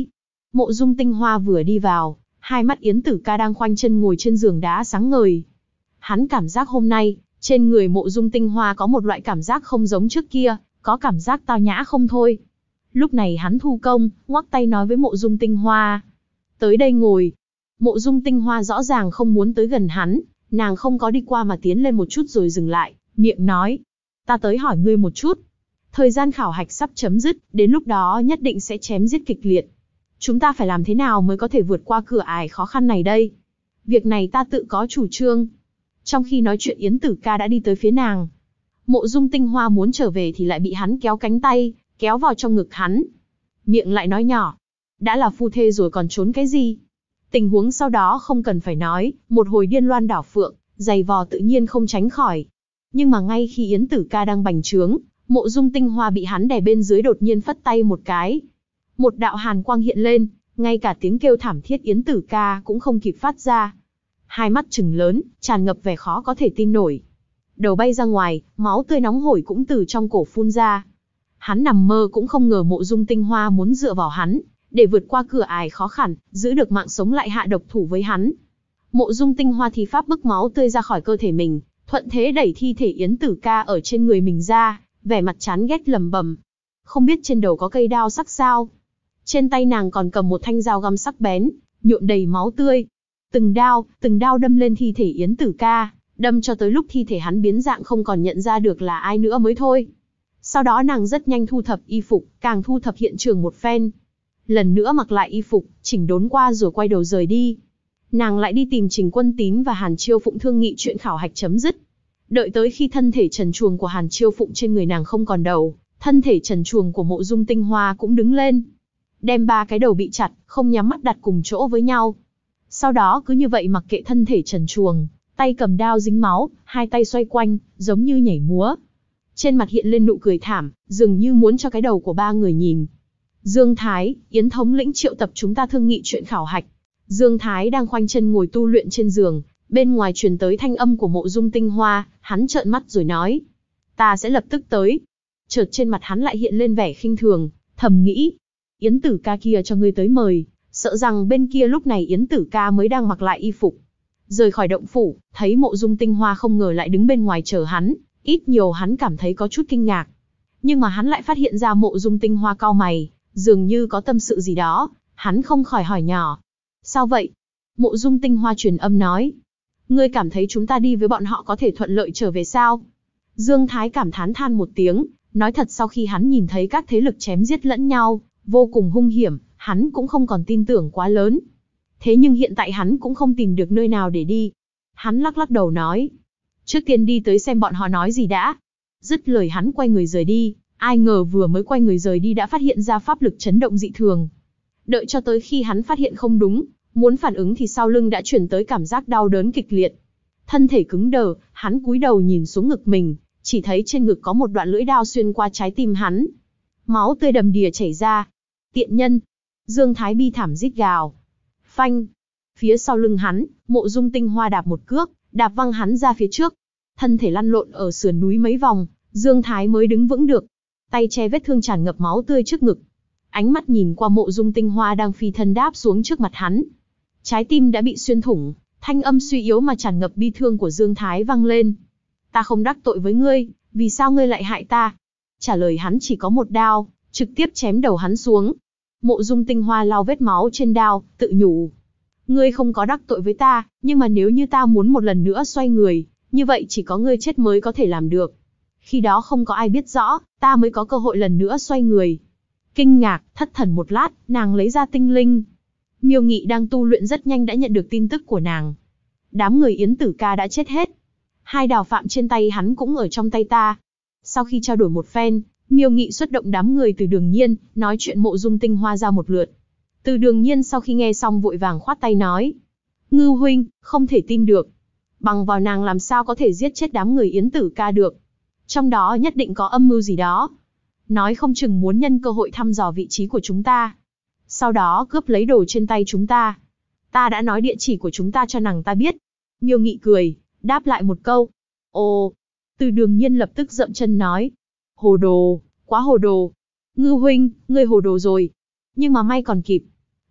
Mộ Dung Tinh Hoa vừa đi vào, hai mắt Yến Tử Ca đang khoanh chân ngồi trên giường đá sáng ngời. Hắn cảm giác hôm nay, trên người Mộ Dung Tinh Hoa có một loại cảm giác không giống trước kia, có cảm giác tao nhã không thôi. Lúc này hắn thu công, ngoắc tay nói với Mộ Dung Tinh Hoa. Tới đây ngồi. Mộ Dung Tinh Hoa rõ ràng không muốn tới gần hắn, nàng không có đi qua mà tiến lên một chút rồi dừng lại, miệng nói. Ta tới hỏi ngươi một chút. Thời gian khảo hạch sắp chấm dứt, đến lúc đó nhất định sẽ chém giết kịch liệt. Chúng ta phải làm thế nào mới có thể vượt qua cửa ải khó khăn này đây? Việc này ta tự có chủ trương. Trong khi nói chuyện Yến Tử Ca đã đi tới phía nàng. Mộ Dung Tinh Hoa muốn trở về thì lại bị hắn kéo cánh tay, kéo vào trong ngực hắn. Miệng lại nói nhỏ. Đã là phu thê rồi còn trốn cái gì? Tình huống sau đó không cần phải nói, một hồi điên loan đảo phượng, giày vò tự nhiên không tránh khỏi. Nhưng mà ngay khi Yến Tử Ca đang bành trướng, Mộ Dung Tinh Hoa bị hắn đè bên dưới đột nhiên phất tay một cái. Một đạo hàn quang hiện lên, ngay cả tiếng kêu thảm thiết Yến Tử Ca cũng không kịp phát ra. Hai mắt trừng lớn, tràn ngập vẻ khó có thể tin nổi. Đầu bay ra ngoài, máu tươi nóng hổi cũng từ trong cổ phun ra. Hắn nằm mơ cũng không ngờ Mộ Dung Tinh Hoa muốn dựa vào hắn, để vượt qua cửa ải khó khăn, giữ được mạng sống lại hạ độc thủ với hắn. Mộ Dung Tinh Hoa thì pháp bức máu tươi ra khỏi cơ thể mình, thuận thế đẩy thi thể Yến Tử Ca ở trên người mình ra, vẻ mặt chán ghét lẩm bẩm. Không biết trên đầu có cây đao sắc sao? Trên tay nàng còn cầm một thanh dao găm sắc bén, nhuộm đầy máu tươi. Từng đao đâm lên thi thể Yến Tử Ca, đâm cho tới lúc thi thể hắn biến dạng không còn nhận ra được là ai nữa mới thôi. Sau đó nàng rất nhanh thu thập y phục, càng thu thập hiện trường một phen. Lần nữa mặc lại y phục, chỉnh đốn qua rồi quay đầu rời đi. Nàng lại đi tìm Trình Quân Tín và Hàn Chiêu Phụng thương nghị chuyện khảo hạch chấm dứt. Đợi tới khi thân thể trần truồng của Hàn Chiêu Phụng trên người nàng không còn đầu, thân thể trần truồng của Mộ Dung Tinh Hoa cũng đứng lên. Đem ba cái đầu bị chặt, không nhắm mắt đặt cùng chỗ với nhau. Sau đó cứ như vậy mặc kệ thân thể trần truồng, tay cầm đao dính máu, hai tay xoay quanh, giống như nhảy múa. Trên mặt hiện lên nụ cười thảm, dường như muốn cho cái đầu của ba người nhìn. Dương Thái, Yến thống lĩnh triệu tập chúng ta thương nghị chuyện khảo hạch. Dương Thái đang khoanh chân ngồi tu luyện trên giường, bên ngoài truyền tới thanh âm của Mộ Dung Tinh Hoa, hắn trợn mắt rồi nói. Ta sẽ lập tức tới. Chợt trên mặt hắn lại hiện lên vẻ khinh thường, thầm nghĩ. Yến Tử Ca kia cho ngươi tới mời, sợ rằng bên kia lúc này Yến Tử Ca mới đang mặc lại y phục. Rời khỏi động phủ, thấy Mộ Dung Tinh Hoa không ngờ lại đứng bên ngoài chờ hắn, ít nhiều hắn cảm thấy có chút kinh ngạc. Nhưng mà hắn lại phát hiện ra Mộ Dung Tinh Hoa cau mày, dường như có tâm sự gì đó, hắn không khỏi hỏi nhỏ. Sao vậy? Mộ Dung Tinh Hoa truyền âm nói. Ngươi cảm thấy chúng ta đi với bọn họ có thể thuận lợi trở về sao? Dương Thái cảm thán than một tiếng, nói thật sau khi hắn nhìn thấy các thế lực chém giết lẫn nhau, vô cùng hung hiểm, hắn cũng không còn tin tưởng quá lớn. Thế nhưng hiện tại hắn cũng không tìm được nơi nào để đi. Hắn lắc lắc đầu nói. Trước tiên đi tới xem bọn họ nói gì đã. Dứt lời hắn quay người rời đi, ai ngờ vừa mới quay người rời đi đã phát hiện ra pháp lực chấn động dị thường. Đợi cho tới khi hắn phát hiện không đúng, muốn phản ứng thì sau lưng đã chuyển tới cảm giác đau đớn kịch liệt. Thân thể cứng đờ, hắn cúi đầu nhìn xuống ngực mình, chỉ thấy trên ngực có một đoạn lưỡi đao xuyên qua trái tim hắn. Máu tươi đầm đìa chảy ra. Tiện nhân! Dương Thái bi thảm rít gào. Phanh! Phía sau lưng hắn, Mộ Dung Tinh Hoa đạp một cước, đạp văng hắn ra phía trước. Thân thể lăn lộn ở sườn núi mấy vòng, Dương Thái mới đứng vững được. Tay che vết thương tràn ngập máu tươi trước ngực. Ánh mắt nhìn qua Mộ Dung Tinh Hoa đang phi thân đáp xuống trước mặt hắn. Trái tim đã bị xuyên thủng, thanh âm suy yếu mà tràn ngập bi thương của Dương Thái vang lên. Ta không đắc tội với ngươi, vì sao ngươi lại hại ta? Trả lời hắn chỉ có một đao, trực tiếp chém đầu hắn xuống. Mộ Dung Tinh Hoa lau vết máu trên đao, tự nhủ. Ngươi không có đắc tội với ta, nhưng mà nếu như ta muốn một lần nữa xoay người, như vậy chỉ có ngươi chết mới có thể làm được. Khi đó không có ai biết rõ, ta mới có cơ hội lần nữa xoay người. Kinh ngạc, thất thần một lát, nàng lấy ra tinh linh. Miêu Nghị đang tu luyện rất nhanh đã nhận được tin tức của nàng. Đám người Yến Tử Ca đã chết hết. Hai đào phạm trên tay hắn cũng ở trong tay ta. Sau khi trao đổi một phen, Miêu Nghị xuất động đám người Từ Đường Nhiên, nói chuyện Mộ Dung Tinh Hoa ra một lượt. Từ Đường Nhiên sau khi nghe xong vội vàng khoát tay nói. Ngư huynh, không thể tin được. Bằng vào nàng làm sao có thể giết chết đám người Yến Tử Ca được. Trong đó nhất định có âm mưu gì đó. Nói không chừng muốn nhân cơ hội thăm dò vị trí của chúng ta. Sau đó cướp lấy đồ trên tay chúng ta. Ta đã nói địa chỉ của chúng ta cho nàng ta biết. Miêu Nghị cười, đáp lại một câu. Ồ, Từ Đường Nhiên lập tức dậm chân nói. Hồ đồ, quá hồ đồ. Ngư huynh, ngươi hồ đồ rồi. Nhưng mà may còn kịp.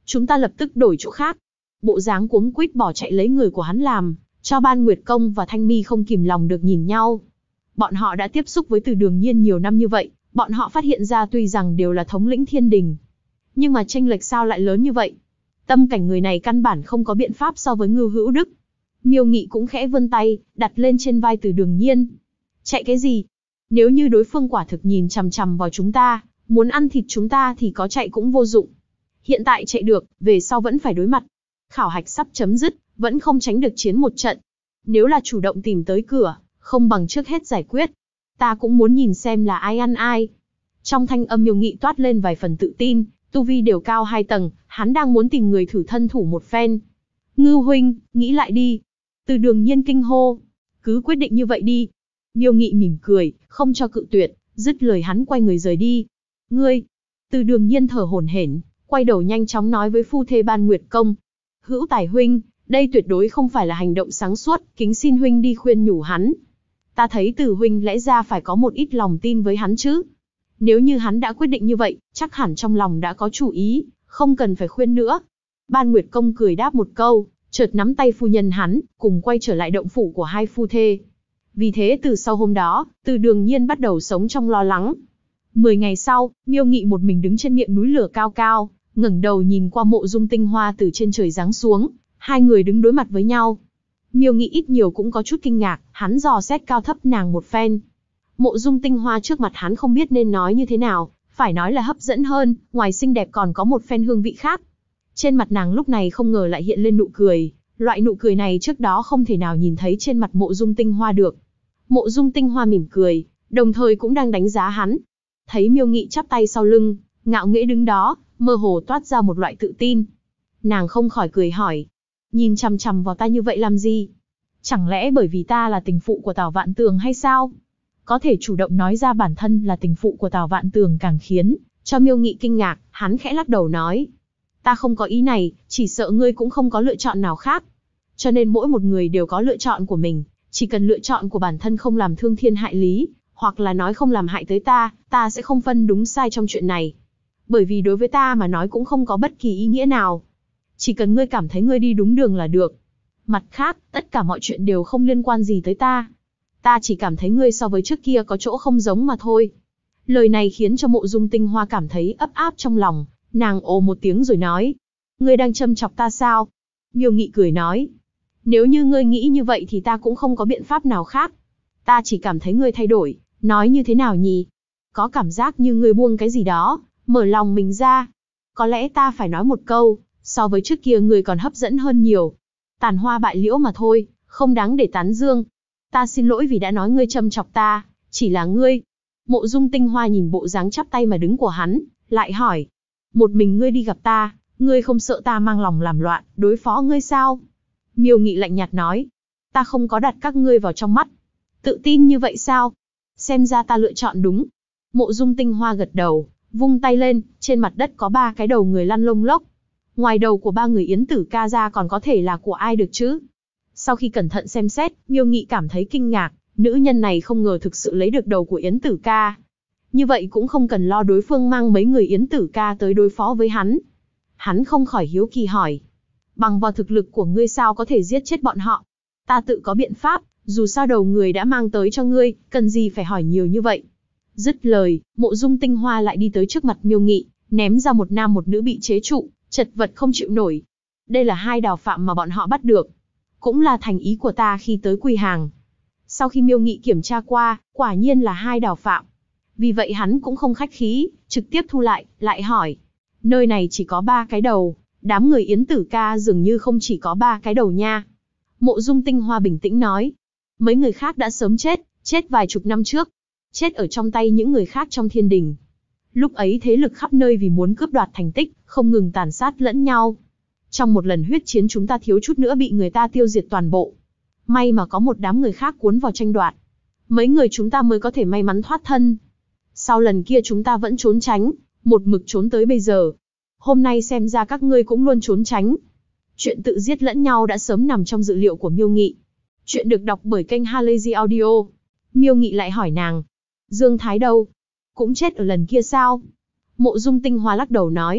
chúng ta lập tức đổi chỗ khác. Bộ dáng cuống quýt bỏ chạy lấy người của hắn làm cho Ban Nguyệt Công và Thanh Mi không kìm lòng được nhìn nhau. Bọn họ đã tiếp xúc với Từ Đường Nhiên nhiều năm như vậy, bọn họ phát hiện ra tuy rằng đều là thống lĩnh thiên đình, nhưng mà chênh lệch sao lại lớn như vậy? Tâm cảnh người này căn bản không có biện pháp so với Ngưu Hữu Đức. Miêu Nghị cũng khẽ vươn tay, đặt lên trên vai Từ Đường Nhiên. Chạy cái gì? Nếu như đối phương quả thực nhìn chằm chằm vào chúng ta, muốn ăn thịt chúng ta thì có chạy cũng vô dụng. Hiện tại chạy được, về sau vẫn phải đối mặt. Khảo hạch sắp chấm dứt, vẫn không tránh được chiến một trận. Nếu là chủ động tìm tới cửa, không bằng trước hết giải quyết. Ta cũng muốn nhìn xem là ai ăn ai. Trong thanh âm Miêu Nghị toát lên vài phần tự tin, tu vi đều cao 2 tầng, hắn đang muốn tìm người thử thân thủ một phen. Ngưu huynh, nghĩ lại đi. Từ Đường Nhiên kinh hô. Cứ quyết định như vậy đi. Miêu Nghị mỉm cười, không cho cự tuyệt, dứt lời hắn quay người rời đi. Ngươi. Từ Đường Nhiên thở hổn hển, quay đầu nhanh chóng nói với phu thê Ban Nguyệt Công. Hữu Tài huynh, đây tuyệt đối không phải là hành động sáng suốt, kính xin huynh đi khuyên nhủ hắn. Ta thấy Từ huynh lẽ ra phải có một ít lòng tin với hắn chứ. Nếu như hắn đã quyết định như vậy, chắc hẳn trong lòng đã có chủ ý, không cần phải khuyên nữa. Ban Nguyệt Công cười đáp một câu, chợt nắm tay phu nhân hắn, cùng quay trở lại động phủ của hai phu thê. Vì thế từ sau hôm đó, Từ Đường Nhiên bắt đầu sống trong lo lắng. 10 ngày sau, Miêu Nghị một mình đứng trên miệng núi lửa cao cao, ngẩng đầu nhìn qua Mộ Dung Tinh Hoa từ trên trời giáng xuống, hai người đứng đối mặt với nhau. Miêu Nghị ít nhiều cũng có chút kinh ngạc, hắn dò xét cao thấp nàng một phen. Mộ Dung Tinh Hoa trước mặt hắn không biết nên nói như thế nào, phải nói là hấp dẫn hơn, ngoài xinh đẹp còn có một phen hương vị khác. Trên mặt nàng lúc này không ngờ lại hiện lên nụ cười, loại nụ cười này trước đó không thể nào nhìn thấy trên mặt Mộ Dung Tinh Hoa được. Mộ Dung Tinh Hoa mỉm cười, đồng thời cũng đang đánh giá hắn. Thấy Miêu Nghị chắp tay sau lưng, ngạo nghễ đứng đó, mơ hồ toát ra một loại tự tin. Nàng không khỏi cười hỏi, nhìn chằm chằm vào ta như vậy làm gì? Chẳng lẽ bởi vì ta là tình phụ của Tào Vạn Tường hay sao? Có thể chủ động nói ra bản thân là tình phụ của Tào Vạn Tường càng khiến cho Miêu Nghị kinh ngạc, hắn khẽ lắc đầu nói. Ta không có ý này, chỉ sợ ngươi cũng không có lựa chọn nào khác. Cho nên mỗi một người đều có lựa chọn của mình, chỉ cần lựa chọn của bản thân không làm thương thiên hại lý, hoặc là nói không làm hại tới ta, ta sẽ không phân đúng sai trong chuyện này. Bởi vì đối với ta mà nói cũng không có bất kỳ ý nghĩa nào. Chỉ cần ngươi cảm thấy ngươi đi đúng đường là được. Mặt khác, tất cả mọi chuyện đều không liên quan gì tới ta. Ta chỉ cảm thấy ngươi so với trước kia có chỗ không giống mà thôi. Lời này khiến cho Mộ Dung Tinh Hoa cảm thấy ấp áp trong lòng, nàng ồ một tiếng rồi nói. Ngươi đang châm chọc ta sao? Miêu Nghị cười nói. Nếu như ngươi nghĩ như vậy thì ta cũng không có biện pháp nào khác. Ta chỉ cảm thấy ngươi thay đổi, nói như thế nào nhỉ? Có cảm giác như ngươi buông cái gì đó, mở lòng mình ra. Có lẽ ta phải nói một câu, so với trước kia ngươi còn hấp dẫn hơn nhiều. Tàn hoa bại liễu mà thôi, không đáng để tán dương. Ta xin lỗi vì đã nói ngươi châm chọc ta, chỉ là ngươi. Mộ Dung Tinh Hoa nhìn bộ dáng chắp tay mà đứng của hắn, lại hỏi. Một mình ngươi đi gặp ta, ngươi không sợ ta mang lòng làm loạn, đối phó ngươi sao? Miêu Nghị lạnh nhạt nói. Ta không có đặt các ngươi vào trong mắt. Tự tin như vậy sao? Xem ra ta lựa chọn đúng. Mộ Dung Tinh Hoa gật đầu, vung tay lên, trên mặt đất có 3 cái đầu người lăn lông lốc. Ngoài đầu của 3 người Yến Tử Ca ra còn có thể là của ai được chứ? Sau khi cẩn thận xem xét, Miêu Nghị cảm thấy kinh ngạc, nữ nhân này không ngờ thực sự lấy được đầu của Yến Tử Ca. Như vậy cũng không cần lo đối phương mang mấy người Yến Tử Ca tới đối phó với hắn. Hắn không khỏi hiếu kỳ hỏi. Bằng vào thực lực của ngươi sao có thể giết chết bọn họ? Ta tự có biện pháp, dù sao đầu người đã mang tới cho ngươi, cần gì phải hỏi nhiều như vậy? Dứt lời, Mộ Dung Tinh Hoa lại đi tới trước mặt Miêu Nghị, ném ra một nam một nữ bị chế trụ, chật vật không chịu nổi. Đây là 2 đào phạm mà bọn họ bắt được. Cũng là thành ý của ta khi tới quỳ hàng. Sau khi Miêu Nghị kiểm tra qua, quả nhiên là 2 đào phạm. Vì vậy hắn cũng không khách khí, trực tiếp thu lại hỏi. Nơi này chỉ có 3 cái đầu, đám người Yến Tử Ca dường như không chỉ có 3 cái đầu nha. Mộ Dung Tinh Hoa bình tĩnh nói. Mấy người khác đã sớm chết vài chục năm trước. Chết ở trong tay những người khác trong thiên đình. Lúc ấy thế lực khắp nơi vì muốn cướp đoạt thành tích, không ngừng tàn sát lẫn nhau. Trong một lần huyết chiến chúng ta thiếu chút nữa bị người ta tiêu diệt toàn bộ. May mà có một đám người khác cuốn vào tranh đoạt. Mấy người chúng ta mới có thể may mắn thoát thân. Sau lần kia chúng ta vẫn trốn tránh, một mực trốn tới bây giờ. Hôm nay xem ra các ngươi cũng luôn trốn tránh. Chuyện tự giết lẫn nhau đã sớm nằm trong dự liệu của Miêu Nghị. Chuyện được đọc bởi kênh Halazy Audio. Miêu Nghị lại hỏi nàng. Dương Thái đâu? Cũng chết ở lần kia sao? Mộ Dung Tinh Hoa lắc đầu nói.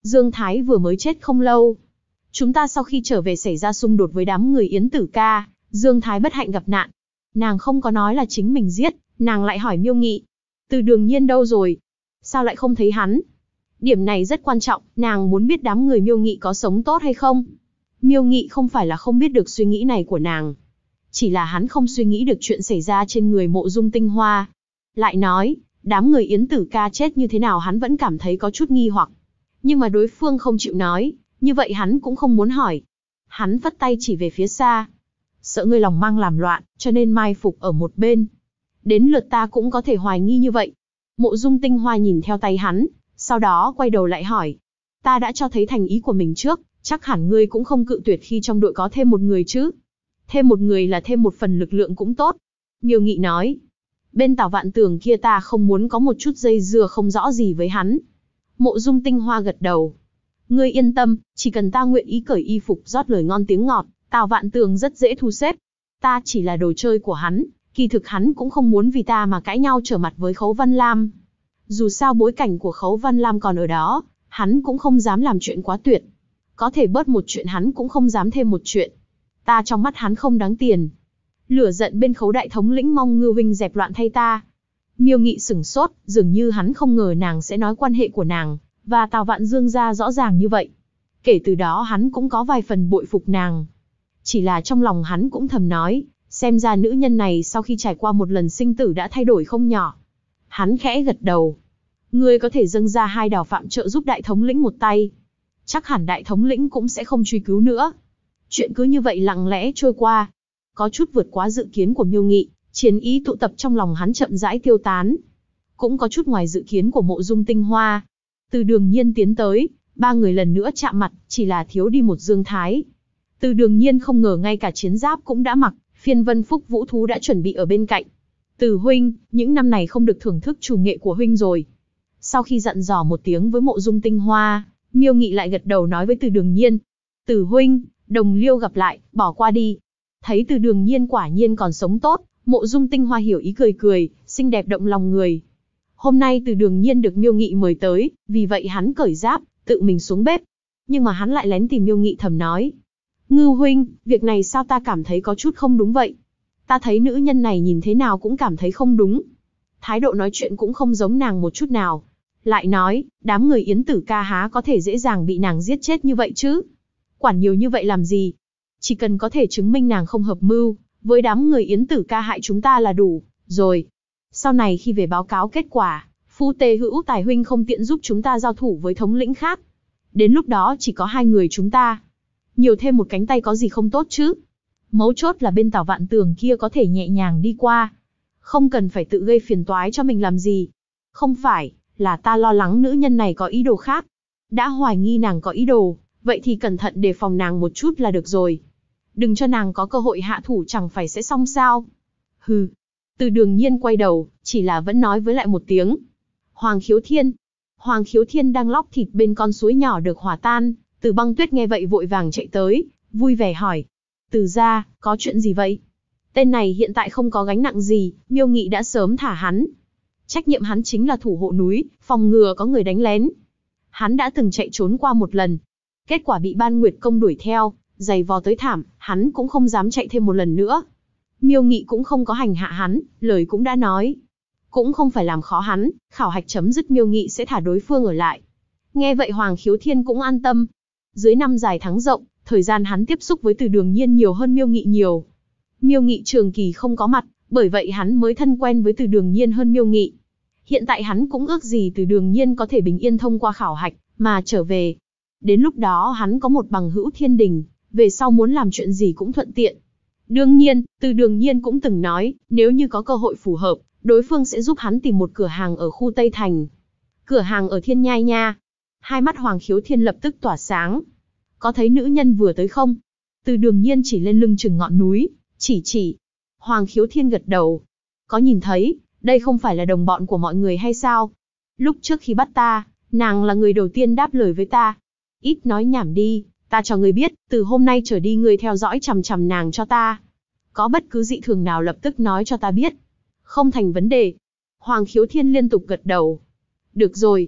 Dương Thái vừa mới chết không lâu. Chúng ta sau khi trở về xảy ra xung đột với đám người Yến Tử Ca, Dương Thái bất hạnh gặp nạn. Nàng không có nói là chính mình giết, nàng lại hỏi Miêu Nghị. Từ Đường Nhiên đâu rồi? Sao lại không thấy hắn? Điểm này rất quan trọng, nàng muốn biết đám người Miêu Nghị có sống tốt hay không. Miêu Nghị không phải là không biết được suy nghĩ này của nàng. Chỉ là hắn không suy nghĩ được chuyện xảy ra trên người Mộ Dung Tinh Hoa. Lại nói, đám người Yến Tử Ca chết như thế nào hắn vẫn cảm thấy có chút nghi hoặc. Nhưng mà đối phương không chịu nói, như vậy hắn cũng không muốn hỏi. Hắn vất tay chỉ về phía xa. Sợ ngươi lòng mang làm loạn, cho nên mai phục ở một bên. Đến lượt ta cũng có thể hoài nghi như vậy. Mộ Dung Tinh Hoa nhìn theo tay hắn, sau đó quay đầu lại hỏi. Ta đã cho thấy thành ý của mình trước, chắc hẳn ngươi cũng không cự tuyệt khi trong đội có thêm một người chứ. Thêm một người là thêm một phần lực lượng cũng tốt. Miêu Nghị nói. Bên Tào Vạn Tường kia ta không muốn có một chút dây dưa không rõ gì với hắn. Mộ Dung Tinh Hoa gật đầu. Ngươi yên tâm, chỉ cần ta nguyện ý cởi y phục rót lời ngon tiếng ngọt, Tào Vạn Tường rất dễ thu xếp. Ta chỉ là đồ chơi của hắn, kỳ thực hắn cũng không muốn vì ta mà cãi nhau trở mặt với Khấu Văn Lam. Dù sao bối cảnh của Khấu Văn Lam còn ở đó, hắn cũng không dám làm chuyện quá tuyệt. Có thể bớt một chuyện hắn cũng không dám thêm một chuyện. Ta trong mắt hắn không đáng tiền. Lửa giận bên Khấu đại thống lĩnh mong Ngưu huynh dẹp loạn thay ta. Miêu Nghị sửng sốt, dường như hắn không ngờ nàng sẽ nói quan hệ của nàng và Tào Vạn Dương ra rõ ràng như vậy. Kể từ đó hắn cũng có vài phần bội phục nàng. Chỉ là trong lòng hắn cũng thầm nói, xem ra nữ nhân này sau khi trải qua một lần sinh tử đã thay đổi không nhỏ. Hắn khẽ gật đầu. Ngươi có thể dâng ra 2 đào phạm trợ giúp đại thống lĩnh một tay. Chắc hẳn đại thống lĩnh cũng sẽ không truy cứu nữa. Chuyện cứ như vậy lặng lẽ trôi qua. Có chút vượt quá dự kiến của Miêu Nghị, chiến ý tụ tập trong lòng hắn chậm rãi tiêu tán. Cũng có chút ngoài dự kiến của Mộ Dung Tinh Hoa. Từ Đường Nhiên tiến tới, 3 người lần nữa chạm mặt, chỉ là thiếu đi một Dương Thái. Từ Đường Nhiên không ngờ ngay cả chiến giáp cũng đã mặc, phiên vân phúc vũ thú đã chuẩn bị ở bên cạnh. Từ huynh, những năm này không được thưởng thức chủ nghệ của huynh rồi. Sau khi dặn dò một tiếng với Mộ Dung Tinh Hoa, Miêu Nghị lại gật đầu nói với Từ Đường Nhiên. Từ huynh, đồng liêu gặp lại, bỏ qua đi. Thấy Từ Đường Nhiên quả nhiên còn sống tốt, Mộ Dung Tinh Hoa hiểu ý cười cười, xinh đẹp động lòng người. Hôm nay Từ Đường Nhiên được Miêu Nghị mời tới, vì vậy hắn cởi giáp, tự mình xuống bếp. Nhưng mà hắn lại lén tìm Miêu Nghị thầm nói. Ngưu huynh, việc này sao ta cảm thấy có chút không đúng vậy? Ta thấy nữ nhân này nhìn thế nào cũng cảm thấy không đúng. Thái độ nói chuyện cũng không giống nàng một chút nào. Lại nói, đám người Yến Tử Ca há có thể dễ dàng bị nàng giết chết như vậy chứ? Quản nhiều như vậy làm gì? Chỉ cần có thể chứng minh nàng không hợp mưu với đám người Yến Tử Ca hại chúng ta là đủ rồi. Sau này khi về báo cáo kết quả, Phu Tê Hữu Tài huynh không tiện giúp chúng ta giao thủ với thống lĩnh khác. Đến lúc đó chỉ có 2 người chúng ta. Nhiều thêm một cánh tay có gì không tốt chứ? Mấu chốt là bên Tào Vạn Tường kia có thể nhẹ nhàng đi qua. Không cần phải tự gây phiền toái cho mình làm gì. Không phải, là ta lo lắng nữ nhân này có ý đồ khác. Đã hoài nghi nàng có ý đồ, vậy thì cẩn thận đề phòng nàng một chút là được rồi. Đừng cho nàng có cơ hội hạ thủ chẳng phải sẽ xong sao. Hừ. Từ Đường Nhiên quay đầu, chỉ là vẫn nói với lại một tiếng. Hoàng Khiếu Thiên. Hoàng Khiếu Thiên đang lóc thịt bên con suối nhỏ được hòa tan. Từ Băng Tuyết nghe vậy vội vàng chạy tới, vui vẻ hỏi. Từ gia, có chuyện gì vậy? Tên này hiện tại không có gánh nặng gì, Miêu Nghị đã sớm thả hắn. Trách nhiệm hắn chính là thủ hộ núi, phòng ngừa có người đánh lén. Hắn đã từng chạy trốn qua một lần. Kết quả bị Ban Nguyệt Công đuổi theo, giày vò tới thảm, hắn cũng không dám chạy thêm một lần nữa. Miêu Nghị cũng không có hành hạ hắn, lời cũng đã nói. Cũng không phải làm khó hắn, khảo hạch chấm dứt Miêu Nghị sẽ thả đối phương ở lại. Nghe vậy Hoàng Khiếu Thiên cũng an tâm. Dưới năm dài tháng rộng, thời gian hắn tiếp xúc với Từ Đường Nhiên nhiều hơn Miêu Nghị nhiều. Miêu Nghị trường kỳ không có mặt, bởi vậy hắn mới thân quen với Từ Đường Nhiên hơn Miêu Nghị. Hiện tại hắn cũng ước gì Từ Đường Nhiên có thể bình yên thông qua khảo hạch, mà trở về. Đến lúc đó hắn có một bằng hữu thiên đình, về sau muốn làm chuyện gì cũng thuận tiện. Đương nhiên, Từ Đường Nhiên cũng từng nói, nếu như có cơ hội phù hợp, đối phương sẽ giúp hắn tìm một cửa hàng ở khu Tây Thành. Cửa hàng ở Thiên Nhai nha. Hai mắt Hoàng Khiếu Thiên lập tức tỏa sáng. Có thấy nữ nhân vừa tới không? Từ Đường Nhiên chỉ lên lưng chừng ngọn núi, chỉ. Hoàng Khiếu Thiên gật đầu. Có nhìn thấy, đây không phải là đồng bọn của mọi người hay sao? Lúc trước khi bắt ta, nàng là người đầu tiên đáp lời với ta. Ít nói nhảm đi, ta cho ngươi biết, từ hôm nay trở đi ngươi theo dõi chằm chằm nàng cho ta. Có bất cứ dị thường nào lập tức nói cho ta biết. Không thành vấn đề. Hoàng Khiếu Thiên liên tục gật đầu. Được rồi.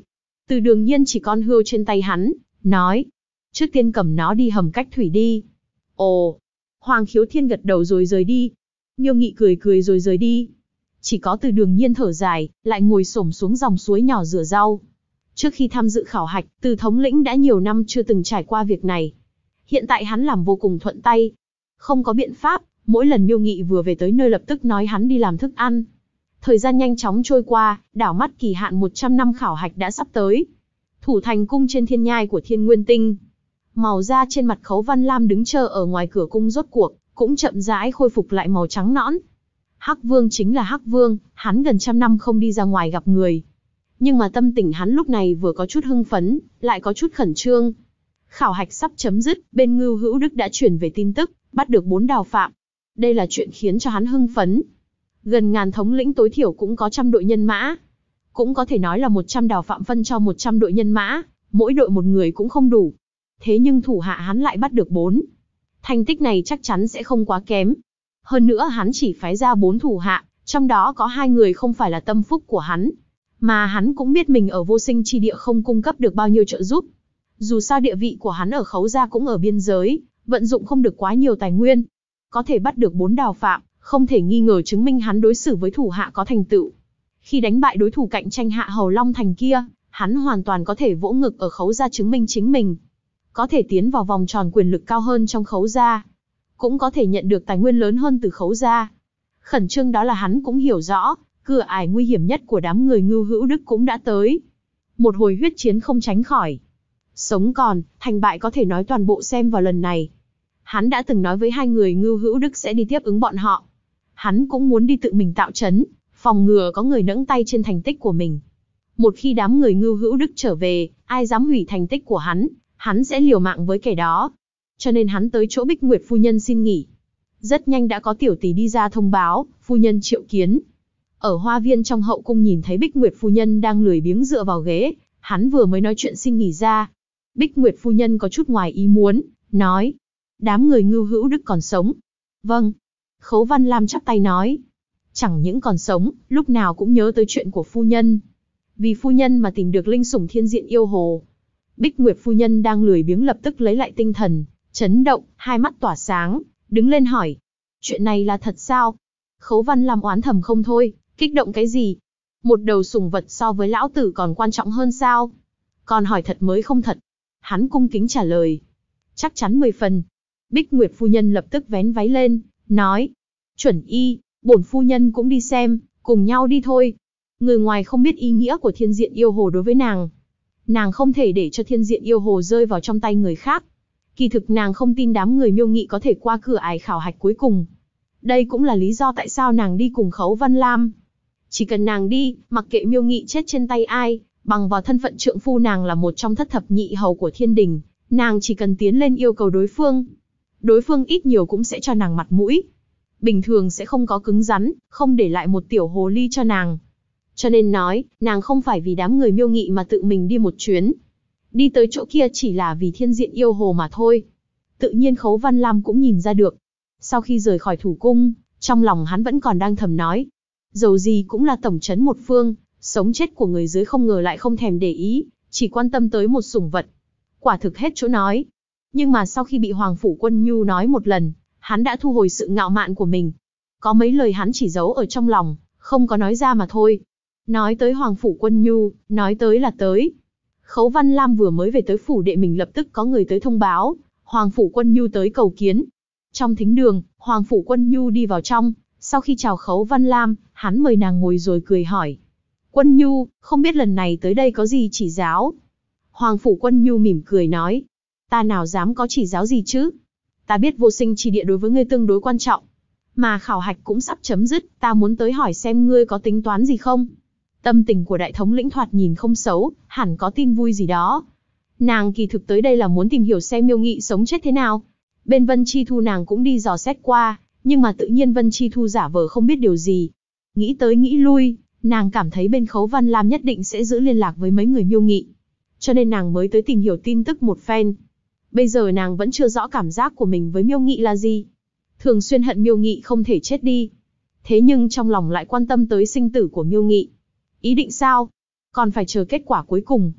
Từ Đường Nhiên chỉ con hươu trên tay hắn, nói. Trước tiên cầm nó đi hầm cách thủy đi. Ồ. Hoàng Khiếu Thiên gật đầu rồi rời đi. Miêu Nghị cười cười rồi rời đi. Chỉ có Từ Đường Nhiên thở dài, lại ngồi xổm xuống dòng suối nhỏ rửa rau. Trước khi tham dự khảo hạch, Từ thống lĩnh đã nhiều năm chưa từng trải qua việc này. Hiện tại hắn làm vô cùng thuận tay. Không có biện pháp, mỗi lần Miêu Nghị vừa về tới nơi lập tức nói hắn đi làm thức ăn. Thời gian nhanh chóng trôi qua, đảo mắt kỳ hạn 100 năm khảo hạch đã sắp tới. Thủ thành cung trên thiên nhai của Thiên Nguyên Tinh. Màu da trên mặt Khấu Văn Lam đứng chờ ở ngoài cửa cung rốt cuộc, cũng chậm rãi khôi phục lại màu trắng nõn. Hắc Vương chính là Hắc Vương, hắn gần trăm năm không đi ra ngoài gặp người. Nhưng mà tâm tình hắn lúc này vừa có chút hưng phấn, lại có chút khẩn trương. Khảo hạch sắp chấm dứt, bên Ngưu Hữu Đức đã chuyển về tin tức, bắt được 4 đào phạm. Đây là chuyện khiến cho hắn hưng phấn. Gần ngàn thống lĩnh tối thiểu cũng có 100 đội nhân mã. Cũng có thể nói là 100 đào phạm phân cho 100 đội nhân mã, mỗi đội một người cũng không đủ. Thế nhưng thủ hạ hắn lại bắt được 4. Thành tích này chắc chắn sẽ không quá kém. Hơn nữa hắn chỉ phái ra 4 thủ hạ, trong đó có 2 người không phải là tâm phúc của hắn. Mà hắn cũng biết mình ở vô sinh chi địa không cung cấp được bao nhiêu trợ giúp. Dù sao địa vị của hắn ở Khấu gia cũng ở biên giới, vận dụng không được quá nhiều tài nguyên. Có thể bắt được 4 đào phạm, không thể nghi ngờ chứng minh hắn đối xử với thủ hạ có thành tựu. Khi đánh bại đối thủ cạnh tranh Hạ Hầu Long Thành kia, hắn hoàn toàn có thể vỗ ngực ở Khấu gia chứng minh chính mình. Có thể tiến vào vòng tròn quyền lực cao hơn trong Khấu gia. Cũng có thể nhận được tài nguyên lớn hơn từ Khấu gia. Khẩn trương đó là hắn cũng hiểu rõ, cửa ải nguy hiểm nhất của đám người Ngưu Hữu Đức cũng đã tới. Một hồi huyết chiến không tránh khỏi. Sống còn, thành bại có thể nói toàn bộ xem vào lần này. Hắn đã từng nói với 2 người Ngưu Hữu Đức sẽ đi tiếp ứng bọn họ. Hắn cũng muốn đi tự mình tạo trấn, phòng ngừa có người nẫng tay trên thành tích của mình. Một khi đám người Ngưu Hữu Đức trở về, ai dám hủy thành tích của hắn sẽ liều mạng với kẻ đó. Cho nên hắn tới chỗ Bích Nguyệt phu nhân xin nghỉ. Rất nhanh đã có tiểu tỷ đi ra thông báo, phu nhân triệu kiến. Ở hoa viên trong hậu cung nhìn thấy Bích Nguyệt phu nhân đang lười biếng dựa vào ghế, hắn vừa mới nói chuyện xin nghỉ ra. Bích Nguyệt phu nhân có chút ngoài ý muốn, nói. Đám người Ngưu Hữu Đức còn sống. Vâng. Khấu Văn Lam chắp tay nói. Chẳng những còn sống, lúc nào cũng nhớ tới chuyện của phu nhân. Vì phu nhân mà tìm được linh sủng Thiên Diện Yêu Hồ. Bích Nguyệt phu nhân đang lười biếng lập tức lấy lại tinh thần, chấn động, hai mắt tỏa sáng, đứng lên hỏi. Chuyện này là thật sao? Khấu Văn Lam oán thầm không thôi, kích động cái gì? Một đầu sủng vật so với lão tử còn quan trọng hơn sao? Còn hỏi thật mới không thật. Hắn cung kính trả lời. Chắc chắn 10 phần. Bích Nguyệt phu nhân lập tức vén váy lên, nói. Chuẩn y, bổn phu nhân cũng đi xem, cùng nhau đi thôi. Người ngoài không biết ý nghĩa của Thiên Diện Yêu Hồ đối với nàng. Nàng không thể để cho Thiên Diện Yêu Hồ rơi vào trong tay người khác. Kỳ thực nàng không tin đám người Miêu Nghị có thể qua cửa ải khảo hạch cuối cùng. Đây cũng là lý do tại sao nàng đi cùng Khấu Văn Lam. Chỉ cần nàng đi, mặc kệ Miêu Nghị chết trên tay ai, bằng vào thân phận trượng phu nàng là một trong thất thập nhị hầu của thiên đình, nàng chỉ cần tiến lên yêu cầu đối phương. Đối phương ít nhiều cũng sẽ cho nàng mặt mũi. Bình thường sẽ không có cứng rắn, không để lại một tiểu hồ ly cho nàng. Cho nên nói, nàng không phải vì đám người Miêu Nghị mà tự mình đi một chuyến. Đi tới chỗ kia chỉ là vì Thiên Diện Yêu Hồ mà thôi. Tự nhiên Khấu Văn Lam cũng nhìn ra được. Sau khi rời khỏi thủ cung, trong lòng hắn vẫn còn đang thầm nói. Dầu gì cũng là tổng trấn một phương, sống chết của người dưới không ngờ lại không thèm để ý, chỉ quan tâm tới một sủng vật. Quả thực hết chỗ nói. Nhưng mà sau khi bị Hoàng Phủ Quân Nhu nói một lần, hắn đã thu hồi sự ngạo mạn của mình. Có mấy lời hắn chỉ giấu ở trong lòng, không có nói ra mà thôi. Nói tới Hoàng Phủ Quân Nhu, nói tới là tới. Khấu Văn Lam vừa mới về tới phủ đệ mình lập tức có người tới thông báo, Hoàng Phủ Quân Nhu tới cầu kiến. Trong thính đường, Hoàng Phủ Quân Nhu đi vào trong, sau khi chào Khấu Văn Lam, hắn mời nàng ngồi rồi cười hỏi. Quân Nhu, không biết lần này tới đây có gì chỉ giáo? Hoàng Phủ Quân Nhu mỉm cười nói. Ta nào dám có chỉ giáo gì chứ? Ta biết vô sinh chi địa đối với ngươi tương đối quan trọng. Mà khảo hạch cũng sắp chấm dứt, ta muốn tới hỏi xem ngươi có tính toán gì không? Tâm tình của đại thống lĩnh thoạt nhìn không xấu, hẳn có tin vui gì đó. Nàng kỳ thực tới đây là muốn tìm hiểu xem Miêu Nghị sống chết thế nào. Bên Vân Chi Thu nàng cũng đi dò xét qua, nhưng mà tự nhiên Vân Chi Thu giả vờ không biết điều gì. Nghĩ tới nghĩ lui, nàng cảm thấy bên Khấu Văn Lam nhất định sẽ giữ liên lạc với mấy người Miêu Nghị. Cho nên nàng mới tới tìm hiểu tin tức một phen. Bây giờ nàng vẫn chưa rõ cảm giác của mình với Miêu Nghị là gì. Thường xuyên hận Miêu Nghị không thể chết đi. Thế nhưng trong lòng lại quan tâm tới sinh tử của Miêu Nghị. Ý định sao? Còn phải chờ kết quả cuối cùng.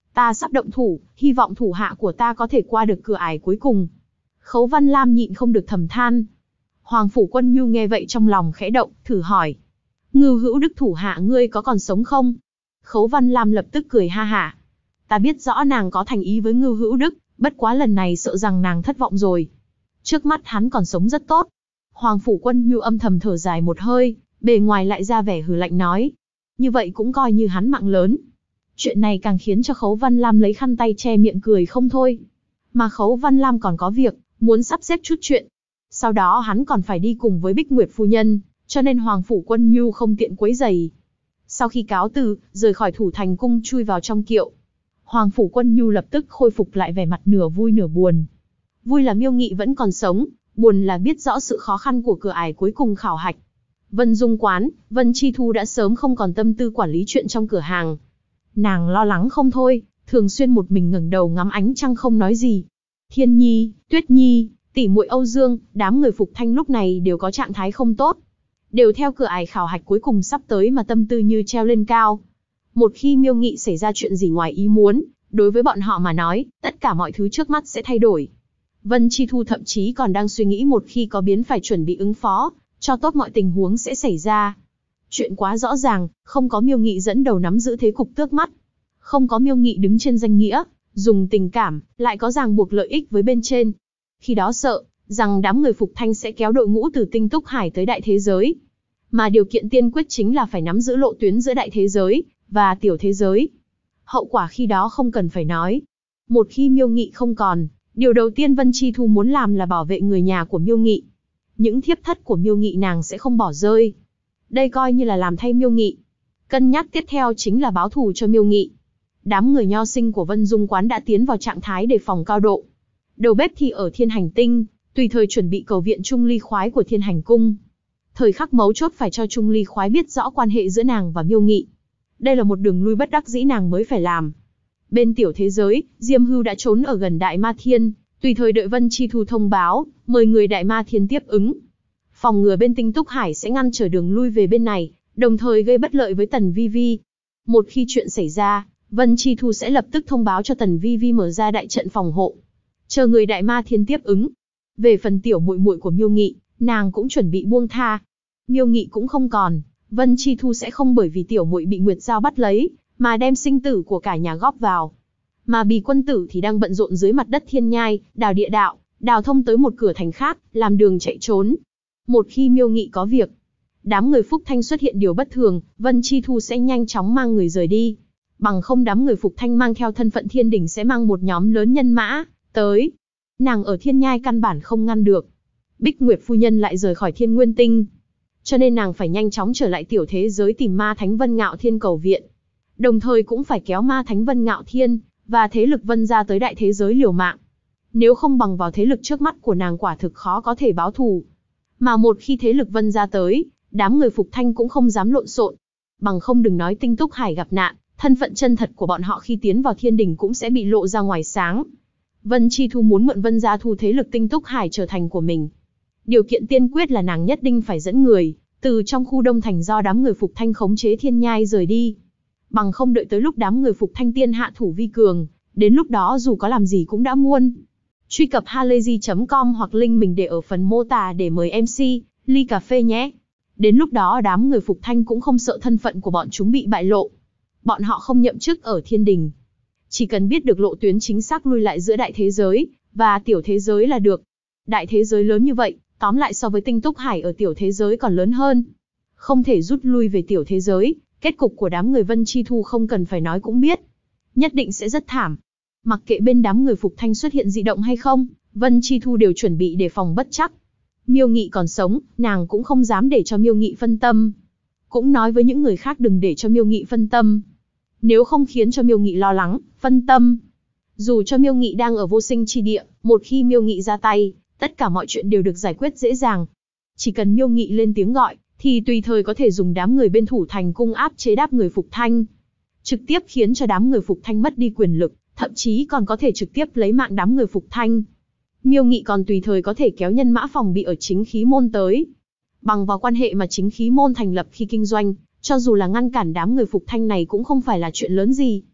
Ta sắp động thủ, hy vọng thủ hạ của ta có thể qua được cửa ải cuối cùng. Khấu Văn Lam nhịn không được thầm than. Hoàng Phủ Quân Nhu nghe vậy trong lòng khẽ động, thử hỏi. Ngưu Hữu Đức thủ hạ ngươi có còn sống không? Khấu Văn Lam lập tức cười ha hả. Ta biết rõ nàng có thành ý với Ngưu Hữu Đức, bất quá lần này sợ rằng nàng thất vọng rồi. Trước mắt hắn còn sống rất tốt. Hoàng Phủ Quân Nhu âm thầm thở dài một hơi, bề ngoài lại ra vẻ hừ lạnh nói. Như vậy cũng coi như hắn mạng lớn. Chuyện này càng khiến cho Khấu Văn Lam lấy khăn tay che miệng cười không thôi. Mà Khấu Văn Lam còn có việc, muốn sắp xếp chút chuyện. Sau đó hắn còn phải đi cùng với Bích Nguyệt phu nhân, cho nên Hoàng Phủ Quân Nhu không tiện quấy rầy. Sau khi cáo từ, rời khỏi Thủ Thành cung chui vào trong kiệu. Hoàng Phủ Quân Nhu lập tức khôi phục lại vẻ mặt nửa vui nửa buồn. Vui là Miêu Nghị vẫn còn sống, buồn là biết rõ sự khó khăn của cửa ải cuối cùng khảo hạch. Vân Dung Quán, Vân Chi Thu đã sớm không còn tâm tư quản lý chuyện trong cửa hàng. Nàng lo lắng không thôi, thường xuyên một mình ngẩng đầu ngắm ánh trăng không nói gì. Thiên Nhi, Tuyết Nhi, tỷ muội Âu Dương, đám người Phục Thanh lúc này đều có trạng thái không tốt. Đều theo cửa ải khảo hạch cuối cùng sắp tới mà tâm tư như treo lên cao. Một khi Miêu Nghị xảy ra chuyện gì ngoài ý muốn, đối với bọn họ mà nói, tất cả mọi thứ trước mắt sẽ thay đổi. Vân Chi Thu thậm chí còn đang suy nghĩ một khi có biến phải chuẩn bị ứng phó, cho tốt mọi tình huống sẽ xảy ra. Chuyện quá rõ ràng, không có Miêu Nghị dẫn đầu nắm giữ thế cục tước mắt. Không có Miêu Nghị đứng trên danh nghĩa, dùng tình cảm, lại có ràng buộc lợi ích với bên trên. Khi đó sợ, rằng đám người Phục Thanh sẽ kéo đội ngũ từ Tinh Túc Hải tới đại thế giới. Mà điều kiện tiên quyết chính là phải nắm giữ lộ tuyến giữa đại thế giới và tiểu thế giới. Hậu quả khi đó không cần phải nói. Một khi Miêu Nghị không còn, điều đầu tiên Vân Chi Thu muốn làm là bảo vệ người nhà của Miêu Nghị. Những thiếp thất của Miêu Nghị nàng sẽ không bỏ rơi. Đây coi như là làm thay Miêu Nghị. Cân nhắc tiếp theo chính là báo thù cho Miêu Nghị. Đám người nho sinh của Vân Dung Quán đã tiến vào trạng thái đề phòng cao độ. Đầu bếp thì ở Thiên Hành Tinh, tùy thời chuẩn bị cầu viện Trung Ly Khoái của Thiên Hành Cung. Thời khắc mấu chốt phải cho Trung Ly Khoái biết rõ quan hệ giữa nàng và Miêu Nghị. Đây là một đường lui bất đắc dĩ nàng mới phải làm. Bên tiểu thế giới, Diêm Hưu đã trốn ở gần Đại Ma Thiên, tùy thời đợi Vân Chi Thu thông báo, mời người Đại Ma Thiên tiếp ứng. Phòng ngừa bên Tinh Túc Hải sẽ ngăn trở đường lui về bên này, đồng thời gây bất lợi với Tần Vi Vi. Một khi chuyện xảy ra, Vân Chi Thu sẽ lập tức thông báo cho Tần Vi Vi mở ra đại trận phòng hộ, chờ người Đại Ma Thiên tiếp ứng. Về phần tiểu muội muội của Miêu Nghị, nàng cũng chuẩn bị buông tha. Miêu Nghị cũng không còn, Vân Chi Thu sẽ không bởi vì tiểu muội bị Nguyệt Giao bắt lấy, mà đem sinh tử của cả nhà góp vào. Mà Bì quân tử thì đang bận rộn dưới mặt đất Thiên Nhai, đào địa đạo, đào thông tới một cửa thành khác, làm đường chạy trốn. Một khi Miêu Nghị có việc, đám người Phúc Thanh xuất hiện điều bất thường, Vân Chi Thu sẽ nhanh chóng mang người rời đi. Bằng không đám người Phục Thanh mang theo thân phận Thiên Đình sẽ mang một nhóm lớn nhân mã tới. Nàng ở Thiên Nhai căn bản không ngăn được. Bích Nguyệt phu nhân lại rời khỏi Thiên Nguyên Tinh, cho nên nàng phải nhanh chóng trở lại tiểu thế giới tìm Ma Thánh Vân Ngạo Thiên cầu viện. Đồng thời cũng phải kéo Ma Thánh Vân Ngạo Thiên và thế lực Vân gia tới đại thế giới liều mạng. Nếu không bằng vào thế lực trước mắt của nàng quả thực khó có thể báo thù. Mà một khi thế lực Vân gia tới, đám người Phục Thanh cũng không dám lộn xộn. Bằng không đừng nói Tinh Túc Hải gặp nạn, thân phận chân thật của bọn họ khi tiến vào Thiên Đình cũng sẽ bị lộ ra ngoài sáng. Vân Chi Thu muốn mượn Vân gia thu thế lực Tinh Túc Hải trở thành của mình. Điều kiện tiên quyết là nàng nhất định phải dẫn người từ trong khu Đông Thành do đám người Phục Thanh khống chế Thiên Nhai rời đi. Bằng không đợi tới lúc đám người Phục Thanh tiên hạ thủ vi cường, đến lúc đó dù có làm gì cũng đã muôn. Truy cập halayzi.com hoặc link mình để ở phần mô tả để mời MC ly cà phê nhé. Đến lúc đó đám người Phục Thanh cũng không sợ thân phận của bọn chúng bị bại lộ. Bọn họ không nhậm chức ở Thiên Đình. Chỉ cần biết được lộ tuyến chính xác lui lại giữa đại thế giới và tiểu thế giới là được. Đại thế giới lớn như vậy, tóm lại so với Tinh Túc Hải ở tiểu thế giới còn lớn hơn. Không thể rút lui về tiểu thế giới, kết cục của đám người Vân Chi Thu không cần phải nói cũng biết. Nhất định sẽ rất thảm. Mặc kệ bên đám người Phục Thanh xuất hiện dị động hay không, Vân Chi Thu đều chuẩn bị đề phòng bất chắc. Miêu Nghị còn sống, nàng cũng không dám để cho Miêu Nghị phân tâm. Cũng nói với những người khác đừng để cho Miêu Nghị phân tâm. Nếu không khiến cho Miêu Nghị lo lắng, phân tâm. Dù cho Miêu Nghị đang ở vô sinh chi địa, một khi Miêu Nghị ra tay, tất cả mọi chuyện đều được giải quyết dễ dàng. Chỉ cần Miêu Nghị lên tiếng gọi, thì tùy thời có thể dùng đám người bên Thủ Thành cung áp chế đám người Phục Thanh. Trực tiếp khiến cho đám người Phục Thanh mất đi quyền lực, thậm chí còn có thể trực tiếp lấy mạng đám người Phục Thanh. Miêu Nghị còn tùy thời có thể kéo nhân mã phòng bị ở Chính Khí Môn tới. Bằng vào quan hệ mà Chính Khí Môn thành lập khi kinh doanh, cho dù là ngăn cản đám người Phục Thanh này cũng không phải là chuyện lớn gì.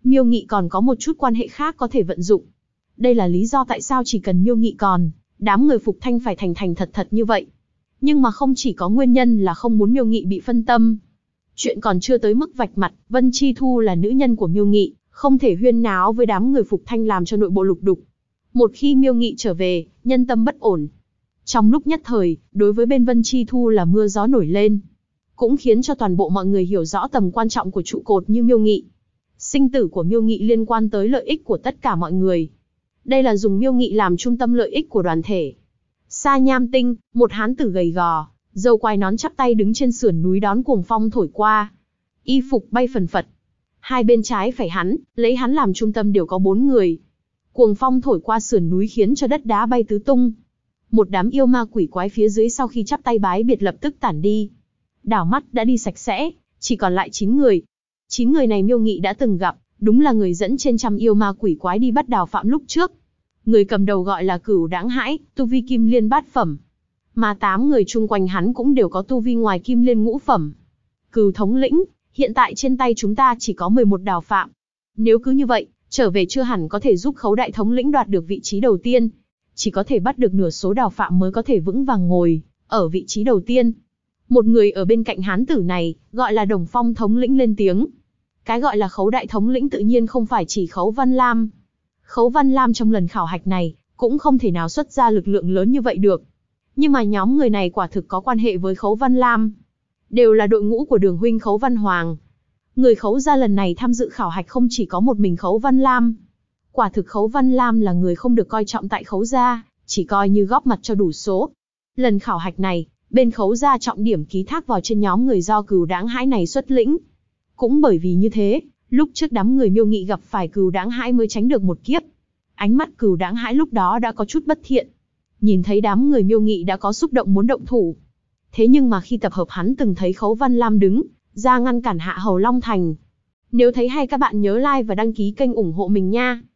Miêu Nghị còn có một chút quan hệ khác có thể vận dụng. Đây là lý do tại sao chỉ cần Miêu Nghị còn, đám người Phục Thanh phải thành thành thật thật như vậy. Nhưng mà không chỉ có nguyên nhân là không muốn Miêu Nghị bị phân tâm. Chuyện còn chưa tới mức vạch mặt, Vân Chi Thu là nữ nhân của Miêu Nghị, không thể huyên náo với đám người Phục Thanh làm cho nội bộ lục đục. Một khi Miêu Nghị trở về, nhân tâm bất ổn. Trong lúc nhất thời, đối với bên Vân Chi Thu là mưa gió nổi lên. Cũng khiến cho toàn bộ mọi người hiểu rõ tầm quan trọng của trụ cột như Miêu Nghị. Sinh tử của Miêu Nghị liên quan tới lợi ích của tất cả mọi người. Đây là dùng Miêu Nghị làm trung tâm lợi ích của đoàn thể. Sa Nham Tinh, một hán tử gầy gò, râu quai nón chắp tay đứng trên sườn núi đón cuồng phong thổi qua. Y phục bay phần phật. Hai bên trái phải hắn, lấy hắn làm trung tâm đều có 4 người. Cuồng phong thổi qua sườn núi khiến cho đất đá bay tứ tung. Một đám yêu ma quỷ quái phía dưới sau khi chắp tay bái biệt lập tức tản đi. Đảo mắt đã đi sạch sẽ, chỉ còn lại 9 người. 9 người này Miêu Nghị đã từng gặp, đúng là người dẫn trên trăm yêu ma quỷ quái đi bắt Đào Phạm lúc trước. Người cầm đầu gọi là Cửu Đãng Hãi, tu vi Kim Liên bát phẩm. Mà 8 người chung quanh hắn cũng đều có tu vi ngoài Kim Liên ngũ phẩm. Cửu thống lĩnh, hiện tại trên tay chúng ta chỉ có 11 Đào Phạm. Nếu cứ như vậy, trở về chưa hẳn có thể giúp Khấu đại thống lĩnh đoạt được vị trí đầu tiên. Chỉ có thể bắt được nửa số Đào Phạm mới có thể vững vàng ngồi ở vị trí đầu tiên. Một người ở bên cạnh hán tử này, gọi là Đồng Phong thống lĩnh lên tiếng. Cái gọi là Khấu đại thống lĩnh tự nhiên không phải chỉ Khấu Văn Lam. Khấu Văn Lam trong lần khảo hạch này, cũng không thể nào xuất ra lực lượng lớn như vậy được. Nhưng mà nhóm người này quả thực có quan hệ với Khấu Văn Lam. Đều là đội ngũ của Đường huynh Khấu Văn Hoàng. Người Khấu gia lần này tham dự khảo hạch không chỉ có một mình Khấu Văn Lam. Quả thực Khấu Văn Lam là người không được coi trọng tại Khấu gia, chỉ coi như góp mặt cho đủ số. Lần khảo hạch này, bên Khấu gia trọng điểm ký thác vào trên nhóm người do Cửu Đãng Hãi này xuất lĩnh. Cũng bởi vì như thế, lúc trước đám người Miêu Nghị gặp phải Cửu Đãng Hãi mới tránh được một kiếp. Ánh mắt Cửu Đãng Hãi lúc đó đã có chút bất thiện. Nhìn thấy đám người Miêu Nghị đã có xúc động muốn động thủ. Thế nhưng mà khi tập hợp hắn từng thấy Khấu Văn Lam đứng ra ngăn cản Hạ Hầu Long Thành. Nếu thấy hay các bạn nhớ like và đăng ký kênh ủng hộ mình nha.